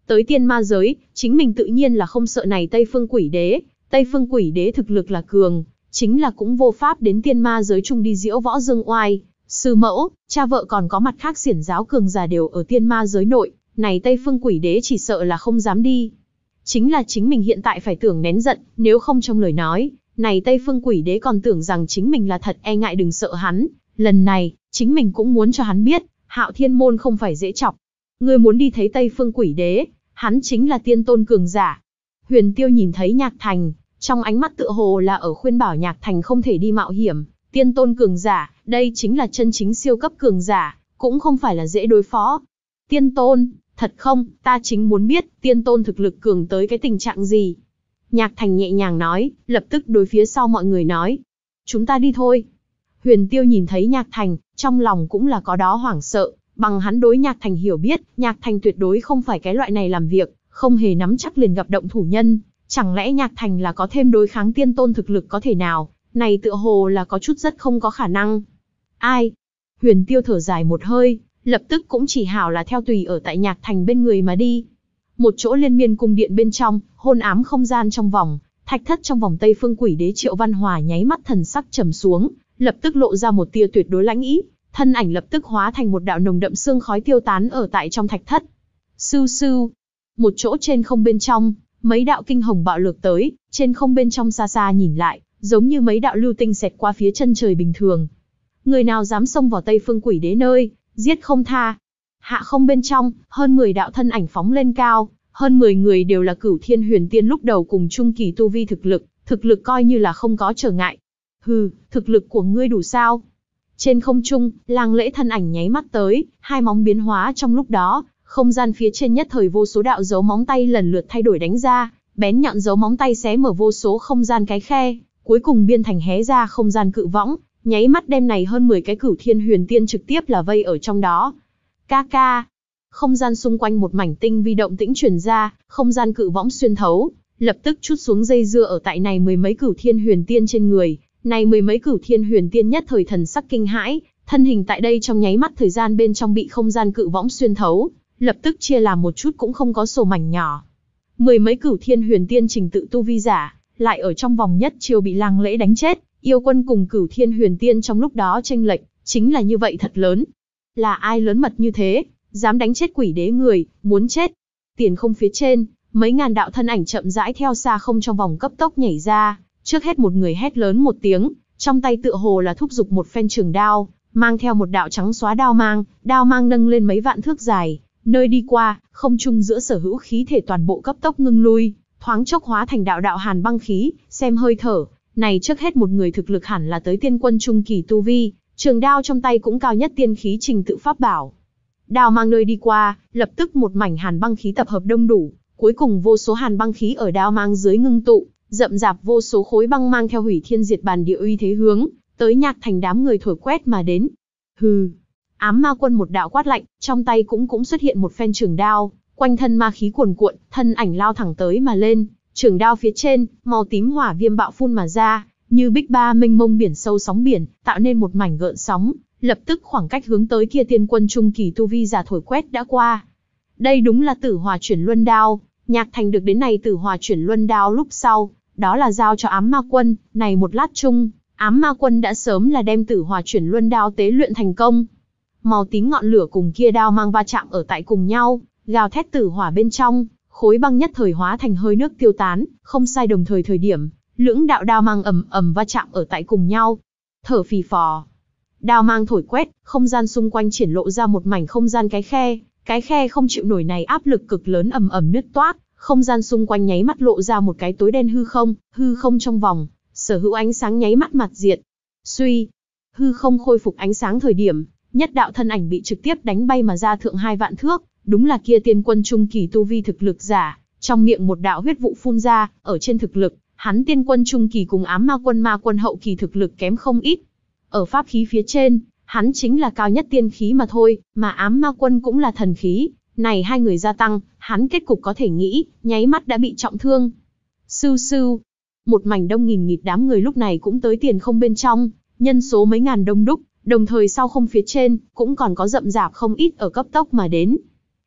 Tới tiên ma giới, chính mình tự nhiên là không sợ này Tây Phương Quỷ Đế, Tây Phương Quỷ Đế thực lực là cường, chính là cũng vô pháp đến tiên ma giới chung đi diễu võ dương oai. Sư mẫu, cha vợ còn có mặt khác xiển giáo cường giả đều ở tiên ma giới nội, này Tây Phương Quỷ Đế chỉ sợ là không dám đi. Chính là chính mình hiện tại phải tưởng nén giận, nếu không trong lời nói, này Tây Phương Quỷ Đế còn tưởng rằng chính mình là thật, e ngại đừng sợ hắn. Lần này, chính mình cũng muốn cho hắn biết, Hạo Thiên môn không phải dễ chọc. Ngươi muốn đi thấy Tây Phương Quỷ Đế, hắn chính là tiên tôn cường giả. Huyền Tiêu nhìn thấy Nhạc Thành, trong ánh mắt tựa hồ là ở khuyên bảo Nhạc Thành không thể đi mạo hiểm. Tiên tôn cường giả, đây chính là chân chính siêu cấp cường giả, cũng không phải là dễ đối phó. Tiên tôn, thật không, ta chính muốn biết, tiên tôn thực lực cường tới cái tình trạng gì. Nhạc Thành nhẹ nhàng nói, lập tức đối phía sau mọi người nói. Chúng ta đi thôi. Huyền Tiêu nhìn thấy Nhạc Thành, trong lòng cũng là có đó hoảng sợ, bằng hắn đối Nhạc Thành hiểu biết, Nhạc Thành tuyệt đối không phải cái loại này làm việc, không hề nắm chắc liền gặp động thủ nhân. Chẳng lẽ Nhạc Thành là có thêm đối kháng tiên tôn thực lực có thể nào? Này tựa hồ là có chút rất không có khả năng. Ai? Huyền Tiêu thở dài một hơi, lập tức cũng chỉ hảo là theo tùy ở tại Nhạc Thành bên người mà đi. Một chỗ liên miên cung điện bên trong, hôn ám không gian trong vòng, thạch thất trong vòng Tây Phương Quỷ Đế Triệu Văn Hòa nháy mắt thần sắc trầm xuống, lập tức lộ ra một tia tuyệt đối lãnh ý, thân ảnh lập tức hóa thành một đạo nồng đậm sương khói tiêu tán ở tại trong thạch thất. Sưu sưu, một chỗ trên không bên trong, mấy đạo kinh hồng bạo lược tới, trên không bên trong xa xa nhìn lại, giống như mấy đạo lưu tinh xẹt qua phía chân trời bình thường. Người nào dám xông vào Tây Phương Quỷ Đế nơi, giết không tha. Hạ không bên trong, hơn mười đạo thân ảnh phóng lên cao, hơn mười người đều là Cửu Thiên Huyền Tiên lúc đầu cùng trung kỳ tu vi thực lực, thực lực coi như là không có trở ngại. Hừ, thực lực của ngươi đủ sao? Trên không trung, Lang Lễ thân ảnh nháy mắt tới, hai móng biến hóa trong lúc đó, không gian phía trên nhất thời vô số đạo dấu móng tay lần lượt thay đổi đánh ra, bén nhọn dấu móng tay xé mở vô số không gian cái khe, cuối cùng biên thành hé ra không gian cự võng, nháy mắt đem này hơn mười cái Cửu Thiên Huyền Tiên trực tiếp là vây ở trong đó. Ca ca. Không gian xung quanh một mảnh tinh vi động tĩnh truyền ra, không gian cự võng xuyên thấu, lập tức chút xuống dây dưa ở tại này mười mấy Cửu Thiên Huyền Tiên trên người. Này mười mấy Cửu Thiên Huyền Tiên nhất thời thần sắc kinh hãi, thân hình tại đây trong nháy mắt thời gian bên trong bị không gian cự võng xuyên thấu, lập tức chia làm một chút cũng không có sổ mảnh nhỏ. Mười mấy Cửu Thiên Huyền Tiên trình tự tu vi giả, lại ở trong vòng nhất chiêu bị Lang Lễ đánh chết, yêu quân cùng Cửu Thiên Huyền Tiên trong lúc đó chênh lệch, chính là như vậy thật lớn. Là ai lớn mật như thế, dám đánh chết Quỷ Đế người, muốn chết. Tiền không phía trên, mấy ngàn đạo thân ảnh chậm rãi theo xa không trong vòng cấp tốc nhảy ra, trước hết một người hét lớn một tiếng, trong tay tựa hồ là thúc giục một phen trường đao, mang theo một đạo trắng xóa đao mang, đao mang nâng lên mấy vạn thước dài, nơi đi qua, không trung giữa sở hữu khí thể toàn bộ cấp tốc ngưng lui, thoáng chốc hóa thành đạo đạo hàn băng khí, xem hơi thở, này trước hết một người thực lực hẳn là tới tiên quân trung kỳ tu vi, trường đao trong tay cũng cao nhất tiên khí trình tự pháp bảo. Đao mang nơi đi qua, lập tức một mảnh hàn băng khí tập hợp đông đủ, cuối cùng vô số hàn băng khí ở đao mang dưới ngưng tụ, rậm rạp vô số khối băng mang theo hủy thiên diệt bàn địa uy thế hướng tới Nhạc Thành đám người thổi quét mà đến. Hừ. Ám Ma Quân một đạo quát lạnh, trong tay cũng cũng xuất hiện một phen trường đao, quanh thân ma khí cuồn cuộn, thân ảnh lao thẳng tới mà lên, trường đao phía trên, màu tím hỏa viêm bạo phun mà ra, như bích ba mênh mông biển sâu sóng biển, tạo nên một mảnh gợn sóng, lập tức khoảng cách hướng tới kia tiên quân trung kỳ tu vi giả thổi quét đã qua. Đây đúng là Tử Hỏa Chuyển Luân Đao, Nhạc Thành được đến này Tử Hỏa Chuyển Luân Đao lúc sau, đó là giao cho Ám Ma Quân, này một lát chung, Ám Ma Quân đã sớm là đem Tử Hỏa Chuyển Luân Đao tế luyện thành công. Màu tím ngọn lửa cùng kia đao mang va chạm ở tại cùng nhau, gào thét tử hỏa bên trong, khối băng nhất thời hóa thành hơi nước tiêu tán, không sai đồng thời thời điểm, lưỡng đạo đao mang ầm ầm va chạm ở tại cùng nhau. Thở phì phò. Đao mang thổi quét, không gian xung quanh triển lộ ra một mảnh không gian cái khe, cái khe không chịu nổi này áp lực cực lớn ầm ầm nứt toác, không gian xung quanh nháy mắt lộ ra một cái tối đen hư không, hư không trong vòng, sở hữu ánh sáng nháy mắt mặt diệt. Suy, hư không khôi phục ánh sáng thời điểm, nhất đạo thân ảnh bị trực tiếp đánh bay mà ra thượng hai vạn thước, đúng là kia tiên quân trung kỳ tu vi thực lực giả, trong miệng một đạo huyết vụ phun ra, ở trên thực lực, hắn tiên quân trung kỳ cùng Ám Ma Quân Ma Quân hậu kỳ thực lực kém không ít. Ở pháp khí phía trên, hắn chính là cao nhất tiên khí mà thôi, mà Ám Ma Quân cũng là thần khí, này hai người gia tăng, hắn kết cục có thể nghĩ, nháy mắt đã bị trọng thương. Sưu sưu, một mảnh đông nghìn nghịt đám người lúc này cũng tới tiền không bên trong, nhân số mấy ngàn đông đúc, đồng thời sau không phía trên, cũng còn có rậm rạp không ít ở cấp tốc mà đến.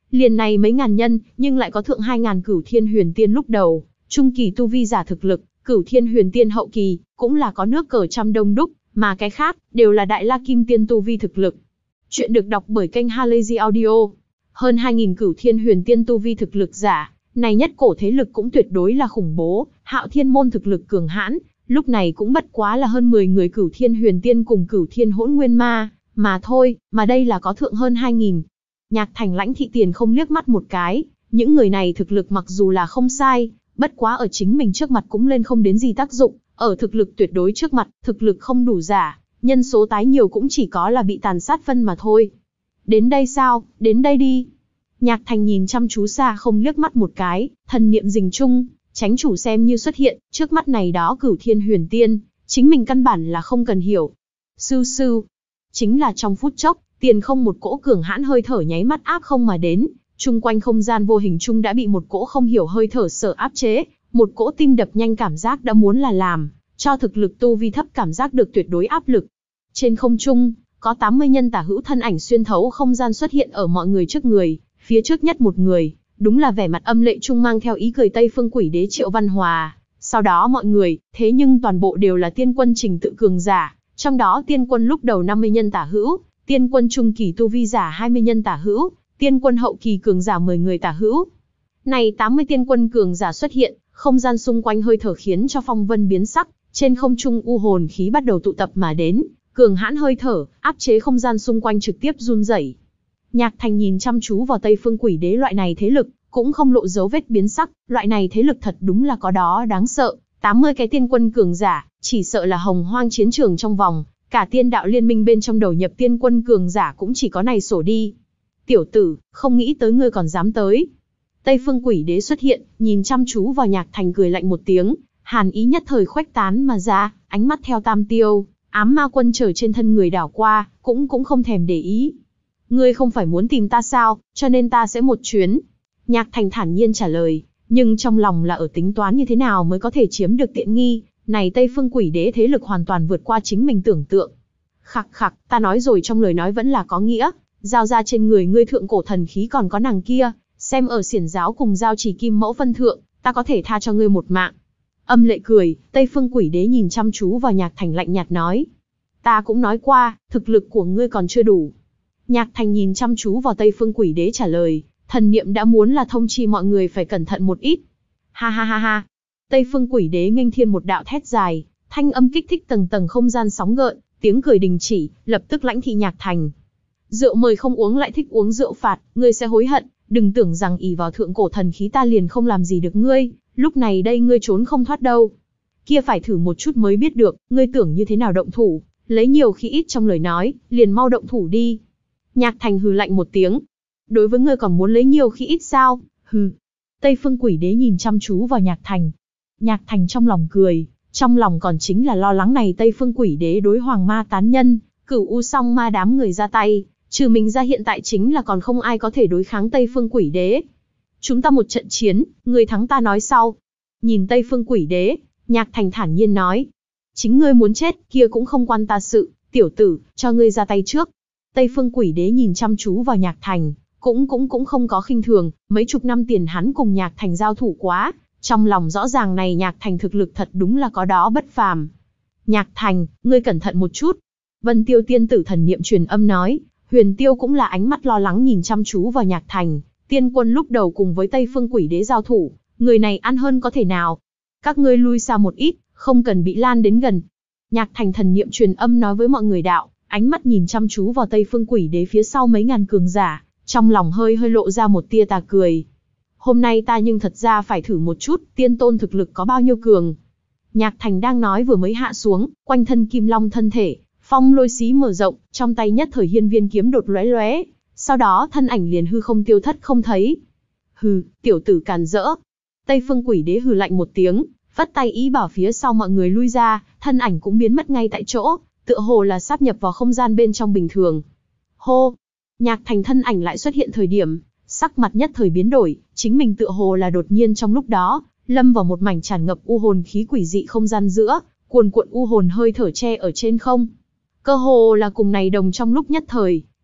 liền này mấy ngàn nhân, nhưng lại có thượng hai ngàn cửu thiên huyền tiên lúc đầu, trung kỳ tu vi giả thực lực, cửu thiên huyền tiên hậu kỳ, cũng là có nước cờ trăm đông đúc, mà cái khác, đều là đại la kim tiên tu vi thực lực. Chuyện được đọc bởi kênh Halazy Audio. Hơn hai nghìn cửu thiên huyền tiên tu vi thực lực giả, này nhất cổ thế lực cũng tuyệt đối là khủng bố, Hạo Thiên môn thực lực cường hãn, lúc này cũng bất quá là hơn mười người cửu thiên huyền tiên cùng cửu thiên hỗn nguyên ma, mà thôi, mà đây là có thượng hơn hai nghìn. Nhạc Thành Lãnh Thị Tiền không liếc mắt một cái, những người này thực lực mặc dù là không sai, bất quá ở chính mình trước mặt cũng lên không đến gì tác dụng, ở thực lực tuyệt đối trước mặt, thực lực không đủ giả, nhân số tái nhiều cũng chỉ có là bị tàn sát phân mà thôi. Đến đây sao, đến đây đi. Nhạc Thành nhìn chăm chú xa không liếc mắt một cái, thần niệm rình chung, tránh chủ xem như xuất hiện, trước mắt này đó cửu thiên huyền tiên, chính mình căn bản là không cần hiểu. Sư sư, chính là trong phút chốc, tiền không một cỗ cường hãn hơi thở nháy mắt áp không mà đến, chung quanh không gian vô hình chung đã bị một cỗ không hiểu hơi thở sở áp chế, một cỗ tim đập nhanh cảm giác đã muốn là làm, cho thực lực tu vi thấp cảm giác được tuyệt đối áp lực. Trên không trung, có tám mươi nhân tả hữu thân ảnh xuyên thấu không gian xuất hiện ở mọi người trước người, phía trước nhất một người, đúng là vẻ mặt âm lệ trung mang theo ý cười Tây Phương Quỷ Đế Triệu Văn Hòa. Sau đó mọi người, thế nhưng toàn bộ đều là tiên quân trình tự cường giả, trong đó tiên quân lúc đầu năm mươi nhân tả hữu, tiên quân trung kỳ tu vi giả hai mươi nhân tả hữu, tiên quân hậu kỳ cường giả mười người tả hữu. Này tám mươi tiên quân cường giả xuất hiện, không gian xung quanh hơi thở khiến cho phong vân biến sắc, trên không trung u hồn khí bắt đầu tụ tập mà đến, cường hãn hơi thở, áp chế không gian xung quanh trực tiếp run rẩy. Nhạc Thành nhìn chăm chú vào Tây Phương Quỷ Đế loại này thế lực, cũng không lộ dấu vết biến sắc, loại này thế lực thật đúng là có đó đáng sợ, tám mươi cái tiên quân cường giả, chỉ sợ là hồng hoang chiến trường trong vòng, cả tiên đạo liên minh bên trong đầu nhập tiên quân cường giả cũng chỉ có này sổ đi. Tiểu tử, không nghĩ tới ngươi còn dám tới. Tây Phương Quỷ Đế xuất hiện, nhìn chăm chú vào Nhạc Thành cười lạnh một tiếng, hàn ý nhất thời khuếch tán mà ra, ánh mắt theo tam tiêu, ám ma quân trở trên thân người đảo qua, cũng cũng không thèm để ý. Ngươi không phải muốn tìm ta sao, cho nên ta sẽ một chuyến. Nhạc Thành thản nhiên trả lời, nhưng trong lòng là ở tính toán như thế nào mới có thể chiếm được tiện nghi, này Tây Phương Quỷ Đế thế lực hoàn toàn vượt qua chính mình tưởng tượng. Khặc khặc, ta nói rồi trong lời nói vẫn là có nghĩa, giao ra trên người ngươi thượng cổ thần khí còn có nàng kia, xem ở xiển giáo cùng giao chỉ kim mẫu phân thượng, ta có thể tha cho ngươi một mạng. Âm lệ cười, Tây Phương Quỷ Đế nhìn chăm chú vào Nhạc Thành lạnh nhạt nói. Ta cũng nói qua, thực lực của ngươi còn chưa đủ. Nhạc Thành nhìn chăm chú vào Tây Phương Quỷ Đế trả lời, thần niệm đã muốn là thông chi mọi người phải cẩn thận một ít. Ha ha ha ha. Tây Phương Quỷ Đế nghênh thiên một đạo thét dài, thanh âm kích thích tầng tầng không gian sóng gợn, tiếng cười đình chỉ, lập tức lãnh thị Nhạc Thành. Rượu mời không uống lại thích uống rượu phạt, ngươi sẽ hối hận, đừng tưởng rằng ỷ vào thượng cổ thần khí ta liền không làm gì được ngươi, lúc này đây ngươi trốn không thoát đâu. Kia phải thử một chút mới biết được, ngươi tưởng như thế nào động thủ, lấy nhiều khi ít trong lời nói, liền mau động thủ đi. Nhạc Thành hừ lạnh một tiếng. Đối với ngươi còn muốn lấy nhiều khi ít sao? Hừ. Tây Phương Quỷ Đế nhìn chăm chú vào Nhạc Thành. Nhạc Thành trong lòng cười, trong lòng còn chính là lo lắng này Tây Phương Quỷ Đế đối Hoàng Ma tán nhân, Cửu U Song Ma đám người ra tay, trừ mình ra hiện tại chính là còn không ai có thể đối kháng Tây Phương Quỷ Đế. Chúng ta một trận chiến, người thắng ta nói sau. Nhìn Tây Phương Quỷ Đế, Nhạc Thành thản nhiên nói. Chính ngươi muốn chết, kia cũng không quan ta sự, tiểu tử, cho ngươi ra tay trước. Tây Phương Quỷ Đế nhìn chăm chú vào Nhạc Thành, cũng cũng cũng không có khinh thường, mấy chục năm tiền hắn cùng Nhạc Thành giao thủ quá, trong lòng rõ ràng này Nhạc Thành thực lực thật đúng là có đó bất phàm. Nhạc Thành, ngươi cẩn thận một chút. Vân Tiêu tiên tử thần niệm truyền âm nói, Huyền Tiêu cũng là ánh mắt lo lắng nhìn chăm chú vào Nhạc Thành, tiên quân lúc đầu cùng với Tây Phương Quỷ Đế giao thủ, người này ăn hơn có thể nào. Các ngươi lui xa một ít, không cần bị lan đến gần. Nhạc Thành thần niệm truyền âm nói với mọi người đạo, ánh mắt nhìn chăm chú vào Tây Phương Quỷ Đế phía sau mấy ngàn cường giả, trong lòng hơi hơi lộ ra một tia tà cười. Hôm nay ta nhưng thật ra phải thử một chút, tiên tôn thực lực có bao nhiêu cường. Nhạc Thành đang nói vừa mới hạ xuống, quanh thân Kim Long thân thể, phong lôi xí mở rộng, trong tay nhất thời hiên viên kiếm đột lóe lóe, sau đó thân ảnh liền hư không tiêu thất không thấy. Hừ, tiểu tử càn rỡ. Tây Phương Quỷ Đế hừ lạnh một tiếng, vất tay ý bảo phía sau mọi người lui ra, thân ảnh cũng biến mất ngay tại chỗ, tựa hồ là sáp nhập vào không gian bên trong bình thường. Hô! Nhạc Thành thân ảnh lại xuất hiện thời điểm, sắc mặt nhất thời biến đổi, chính mình tựa hồ là đột nhiên trong lúc đó, lâm vào một mảnh tràn ngập u hồn khí quỷ dị không gian giữa, cuồn cuộn u hồn hơi thở che ở trên không. Cơ hồ là cùng này đồng trong lúc nhất thời,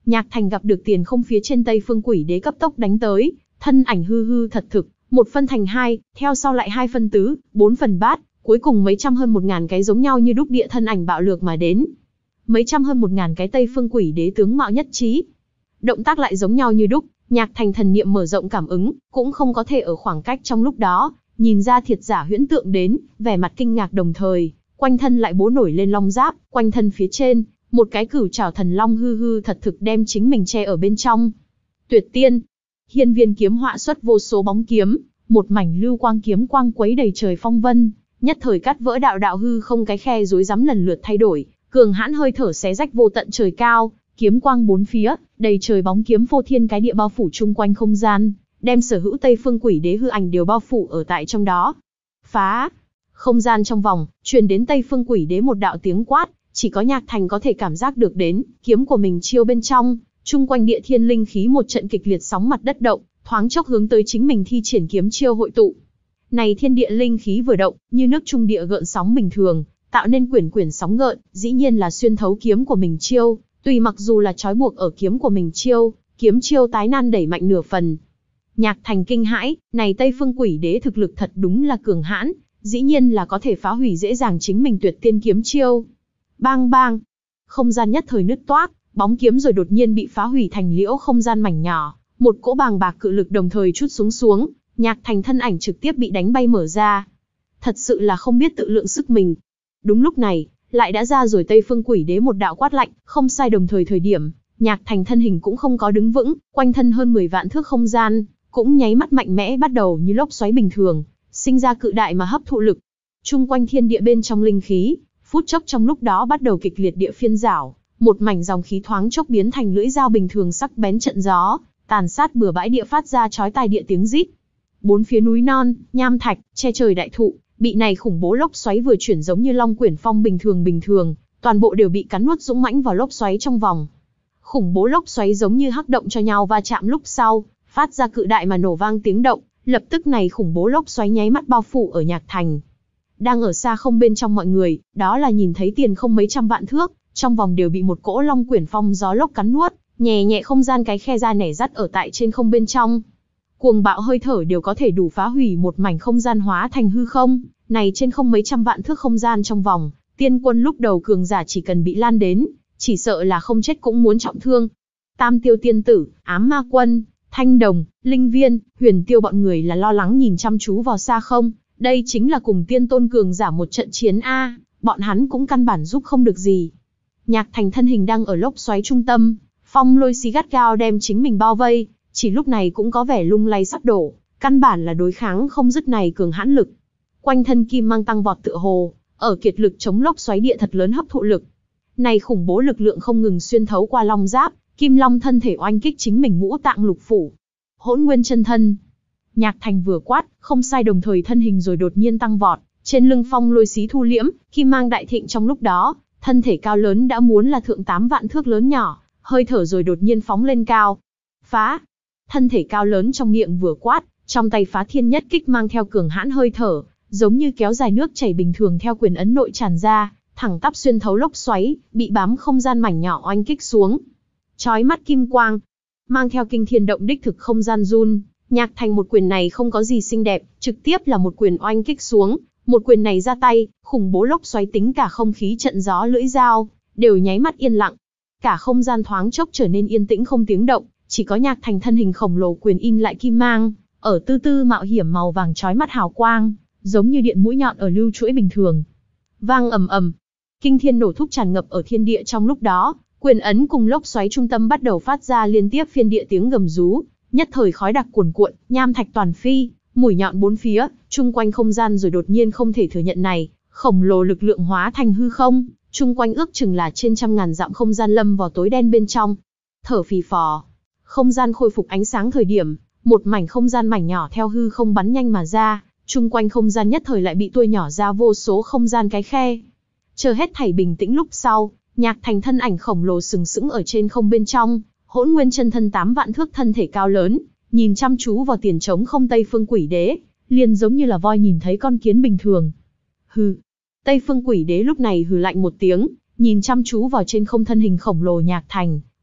Nhạc Thành gặp được tiền không phía trên Tây Phương Quỷ Đế cấp tốc đánh tới, thân ảnh hư hư thật thực, một phân thành hai, theo sau lại hai phân tứ, bốn phần bát, cuối cùng mấy trăm hơn một ngàn cái giống nhau như đúc địa thân ảnh bạo lược mà đến. Mấy trăm hơn một ngàn cái Tây Phương Quỷ Đế tướng mạo nhất trí, động tác lại giống nhau như đúc. Nhạc Thành thần niệm mở rộng cảm ứng, cũng không có thể ở khoảng cách trong lúc đó nhìn ra thiệt giả huyễn tượng đến, vẻ mặt kinh ngạc đồng thời, quanh thân lại bố nổi lên long giáp, quanh thân phía trên, một cái cửu trảo thần long hư hư thật thực đem chính mình che ở bên trong. Tuyệt tiên, hiên viên kiếm họa xuất vô số bóng kiếm, một mảnh lưu quang kiếm quang quấy đầy trời phong vân, nhất thời cắt vỡ đạo đạo hư không cái khe rối rắm lần lượt thay đổi, cường hãn hơi thở xé rách vô tận trời cao, kiếm quang bốn phía, đầy trời bóng kiếm phô thiên cái địa bao phủ chung quanh không gian, đem sở hữu Tây Phương Quỷ Đế hư ảnh đều bao phủ ở tại trong đó. Phá! Không gian trong vòng, truyền đến Tây Phương Quỷ Đế một đạo tiếng quát, chỉ có Nhạc Thành có thể cảm giác được đến, kiếm của mình chiêu bên trong, chung quanh địa thiên linh khí một trận kịch liệt sóng mặt đất động, thoáng chốc hướng tới chính mình thi triển kiếm chiêu hội tụ. Này thiên địa linh khí vừa động, như nước trung địa gợn sóng bình thường, tạo nên quyển quyển sóng gợn, dĩ nhiên là xuyên thấu kiếm của mình chiêu, tùy mặc dù là trói buộc ở kiếm của mình chiêu, kiếm chiêu tái nan đẩy mạnh nửa phần. Nhạc Thành kinh hãi, này Tây Phương Quỷ Đế thực lực thật đúng là cường hãn, dĩ nhiên là có thể phá hủy dễ dàng chính mình tuyệt tiên kiếm chiêu. Bang bang, không gian nhất thời nứt toác, bóng kiếm rồi đột nhiên bị phá hủy thành liễu không gian mảnh nhỏ, một cỗ bàng bạc cự lực đồng thời trút xuống xuống, Nhạc Thành thân ảnh trực tiếp bị đánh bay mở ra. Thật sự là không biết tự lượng sức mình. Đúng lúc này, lại đã ra rồi Tây Phương Quỷ Đế một đạo quát lạnh, không sai đồng thời thời điểm, Nhạc Thành thân hình cũng không có đứng vững, quanh thân hơn mười vạn thước không gian, cũng nháy mắt mạnh mẽ bắt đầu như lốc xoáy bình thường, sinh ra cự đại mà hấp thụ lực. Trung quanh thiên địa bên trong linh khí, phút chốc trong lúc đó bắt đầu kịch liệt địa phiên rảo, một mảnh dòng khí thoáng chốc biến thành lưỡi dao bình thường sắc bén trận gió, tàn sát bừa bãi địa phát ra chói tai địa tiếng rít. Bốn phía núi non, nham thạch, che trời đại thụ, bị này khủng bố lốc xoáy vừa chuyển giống như long quyển phong bình thường bình thường, toàn bộ đều bị cắn nuốt dũng mãnh vào lốc xoáy trong vòng. Khủng bố lốc xoáy giống như hắc động cho nhau va chạm lúc sau, phát ra cự đại mà nổ vang tiếng động, lập tức này khủng bố lốc xoáy nháy mắt bao phủ ở Nhạc Thành. Đang ở xa không bên trong mọi người, đó là nhìn thấy tiền không mấy trăm vạn thước, trong vòng đều bị một cỗ long quyển phong gió lốc cắn nuốt, nhẹ nhẹ không gian cái khe ra nẻ dắt ở tại trên không bên trong. Cuồng bạo hơi thở đều có thể đủ phá hủy một mảnh không gian hóa thành hư không, này trên không mấy trăm vạn thước không gian trong vòng, tiên quân lúc đầu cường giả chỉ cần bị lan đến, chỉ sợ là không chết cũng muốn trọng thương. Tam Tiêu tiên tử, Ám Ma Quân, Thanh Đồng, Linh Viên, Huyền Tiêu bọn người là lo lắng nhìn chăm chú vào xa không, đây chính là cùng tiên tôn cường giả một trận chiến a, bọn hắn cũng căn bản giúp không được gì. Nhạc Thành thân hình đang ở lốc xoáy trung tâm, phong lôi xí gắt gao đem chính mình bao vây, chỉ lúc này cũng có vẻ lung lay sắp đổ, căn bản là đối kháng không dứt này cường hãn lực. Quanh thân kim mang tăng vọt tựa hồ, ở kiệt lực chống lốc xoáy địa thật lớn hấp thụ lực. Này khủng bố lực lượng không ngừng xuyên thấu qua long giáp, kim long thân thể oanh kích chính mình ngũ tạng lục phủ. Hỗn Nguyên chân thân. Nhạc Thành vừa quát, không sai đồng thời thân hình rồi đột nhiên tăng vọt, trên lưng phong lôi xí thu liễm, kim mang đại thịnh trong lúc đó, thân thể cao lớn đã muốn là thượng tám vạn thước lớn nhỏ, hơi thở rồi đột nhiên phóng lên cao. Phá! Thân thể cao lớn trong miệng vừa quát, trong tay phá thiên nhất kích mang theo cường hãn hơi thở, giống như kéo dài nước chảy bình thường theo quyền ấn nội tràn ra, thẳng tắp xuyên thấu lốc xoáy, bị bám không gian mảnh nhỏ oanh kích xuống. Chói mắt kim quang, mang theo kinh thiên động đích thực không gian run, Nhạc Thành một quyền này không có gì xinh đẹp, trực tiếp là một quyền oanh kích xuống, một quyền này ra tay, khủng bố lốc xoáy tính cả không khí trận gió lưỡi dao, đều nháy mắt yên lặng. Cả không gian thoáng chốc trở nên yên tĩnh không tiếng động, chỉ có Nhạc Thành thân hình khổng lồ quyền in lại kim mang, ở tư tư mạo hiểm màu vàng chói mắt hào quang, giống như điện mũi nhọn ở lưu chuỗi bình thường. Vang ầm ầm, kinh thiên nổ thúc tràn ngập ở thiên địa trong lúc đó, quyền ấn cùng lốc xoáy trung tâm bắt đầu phát ra liên tiếp phiên địa tiếng gầm rú, nhất thời khói đặc cuồn cuộn, nham thạch toàn phi, mũi nhọn bốn phía, chung quanh không gian rồi đột nhiên không thể thừa nhận này, khổng lồ lực lượng hóa thành hư không, chung quanh ước chừng là trên trăm ngàn dặm không gian lâm vào tối đen bên trong. Thở phì phò, không gian khôi phục ánh sáng thời điểm, một mảnh không gian mảnh nhỏ theo hư không bắn nhanh mà ra, chung quanh không gian nhất thời lại bị tuôi nhỏ ra vô số không gian cái khe. Chờ hết thảy bình tĩnh lúc sau, Nhạc Thành thân ảnh khổng lồ sừng sững ở trên không bên trong, Hỗn Nguyên chân thân tám vạn thước thân thể cao lớn, nhìn chăm chú vào tiền trống không Tây Phương Quỷ Đế, liền giống như là voi nhìn thấy con kiến bình thường. Hừ. Tây Phương Quỷ Đế lúc này hừ lạnh một tiếng, nhìn chăm chú vào trên không thân hình khổng lồ Nhạc Thành,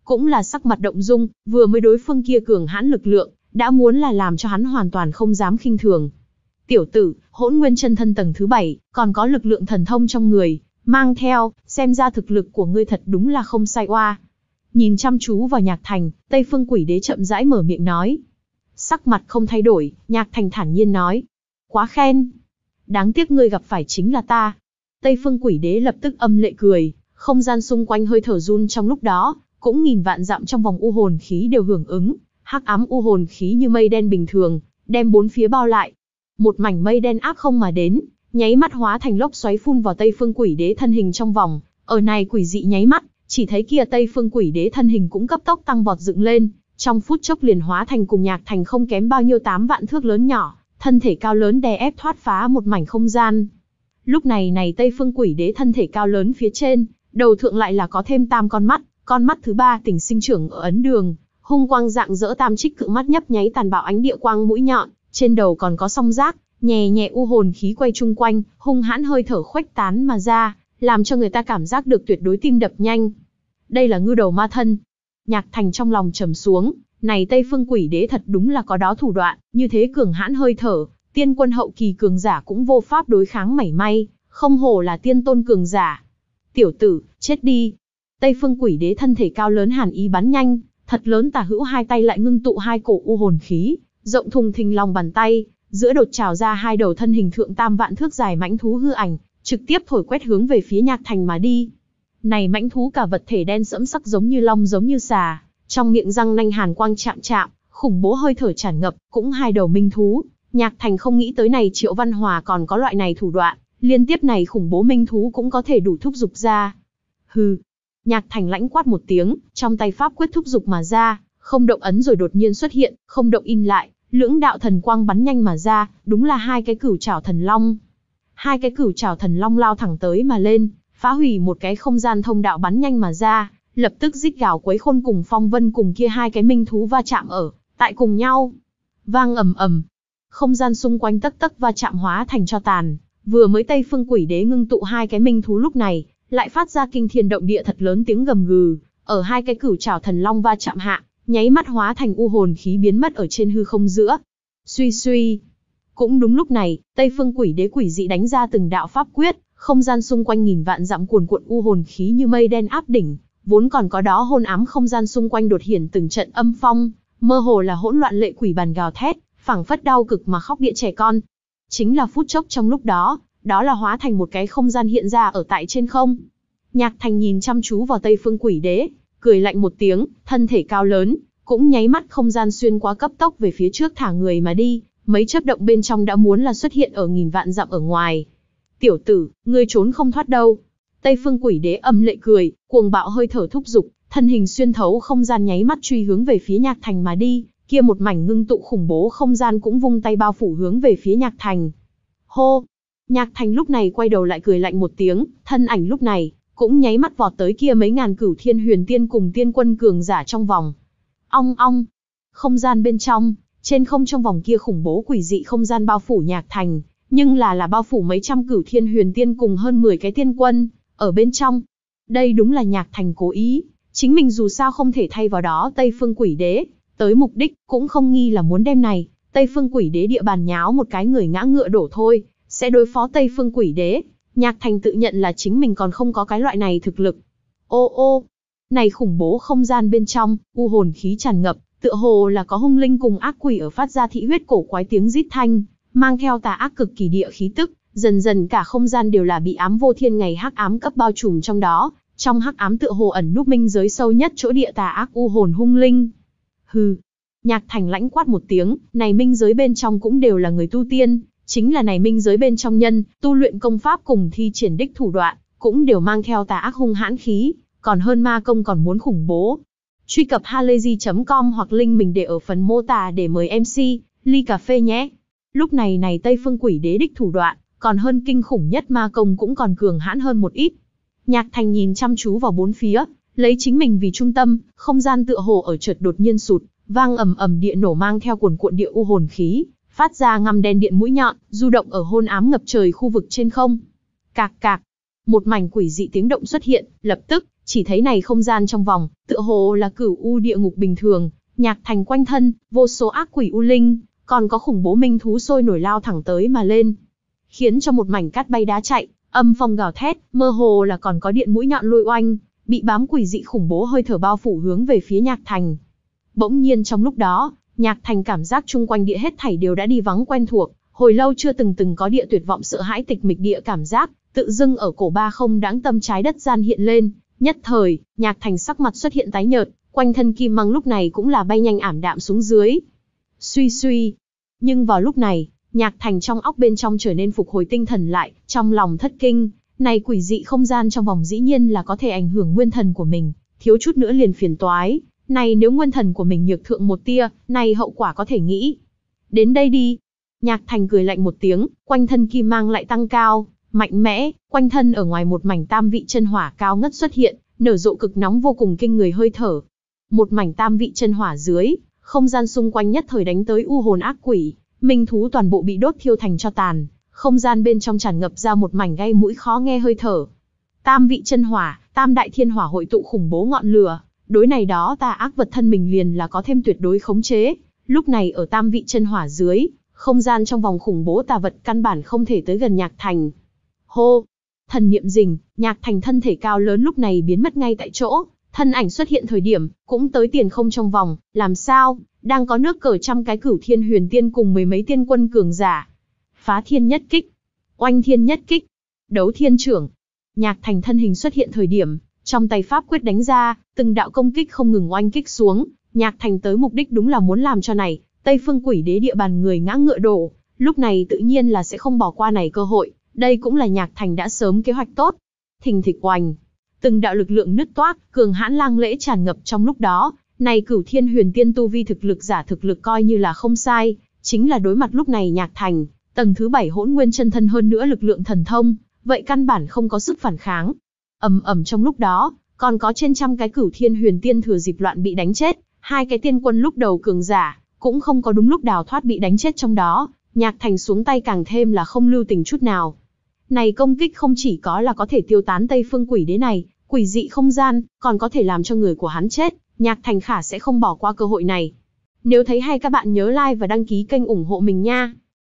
cũng là sắc mặt động dung, vừa mới đối phương kia cường hãn lực lượng, đã muốn là làm cho hắn hoàn toàn không dám khinh thường. Tiểu tử, Hỗn Nguyên chân thân tầng thứ bảy, còn có lực lượng thần thông trong người, mang theo, xem ra thực lực của ngươi thật đúng là không sai oa. Nhìn chăm chú vào Nhạc Thành, Tây Phương Quỷ Đế chậm rãi mở miệng nói. Sắc mặt không thay đổi, Nhạc Thành thản nhiên nói. Quá khen. Đáng tiếc ngươi gặp phải chính là ta. Tây Phương Quỷ Đế lập tức âm lệ cười, không gian xung quanh hơi thở run trong lúc đó, cũng nghìn vạn dặm trong vòng u hồn khí đều hưởng ứng, hắc ám u hồn khí như mây đen bình thường, đem bốn phía bao lại. Một mảnh mây đen áp không mà đến, nháy mắt hóa thành lốc xoáy phun vào Tây Phương Quỷ Đế thân hình trong vòng, ở này quỷ dị nháy mắt, chỉ thấy kia Tây Phương Quỷ Đế thân hình cũng cấp tốc tăng vọt dựng lên, trong phút chốc liền hóa thành cùng Nhạc Thành không kém bao nhiêu tám vạn thước lớn nhỏ, thân thể cao lớn đè ép thoát phá một mảnh không gian. Lúc này này Tây Phương Quỷ Đế thân thể cao lớn phía trên, đầu thượng lại là có thêm tam con mắt, con mắt thứ ba tỉnh sinh trưởng ở ấn đường, hung quang dạng dỡ tam trích cự mắt nhấp nháy tàn bạo ánh địa quang mũi nhọn, trên đầu còn có song giác, nhẹ nhẹ u hồn khí quay chung quanh, hung hãn hơi thở khuếch tán mà ra, làm cho người ta cảm giác được tuyệt đối tim đập nhanh. Đây là ngư đầu ma thân. Nhạc Thành trong lòng trầm xuống, này Tây Phương Quỷ Đế thật đúng là có đó thủ đoạn, như thế cường hãn hơi thở, tiên quân hậu kỳ cường giả cũng vô pháp đối kháng mảy may, không hổ là tiên tôn cường giả. Tiểu tử, chết đi. Tây Phương Quỷ Đế thân thể cao lớn hàn ý bắn nhanh, thật lớn tả hữu hai tay lại ngưng tụ hai cổ u hồn khí, rộng thùng thình lòng bàn tay, giữa đột trào ra hai đầu thân hình thượng tam vạn thước dài mãnh thú hư ảnh, trực tiếp thổi quét hướng về phía Nhạc Thành mà đi. Này mãnh thú cả vật thể đen sẫm sắc giống như long giống như xà, trong miệng răng nanh hàn quang chạm chạm, khủng bố hơi thở tràn ngập, cũng hai đầu minh thú. Nhạc Thành không nghĩ tới này Triệu Văn Hòa còn có loại này thủ đoạn, liên tiếp này khủng bố minh thú cũng có thể đủ thúc dục ra. Hừ. Nhạc Thành lãnh quát một tiếng, trong tay pháp quyết thúc dục mà ra, không động ấn rồi đột nhiên xuất hiện, không động in lại, lưỡng đạo thần quang bắn nhanh mà ra, đúng là hai cái cửu trảo thần long. Hai cái cửu trảo thần long lao thẳng tới mà lên, phá hủy một cái không gian thông đạo bắn nhanh mà ra, lập tức rít gào quấy khôn cùng phong vân cùng kia hai cái minh thú va chạm ở tại cùng nhau. Vang ầm ầm, không gian xung quanh tấc tấc va chạm hóa thành tro tàn, vừa mới Tây Phương Quỷ Đế ngưng tụ hai cái minh thú lúc này, lại phát ra kinh thiên động địa thật lớn tiếng gầm gừ, ở hai cái cửu trảo thần long va chạm hạ, nháy mắt hóa thành u hồn khí biến mất ở trên hư không giữa. Suy suy. Cũng đúng lúc này, Tây Phương Quỷ Đế quỷ dị đánh ra từng đạo pháp quyết, không gian xung quanh nghìn vạn dặm cuồn cuộn u hồn khí như mây đen áp đỉnh, vốn còn có đó hôn ám không gian xung quanh đột hiển từng trận âm phong, mơ hồ là hỗn loạn lệ quỷ bàn gào thét, phảng phất đau cực mà khóc địa trẻ con. Chính là phút chốc trong lúc đó, đó là hóa thành một cái không gian hiện ra ở tại trên không. Nhạc Thành nhìn chăm chú vào Tây Phương Quỷ Đế, cười lạnh một tiếng, thân thể cao lớn, cũng nháy mắt không gian xuyên qua cấp tốc về phía trước thả người mà đi, mấy chớp động bên trong đã muốn là xuất hiện ở nghìn vạn dặm ở ngoài. Tiểu tử, ngươi trốn không thoát đâu. Tây Phương Quỷ Đế âm lệ cười, cuồng bạo hơi thở thúc dục, thân hình xuyên thấu không gian nháy mắt truy hướng về phía Nhạc Thành mà đi, kia một mảnh ngưng tụ khủng bố không gian cũng vung tay bao phủ hướng về phía Nhạc Thành. Hô! Nhạc Thành lúc này quay đầu lại cười lạnh một tiếng, thân ảnh lúc này cũng nháy mắt vọt tới kia mấy ngàn cửu thiên huyền tiên cùng tiên quân cường giả trong vòng. Ong ong! Không gian bên trong, trên không trong vòng kia khủng bố quỷ dị không gian bao phủ Nhạc Thành, nhưng là là bao phủ mấy trăm cửu thiên huyền tiên cùng hơn mười cái tiên quân ở bên trong. Đây đúng là Nhạc Thành cố ý, chính mình dù sao không thể thay vào đó Tây Phương Quỷ Đế, tới mục đích cũng không nghi là muốn đem này Tây Phương Quỷ Đế địa bàn nháo một cái người ngã ngựa đổ thôi, sẽ đối phó Tây Phương Quỷ Đế. Nhạc Thành tự nhận là chính mình còn không có cái loại này thực lực. Ô ô, này khủng bố không gian bên trong, u hồn khí tràn ngập, tựa hồ là có hung linh cùng ác quỷ ở phát ra thị huyết cổ quái tiếng rít thanh, mang theo tà ác cực kỳ địa khí tức, dần dần cả không gian đều là bị ám vô thiên ngày hắc ám cấp bao trùm trong đó, trong hắc ám tựa hồ ẩn núp minh giới sâu nhất chỗ địa tà ác u hồn hung linh. Hừ. Nhạc Thành lãnh quát một tiếng, này minh giới bên trong cũng đều là người tu tiên, chính là này minh giới bên trong nhân, tu luyện công pháp cùng thi triển đích thủ đoạn, cũng đều mang theo tà ác hung hãn khí, còn hơn ma công còn muốn khủng bố. Truy cập halayzi chấm com hoặc link mình để ở phần mô tả để mời em xê, ly cà phê nhé. Lúc này này Tây Phương Quỷ Đế đích thủ đoạn, còn hơn kinh khủng nhất ma công cũng còn cường hãn hơn một ít. Nhạc Thành nhìn chăm chú vào bốn phía, lấy chính mình vì trung tâm, không gian tựa hồ ở chợt đột nhiên sụt, vang ầm ầm địa nổ mang theo cuồn cuộn địa u hồn khí, phát ra ngăm đen điện mũi nhọn, du động ở hôn ám ngập trời khu vực trên không. Cạc cạc, một mảnh quỷ dị tiếng động xuất hiện, lập tức chỉ thấy này không gian trong vòng, tựa hồ là cửu u địa ngục bình thường, Nhạc Thành quanh thân, vô số ác quỷ u linh, còn có khủng bố minh thú sôi nổi lao thẳng tới mà lên, khiến cho một mảnh cát bay đá chạy, âm phong gào thét, mơ hồ là còn có điện mũi nhọn lôi oanh, bị bám quỷ dị khủng bố hơi thở bao phủ hướng về phía Nhạc Thành. Bỗng nhiên trong lúc đó, Nhạc Thành cảm giác chung quanh địa hết thảy đều đã đi vắng quen thuộc, hồi lâu chưa từng từng có địa tuyệt vọng sợ hãi tịch mịch địa cảm giác, tự dưng ở cổ ba không đáng tâm trái đất gian hiện lên, nhất thời, Nhạc Thành sắc mặt xuất hiện tái nhợt, quanh thân kim mang lúc này cũng là bay nhanh ảm đạm xuống dưới. Suy suy. Nhưng vào lúc này, Nhạc Thành trong óc bên trong trở nên phục hồi tinh thần lại, trong lòng thất kinh, này quỷ dị không gian trong vòng dĩ nhiên là có thể ảnh hưởng nguyên thần của mình, thiếu chút nữa liền phiền toái, này nếu nguyên thần của mình nhược thượng một tia, này hậu quả có thể nghĩ. Đến đây đi. Nhạc Thành cười lạnh một tiếng, quanh thân kim mang lại tăng cao, mạnh mẽ, quanh thân ở ngoài một mảnh tam vị chân hỏa cao ngất xuất hiện, nở rộ cực nóng vô cùng kinh người hơi thở. Một mảnh tam vị chân hỏa dưới, không gian xung quanh nhất thời đánh tới u hồn ác quỷ, minh thú toàn bộ bị đốt thiêu thành tro tàn, không gian bên trong tràn ngập ra một mảnh gai mũi khó nghe hơi thở. Tam vị chân hỏa, tam đại thiên hỏa hội tụ khủng bố ngọn lửa, đối này đó tà ác vật thân mình liền là có thêm tuyệt đối khống chế. Lúc này ở tam vị chân hỏa dưới, không gian trong vòng khủng bố tà vật căn bản không thể tới gần Nhạc Thành. Hô! Thần niệm rình, Nhạc Thành thân thể cao lớn lúc này biến mất ngay tại chỗ, thân ảnh xuất hiện thời điểm, cũng tới tiền không trong vòng, làm sao, đang có nước cờ trăm cái cửu thiên huyền tiên cùng mười mấy tiên quân cường giả. Phá thiên nhất kích, oanh thiên nhất kích, đấu thiên trưởng. Nhạc Thành thân hình xuất hiện thời điểm, trong tay pháp quyết đánh ra, từng đạo công kích không ngừng oanh kích xuống, Nhạc Thành tới mục đích đúng là muốn làm cho này, Tây Phương Quỷ Đế địa bàn người ngã ngựa đổ, lúc này tự nhiên là sẽ không bỏ qua này cơ hội, đây cũng là Nhạc Thành đã sớm kế hoạch tốt. Thình thịch oanh, từng đạo lực lượng nứt toác, cường hãn lang lễ tràn ngập trong lúc đó, này cửu thiên huyền tiên tu vi thực lực giả thực lực coi như là không sai, chính là đối mặt lúc này Nhạc Thành, tầng thứ bảy hỗn nguyên chân thân hơn nữa lực lượng thần thông, vậy căn bản không có sức phản kháng. Ầm ầm trong lúc đó, còn có trên trăm cái cửu thiên huyền tiên thừa dịp loạn bị đánh chết, hai cái tiên quân lúc đầu cường giả, cũng không có đúng lúc đào thoát bị đánh chết trong đó, Nhạc Thành xuống tay càng thêm là không lưu tình chút nào. Này công kích không chỉ có là có thể tiêu tán Tây Phương Quỷ Đế này, quỷ dị không gian, còn có thể làm cho người của hắn chết, Nhạc Thành khả sẽ không bỏ qua cơ hội này. Nếu thấy hay các bạn nhớ like và đăng ký kênh ủng hộ mình nha.